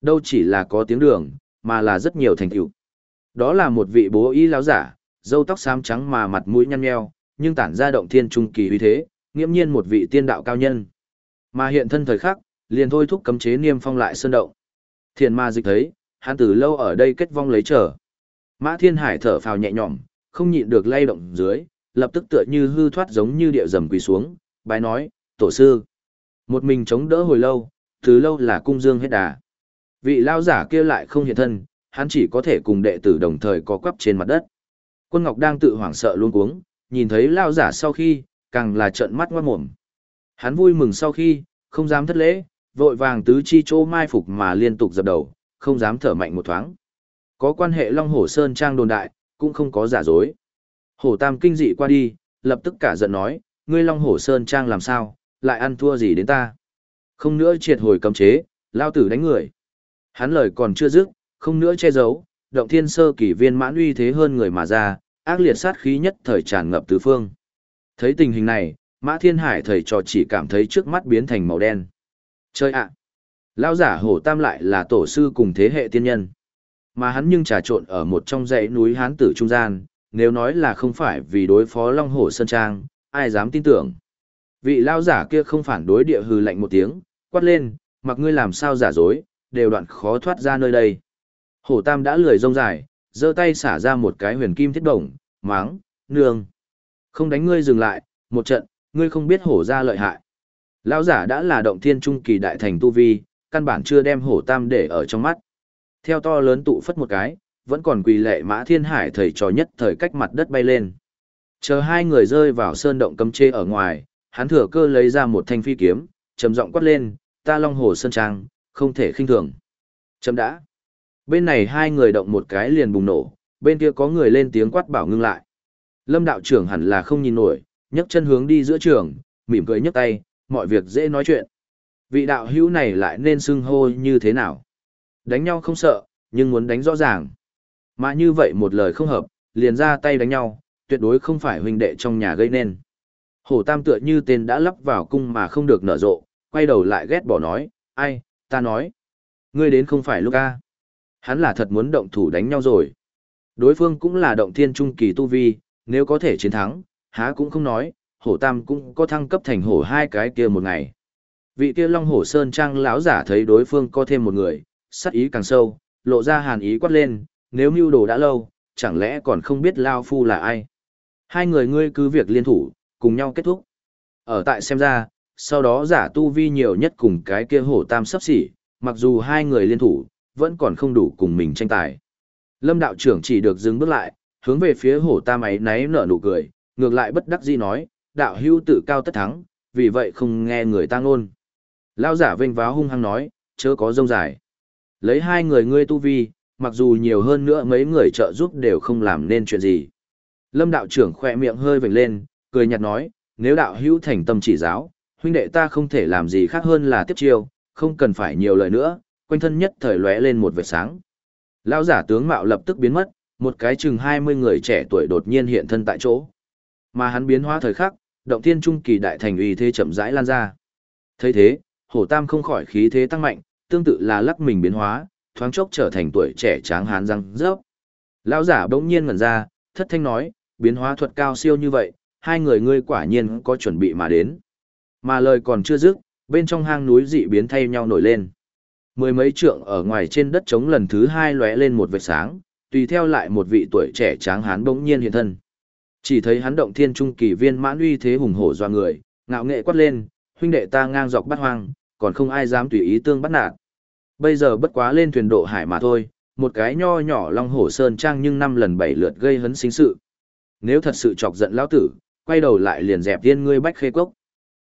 đâu chỉ là có tiếng đường, mà là rất nhiều thành tựu. Đó là một vị bố y lão giả, râu tóc xám trắng mà mặt mũi nhăn nheo, nhưng tản ra động thiên trung kỳ uy thế, nghiễm nhiên một vị tiên đạo cao nhân. Mà hiện thân thời khắc, liền thôi thúc cấm chế niêm phong lại sơn động. Thiền ma dịch thấy, hắn từ lâu ở đây kết vong lấy chờ. Mã Thiên Hải thở phào nhẹ nhõm, không nhịn được lay động dưới, lập tức tựa như hư thoát giống như địa rầm quỳ xuống, bái nói, tổ sư. Một mình chống đỡ hồi lâu, từ lâu là cung dương hết đà. Vị lao giả kia lại không hiện thân, hắn chỉ có thể cùng đệ tử đồng thời có quắp trên mặt đất. Quân Ngọc đang tự hoảng sợ luống cuống, nhìn thấy lao giả sau khi, càng là trợn mắt ngoát mồm. Hắn vui mừng sau khi, không dám thất lễ, vội vàng tứ chi chỗ mai phục mà liên tục dập đầu, không dám thở mạnh một thoáng. Có quan hệ Long Hổ Sơn Trang đồn đại, cũng không có giả dối. Hổ Tam kinh dị qua đi, lập tức cả giận nói, ngươi Long Hổ Sơn Trang làm sao, lại ăn thua gì đến ta. Không nữa triệt hồi cấm chế, lao tử đánh người. Hắn lời còn chưa dứt, không nữa che giấu, động thiên sơ kỳ viên mãn uy thế hơn người mà ra, ác liệt sát khí nhất thời tràn ngập tứ phương. Thấy tình hình này, Mã Thiên Hải thầy trò chỉ cảm thấy trước mắt biến thành màu đen. Chơi ạ! Lão giả Hổ Tam lại là tổ sư cùng thế hệ tiên nhân. Mà hắn nhưng trà trộn ở một trong dãy núi Hán Tử trung gian, nếu nói là không phải vì đối phó Long Hổ Sơn Trang, ai dám tin tưởng. Vị lão giả kia không phản đối địa hừ lạnh một tiếng, quát lên, mặc ngươi làm sao giả dối, đều đoạn khó thoát ra nơi đây. Hổ Tam đã lười rông dài, giơ tay xả ra một cái huyền kim thiết đồng, máng, nương. Không đánh ngươi dừng lại, một trận, ngươi không biết hổ ra lợi hại. Lão giả đã là động thiên trung kỳ đại thành tu vi, căn bản chưa đem Hổ Tam để ở trong mắt. Theo to lớn tụ phất một cái, vẫn còn quỳ lệ Mã Thiên Hải thầy trò nhất thời cách mặt đất bay lên. Chờ hai người rơi vào sơn động cấm chế ở ngoài, hắn thừa cơ lấy ra một thanh phi kiếm, trầm giọng quát lên, ta Long Hồ Sơn Trang, không thể khinh thường. Chấm đã. Bên này hai người động một cái liền bùng nổ, bên kia có người lên tiếng quát bảo ngưng lại. Lâm đạo trưởng hẳn là không nhìn nổi, nhấc chân hướng đi giữa trường, mỉm cười nhấc tay, mọi việc dễ nói chuyện. Vị đạo hữu này lại nên xưng hô như thế nào? Đánh nhau không sợ, nhưng muốn đánh rõ ràng. Mà như vậy một lời không hợp, liền ra tay đánh nhau, tuyệt đối không phải huynh đệ trong nhà gây nên. Hổ Tam tựa như tên đã lắp vào cung mà không được nở rộ, quay đầu lại ghét bỏ nói, ai, ta nói. Ngươi đến không phải lúc a. Hắn là thật muốn động thủ đánh nhau rồi. Đối phương cũng là động thiên trung kỳ tu vi, nếu có thể chiến thắng, há cũng không nói, Hổ Tam cũng có thăng cấp thành hổ hai cái kia một ngày. Vị kia Long Hổ Sơn Trang lão giả thấy đối phương có thêm một người, sắc ý càng sâu, lộ ra hàn ý quát lên, nếu mưu đồ đã lâu, chẳng lẽ còn không biết Lao Phu là ai. Hai người ngươi cứ việc liên thủ, cùng nhau kết thúc. Ở tại xem ra, sau đó giả tu vi nhiều nhất cùng cái kia Hổ Tam sắp xỉ, mặc dù hai người liên thủ, vẫn còn không đủ cùng mình tranh tài. Lâm đạo trưởng chỉ được dừng bước lại, hướng về phía Hổ Tam ấy náy nở nụ cười, ngược lại bất đắc dĩ nói, đạo hưu tự cao tất thắng, vì vậy không nghe người ta ngôn. Lao giả vênh váo hung hăng nói, chớ có rông dài. Lấy hai người ngươi tu vi, mặc dù nhiều hơn nữa mấy người trợ giúp đều không làm nên chuyện gì. Lâm đạo trưởng khỏe miệng hơi vểnh lên, cười nhạt nói, nếu đạo hữu thành tâm chỉ giáo, huynh đệ ta không thể làm gì khác hơn là tiếp chiêu, không cần phải nhiều lời nữa, quanh thân nhất thời lóe lên một vệt sáng. Lão giả tướng mạo lập tức biến mất, một cái chừng 20 người trẻ tuổi đột nhiên hiện thân tại chỗ. Mà hắn biến hóa thời khắc, động thiên trung kỳ đại thành uy thế chậm rãi lan ra. Thấy thế, Hổ Tam không khỏi khí thế tăng mạnh, tương tự là lắc mình biến hóa, thoáng chốc trở thành tuổi trẻ tráng hán răng rớp. Lão giả bỗng nhiên ngẩn ra, thất thanh nói, biến hóa thuật cao siêu như vậy, hai người ngươi quả nhiên có chuẩn bị mà đến. Mà lời còn chưa dứt, bên trong hang núi dị biến thay nhau nổi lên. Mười mấy trượng ở ngoài trên đất trống lần thứ hai lóe lên một vệt sáng, tùy theo lại một vị tuổi trẻ tráng hán bỗng nhiên hiện thân. Chỉ thấy hắn động thiên trung kỳ viên mãn uy thế hùng hổ doa người, ngạo nghệ quát lên, huynh đệ ta ngang dọc bát hoang, còn không ai dám tùy ý tương bắt nạt. Bây giờ bất quá lên thuyền độ hải mà thôi, một cái nho nhỏ Long Hổ Sơn Trang nhưng 5 lần 7 lượt gây hấn sinh sự. Nếu thật sự chọc giận lão tử, quay đầu lại liền dẹp tiên ngươi bách khê cốc.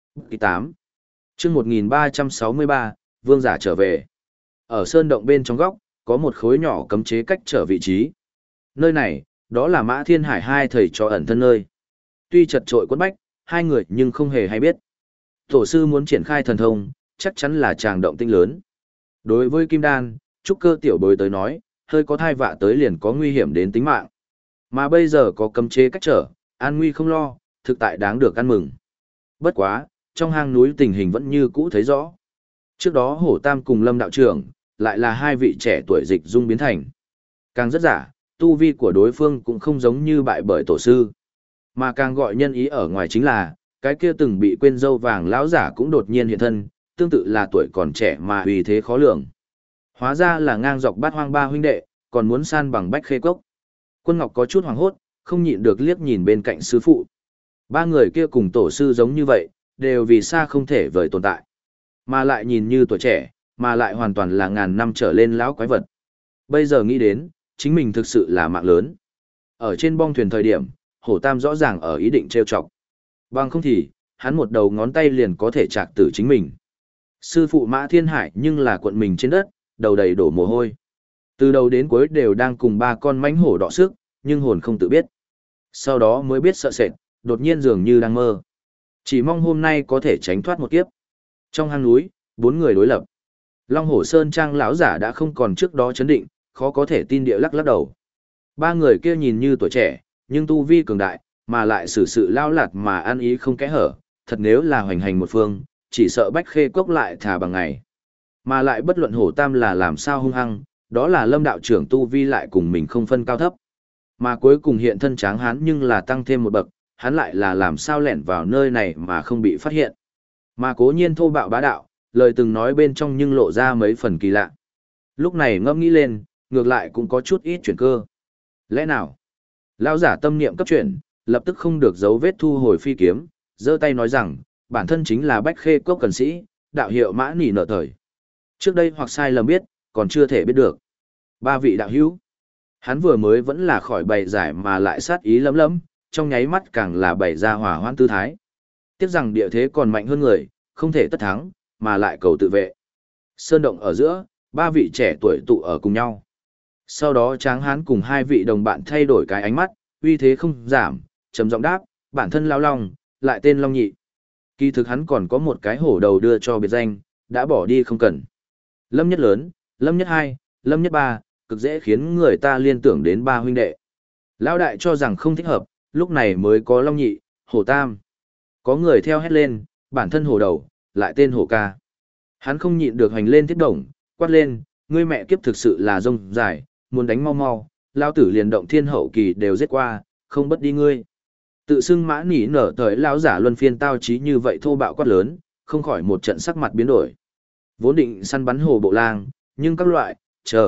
8. Chương 1363, vương giả trở về. Ở sơn động bên trong góc, có một khối nhỏ cấm chế cách trở vị trí. Nơi này, đó là Mã Thiên Hải hai thầy trò ẩn thân nơi. Tuy chật trội quất bách, hai người nhưng không hề hay biết. Tổ sư muốn triển khai thần thông, chắc chắn là tràng động tinh lớn. Đối với Kim Đan, trúc cơ tiểu bối tới nói, hơi có thai vạ tới liền có nguy hiểm đến tính mạng. Mà bây giờ có cấm chế cách trở, an nguy không lo, thực tại đáng được ăn mừng. Bất quá, trong hang núi tình hình vẫn như cũ thấy rõ. Trước đó Hổ Tam cùng Lâm đạo trưởng, lại là hai vị trẻ tuổi dịch dung biến thành. Càng rất giả, tu vi của đối phương cũng không giống như bại bởi tổ sư. Mà càng gọi nhân ý ở ngoài chính là, cái kia từng bị quên dâu vàng lão giả cũng đột nhiên hiện thân, tương tự là tuổi còn trẻ mà uy thế khó lường. Hóa ra là ngang dọc bát hoang ba huynh đệ, còn muốn san bằng Bách Khê Cốc. Quân Ngọc có chút hoảng hốt, không nhịn được liếc nhìn bên cạnh sư phụ. Ba người kia cùng tổ sư giống như vậy, đều vì xa không thể vời tồn tại. Mà lại nhìn như tuổi trẻ, mà lại hoàn toàn là ngàn năm trở lên lão quái vật. Bây giờ nghĩ đến, chính mình thực sự là mạng lớn. Ở trên bong thuyền thời điểm, Hổ Tam rõ ràng ở ý định trêu chọc. Bằng không thì, hắn một đầu ngón tay liền có thể chạc tử chính mình. Sư phụ Mã Thiên Hải nhưng là cuộn mình trên đất, đầu đầy đổ mồ hôi. Từ đầu đến cuối đều đang cùng ba con mãnh hổ đọ sức, nhưng hồn không tự biết. Sau đó mới biết sợ sệt, đột nhiên dường như đang mơ. Chỉ mong hôm nay có thể tránh thoát một kiếp. Trong hang núi, bốn người đối lập. Long Hổ Sơn Trang lão giả đã không còn trước đó chấn định, khó có thể tin địa lắc lắc đầu. Ba người kia nhìn như tuổi trẻ, nhưng tu vi cường đại, mà lại xử sự lao lạt mà ăn ý không kẽ hở, thật nếu là hoành hành một phương, chỉ sợ Bách Khê Cốc lại thà bằng ngày. Mà lại bất luận Hổ Tam là làm sao hung hăng, đó là Lâm đạo trưởng tu vi lại cùng mình không phân cao thấp. Mà cuối cùng hiện thân tráng hán nhưng là tăng thêm một bậc, hắn lại là làm sao lẻn vào nơi này mà không bị phát hiện. Mà cố nhiên thô bạo bá đạo, lời từng nói bên trong nhưng lộ ra mấy phần kỳ lạ. Lúc này ngẫm nghĩ lên, ngược lại cũng có chút ít chuyển cơ. Lẽ nào? Lão giả tâm niệm cấp chuyển, lập tức không được dấu vết thu hồi phi kiếm, giơ tay nói rằng, bản thân chính là Bách Khê Cốc cần sĩ, đạo hiệu Mã Nỉ nợ thời. Trước đây hoặc sai lầm biết, còn chưa thể biết được. Ba vị đạo hữu. Hắn vừa mới vẫn là khỏi bày giải mà lại sát ý lấm lấm, trong nháy mắt càng là bày ra hỏa hoãn tư thái. Tiếc rằng địa thế còn mạnh hơn người, không thể tất thắng, mà lại cầu tự vệ. Sơn động ở giữa, ba vị trẻ tuổi tụ ở cùng nhau. Sau đó Tráng Hán cùng hai vị đồng bạn thay đổi cái ánh mắt, uy thế không giảm, trầm giọng đáp, bản thân Lão Long, lại tên Long Nhị. Kỳ thực hắn còn có một cái hổ đầu đưa cho biệt danh, đã bỏ đi không cần. Lâm nhất lớn, Lâm nhất hai, Lâm nhất ba, cực dễ khiến người ta liên tưởng đến ba huynh đệ. Lão đại cho rằng không thích hợp, lúc này mới có Long Nhị, Hổ Tam. Có người theo hét lên, bản thân hổ đầu, lại tên hổ ca. Hắn không nhịn được hành lên thiết đồng, quát lên, ngươi mẹ kiếp thực sự là rông dài, muốn đánh mau mau, lao tử liền động thiên hậu kỳ đều giết qua, không bất đi ngươi. Tự xưng Mã Nỉ nở thời lão giả luân phiên tao trí như vậy thô bạo quát lớn, không khỏi một trận sắc mặt biến đổi. Vốn định săn bắn hổ bộ lang, nhưng các loại,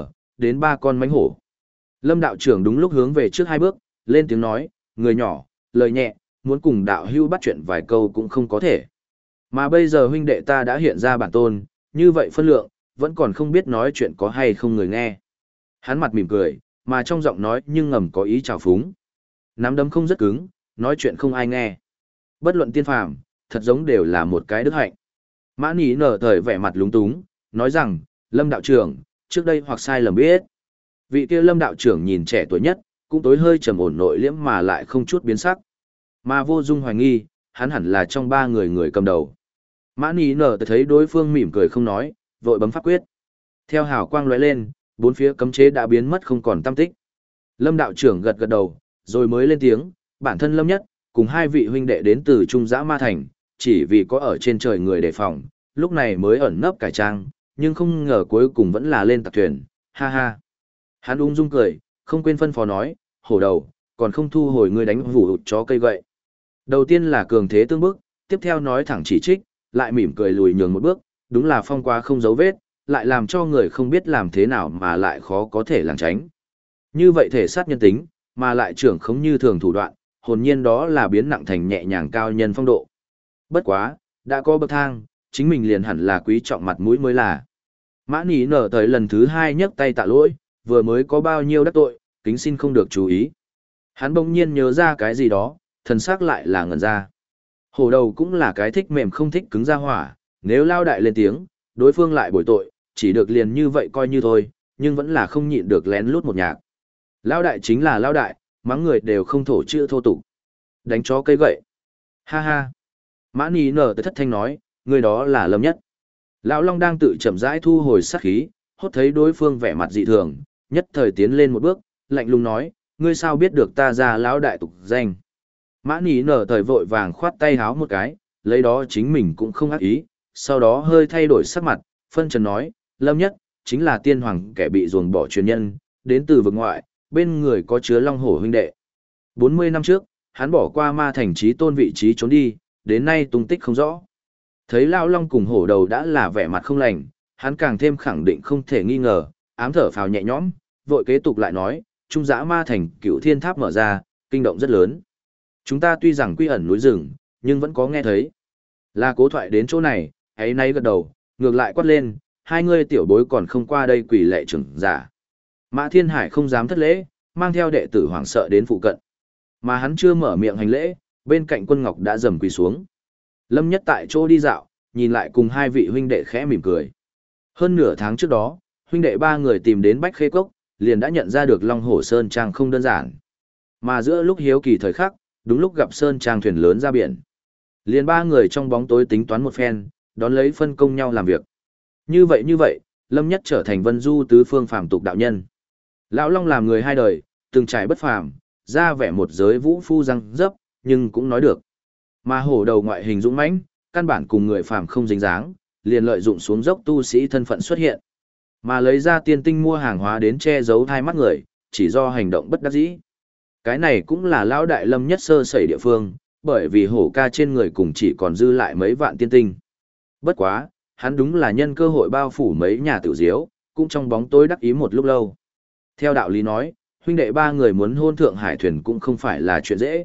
đến ba con mánh hổ. Lâm đạo trưởng đúng lúc hướng về trước hai bước, lên tiếng nói, người nhỏ, lời nhẹ, muốn cùng đạo hưu bắt chuyện vài câu cũng không có thể. Mà bây giờ huynh đệ ta đã hiện ra bản tôn, như vậy phân lượng, vẫn còn không biết nói chuyện có hay không người nghe. Hắn mặt mỉm cười, mà trong giọng nói nhưng ngầm có ý trào phúng. Nắm đấm không rất cứng, nói chuyện không ai nghe. Bất luận tiên phàm, thật giống đều là một cái đức hạnh. Mã Nỉ nở thời vẻ mặt lúng túng, nói rằng, Lâm đạo trưởng, trước đây hoặc sai lầm biết. Vị kia Lâm đạo trưởng nhìn trẻ tuổi nhất, cũng tối hơi trầm ổn nội liễm mà lại không chút biến sắc. Mà vô dung hoài nghi, hắn hẳn là trong ba người cầm đầu. Mã Nỉ nở thấy đối phương mỉm cười không nói, vội bấm pháp quyết. Theo hào quang lóe lên, bốn phía cấm chế đã biến mất không còn tăm tích. Lâm đạo trưởng gật gật đầu, rồi mới lên tiếng, bản thân Lâm nhất, cùng hai vị huynh đệ đến từ Trung Giã Ma Thành, chỉ vì có ở trên trời người đề phòng, lúc này mới ẩn nấp cải trang, nhưng không ngờ cuối cùng vẫn là lên tặc thuyền, ha ha. Hắn ung dung cười, không quên phân phó nói, hổ đầu, còn không thu hồi ngươi đánh vủ hụt chó cây gậy. Đầu tiên là cường thế tương bức, tiếp theo nói thẳng chỉ trích, lại mỉm cười lùi nhường một bước, đúng là phong quá không dấu vết, lại làm cho người không biết làm thế nào mà lại khó có thể làng tránh. Như vậy thể sát nhân tính, mà lại trưởng không như thường thủ đoạn, hồn nhiên đó là biến nặng thành nhẹ nhàng cao nhân phong độ. Bất quá, đã có bậc thang, chính mình liền hẳn là quý trọng mặt mũi mới là. Mã Nỉ nở tới lần thứ hai nhấc tay tạ lỗi, vừa mới có bao nhiêu đắc tội, kính xin không được chú ý. Hắn bỗng nhiên nhớ ra cái gì đó, thần sắc lại là ngẩn ra. Hổ đầu cũng là cái thích mềm không thích cứng ra hỏa, nếu lao đại lên tiếng, đối phương lại bồi tội, chỉ được liền như vậy coi như thôi, nhưng vẫn là không nhịn được lén lút một nhạc. Lao đại chính là lao đại, mắng người đều không thổ chữ thô tục. Đánh chó cây gậy. Ha ha. Mã Nỉ nở tới thất thanh nói, người đó là Lâm nhất. Lão Long đang tự chậm rãi thu hồi sát khí, hốt thấy đối phương vẻ mặt dị thường, nhất thời tiến lên một bước, lạnh lùng nói, ngươi sao biết được ta ra lão đại tục danh. Mã Nỉ nở thời vội vàng khoát tay háo một cái, lấy đó chính mình cũng không ác ý, sau đó hơi thay đổi sắc mặt, phân trần nói, Lâm nhất, chính là tiên hoàng kẻ bị ruồng bỏ truyền nhân, đến từ vực ngoại, bên người có chứa long hổ huynh đệ. 40 năm trước, hắn bỏ qua ma thành trí tôn vị trí trốn đi, đến nay tung tích không rõ. Thấy Lão Long cùng hổ đầu đã là vẻ mặt không lành, hắn càng thêm khẳng định không thể nghi ngờ, ám thở phào nhẹ nhõm, vội kế tục lại nói, trung giã ma thành Cựu Thiên Tháp mở ra, kinh động rất lớn. Chúng ta tuy rằng quy ẩn núi rừng, nhưng vẫn có nghe thấy. Là Cố Thoại đến chỗ này, ấy nay gật đầu, ngược lại quát lên, hai ngươi tiểu bối còn không qua đây quỳ lệ trưởng giả. Mã Thiên Hải không dám thất lễ, mang theo đệ tử hoảng sợ đến phụ cận. Mà hắn chưa mở miệng hành lễ, bên cạnh Quân Ngọc đã dầm quỳ xuống. Lâm Nhất tại chỗ đi dạo, nhìn lại cùng hai vị huynh đệ khẽ mỉm cười. Hơn nửa tháng trước đó, huynh đệ ba người tìm đến Bách Khê Cốc, liền đã nhận ra được Long Hổ Sơn Trang không đơn giản. Mà giữa lúc hiếu kỳ thời khắc, đúng lúc gặp Sơn Trang thuyền lớn ra biển. Liền ba người trong bóng tối tính toán một phen, đón lấy phân công nhau làm việc. Như vậy, Lâm Nhất trở thành Vân Du tứ phương phàm tục đạo nhân. Lão Long làm người hai đời, từng trải bất phàm, ra vẻ một giới vũ phu răng dấp, nhưng cũng nói được. Mà hổ đầu ngoại hình dũng mãnh, căn bản cùng người phàm không dính dáng, liền lợi dụng xuống dốc tu sĩ thân phận xuất hiện. Mà lấy ra tiên tinh mua hàng hóa đến che giấu hai mắt người, chỉ do hành động bất đắc dĩ. Cái này cũng là lão đại Lâm Nhất sơ sẩy địa phương, bởi vì hổ ca trên người cùng chỉ còn dư lại mấy vạn tiên tinh. Bất quá, hắn đúng là nhân cơ hội bao phủ mấy nhà tiểu diếu, cũng trong bóng tối đắc ý một lúc lâu. Theo đạo lý nói, huynh đệ ba người muốn hôn thượng hải thuyền cũng không phải là chuyện dễ.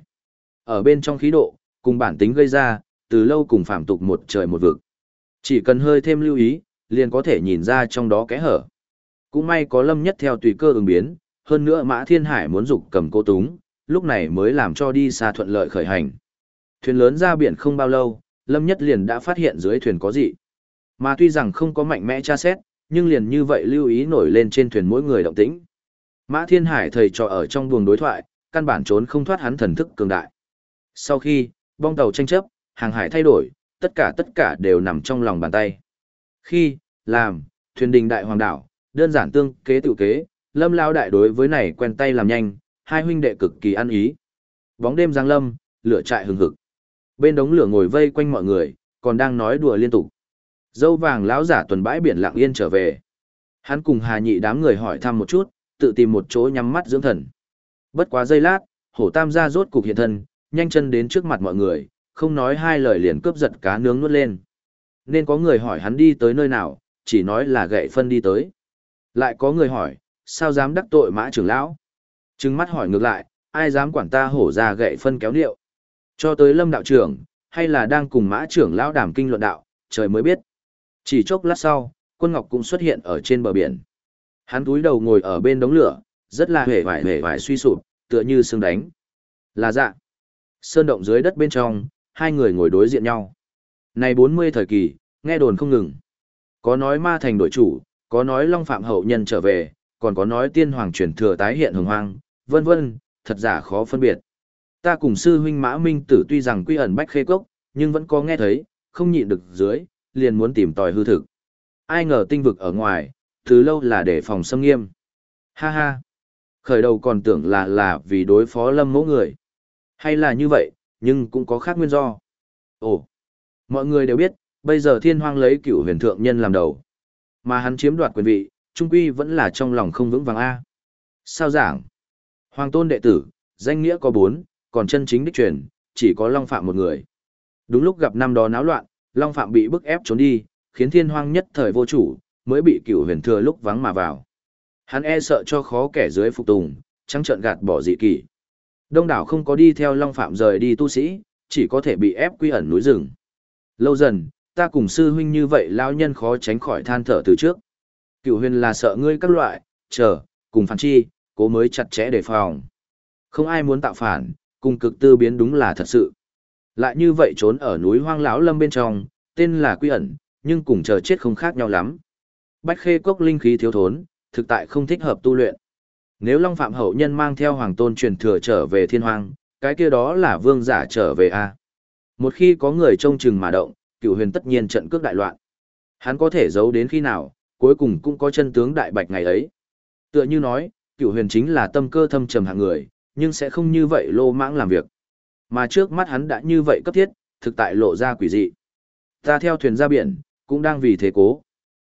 Ở bên trong khí độ, cùng bản tính gây ra, từ lâu cùng phạm tục một trời một vực. Chỉ cần hơi thêm lưu ý, liền có thể nhìn ra trong đó kẽ hở. Cũng may có Lâm Nhất theo tùy cơ ứng biến, hơn nữa Mã Thiên Hải muốn dục cầm cô túng, lúc này mới làm cho đi xa thuận lợi khởi hành. Thuyền lớn ra biển không bao lâu, Lâm Nhất liền đã phát hiện dưới thuyền có gì. Mà tuy rằng không có mạnh mẽ tra xét, nhưng liền như vậy lưu ý nổi lên trên thuyền mỗi người động tĩnh. Mã Thiên Hải thầy trò ở trong buồng đối thoại, căn bản trốn không thoát hắn thần thức cường đại. Sau khi, bong tàu tranh chấp, hàng hải thay đổi, tất cả đều nằm trong lòng bàn tay. Khi, làm, thuyền đình đại hoàng đảo, đơn giản tương kế tự kế, Lâm lao đại đối với này quen tay làm nhanh, hai huynh đệ cực kỳ ăn ý. Bóng đêm giáng lâm, lửa trại hừng hực. Bên đống lửa ngồi vây quanh mọi người, còn đang nói đùa liên tục. Dâu vàng lão giả tuần bãi biển lặng yên trở về. Hắn cùng Hà Nhị đám người hỏi thăm một chút, tự tìm một chỗ nhắm mắt dưỡng thần. Bất quá giây lát, hổ tam gia rốt cục hiện thân, nhanh chân đến trước mặt mọi người, không nói hai lời liền cướp giật cá nướng nuốt lên. Nên có người hỏi hắn đi tới nơi nào, chỉ nói là gậy phân đi tới. Lại có người hỏi, sao dám đắc tội Mã trưởng lão? Trừng mắt hỏi ngược lại, ai dám quản ta hổ ra gậy phân kéo điệu? Cho tới Lâm đạo trưởng, hay là đang cùng Mã trưởng lão đàm kinh luận đạo, trời mới biết. Chỉ chốc lát sau, Quân Ngọc cũng xuất hiện ở trên bờ biển. Hắn cúi đầu ngồi ở bên đống lửa, rất là hề vải suy sụp, tựa như xương đánh. Là dạ. Sơn động dưới đất bên trong, hai người ngồi đối diện nhau. Này 40 thời kỳ, nghe đồn không ngừng. Có nói ma thành đội chủ, có nói Long Phạm hậu nhân trở về, còn có nói tiên hoàng chuyển thừa tái hiện hồng hoang, vân vân, thật giả khó phân biệt. Ta cùng sư huynh Mã Minh Tử tuy rằng quy ẩn Bách Khê Cốc, nhưng vẫn có nghe thấy, không nhịn được dưới, liền muốn tìm tòi hư thực. Ai ngờ tinh vực ở ngoài, từ lâu là để phòng xâm nghiêm. Ha ha. Khởi đầu còn tưởng là vì đối phó Lâm mẫu người. Hay là như vậy, nhưng cũng có khác nguyên do. Ồ, mọi người đều biết, bây giờ Thiên Hoang lấy Cửu Huyền thượng nhân làm đầu, mà hắn chiếm đoạt quyền vị, trung quy vẫn là trong lòng không vững vàng a. Sao giảng? Hoàng tôn đệ tử, danh nghĩa có 4, còn chân chính đích truyền, chỉ có Long Phạm một người. Đúng lúc gặp năm đó náo loạn, Long Phạm bị bức ép trốn đi, khiến Thiên Hoang nhất thời vô chủ, mới bị Cửu Huyền thừa lúc vắng mà vào. Hắn e sợ cho khó kẻ dưới phục tùng, trắng trợn gạt bỏ dị kỷ. Đông đảo không có đi theo Long Phạm rời đi tu sĩ, chỉ có thể bị ép quy ẩn núi rừng. Lâu dần, ta cùng sư huynh như vậy lão nhân khó tránh khỏi than thở từ trước. Cửu Huyền là sợ ngươi các loại, cùng phản chi, cố mới chặt chẽ đề phòng. Không ai muốn tạo phản, cùng cực tư biến đúng là thật sự. Lại như vậy trốn ở núi hoang lão lâm bên trong, tên là quy ẩn, nhưng cùng chờ chết không khác nhau lắm. Bách Khê Cốc linh khí thiếu thốn, thực tại không thích hợp tu luyện. Nếu Long Phạm hậu nhân mang theo hoàng tôn truyền thừa trở về Thiên Hoang, cái kia đó là vương giả trở về a. Một khi có người trông chừng mà động, Cửu Huyền tất nhiên trận cước đại loạn. Hắn có thể giấu đến khi nào, cuối cùng cũng có chân tướng đại bạch ngày ấy. Tựa như nói, Cửu Huyền chính là tâm cơ thâm trầm hạng người, nhưng sẽ không như vậy lô mãng làm việc. Mà trước mắt hắn đã như vậy cấp thiết, thực tại lộ ra quỷ dị. Ta theo thuyền ra biển, cũng đang vì thế cố.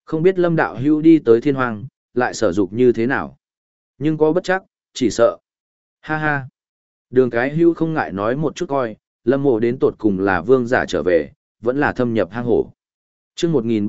Không biết Lâm đạo hưu đi tới thiên hoàng, lại sở dục như thế nào. Nhưng có bất chắc, chỉ sợ. Ha ha. Đường cái hưu không ngại nói một chút coi, Lâm mộ đến tột cùng là vương giả trở về, vẫn là thâm nhập hang hổ. Trước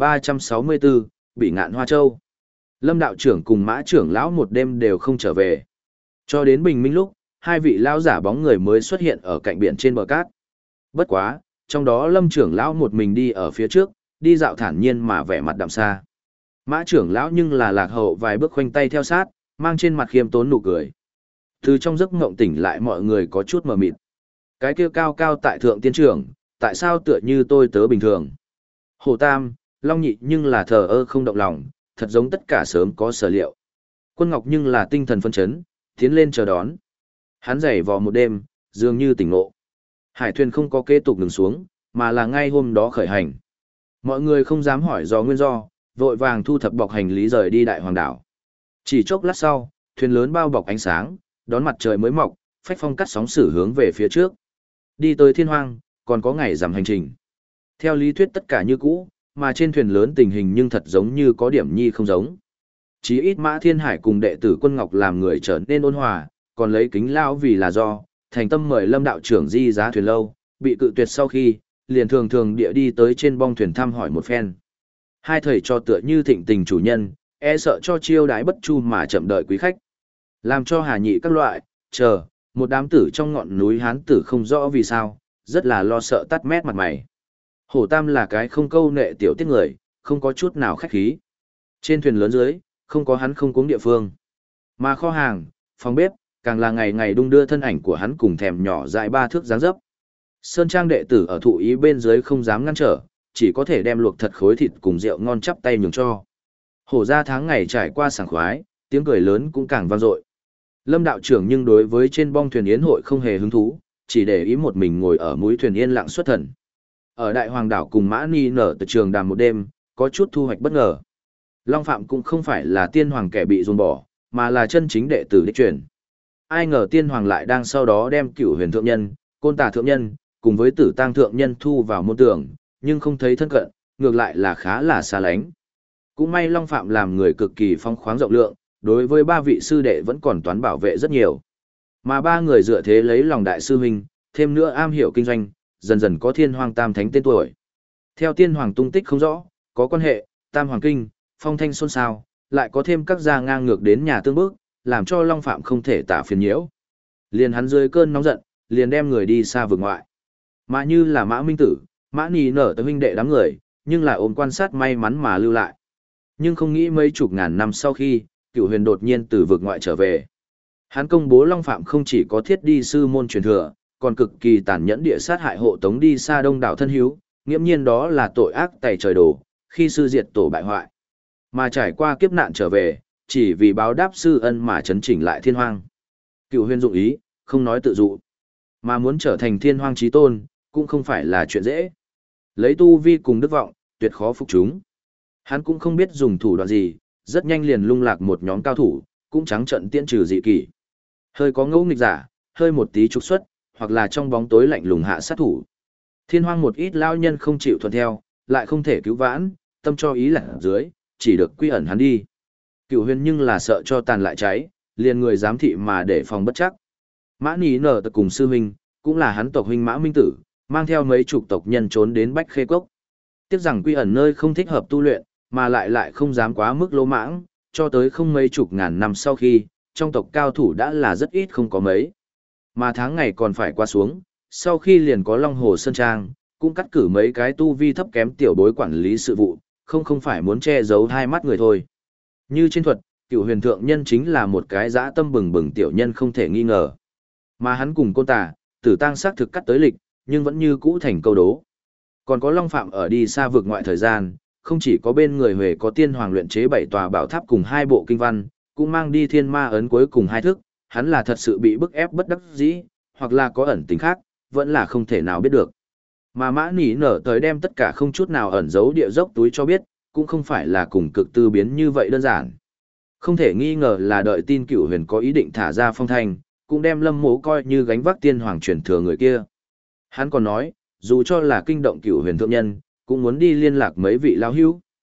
1364, bị ngạn Hoa Châu. Lâm đạo trưởng cùng mã trưởng lão một đêm đều không trở về. Cho đến bình minh lúc, hai vị lão giả bóng người mới xuất hiện ở cạnh biển trên bờ cát. Bất quá, trong đó Lâm trưởng lão một mình đi ở phía trước, đi dạo thản nhiên mà vẻ mặt đạm xa. Mã trưởng lão nhưng là lạc hậu vài bước khoanh tay theo sát, mang trên mặt khiêm tốn nụ cười. Từ trong giấc mộng tỉnh lại mọi người có chút mờ mịt. Cái kia cao cao tại thượng tiên trưởng, tại sao tựa như tôi tớ bình thường? Hồ Tam, Long Nhị nhưng là thờ ơ không động lòng, thật giống tất cả sớm có sở liệu. Quân Ngọc nhưng là tinh thần phấn chấn, tiến lên chờ đón. Hắn giày vò một đêm, dường như tỉnh ngộ. Hải thuyền không có kế tục ngừng xuống, mà là ngay hôm đó khởi hành. Mọi người không dám hỏi do nguyên do, vội vàng thu thập bọc hành lý rời đi Đại Hoàng đảo. Chỉ chốc lát sau, thuyền lớn bao bọc ánh sáng, đón mặt trời mới mọc, phách phong cắt sóng xử hướng về phía trước. Đi tới Thiên Hoang, còn có ngày rằm hành trình. Theo lý thuyết tất cả như cũ, mà trên thuyền lớn tình hình nhưng thật giống như có điểm nhi không giống. Chí ít Mã Thiên Hải cùng đệ tử Quân Ngọc làm người trở nên ôn hòa, còn lấy Kính Lão vì là do, thành tâm mời Lâm đạo trưởng di giá thuyền lâu, bị cự tuyệt sau khi, liền thường thường địa đi tới trên bong thuyền thăm hỏi một phen. Hai thầy cho tựa như thịnh tình chủ nhân, e sợ cho chiêu đái bất chu mà chậm đợi quý khách. Làm cho hà nhị các loại, chờ, một đám tử trong ngọn núi hán tử không rõ vì sao, rất là lo sợ tắt mét mặt mày. Hổ Tam là cái không câu nệ tiểu tiết người, không có chút nào khách khí. Trên thuyền lớn dưới, không có hắn không cuống địa phương. Mà kho hàng, phòng bếp, càng là ngày ngày đung đưa thân ảnh của hắn cùng thèm nhỏ dại 3 thước dáng dấp. Sơn Trang đệ tử ở thụ ý bên dưới không dám ngăn trở, chỉ có thể đem luộc thật khối thịt cùng rượu ngon chắp tay nhường cho. Hổ ra tháng ngày trải qua sảng khoái, tiếng cười lớn cũng càng vang dội. Lâm đạo trưởng nhưng đối với trên bong thuyền yến hội không hề hứng thú, chỉ để ý một mình ngồi ở mũi thuyền yên lặng xuất thần. Ở Đại Hoàng đảo cùng Mã Ni nở từ trường đàm một đêm, có chút thu hoạch bất ngờ. Long Phạm cũng không phải là tiên hoàng kẻ bị dồn bỏ, mà là chân chính đệ tử đích truyền. Ai ngờ tiên hoàng lại đang sau đó đem Cửu Huyền thượng nhân, Côn Tà thượng nhân, cùng với Tử Tang thượng nhân thu vào môn tưởng, nhưng không thấy thân cận, ngược lại là khá là xa lánh. Cũng may Long Phạm làm người cực kỳ phong khoáng rộng lượng, đối với 3 vị sư đệ vẫn còn toán bảo vệ rất nhiều. Mà 3 người dựa thế lấy lòng đại sư huynh, thêm nữa am hiểu kinh doanh, dần dần có Thiên Hoàng Tam Thánh tên tuổi. Theo Tiên Hoàng tung tích không rõ, có quan hệ, Tam Hoàng Kinh, phong thanh xôn xao, lại có thêm các gia ngang ngược đến nhà tương bước, làm cho Long Phạm không thể tả phiền nhiễu. Liền hắn dưới cơn nóng giận, liền đem người đi xa vực ngoại. Mà như là Mã Minh Tử, Mã Nì nở tới huynh đệ đám người, nhưng lại ôm quan sát may mắn mà lưu lại. Nhưng không nghĩ mấy chục ngàn năm sau khi, Cửu Huyền đột nhiên từ vực ngoại trở về. Hắn công bố Long Phạm không chỉ có thiết đi sư môn truyền thừa, còn cực kỳ tàn nhẫn địa sát hại hộ tống đi xa đông đảo thân hữu, nghiễm nhiên đó là tội ác tày trời đổ, khi sư diệt tổ bại hoại. Mà trải qua kiếp nạn trở về, chỉ vì báo đáp sư ân mà chấn chỉnh lại Thiên Hoang. Cửu Huyền dụng ý, không nói tự dụ, mà muốn trở thành Thiên Hoang chí tôn, cũng không phải là chuyện dễ. Lấy tu vi cùng đức vọng, tuyệt khó phục chúng. Hắn cũng không biết dùng thủ đoạn gì, rất nhanh liền lung lạc một nhóm cao thủ, cũng trắng trận tiễn trừ dị kỷ. Hơi có ngẫu nghịch giả, hơi một tí trục xuất, hoặc là trong bóng tối lạnh lùng hạ sát thủ. Thiên Hoang một ít lao nhân không chịu thuận theo, lại không thể cứu vãn, tâm cho ý lạc dưới, chỉ được quy ẩn hắn đi. Cửu Huyền nhưng là sợ cho tàn lại cháy, liền người giám thị mà để phòng bất chắc. Mã Ní nở tật cùng sư huynh, cũng là hắn tộc huynh Mã Minh Tử, mang theo mấy chục tộc nhân trốn đến Bách Khê Cốc. Tiếc rằng quy ẩn nơi không thích hợp tu luyện, mà lại không dám quá mức lỗ mãng, cho tới không mấy chục ngàn năm sau khi, trong tộc cao thủ đã là rất ít không có mấy. Mà tháng ngày còn phải qua xuống, sau khi liền có Long Hồ Sơn Trang, cũng cắt cử mấy cái tu vi thấp kém tiểu bối quản lý sự vụ, không phải muốn che giấu hai mắt người thôi. Như trên thuật, Cửu Huyền thượng nhân chính là một cái dã tâm bừng bừng tiểu nhân không thể nghi ngờ. Mà hắn cùng Côn Tà, Tử Tang xác thực cắt tới lịch, nhưng vẫn như cũ thành câu đố. Còn có Long Phạm ở đi xa vực ngoại thời gian, không chỉ có bên người Huệ có tiên hoàng luyện chế 7 tòa bảo tháp cùng 2 bộ kinh văn, cũng mang đi thiên ma ấn cuối cùng 2 thức, hắn là thật sự bị bức ép bất đắc dĩ, hoặc là có ẩn tình khác, vẫn là không thể nào biết được. Mà Mã Nỉ nở tới đem tất cả không chút nào ẩn giấu địa dốc túi cho biết, cũng không phải là cùng cực tư biến như vậy đơn giản. Không thể nghi ngờ là đợi tin Cửu Huyền có ý định thả ra phong thanh, cũng đem Lâm Mộ coi như gánh vác tiên hoàng truyền thừa người kia. Hắn còn nói, dù cho là kinh động Cửu Huyền thượng nhân, cũng muốn đi liên lạc mấy vị lão hữu.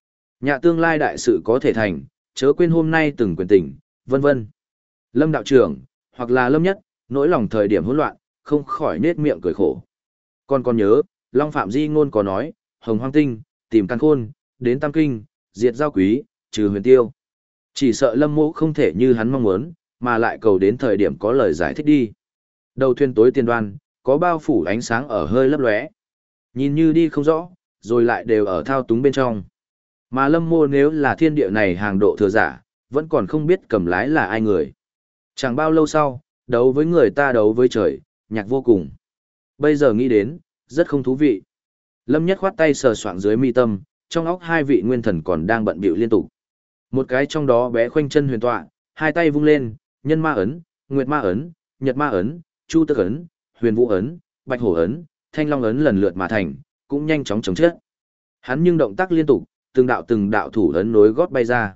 Nhà tương lai đại sự có thể thành, chớ quên hôm nay từng quyền tỉnh, vân vân. Lâm đạo trưởng, hoặc là Lâm Nhất, nỗi lòng thời điểm hỗn loạn, không khỏi nết miệng cười khổ. Còn nhớ, Long Phạm Di ngôn có nói, Hồng Hoang Tinh, tìm căn khôn, đến Tam Kinh, diệt giao quý, trừ huyền tiêu. Chỉ sợ Lâm Mộ không thể như hắn mong muốn, mà lại cầu đến thời điểm có lời giải thích đi. Đầu thuyền tối tiền đoan, có bao phủ ánh sáng ở hơi lấp lóe. Nhìn như đi không rõ, rồi lại đều ở thao túng bên trong. Mà Lâm Mộ nếu là thiên địa này hàng độ thừa giả, vẫn còn không biết cầm lái là ai người. Chẳng bao lâu sau, đấu với người ta đấu với trời, nhạc vô cùng. Bây giờ nghĩ đến, rất không thú vị. Lâm Nhất khoát tay sờ soạng dưới mi tâm, trong óc hai vị nguyên thần còn đang bận bịu liên tục. Một cái trong đó bé khoanh chân huyền tọa, hai tay vung lên, nhân ma ấn, nguyệt ma ấn, nhật ma ấn, chu tức ấn, huyền vũ ấn, bạch hổ ấn, thanh long ấn lần lượt mà thành, cũng nhanh chóng chống chết. Hắn nhưng động tác liên tục, từng đạo thủ ấn nối gót bay ra.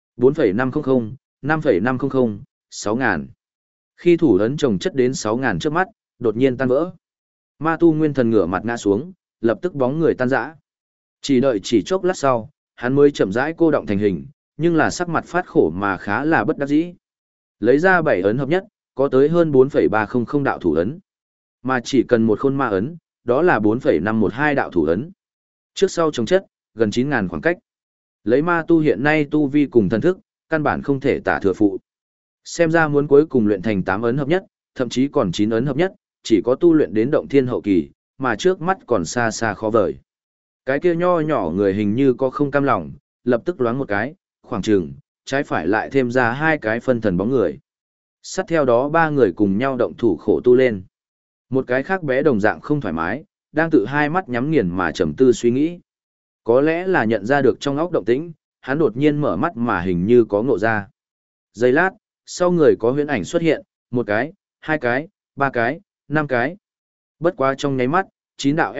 4,500, 5,500, 6.000. Khi thủ ấn chồng chất đến 6.000 trước mắt, đột nhiên tan vỡ. Ma tu nguyên thần ngửa mặt ngã xuống, lập tức bóng người tan rã. Chỉ đợi chỉ chốc lát sau, hắn mới chậm rãi cô động thành hình, nhưng là sắc mặt phát khổ mà khá là bất đắc dĩ. Lấy ra 7 ấn hợp nhất, có tới hơn 4,300 đạo thủ ấn. Mà chỉ cần một khôn ma ấn, đó là 4,512 đạo thủ ấn. Trước sau chồng chất, gần 9.000 khoảng cách. Lấy ma tu hiện nay tu vi cùng thần thức, căn bản không thể tả thừa phụ. Xem ra muốn cuối cùng luyện thành 8 ấn hợp nhất, thậm chí còn 9 ấn hợp nhất, chỉ có tu luyện đến động thiên hậu kỳ, mà trước mắt còn xa xa khó vời. Cái kia nho nhỏ người hình như có không cam lòng, lập tức loáng một cái, khoảng chừng, trái phải lại thêm ra 2 cái phân thần bóng người. Sát theo đó 3 người cùng nhau động thủ khổ tu lên. Một cái khác bé đồng dạng không thoải mái, đang tự hai mắt nhắm nghiền mà trầm tư suy nghĩ. Có lẽ là nhận ra được trong óc động tĩnh, hắn đột nhiên mở mắt mà hình như có ngộ ra. Giây lát, sau người có huyễn ảnh xuất hiện, 1 cái, 2 cái, 3 cái, 5 cái. Bất quá trong nháy mắt, 9 đạo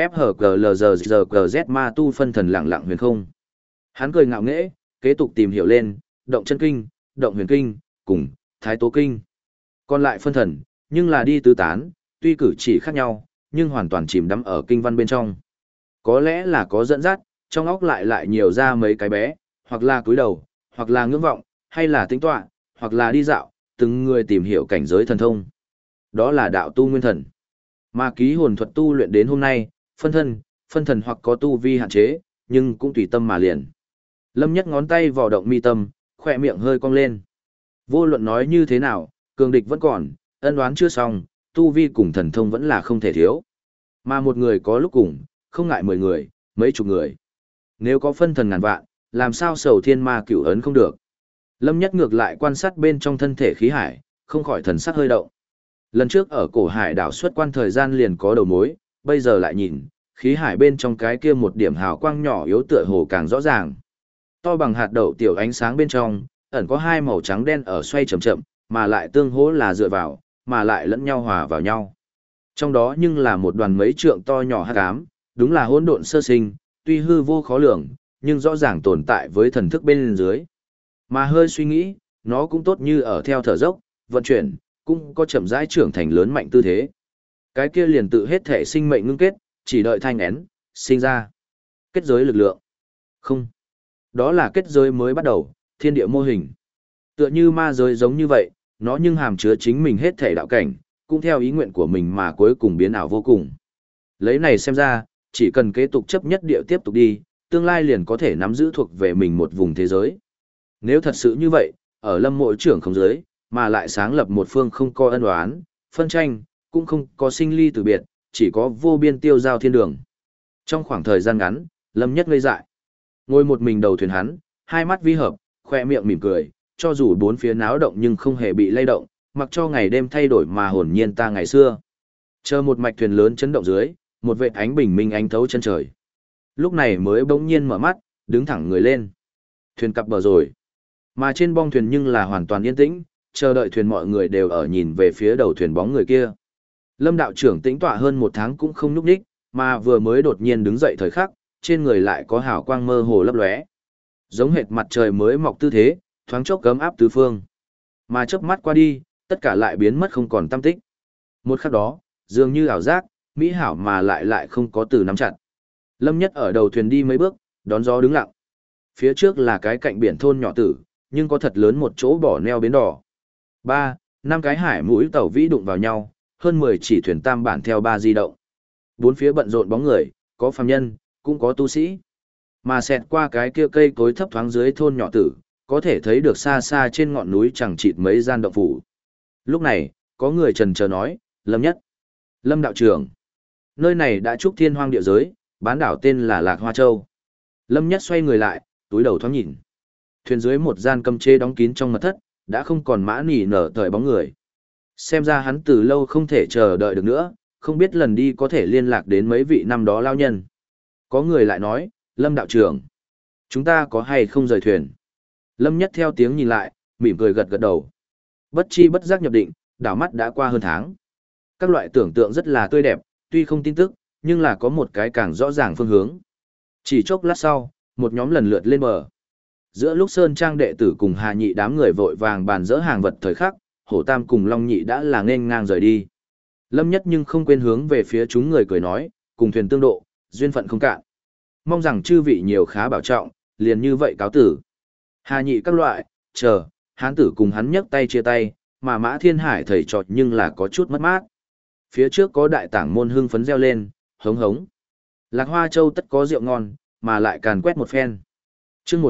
FHGLZZ ma tu phân thần lặng lặng huyền không. Hắn cười ngạo nghễ, kế tục tìm hiểu lên, động chân kinh, động huyền kinh, cùng thái tố kinh. Còn lại phân thần, nhưng là đi tứ tán, tuy cử chỉ khác nhau, nhưng hoàn toàn chìm đắm ở kinh văn bên trong. Có lẽ là có dẫn dắt, trong óc lại nhiều ra mấy cái bé, hoặc là cúi đầu, hoặc là ngưỡng vọng, hay là tính tọa, hoặc là đi dạo, từng người tìm hiểu cảnh giới thần thông. Đó là đạo tu nguyên thần. Mà ký hồn thuật tu luyện đến hôm nay, phân thần hoặc có tu vi hạn chế, nhưng cũng tùy tâm mà liền. Lâm Nhất ngón tay vào động mi tâm, khỏe miệng hơi cong lên. Vô luận nói như thế nào, cường địch vẫn còn, ân oán chưa xong, tu vi cùng thần thông vẫn là không thể thiếu. Mà một người có lúc cùng, không ngại 10 người, mấy chục người. Nếu có phân thần ngàn vạn, làm sao sầu thiên ma cửu ấn không được. Lâm Nhất ngược lại quan sát bên trong thân thể khí hải, không khỏi thần sắc hơi động. Lần trước ở cổ hải đảo xuất quan thời gian liền có đầu mối, bây giờ lại nhìn, khí hải bên trong cái kia một điểm hào quang nhỏ yếu tựa hồ càng rõ ràng. To bằng hạt đậu tiểu ánh sáng bên trong, ẩn có 2 màu trắng đen ở xoay chậm chậm, mà lại tương hỗ là dựa vào, mà lại lẫn nhau hòa vào nhau. Trong đó nhưng là một đoàn mấy trượng to nhỏ hắc ám, đúng là hỗn độn sơ sinh, tuy hư vô khó lường, nhưng rõ ràng tồn tại với thần thức bên dưới. Mà hơi suy nghĩ, nó cũng tốt như ở theo thở dốc, vận chuyển, cũng có chậm rãi trưởng thành lớn mạnh tư thế. Cái kia liền tự hết thể sinh mệnh ngưng kết, chỉ đợi thanh én, sinh ra. Kết giới lực lượng. Không. Đó là kết giới mới bắt đầu, thiên địa mô hình. Tựa như ma giới giống như vậy, nó nhưng hàm chứa chính mình hết thể đạo cảnh, cũng theo ý nguyện của mình mà cuối cùng biến ảo vô cùng. Lấy này xem ra, chỉ cần kế tục chấp nhất địa tiếp tục đi, tương lai liền có thể nắm giữ thuộc về mình một vùng thế giới. Nếu thật sự như vậy, ở Lâm Mộ trưởng không giới, mà lại sáng lập một phương không có ân oán, phân tranh, cũng không có sinh ly từ biệt, chỉ có vô biên tiêu giao thiên đường. Trong khoảng thời gian ngắn, Lâm Nhất ngây dại. Ngồi một mình đầu thuyền hắn, hai mắt vi hợp, khoe miệng mỉm cười, cho dù bốn phía náo động nhưng không hề bị lay động, mặc cho ngày đêm thay đổi mà hồn nhiên ta ngày xưa. Chờ một mạch thuyền lớn chấn động dưới, một vệt ánh bình minh ánh thấu chân trời. Lúc này mới bỗng nhiên mở mắt, đứng thẳng người lên. Thuyền cập bờ rồi. Mà trên bong thuyền nhưng là hoàn toàn yên tĩnh, chờ đợi thuyền mọi người đều ở nhìn về phía đầu thuyền bóng người kia. Lâm đạo trưởng tĩnh tọa hơn 1 tháng cũng không nhúc nhích, mà vừa mới đột nhiên đứng dậy thời khắc, trên người lại có hào quang mơ hồ lấp lóe. Giống hệt mặt trời mới mọc tư thế, thoáng chốc cấm áp tứ phương. Mà chớp mắt qua đi, tất cả lại biến mất không còn tăm tích. Một khắc đó, dường như ảo giác, mỹ hảo mà lại không có từ nắm chặt. Lâm Nhất ở đầu thuyền đi mấy bước, đón gió đứng lặng. Phía trước là cái cạnh biển thôn nhỏ tử, nhưng có thật lớn một chỗ bỏ neo bến đỏ. 3, 5 cái hải mũi tàu vĩ đụng vào nhau, hơn 10 chỉ thuyền tam bản theo ba di động. Bốn phía bận rộn bóng người, có phàm nhân, cũng có tu sĩ. Mà xẹt qua cái kia cây cối thấp thoáng dưới thôn nhỏ tử, có thể thấy được xa xa trên ngọn núi chẳng chịt mấy gian động phủ. Lúc này, có người trần chờ nói, Lâm Nhất, Lâm đạo trưởng. Nơi này đã trúc thiên hoang địa giới, bán đảo tên là Lạc Hoa Châu. Lâm Nhất xoay người lại, túi đầu thoáng nhìn. Thuyền dưới một gian cấm chế đóng kín trong mật thất, đã không còn mã nỉ nở thời bóng người. Xem ra hắn từ lâu không thể chờ đợi được nữa, không biết lần đi có thể liên lạc đến mấy vị năm đó lao nhân. Có người lại nói, Lâm đạo trưởng, chúng ta có hay không rời thuyền? Lâm Nhất theo tiếng nhìn lại, mỉm cười gật gật đầu. Bất chi bất giác nhập định, đảo mắt đã qua hơn tháng. Các loại tưởng tượng rất là tươi đẹp, tuy không tin tức, nhưng là có một cái càng rõ ràng phương hướng. Chỉ chốc lát sau, một nhóm lần lượt lên bờ. Giữa lúc Sơn Trang đệ tử cùng Hà Nhị đám người vội vàng bàn dỡ hàng vật thời khắc, Hổ Tam cùng Long Nhị đã là nghênh ngang rời đi. Lâm Nhất nhưng không quên hướng về phía chúng người cười nói, cùng thuyền tương độ, duyên phận không cạn. Mong rằng chư vị nhiều khá bảo trọng, liền như vậy cáo tử. Hà Nhị các loại, chờ, hán tử cùng hắn nhấc tay chia tay, mà Mã Thiên Hải thầy trọt nhưng là có chút mất mát. Phía trước có đại tảng môn hưng phấn reo lên, hống hống. Lạc Hoa Châu tất có rượu ngon, mà lại càn quét một phen. Chương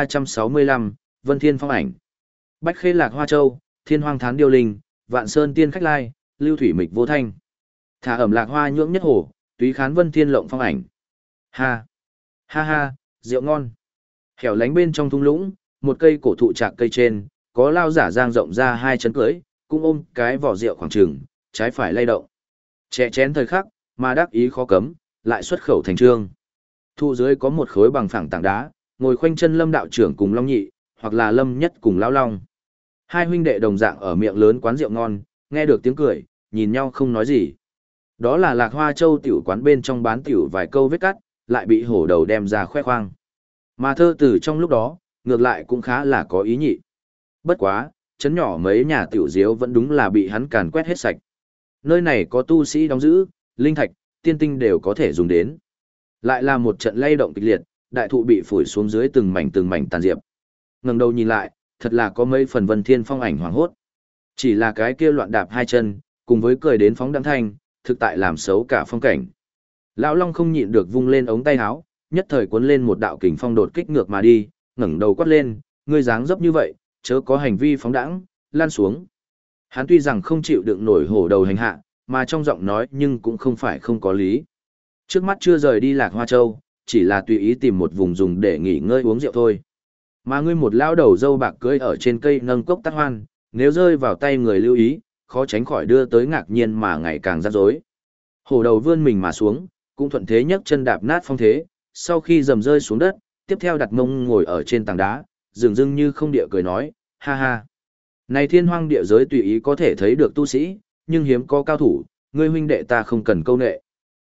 1365, Vân Thiên phong ảnh. Bách Khê Lạc Hoa Châu, Thiên Hoang Thán Điêu Linh, Vạn Sơn Tiên Khách Lai, Lưu Thủy Mịch Vô Thanh. Thả ẩm Lạc Hoa nhưỡng nhất hồ, túy khán Vân Thiên lộng phong ảnh. Ha, ha ha, rượu ngon. Hẻo lánh bên trong thung lũng, một cây cổ thụ trạc cây trên, có lao giả giang rộng ra hai chân cưỡi, cũng ôm cái vỏ rượu khoảng trường, trái phải lay động. Chè chén thời khắc, mà đắc ý khó cấm, lại xuất khẩu thành trương. Thụ dưới có một khối bằng phẳng tảng đá, ngồi khoanh chân Lâm đạo trưởng cùng Long Nhị, hoặc là Lâm Nhất cùng Lão Long. Hai huynh đệ đồng dạng ở miệng lớn quán rượu ngon, nghe được tiếng cười, nhìn nhau không nói gì. Đó là Lạc Hoa Châu tiểu quán bên trong bán tiểu vài câu vết cắt, lại bị hổ đầu đem ra khoe khoang. Mà thơ tử trong lúc đó, ngược lại cũng khá là có ý nhị. Bất quá, chấn nhỏ mấy nhà tiểu diếu vẫn đúng là bị hắn càn quét hết sạch. Nơi này có tu sĩ đóng giữ, linh thạch, tiên tinh đều có thể dùng đến. Lại là một trận lay động kịch liệt, đại thụ bị phủi xuống dưới từng mảnh tàn diệp. Ngẩng đầu nhìn lại, thật là có mấy phần Vân Thiên phong ảnh hoàng hốt. Chỉ là cái kia loạn đạp hai chân, cùng với cười đến phóng đăng thanh, thực tại làm xấu cả phong cảnh. Lão Long không nhịn được vung lên ống tay áo, nhất thời cuốn lên một đạo kình phong đột kích ngược mà đi, ngẩng đầu quát lên, ngươi dáng dấp như vậy, chớ có hành vi phóng đãng, lan xuống. Hắn tuy rằng không chịu đựng nổi hổ đầu hành hạ, mà trong giọng nói nhưng cũng không phải không có lý. Trước mắt chưa rời đi Lạc Hoa Châu, chỉ là tùy ý tìm một vùng dùng để nghỉ ngơi uống rượu thôi. Mà ngươi một lão đầu dâu bạc cưỡi ở trên cây nâng cốc tát hoan, nếu rơi vào tay người lưu ý, khó tránh khỏi đưa tới ngạc nhiên mà ngày càng rắc rối. Hổ đầu vươn mình mà xuống, cũng thuận thế nhấc chân đạp nát phong thế, sau khi dầm rơi xuống đất, tiếp theo đặt mông ngồi ở trên tảng đá, dường dưng như không địa cười nói, ha ha. Này thiên hoang địa giới tùy ý có thể thấy được tu sĩ, nhưng hiếm có cao thủ, ngươi huynh đệ ta không cần câu nệ.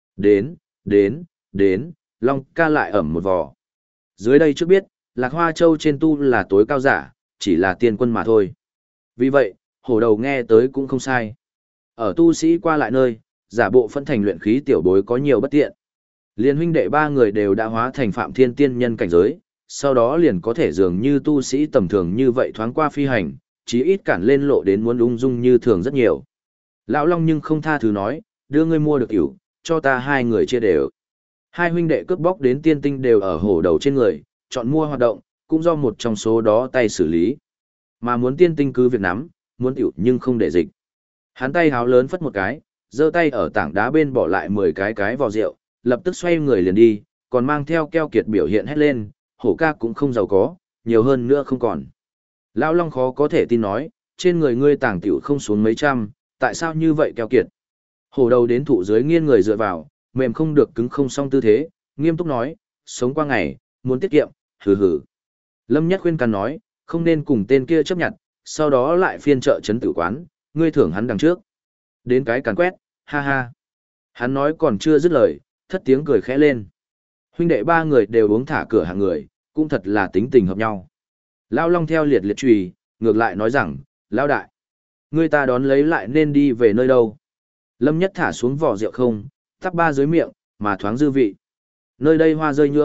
Đến, Long ca lại ẩm một vò. Dưới đây trước biết, Lạc Hoa Châu trên tu là tối cao giả, chỉ là tiên quân mà thôi. Vì vậy, hổ đầu nghe tới cũng không sai. Ở tu sĩ qua lại nơi, giả bộ phân thành luyện khí tiểu bối có nhiều bất tiện. Liên huynh đệ ba người đều đã hóa thành phạm thiên tiên nhân cảnh giới, sau đó liền có thể dường như tu sĩ tầm thường như vậy thoáng qua phi hành, chí ít cản lên lộ đến muốn ung dung như thường rất nhiều. Lão Long nhưng không tha thứ nói, đưa ngươi mua được ỉu, cho ta hai người chia đều. Hai huynh đệ cướp bóc đến tiên tinh đều ở hổ đầu trên người, chọn mua hoạt động, cũng do một trong số đó tay xử lý. Mà muốn tiên tinh cứ việc nắm, muốn ỉu nhưng không để dịch. Hắn tay háo lớn phất một cái, giơ tay ở tảng đá bên bỏ lại 10 cái vò rượu, lập tức xoay người liền đi, còn mang theo keo kiệt biểu hiện hét lên, hổ ca cũng không giàu có, nhiều hơn nữa không còn. Lão Long khó có thể tin nói, trên người ngươi tàng tiểu không xuống mấy trăm, tại sao như vậy keo kiệt? Hổ đầu đến thụ dưới nghiêng người dựa vào, mềm không được cứng không xong tư thế, nghiêm túc nói, sống qua ngày, muốn tiết kiệm, hừ hừ. Lâm Nhất khuyên can nói, không nên cùng tên kia chấp nhận, sau đó lại phiên chợ trấn tử quán, ngươi thưởng hắn đằng trước. Đến cái càn quét, ha ha. Hắn nói còn chưa dứt lời, thất tiếng cười khẽ lên. Huynh đệ ba người đều uống thả cửa hàng người, cũng thật là tính tình hợp nhau. Lão Long theo liệt liệt trùy, ngược lại nói rằng, Lão đại, ngươi ta đón lấy lại nên đi về nơi đâu. Lâm Nhất thả xuống vỏ rượu không, tắp ba dưới miệng, mà thoáng dư vị. Nơi đây hoa rơi nhưỡng,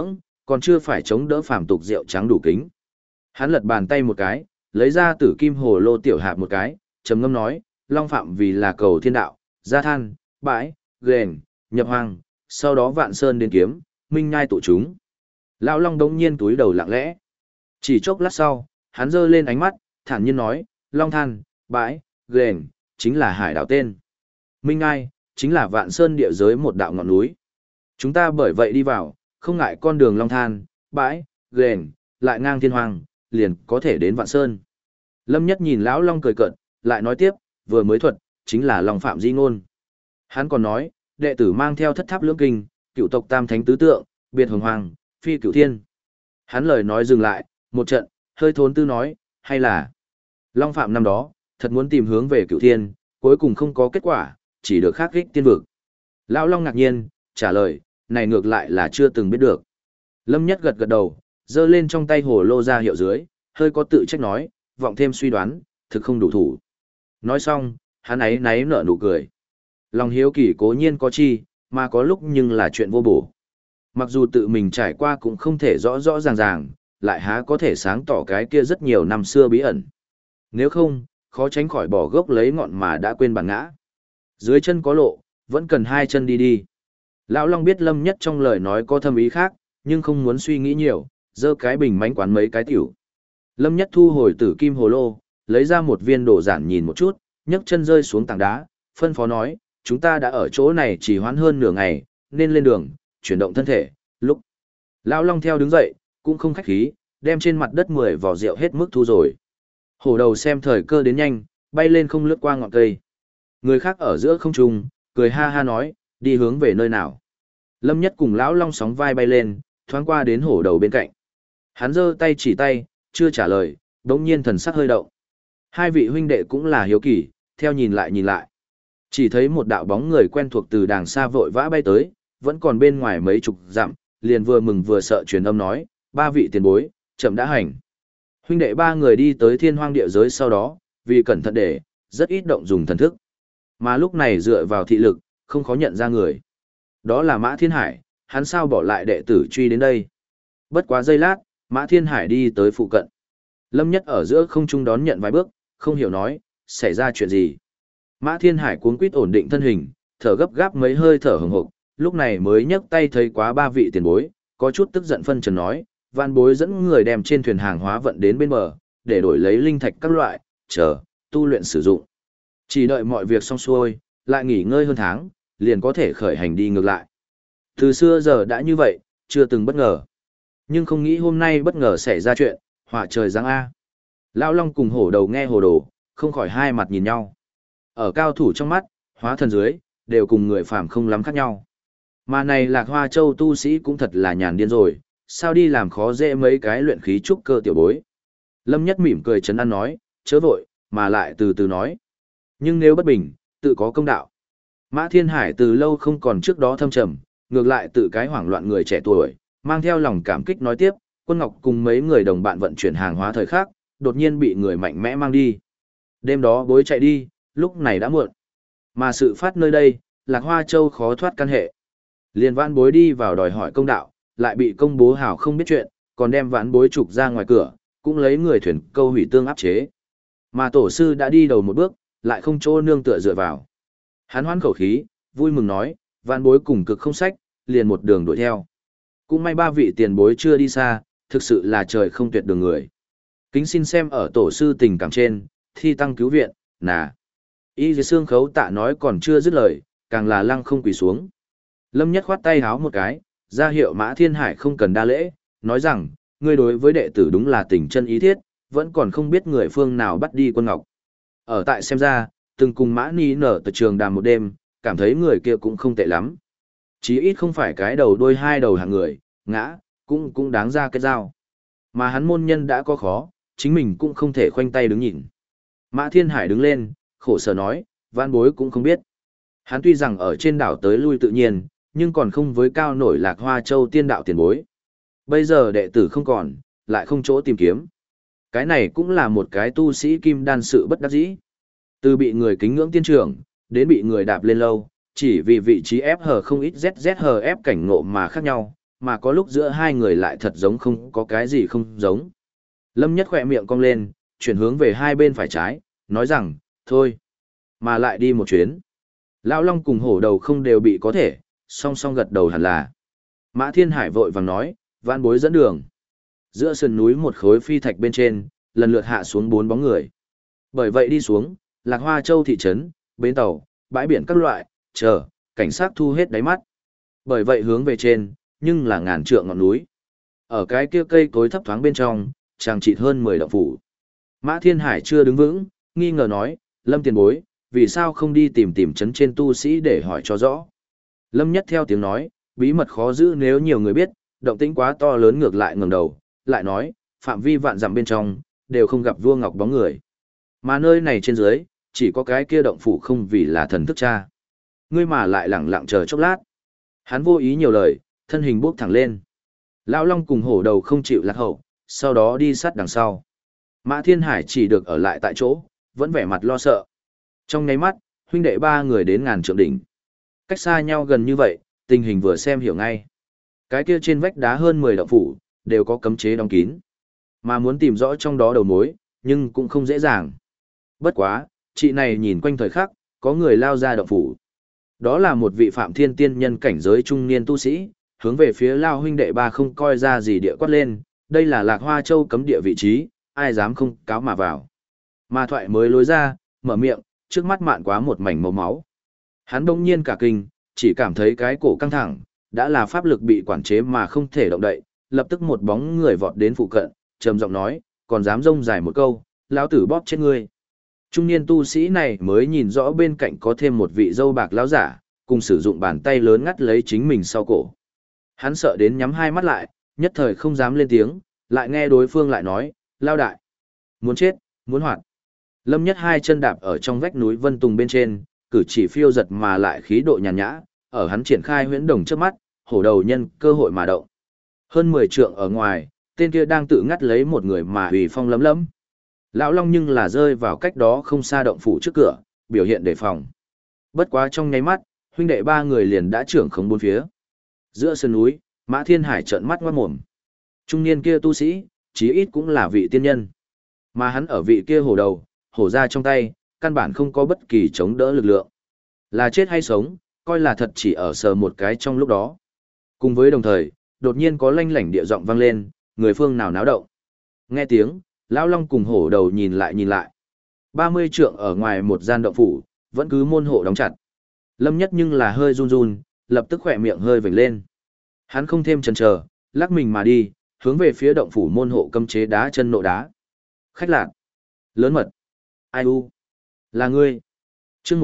còn chưa phải chống đỡ phàm tục rượu trắng đủ kính. Hắn lật bàn tay một cái, lấy ra tử kim hồ lô tiểu hạp một cái, trầm ngâm nói, Long Phạm vì là cầu thiên đạo, gia than, bãi, ghềnh, nhập hoang, sau đó vạn sơn đến kiếm, minh nhai tụ chúng. Lão Long đống nhiên túi đầu lặng lẽ. Chỉ chốc lát sau, hắn giơ lên ánh mắt, thản nhiên nói, Long than, bãi, ghềnh, chính là hải đảo tên. Minh nhai, chính là vạn sơn địa giới một đạo ngọn núi. Chúng ta bởi vậy đi vào, không ngại con đường Long than, bãi, ghềnh, lại ngang thiên hoàng, liền có thể đến vạn sơn. Lâm Nhất nhìn lão Long cười cợt, lại nói tiếp, vừa mới thuật, chính là Long Phạm di ngôn. Hắn còn nói, đệ tử mang theo thất tháp lưỡng kinh, cựu tộc tam thánh tứ tượng, biệt hồng hoàng, phi cửu thiên. Hắn lời nói dừng lại, một trận, hơi thốn tư nói, hay là Long Phạm năm đó, thật muốn tìm hướng về cửu thiên, cuối cùng không có kết quả, chỉ được khắc kích tiên vực. Lão Long ngạc nhiên, trả lời, này ngược lại là chưa từng biết được. Lâm Nhất gật gật đầu, giơ lên trong tay hồ lô ra hiệu dưới, hơi có tự trách nói, vọng thêm suy đoán, thực không đủ thủ. Nói xong, hắn ấy náy nở nụ cười. Lòng hiếu kỳ cố nhiên có chi, mà có lúc nhưng là chuyện vô bổ. Mặc dù tự mình trải qua cũng không thể rõ rõ ràng ràng, lại há có thể sáng tỏ cái kia rất nhiều năm xưa bí ẩn. Nếu không, khó tránh khỏi bỏ gốc lấy ngọn mà đã quên bản ngã. Dưới chân có lộ, vẫn cần hai chân đi đi. Lão Long biết Lâm Nhất trong lời nói có thâm ý khác, nhưng không muốn suy nghĩ nhiều, giơ cái bình mánh quán mấy cái tiểu. Lâm Nhất thu hồi tử kim hồ lô, lấy ra một viên đồ giản nhìn một chút, nhấc chân rơi xuống tảng đá, phân phó nói, chúng ta đã ở chỗ này chỉ hoãn hơn nửa ngày, nên lên đường, chuyển động thân thể, lúc. Lão Long theo đứng dậy, cũng không khách khí, đem trên mặt đất 10 vỏ rượu hết mức thu rồi. Hổ đầu xem thời cơ đến nhanh, bay lên không lướt qua ngọn cây. Người khác ở giữa không trung, cười ha ha nói, đi hướng về nơi nào. Lâm Nhất cùng Lão Long sóng vai bay lên, thoáng qua đến hổ đầu bên cạnh. Hắn giơ tay chỉ tay, chưa trả lời, đống nhiên thần sắc hơi động. Hai vị huynh đệ cũng là hiếu kỳ, theo nhìn lại. Chỉ thấy một đạo bóng người quen thuộc từ đàng xa vội vã bay tới, vẫn còn bên ngoài mấy chục dặm, liền vừa mừng vừa sợ truyền âm nói, ba vị tiền bối, chậm đã hành. Huynh đệ ba người đi tới thiên hoang địa giới sau đó, vì cẩn thận để, rất ít động dùng thần thức. Mà lúc này dựa vào thị lực, không khó nhận ra người. Đó là Mã Thiên Hải, hắn sao bỏ lại đệ tử truy đến đây. Bất quá giây lát, Mã Thiên Hải đi tới phụ cận. Lâm Nhất ở giữa không trung đón nhận vài bước, không hiểu nói, xảy ra chuyện gì. Mã Thiên Hải cuống quýt ổn định thân hình, thở gấp gáp mấy hơi thở hừng hực, lúc này mới nhấc tay thấy quá ba vị tiền bối, có chút tức giận phân trần nói, van bối dẫn người đem trên thuyền hàng hóa vận đến bên bờ, để đổi lấy linh thạch các loại, chờ, tu luyện sử dụng. Chỉ đợi mọi việc xong xuôi, lại nghỉ ngơi hơn tháng, liền có thể khởi hành đi ngược lại. Từ xưa giờ đã như vậy, chưa từng bất ngờ. Nhưng không nghĩ hôm nay bất ngờ xảy ra chuyện, họa trời giáng A. Lão Long cùng hổ đầu nghe hồ đồ, không khỏi hai mặt nhìn nhau. Ở cao thủ trong mắt, hóa thần dưới, đều cùng người phàm không lắm khác nhau. Mà này Lạc Hoa Châu tu sĩ cũng thật là nhàn điên rồi, sao đi làm khó dễ mấy cái luyện khí trúc cơ tiểu bối. Lâm Nhất mỉm cười trấn an nói, chớ vội, mà lại từ từ nói. Nhưng nếu bất bình, tự có công đạo. Mã Thiên Hải từ lâu không còn trước đó thâm trầm, ngược lại tự cái hoảng loạn người trẻ tuổi, mang theo lòng cảm kích nói tiếp, Quân Ngọc cùng mấy người đồng bạn vận chuyển hàng hóa thời khắc, đột nhiên bị người mạnh mẽ mang đi. Đêm đó bối chạy đi, lúc này đã muộn. Mà sự phát nơi đây, Lạc Hoa Châu khó thoát căn hệ. Liền vãn bối đi vào đòi hỏi công đạo, lại bị công bố hảo không biết chuyện, còn đem vãn bối trục ra ngoài cửa, cũng lấy người thuyền câu hủy tương áp chế. Mà tổ sư đã đi đầu một bước, lại không chỗ nương tựa dựa vào. Hắn hoán khẩu khí, vui mừng nói, vãn bối cùng cực không sách, liền một đường đuổi theo. Cũng may ba vị tiền bối chưa đi xa, thực sự là trời không tuyệt đường người. Kính xin xem ở tổ sư tình cảm trên, thi tăng cứu viện, nà. Y dưới xương khấu tạ nói còn chưa dứt lời, càng là lăng không quỳ xuống. Lâm Nhất khoát tay háo một cái, ra hiệu Mã Thiên Hải không cần đa lễ, nói rằng, ngươi đối với đệ tử đúng là tình chân ý thiết, vẫn còn không biết người phương nào bắt đi Quân Ngọc. Ở tại xem ra, từng cùng Mã Ni nở từ trường đàm một đêm, cảm thấy người kia cũng không tệ lắm. Chí ít không phải cái đầu đôi hai đầu hàng người, ngã, cũng đáng ra cái dao. Mà hắn môn nhân đã có khó, chính mình cũng không thể khoanh tay đứng nhìn. Mã Thiên Hải đứng lên, khổ sở nói, van bối cũng không biết. Hắn tuy rằng ở trên đảo tới lui tự nhiên, nhưng còn không với cao nổi Lạc Hoa Châu tiên đạo tiền bối. Bây giờ đệ tử không còn, lại không chỗ tìm kiếm. Cái này cũng là một cái tu sĩ kim đan sự bất đắc dĩ. Từ bị người kính ngưỡng tiên trưởng, đến bị người đạp lên lâu, chỉ vì vị trí ép hờ không ít ZZ hờ ép cảnh ngộ mà khác nhau, mà có lúc giữa hai người lại thật giống không có cái gì không giống. Lâm Nhất khỏe miệng cong lên, chuyển hướng về hai bên phải trái, nói rằng, thôi, mà lại đi một chuyến. Lão Long cùng hổ đầu không đều bị có thể, song song gật đầu hẳn là. Mã Thiên Hải vội vàng nói, vãn bối dẫn đường. Giữa sườn núi một khối phi thạch bên trên, lần lượt hạ xuống 4 bóng người. Bởi vậy đi xuống, Lạc Hoa Châu thị trấn, bến tàu, bãi biển các loại, chờ, cảnh sát thu hết đáy mắt. Bởi vậy hướng về trên, nhưng là ngàn trượng ngọn núi. Ở cái kia cây cối thấp thoáng bên trong, chàng chịt hơn 10 động phủ. Mã Thiên Hải chưa đứng vững, nghi ngờ nói, Lâm tiền bối, vì sao không đi tìm tìm trấn trên tu sĩ để hỏi cho rõ. Lâm Nhất theo tiếng nói, bí mật khó giữ nếu nhiều người biết, động tĩnh quá to lớn ngược lại ngẩng đầu, lại nói, phạm vi vạn dặm bên trong, đều không gặp vua ngọc bóng người. Mà nơi này trên dưới, chỉ có cái kia động phủ không vì là thần thức cha. Ngươi mà lại lẳng lặng chờ chốc lát. Hắn vô ý nhiều lời, thân hình bước thẳng lên. Lão Long cùng hổ đầu không chịu lạc hậu, sau đó đi sát đằng sau. Mã Thiên Hải chỉ được ở lại tại chỗ, vẫn vẻ mặt lo sợ. Trong nháy mắt, huynh đệ ba người đến ngàn trượng đỉnh. Cách xa nhau gần như vậy, tình hình vừa xem hiểu ngay. Cái kia trên vách đá hơn 10 động phủ, đều có cấm chế đóng kín. Mà muốn tìm rõ trong đó đầu mối, nhưng cũng không dễ dàng. Bất quá, chị này nhìn quanh thời khắc, có người lao ra động phủ. Đó là một vị phạm thiên tiên nhân cảnh giới trung niên tu sĩ, hướng về phía lao huynh đệ ba không coi ra gì địa quát lên, đây là Lạc Hoa Châu cấm địa vị trí, ai dám không cáo mà vào. Mà thoại mới lối ra, mở miệng, trước mắt mạn quá một mảnh màu máu. Hắn đông nhiên cả kinh, chỉ cảm thấy cái cổ căng thẳng, đã là pháp lực bị quản chế mà không thể động đậy, lập tức một bóng người vọt đến phụ cận, trầm giọng nói, còn dám rông dài một câu, lão tử bóp chết ngươi. Trung niên tu sĩ này mới nhìn rõ bên cạnh có thêm một vị dâu bạc lão giả, cùng sử dụng bàn tay lớn ngắt lấy chính mình sau cổ. Hắn sợ đến nhắm hai mắt lại, nhất thời không dám lên tiếng, lại nghe đối phương lại nói, lao đại. Muốn chết, muốn hoạt. Lâm Nhất hai chân đạp ở trong vách núi Vân Tùng bên trên, cử chỉ phiêu giật mà lại khí độ nhàn nhã, ở hắn triển khai huyễn đồng trước mắt, hổ đầu nhân cơ hội mà động. Hơn 10 trượng ở ngoài, tên kia đang tự ngắt lấy một người mà hủy phong lấm lấm. Lão Long nhưng là rơi vào cách đó không xa động phủ trước cửa, biểu hiện đề phòng. Bất quá trong nháy mắt, huynh đệ ba người liền đã trưởng khống bốn phía. Giữa sườn núi, Mã Thiên Hải trợn mắt ngoát mồm. Trung niên kia tu sĩ, chí ít cũng là vị tiên nhân. Mà hắn ở vị kia hổ đầu, hổ ra trong tay, căn bản không có bất kỳ chống đỡ lực lượng. Là chết hay sống, coi là thật chỉ ở sờ một cái trong lúc đó. Cùng với đồng thời, đột nhiên có lanh lảnh địa giọng vang lên, người phương nào náo động. Nghe tiếng, Lão Long cùng hổ đầu nhìn lại. 30 trượng ở ngoài một gian động phủ, vẫn cứ môn hộ đóng chặt. Lâm Nhất nhưng là hơi run run, lập tức khỏe miệng hơi vểnh lên. Hắn không thêm chần chờ, lắc mình mà đi, hướng về phía động phủ môn hộ cấm chế đá chân nộ đá. Khách lạc. Lớn mật. Ai u? Là ngươi. Chương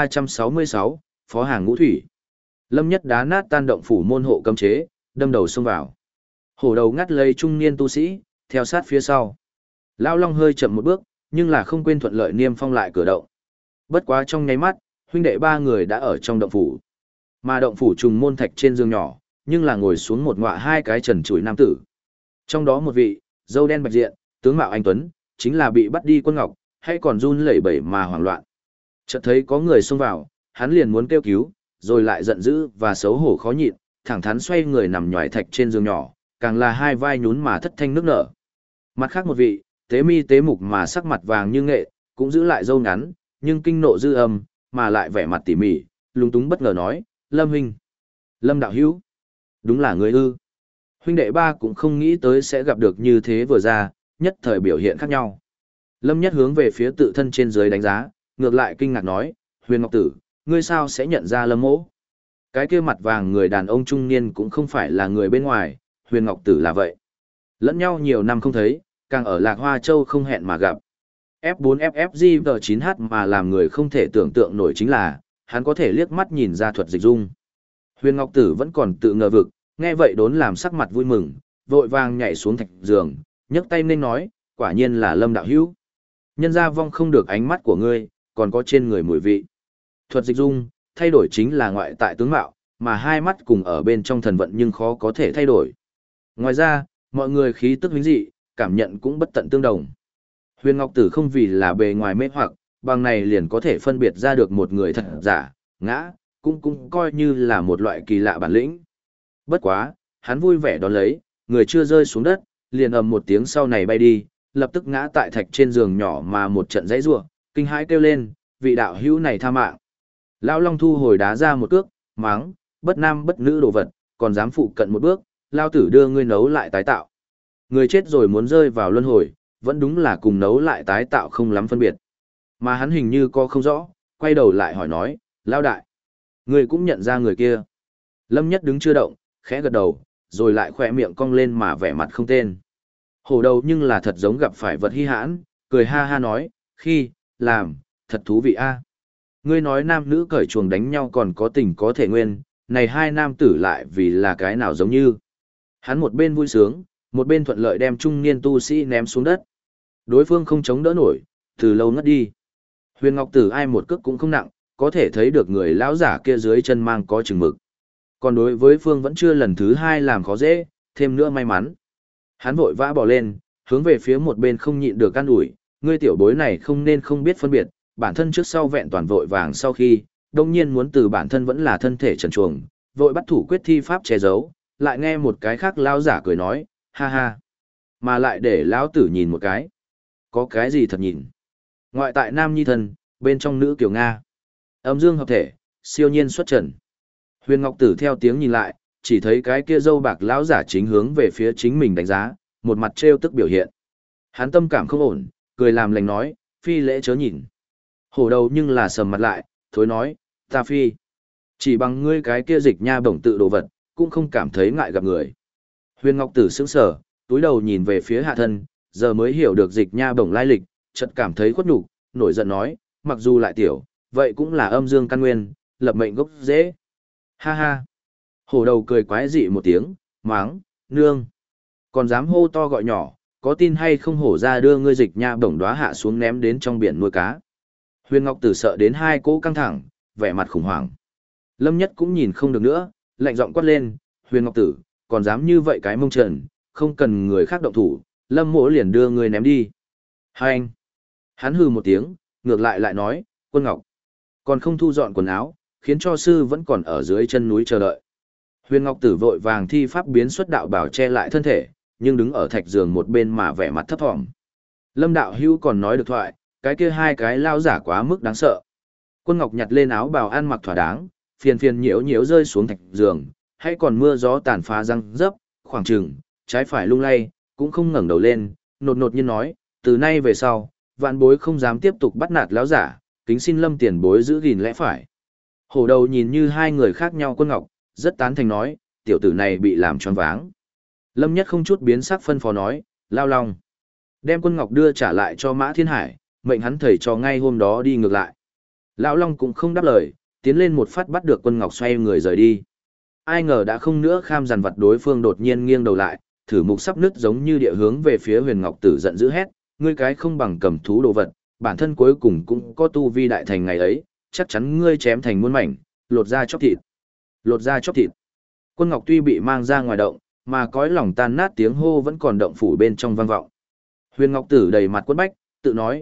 1366, Phó hàng ngũ thủy. Lâm Nhất đá nát tan động phủ môn hộ cấm chế, đâm đầu xông vào. Hổ đầu ngắt lấy trung niên tu sĩ, theo sát phía sau. Lão Long hơi chậm một bước, nhưng là không quên thuận lợi niêm phong lại cửa động. Bất quá trong nháy mắt, huynh đệ ba người đã ở trong động phủ. Mà động phủ trùng môn thạch trên giường nhỏ, nhưng là ngồi xuống một ngọa hai cái trần trụi nam tử. Trong đó một vị, râu đen bạch diện, tướng mạo anh tuấn, chính là bị bắt đi Quân Ngọc, hay còn run lẩy bẩy mà hoảng loạn. Chợt thấy có người xông vào, hắn liền muốn kêu cứu, rồi lại giận dữ và xấu hổ khó nhịn, thẳng thắn xoay người nằm nhòi thạch trên giường nhỏ, càng là hai vai nhún mà thất thanh nước nở. Mặt khác một vị, tế mi tế mục mà sắc mặt vàng như nghệ, cũng giữ lại râu ngắn, nhưng kinh nộ dư âm, mà lại vẻ mặt tỉ mỉ, lúng túng bất ngờ nói, Lâm huynh, Lâm đạo hữu, đúng là người ư. Huynh đệ ba cũng không nghĩ tới sẽ gặp được như thế vừa ra, nhất thời biểu hiện khác nhau. Lâm Nhất hướng về phía tự thân trên dưới đánh giá, ngược lại kinh ngạc nói, Huyền Ngọc Tử, ngươi sao sẽ nhận ra Lâm mỗ? Cái kia mặt vàng người đàn ông trung niên cũng không phải là người bên ngoài, Huyền Ngọc Tử là vậy. Lẫn nhau nhiều năm không thấy, càng ở Lạc Hoa Châu không hẹn mà gặp. F4FFG9H mà làm người không thể tưởng tượng nổi chính là, hắn có thể liếc mắt nhìn ra thuật dịch dung. Huyền Ngọc Tử vẫn còn tự ngờ vực, nghe vậy đốn làm sắc mặt vui mừng, vội vàng nhảy xuống thạch giường, nhấc tay nên nói, quả nhiên là Lâm đạo hữu. Nhân ra vong không được ánh mắt của ngươi, còn có trên người mùi vị. Thuật dịch dung, thay đổi chính là ngoại tại tướng mạo, mà hai mắt cùng ở bên trong thần vận nhưng khó có thể thay đổi. Ngoài ra, mọi người khí tức vĩnh dị, cảm nhận cũng bất tận tương đồng. Huyền Ngọc Tử không vì là bề ngoài mê hoặc, bằng này liền có thể phân biệt ra được một người thật giả, ngã, cũng coi như là một loại kỳ lạ bản lĩnh. Bất quá, hắn vui vẻ đón lấy, người chưa rơi xuống đất, liền ầm một tiếng sau này bay đi, lập tức ngã tại thạch trên giường nhỏ mà một trận dãy rủa, kinh hãi kêu lên, vị đạo hữu này tha mạng. Lão Long thu hồi đá ra một cước, mắng, bất nam bất nữ đồ vật, còn dám phụ cận một bước, lao tử đưa ngươi nấu lại tái tạo. Người chết rồi muốn rơi vào luân hồi, vẫn đúng là cùng nấu lại tái tạo không lắm phân biệt. Mà hắn hình như có không rõ, quay đầu lại hỏi nói, lao đại, ngươi cũng nhận ra người kia. Lâm Nhất đứng chưa động, khẽ gật đầu, rồi lại khỏe miệng cong lên mà vẻ mặt không tên. Hổ đầu nhưng là thật giống gặp phải vật hi hãn, cười ha ha nói, khi, làm, thật thú vị a. Ngươi nói nam nữ cởi chuồng đánh nhau còn có tình có thể nguyên, này hai nam tử lại vì là cái nào giống như. Hắn một bên vui sướng, một bên thuận lợi đem trung niên tu sĩ ném xuống đất. Đối phương không chống đỡ nổi, từ lâu ngất đi. Huyền Ngọc Tử ai một cước cũng không nặng, có thể thấy được người lão giả kia dưới chân mang có chừng mực. Còn đối với phương vẫn chưa lần thứ hai làm khó dễ, thêm nữa may mắn. Hắn vội vã bỏ lên, hướng về phía một bên không nhịn được can ủi, ngươi tiểu bối này không nên không biết phân biệt, bản thân trước sau vẹn toàn vội vàng sau khi, đông nhiên muốn từ bản thân vẫn là thân thể trần truồng, vội bắt thủ quyết thi pháp che giấu, lại nghe một cái khác lão giả cười nói, ha ha, mà lại để lão tử nhìn một cái. Có cái gì thật nhìn? Ngoại tại nam nhi thân, bên trong nữ kiều Nga. Âm dương hợp thể, siêu nhiên xuất trần. Huyền Ngọc Tử theo tiếng nhìn lại, chỉ thấy cái kia dâu bạc lão giả chính hướng về phía chính mình đánh giá, một mặt trêu tức biểu hiện. Hắn tâm cảm không ổn, cười làm lành nói, phi lễ chớ nhìn. Hổ đầu nhưng là sầm mặt lại, thối nói, ta phi. Chỉ bằng ngươi cái kia dịch nha bổng tự đồ vật, cũng không cảm thấy ngại gặp người. Huyền Ngọc Tử sững sờ, túi đầu nhìn về phía hạ thân, giờ mới hiểu được dịch nha bổng lai lịch, chợt cảm thấy khuất nhục, nổi giận nói, mặc dù lại tiểu, vậy cũng là âm dương căn nguyên, lập mệnh gốc dễ. Ha ha. Hổ đầu cười quái dị một tiếng, máng, nương. Còn dám hô to gọi nhỏ, có tin hay không hổ ra đưa ngươi dịch nha bổng đóa hạ xuống ném đến trong biển nuôi cá. Huyền Ngọc Tử sợ đến hai cỗ căng thẳng, vẻ mặt khủng hoảng. Lâm Nhất cũng nhìn không được nữa, lạnh giọng quát lên, Huyền Ngọc Tử, còn dám như vậy cái mông trần, không cần người khác động thủ, Lâm mỗ liền đưa ngươi ném đi. Hai anh. Hắn hừ một tiếng, ngược lại nói, Quân Ngọc, còn không thu dọn quần áo, khiến cho sư vẫn còn ở dưới chân núi chờ đợi. Huyền Ngọc Tử vội vàng thi pháp biến xuất đạo bảo che lại thân thể, nhưng đứng ở thạch giường một bên mà vẻ mặt thấp thỏm. Lâm đạo hữu còn nói được thoại, cái kia hai cái lao giả quá mức đáng sợ. Quân Ngọc nhặt lên áo bào ăn mặc thỏa đáng, phiền phiền nhiễu nhiễu rơi xuống thạch giường, hay còn mưa gió tàn phá răng dấp, khoảng trừng, trái phải lung lay, cũng không ngẩng đầu lên, nột nột nhiên nói, từ nay về sau, vạn bối không dám tiếp tục bắt nạt lão giả, kính xin Lâm tiền bối giữ gìn lẽ phải. Hổ đầu nhìn như hai người khác nhau Quân Ngọc, rất tán thành nói, tiểu tử này bị làm choáng váng. Lâm Nhất không chút biến sắc phân phó nói, Lao Long. Đem Quân Ngọc đưa trả lại cho Mã Thiên Hải, mệnh hắn thầy cho ngay hôm đó đi ngược lại. Lão Long cũng không đáp lời, tiến lên một phát bắt được Quân Ngọc xoay người rời đi. Ai ngờ đã không nữa kham dằn vặt đối phương đột nhiên nghiêng đầu lại, thử mục sắp nứt giống như địa hướng về phía Huyền Ngọc Tử giận dữ hét, ngươi cái không bằng cầm thú đồ vật, bản thân cuối cùng cũng có tu vi đại thành ngày ấy, chắc chắn ngươi chém thành muôn mảnh, lột da chóc thịt. Lột da chóc thịt. Quân Ngọc tuy bị mang ra ngoài động, mà cõi lòng tan nát tiếng hô vẫn còn động phủ bên trong vang vọng. Huyền Ngọc Tử đầy mặt quất bách, tự nói,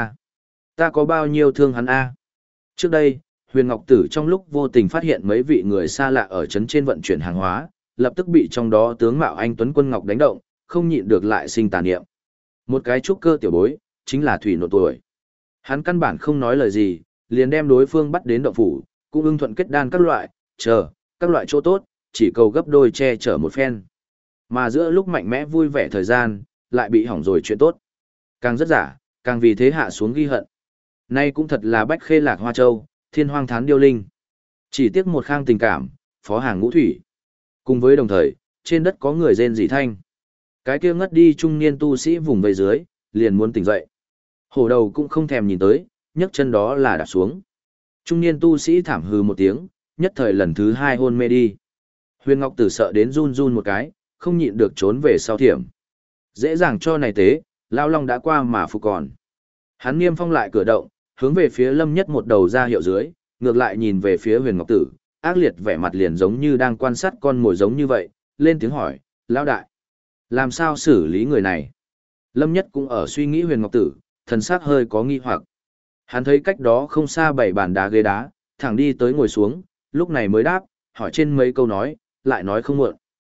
ta có bao nhiêu thương hắn a? Trước đây, Huyền Ngọc Tử trong lúc vô tình phát hiện mấy vị người xa lạ ở trấn trên vận chuyển hàng hóa, lập tức bị trong đó tướng mạo anh Tuấn Quân Ngọc đánh động, không nhịn được lại sinh tà niệm. Một cái trúc cơ tiểu bối, chính là thủy nộ tuổi. Hắn căn bản không nói lời gì, liền đem đối phương bắt đến động phủ, cũng ưng thuận kết đan các loại, các loại chỗ tốt, chỉ cầu gấp đôi che chở một phen. Mà giữa lúc mạnh mẽ vui vẻ thời gian, lại bị hỏng rồi chuyện tốt. Càng rất giả, càng vì thế hạ xuống ghi hận. Nay cũng thật là bách khê lạc hoa châu, thiên hoang thán điêu linh. Chỉ tiếc một khang tình cảm, phó hàng ngũ thủy. Cùng với đồng thời, trên đất có người rên rỉ thanh. Cái kia ngất đi trung niên tu sĩ vùng về dưới, liền muốn tỉnh dậy. Hổ đầu cũng không thèm nhìn tới, nhấc chân đó là đạp xuống. Trung niên tu sĩ thảm hừ một tiếng, nhất thời lần thứ hai hôn mê đi. Huyền Ngọc Tử sợ đến run run một cái, không nhịn được trốn về sau thiểm. Dễ dàng cho này tế, Lao Long đã qua mà phục còn. Hắn niêm phong lại cửa động, hướng về phía Lâm Nhất một đầu ra hiệu dưới, ngược lại nhìn về phía Huyền Ngọc Tử, ác liệt vẻ mặt liền giống như đang quan sát con mồi giống như vậy, lên tiếng hỏi, Lão đại, làm sao xử lý người này? Lâm Nhất cũng ở suy nghĩ Huyền Ngọc Tử, thần sắc hơi có nghi hoặc. Hắn thấy cách đó không xa bảy bàn đá ghế đá, thẳng đi tới ngồi xuống, lúc này mới đáp, hỏi trên mấy câu nói, lại nói không muộn.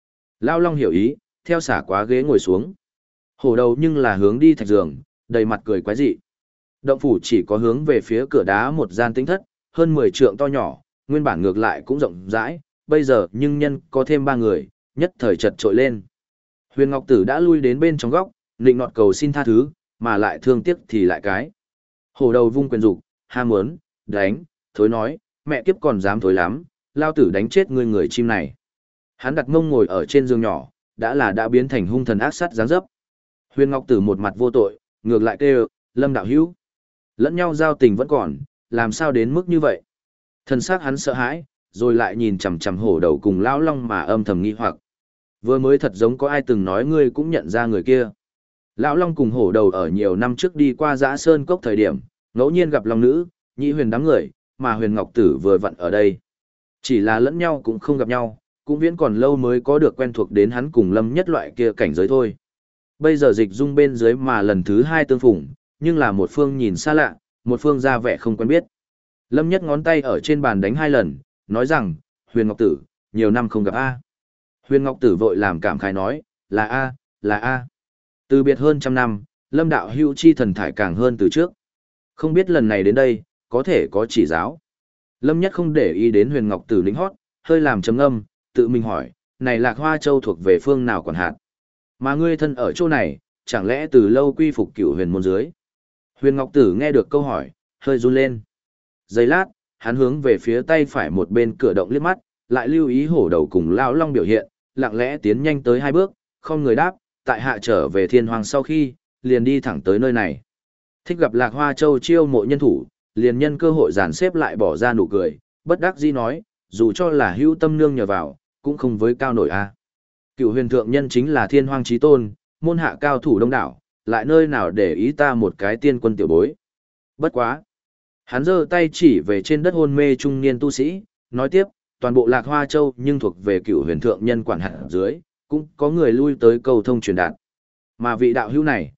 Lão Long hiểu ý, theo xả quá ghế ngồi xuống. Hổ đầu nhưng là hướng đi thạch giường, đầy mặt cười quái dị. Động phủ chỉ có hướng về phía cửa đá một gian tĩnh thất, hơn 10 trượng to nhỏ, nguyên bản ngược lại cũng rộng rãi, bây giờ nhưng nhân có thêm 3 người, nhất thời chật trội lên. Huyền Ngọc Tử đã lui đến bên trong góc, định nọt cầu xin tha thứ, mà lại thương tiếc thì lại cái. Hổ đầu vung quyền dục, ham muốn, đánh, thối nói, mẹ kiếp còn dám thối lắm, lao tử đánh chết ngươi người chim này. Hắn đặt mông ngồi ở trên giường nhỏ, đã biến thành hung thần ác sát dáng dấp. Huyền Ngọc Tử một mặt vô tội, ngược lại kêu, Lâm đạo hữu. Lẫn nhau giao tình vẫn còn, làm sao đến mức như vậy? Thần sắc hắn sợ hãi, rồi lại nhìn chằm chằm hổ đầu cùng lão long mà âm thầm nghi hoặc. Vừa mới thật giống có ai từng nói ngươi cũng nhận ra người kia. Lão long cùng hổ đầu ở nhiều năm trước đi qua Dã Sơn Cốc thời điểm, ngẫu nhiên gặp long nữ, nhị huyền đám người, mà Huyền Ngọc Tử vừa vặn ở đây. Chỉ là lẫn nhau cũng không gặp nhau, cũng viễn còn lâu mới có được quen thuộc đến hắn cùng Lâm Nhất loại kia cảnh giới thôi. Bây giờ dịch dung bên dưới mà lần thứ 2 tương phùng, nhưng là một phương nhìn xa lạ, một phương ra vẻ không quen biết. Lâm Nhất ngón tay ở trên bàn đánh 2 lần, nói rằng, Huyền Ngọc Tử, nhiều năm không gặp A. Huyền Ngọc Tử vội làm cảm khái nói, là A, là A. Từ biệt hơn trăm năm, Lâm đạo hữu chi thần thải càng hơn từ trước. Không biết lần này đến đây, có thể có chỉ giáo. Lâm Nhất không để ý đến Huyền Ngọc Tử lính hót, hơi làm trầm ngâm, tự mình hỏi, này Lạc Hoa Châu thuộc về phương nào quản hạt? Mà ngươi thân ở chỗ này, chẳng lẽ từ lâu quy phục Cửu Huyền môn dưới? Huyền Ngọc Tử nghe được câu hỏi, hơi run lên. Giây lát, hắn hướng về phía tay phải một bên cửa động liếc mắt, lại lưu ý hổ đầu cùng lão long biểu hiện, lặng lẽ tiến nhanh tới 2 bước, không người đáp, tại hạ trở về thiên hoàng sau khi, liền đi thẳng tới nơi này. Thích gặp Lạc Hoa Châu chiêu mộ nhân thủ, liền nhân cơ hội dàn xếp lại bỏ ra nụ cười, bất đắc dĩ nói, dù cho là hữu tâm nương nhờ vào, cũng không với cao nổi a. Cựu huyền thượng nhân chính là thiên hoàng chí tôn, môn hạ cao thủ đông đảo, lại nơi nào để ý ta một cái tiên quân tiểu bối. Bất quá. Hắn giơ tay chỉ về trên đất hôn mê trung niên tu sĩ, nói tiếp, toàn bộ Lạc Hoa Châu nhưng thuộc về cựu huyền thượng nhân quản hạt dưới, cũng có người lui tới cầu thông truyền đạt. Mà vị đạo hữu này,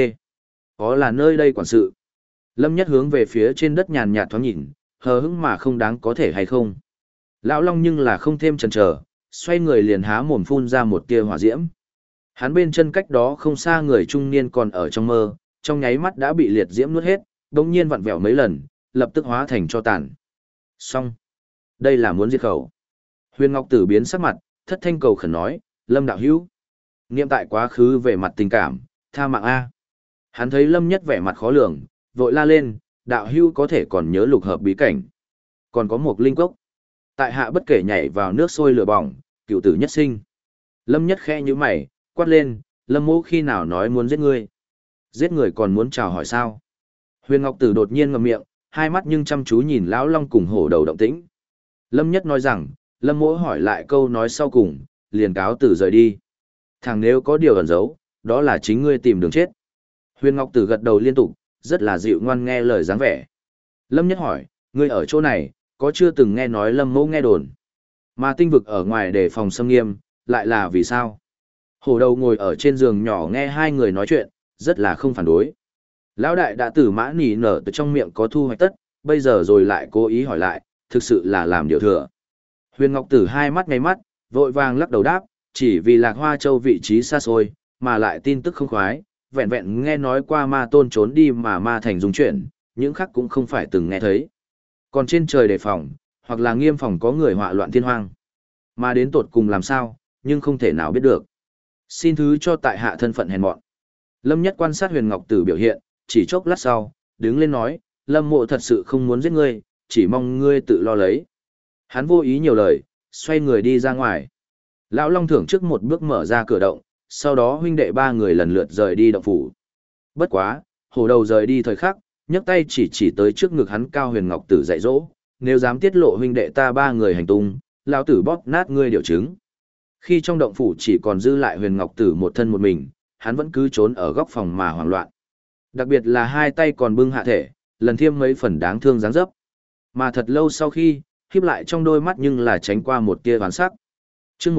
có là nơi đây quản sự. Lâm Nhất hướng về phía trên đất nhàn nhạt thoáng nhìn, hờ hững mà không đáng có thể hay không. Lão Long nhưng là không thêm chần chờ, xoay người liền há mồm phun ra một tia hỏa diễm. Hắn bên chân cách đó không xa người trung niên còn ở trong mơ, trong nháy mắt đã bị liệt diễm nuốt hết, đột nhiên vặn vẹo mấy lần, lập tức hóa thành tro tàn. Xong. Đây là muốn diệt khẩu. Huyền Ngọc Tử biến sắc mặt, thất thanh cầu khẩn nói, Lâm đạo hữu. Niệm tại quá khứ về mặt tình cảm, tha mạng A. Hắn thấy Lâm Nhất vẻ mặt khó lường, vội la lên, đạo hữu có thể còn nhớ lục hợp bí cảnh. Còn có một linh cốc. Tại hạ bất kể nhảy vào nước sôi lửa bỏng, cựu tử nhất sinh. Lâm Nhất khẽ như mày, quát lên, Lâm mỗ khi nào nói muốn giết ngươi. Giết người còn muốn chào hỏi sao? Huyền Ngọc Tử đột nhiên ngậm miệng, hai mắt nhưng chăm chú nhìn lão long cùng hổ đầu động tĩnh. Lâm Nhất nói rằng, Lâm mỗ hỏi lại câu nói sau cùng, liền cáo tử rời đi. Thằng nếu có điều ẩn giấu, đó là chính ngươi tìm đường chết. Huyền Ngọc Tử gật đầu liên tục, rất là dịu ngoan nghe lời dáng vẻ. Lâm Nhất hỏi, ngươi ở chỗ này, có chưa từng nghe nói Lâm mỗ nghe đồn? Mà tinh vực ở ngoài để phòng xâm nghiêm, lại là vì sao? Hổ đầu ngồi ở trên giường nhỏ nghe hai người nói chuyện, rất là không phản đối. Lão đại đã tử mã nỉ nở từ trong miệng có thu hoạch tất, bây giờ rồi lại cố ý hỏi lại, thực sự là làm điều thừa. Huyền Ngọc Tử hai mắt ngay mắt, vội vàng lắc đầu đáp, chỉ vì Lạc Hoa Châu vị trí xa xôi, mà lại tin tức không khoái, vẹn vẹn nghe nói qua ma tôn trốn đi mà ma thành dung chuyển, những khác cũng không phải từng nghe thấy. Còn trên trời đề phòng, hoặc là nghiêm phòng có người họa loạn thiên hoang. Mà đến tột cùng làm sao, nhưng không thể nào biết được. Xin thứ cho tại hạ thân phận hèn mọn. Lâm Nhất quan sát Huyền Ngọc Tử biểu hiện, chỉ chốc lát sau, đứng lên nói, Lâm mộ thật sự không muốn giết ngươi, chỉ mong ngươi tự lo lấy. Hắn vô ý nhiều lời, xoay người đi ra ngoài. Lão Long thưởng trước một bước mở ra cửa động, sau đó huynh đệ 3 người lần lượt rời đi động phủ. Bất quá, hổ đầu rời đi thời khắc, nhấc tay chỉ tới trước ngực hắn cao Huyền Ngọc Tử dạy dỗ, nếu dám tiết lộ huynh đệ ta 3 người hành tung, lão tử bóp nát ngươi điều chứng. Khi trong động phủ chỉ còn dư lại Huyền Ngọc Tử một thân một mình, hắn vẫn cứ trốn ở góc phòng mà hoảng loạn. Đặc biệt là hai tay còn bưng hạ thể, lần thêm mấy phần đáng thương dáng dấp. Mà thật lâu sau khi, khiếp lại trong đôi mắt nhưng là tránh qua một tia oán sắc. Chương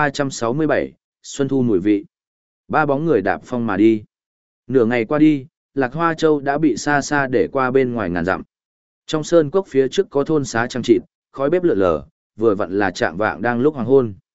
1367, Xuân thu mùi vị. 3 bóng người đạp phong mà đi. Nửa ngày qua đi, Lạc Hoa Châu đã bị xa xa để qua bên ngoài ngàn dặm. Trong sơn cốc phía trước có thôn xá trang trịt, khói bếp lượn lờ, vừa vặn là trạng vạng đang lúc hoàng hôn.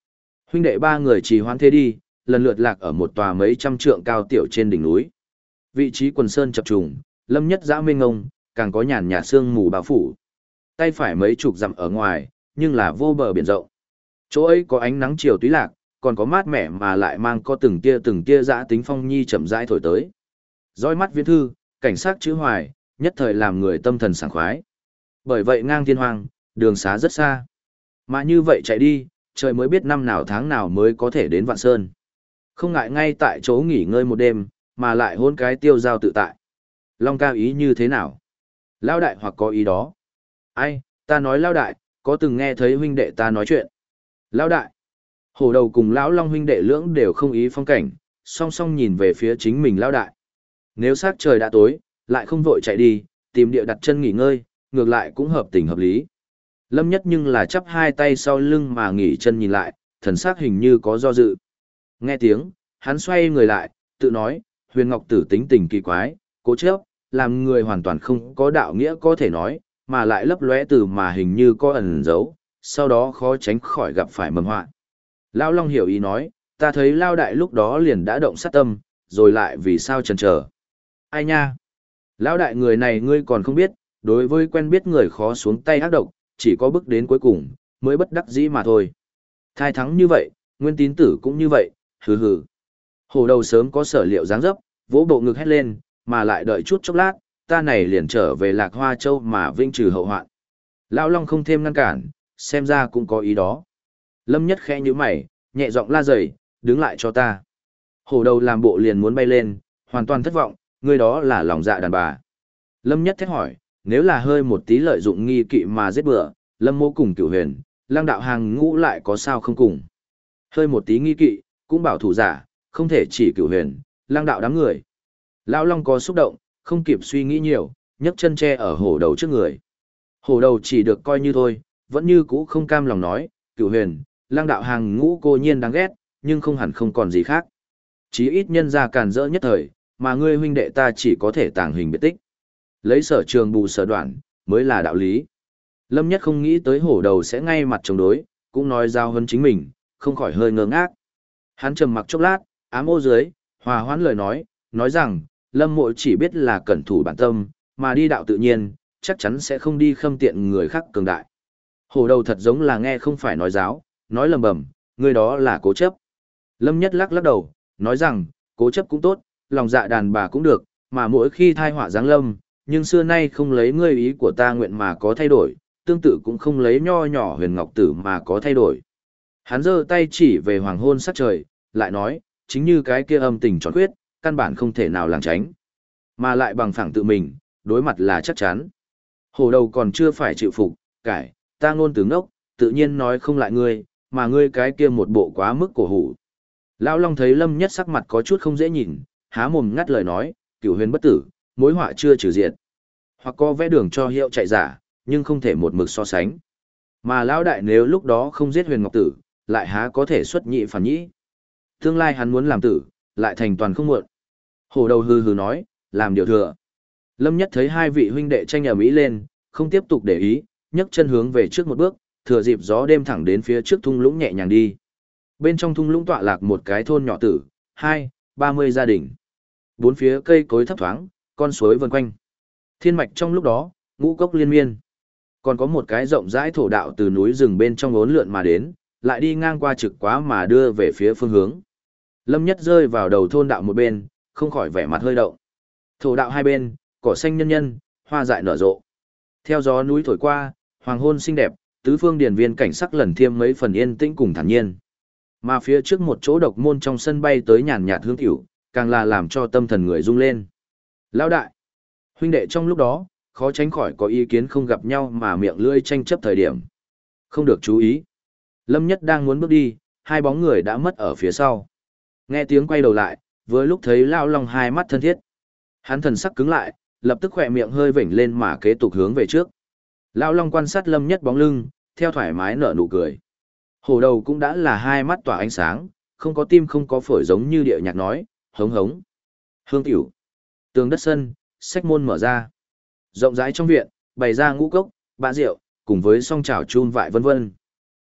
Huynh đệ ba người trì hoãn thế đi, lần lượt lạc ở một tòa mấy trăm trượng cao tiểu trên đỉnh núi. Vị trí quần sơn chập trùng, lâm nhất dã mênh ngông, càng có nhàn nhạt sương mù bao phủ. Tay phải mấy chục dặm ở ngoài, nhưng là vô bờ biển rộng. Chỗ ấy có ánh nắng chiều túy lạc, còn có mát mẻ mà lại mang có từng tia dã tính phong nhi chậm rãi thổi tới. Dõi mắt viễn thư, cảnh sát chữ hoài, nhất thời làm người tâm thần sảng khoái. Bởi vậy ngang thiên hoàng, đường xá rất xa. Mà như vậy chạy đi, trời mới biết năm nào tháng nào mới có thể đến Vạn Sơn. Không ngại ngay tại chỗ nghỉ ngơi một đêm, mà lại hôn cái tiêu giao tự tại. Long ca ý như thế nào? Lao đại hoặc có ý đó. Ai, ta nói Lao đại, có từng nghe thấy huynh đệ ta nói chuyện. Lao đại. Hổ đầu cùng lão Long huynh đệ lưỡng đều không ý phong cảnh, song song nhìn về phía chính mình Lao đại. Nếu sắc trời đã tối, lại không vội chạy đi, tìm địa đặt chân nghỉ ngơi, ngược lại cũng hợp tình hợp lý. Lâm Nhất nhưng là chắp hai tay sau lưng mà nghỉ chân nhìn lại, thần sắc hình như có do dự. Nghe tiếng, hắn xoay người lại, tự nói, Huyền Ngọc Tử tính tình kỳ quái, cố chấp, làm người hoàn toàn không có đạo nghĩa có thể nói, mà lại lấp lóe từ mà hình như có ẩn giấu, sau đó khó tránh khỏi gặp phải mầm họa. Lão Long hiểu ý nói, ta thấy Lao đại lúc đó liền đã động sát tâm, rồi lại vì sao chần chờ. Ai nha? Lão đại người này ngươi còn không biết, đối với quen biết người khó xuống tay ác độc, chỉ có bước đến cuối cùng, mới bất đắc dĩ mà thôi. Thai thắng như vậy, Nguyên Tín Tử cũng như vậy, hừ hừ. Hổ đầu sớm có sở liệu dáng dấp, vỗ bộ ngực hét lên, mà lại đợi chút chốc lát, ta này liền trở về Lạc Hoa Châu mà vinh trừ hậu hoạn. Lão Long không thêm ngăn cản, xem ra cũng có ý đó. Lâm Nhất khẽ nhíu mày, nhẹ giọng la dày, đứng lại cho ta. Hổ đầu làm bộ liền muốn bay lên, hoàn toàn thất vọng, người đó là lòng dạ đàn bà. Lâm Nhất thét hỏi, nếu là hơi một tí lợi dụng nghi kỵ mà giết bừa, Lâm Mô cùng Cửu Huyền, Lăng đạo hàng ngũ lại có sao không cùng. Hơi một tí nghi kỵ, cũng bảo thủ giả, không thể chỉ Cửu Huyền, Lăng đạo đám người. Lão Long có xúc động, không kịp suy nghĩ nhiều, nhấc chân tre ở hổ đầu trước người. Hổ đầu chỉ được coi như thôi, vẫn như cũ không cam lòng nói, Cửu Huyền, Lăng đạo hàng ngũ cô nhiên đáng ghét, nhưng không hẳn không còn gì khác. Chí ít nhân ra càn rỡ nhất thời, mà ngươi huynh đệ ta chỉ có thể tàng hình biệt tích. Lấy sở trường bù sở đoạn, mới là đạo lý. Lâm Nhất không nghĩ tới hổ đầu sẽ ngay mặt chống đối, cũng nói giao hơn chính mình, không khỏi hơi ngơ ngác. Hắn trầm mặc chốc lát, ám ô dưới, hòa hoãn lời nói rằng, Lâm mộ chỉ biết là cẩn thủ bản tâm, mà đi đạo tự nhiên, chắc chắn sẽ không đi khâm tiện người khác cường đại. Hổ đầu thật giống là nghe không phải nói giáo, nói lầm bầm, người đó là cố chấp. Lâm Nhất lắc lắc đầu, nói rằng, cố chấp cũng tốt, lòng dạ đàn bà cũng được, mà mỗi khi thai họa giáng lâm, nhưng xưa nay không lấy ngươi ý của ta nguyện mà có thay đổi, tương tự cũng không lấy nho nhỏ Huyền Ngọc Tử mà có thay đổi. Hắn giơ tay chỉ về hoàng hôn sắc trời, lại nói, chính như cái kia âm tình tròn khuyết, căn bản không thể nào lảng tránh, mà lại bằng phẳng tự mình, đối mặt là chắc chắn. Hổ đầu còn chưa phải chịu phục, cải, ta ngôn từ ngốc, tự nhiên nói không lại ngươi, mà ngươi cái kia một bộ quá mức cổ hủ. Lão Long thấy Lâm Nhất sắc mặt có chút không dễ nhìn, há mồm ngắt lời nói, Cửu Huyền bất tử, mối họa chưa trừ diệt. Hoặc có vẽ đường cho hiệu chạy giả, nhưng không thể một mực so sánh. Mà lão đại nếu lúc đó không giết Huyền Ngọc Tử, lại há có thể xuất nhị phản nhĩ. Tương lai hắn muốn làm tử, lại thành toàn không muộn. Hổ đầu hừ hừ nói, làm điều thừa. Lâm Nhất thấy hai vị huynh đệ tranh ầm ĩ lên, không tiếp tục để ý, nhấc chân hướng về trước một bước, thừa dịp gió đêm thẳng đến phía trước thung lũng nhẹ nhàng đi. Bên trong thung lũng tọa lạc một cái thôn nhỏ tử, 20-30 gia đình. Bốn phía cây cối thấp thoáng, con suối vần quanh. Thiên mạch trong lúc đó, ngũ cốc liên miên. Còn có một cái rộng rãi thổ đạo từ núi rừng bên trong ốn lượn mà đến, lại đi ngang qua trực quá mà đưa về phía phương hướng. Lâm Nhất rơi vào đầu thôn đạo một bên, không khỏi vẻ mặt hơi động. Thổ đạo hai bên, cỏ xanh nhân nhân, hoa dại nở rộ. Theo gió núi thổi qua, hoàng hôn xinh đẹp, tứ phương điển viên cảnh sắc lần thêm mấy phần yên tĩnh cùng thản nhiên. Mà phía trước một chỗ độc môn trong sân bay tới nhàn nhạt hương tiểu, càng là làm cho tâm thần người rung lên. Lão đại, huynh đệ trong lúc đó, khó tránh khỏi có ý kiến không gặp nhau mà miệng lưỡi tranh chấp thời điểm. Không được chú ý. Lâm Nhất đang muốn bước đi, hai bóng người đã mất ở phía sau. Nghe tiếng quay đầu lại, vừa lúc thấy Lão Long hai mắt thân thiết. Hắn thần sắc cứng lại, lập tức khỏe miệng hơi vểnh lên mà kế tục hướng về trước. Lão Long quan sát Lâm Nhất bóng lưng, theo thoải mái nở nụ cười. Hổ đầu cũng đã là hai mắt tỏa ánh sáng, không có tim không có phổi giống như địa nhạc nói, hống hống. Hương tiểu. Tường đất sân, sách môn mở ra. Rộng rãi trong viện, bày ra ngũ cốc, bã rượu, cùng với song chảo chun vại vân vân.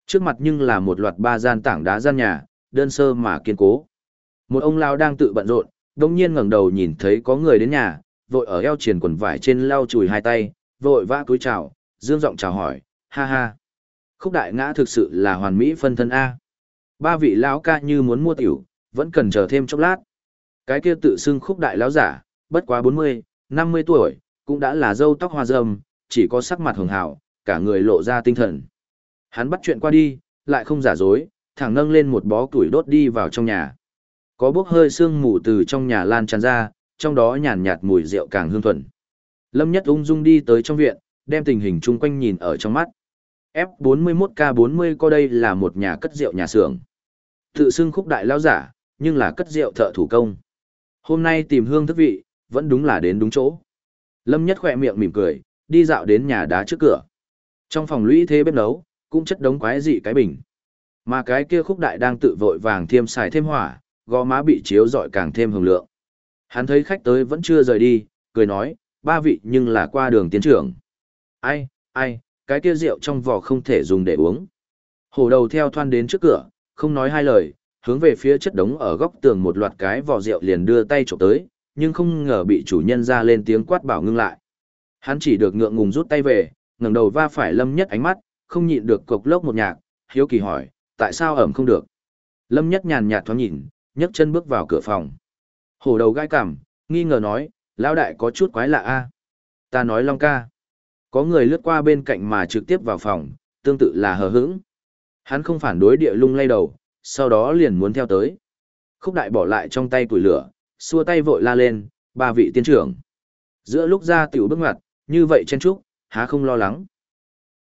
Trước mặt nhưng là một loạt ba gian tảng đá gian nhà, đơn sơ mà kiên cố. Một ông lao đang tự bận rộn, đồng nhiên ngẩng đầu nhìn thấy có người đến nhà, vội ở eo triền quần vải trên lau chùi hai tay, vội vã cúi chào, dương giọng chào hỏi, ha ha. Khúc Đại Ngã thực sự là hoàn mỹ phân thân A. Ba vị lão ca như muốn mua tiểu, vẫn cần chờ thêm chốc lát. Cái kia tự xưng Khúc Đại lão giả, bất quá 40, 50 tuổi, cũng đã là râu tóc hoa râm, chỉ có sắc mặt hường hào, cả người lộ ra tinh thần. Hắn bắt chuyện qua đi, lại không giả dối, thẳng nâng lên một bó củi đốt đi vào trong nhà. Có bốc hơi sương mù từ trong nhà lan tràn ra, trong đó nhàn nhạt mùi rượu càng hương thuần. Lâm Nhất ung dung đi tới trong viện, đem tình hình chung quanh nhìn ở trong mắt. F41K40 có đây là một nhà cất rượu nhà xưởng. Tự xưng Khúc Đại lão giả, nhưng là cất rượu thợ thủ công. Hôm nay tìm hương thức vị, vẫn đúng là đến đúng chỗ. Lâm Nhất khỏe miệng mỉm cười, đi dạo đến nhà đá trước cửa. Trong phòng lũy thế bếp nấu, cũng chất đống quái dị cái bình. Mà cái kia Khúc Đại đang tự vội vàng thêm xài thêm hỏa, gò má bị chiếu rọi càng thêm hồng lượng. Hắn thấy khách tới vẫn chưa rời đi, cười nói, ba vị nhưng là qua đường tiến trưởng. Ai, cái kia rượu trong vò không thể dùng để uống. Hổ đầu theo thoăn đến trước cửa, không nói hai lời, hướng về phía chất đống ở góc tường một loạt cái vò rượu liền đưa tay chụp tới, nhưng không ngờ bị chủ nhân ra lên tiếng quát bảo ngưng lại. Hắn chỉ được ngượng ngùng rút tay về, ngẩng đầu va phải Lâm Nhất ánh mắt, không nhịn được cộc lốc một nhạc, hiếu kỳ hỏi, tại sao ẩm không được? Lâm Nhất nhàn nhạt thoáng nhìn, nhấc chân bước vào cửa phòng. Hổ đầu gai cằm, nghi ngờ nói, lão đại có chút quái lạ a. Ta nói Long ca. Có người lướt qua bên cạnh mà trực tiếp vào phòng, tương tự là hờ hững. Hắn không phản đối địa lung lay đầu, sau đó liền muốn theo tới. Khúc Đại bỏ lại trong tay củi lửa, xua tay vội la lên, ba vị tiên trưởng. Giữa lúc ra tiểu bước ngoặt, như vậy chen trúc, há không lo lắng.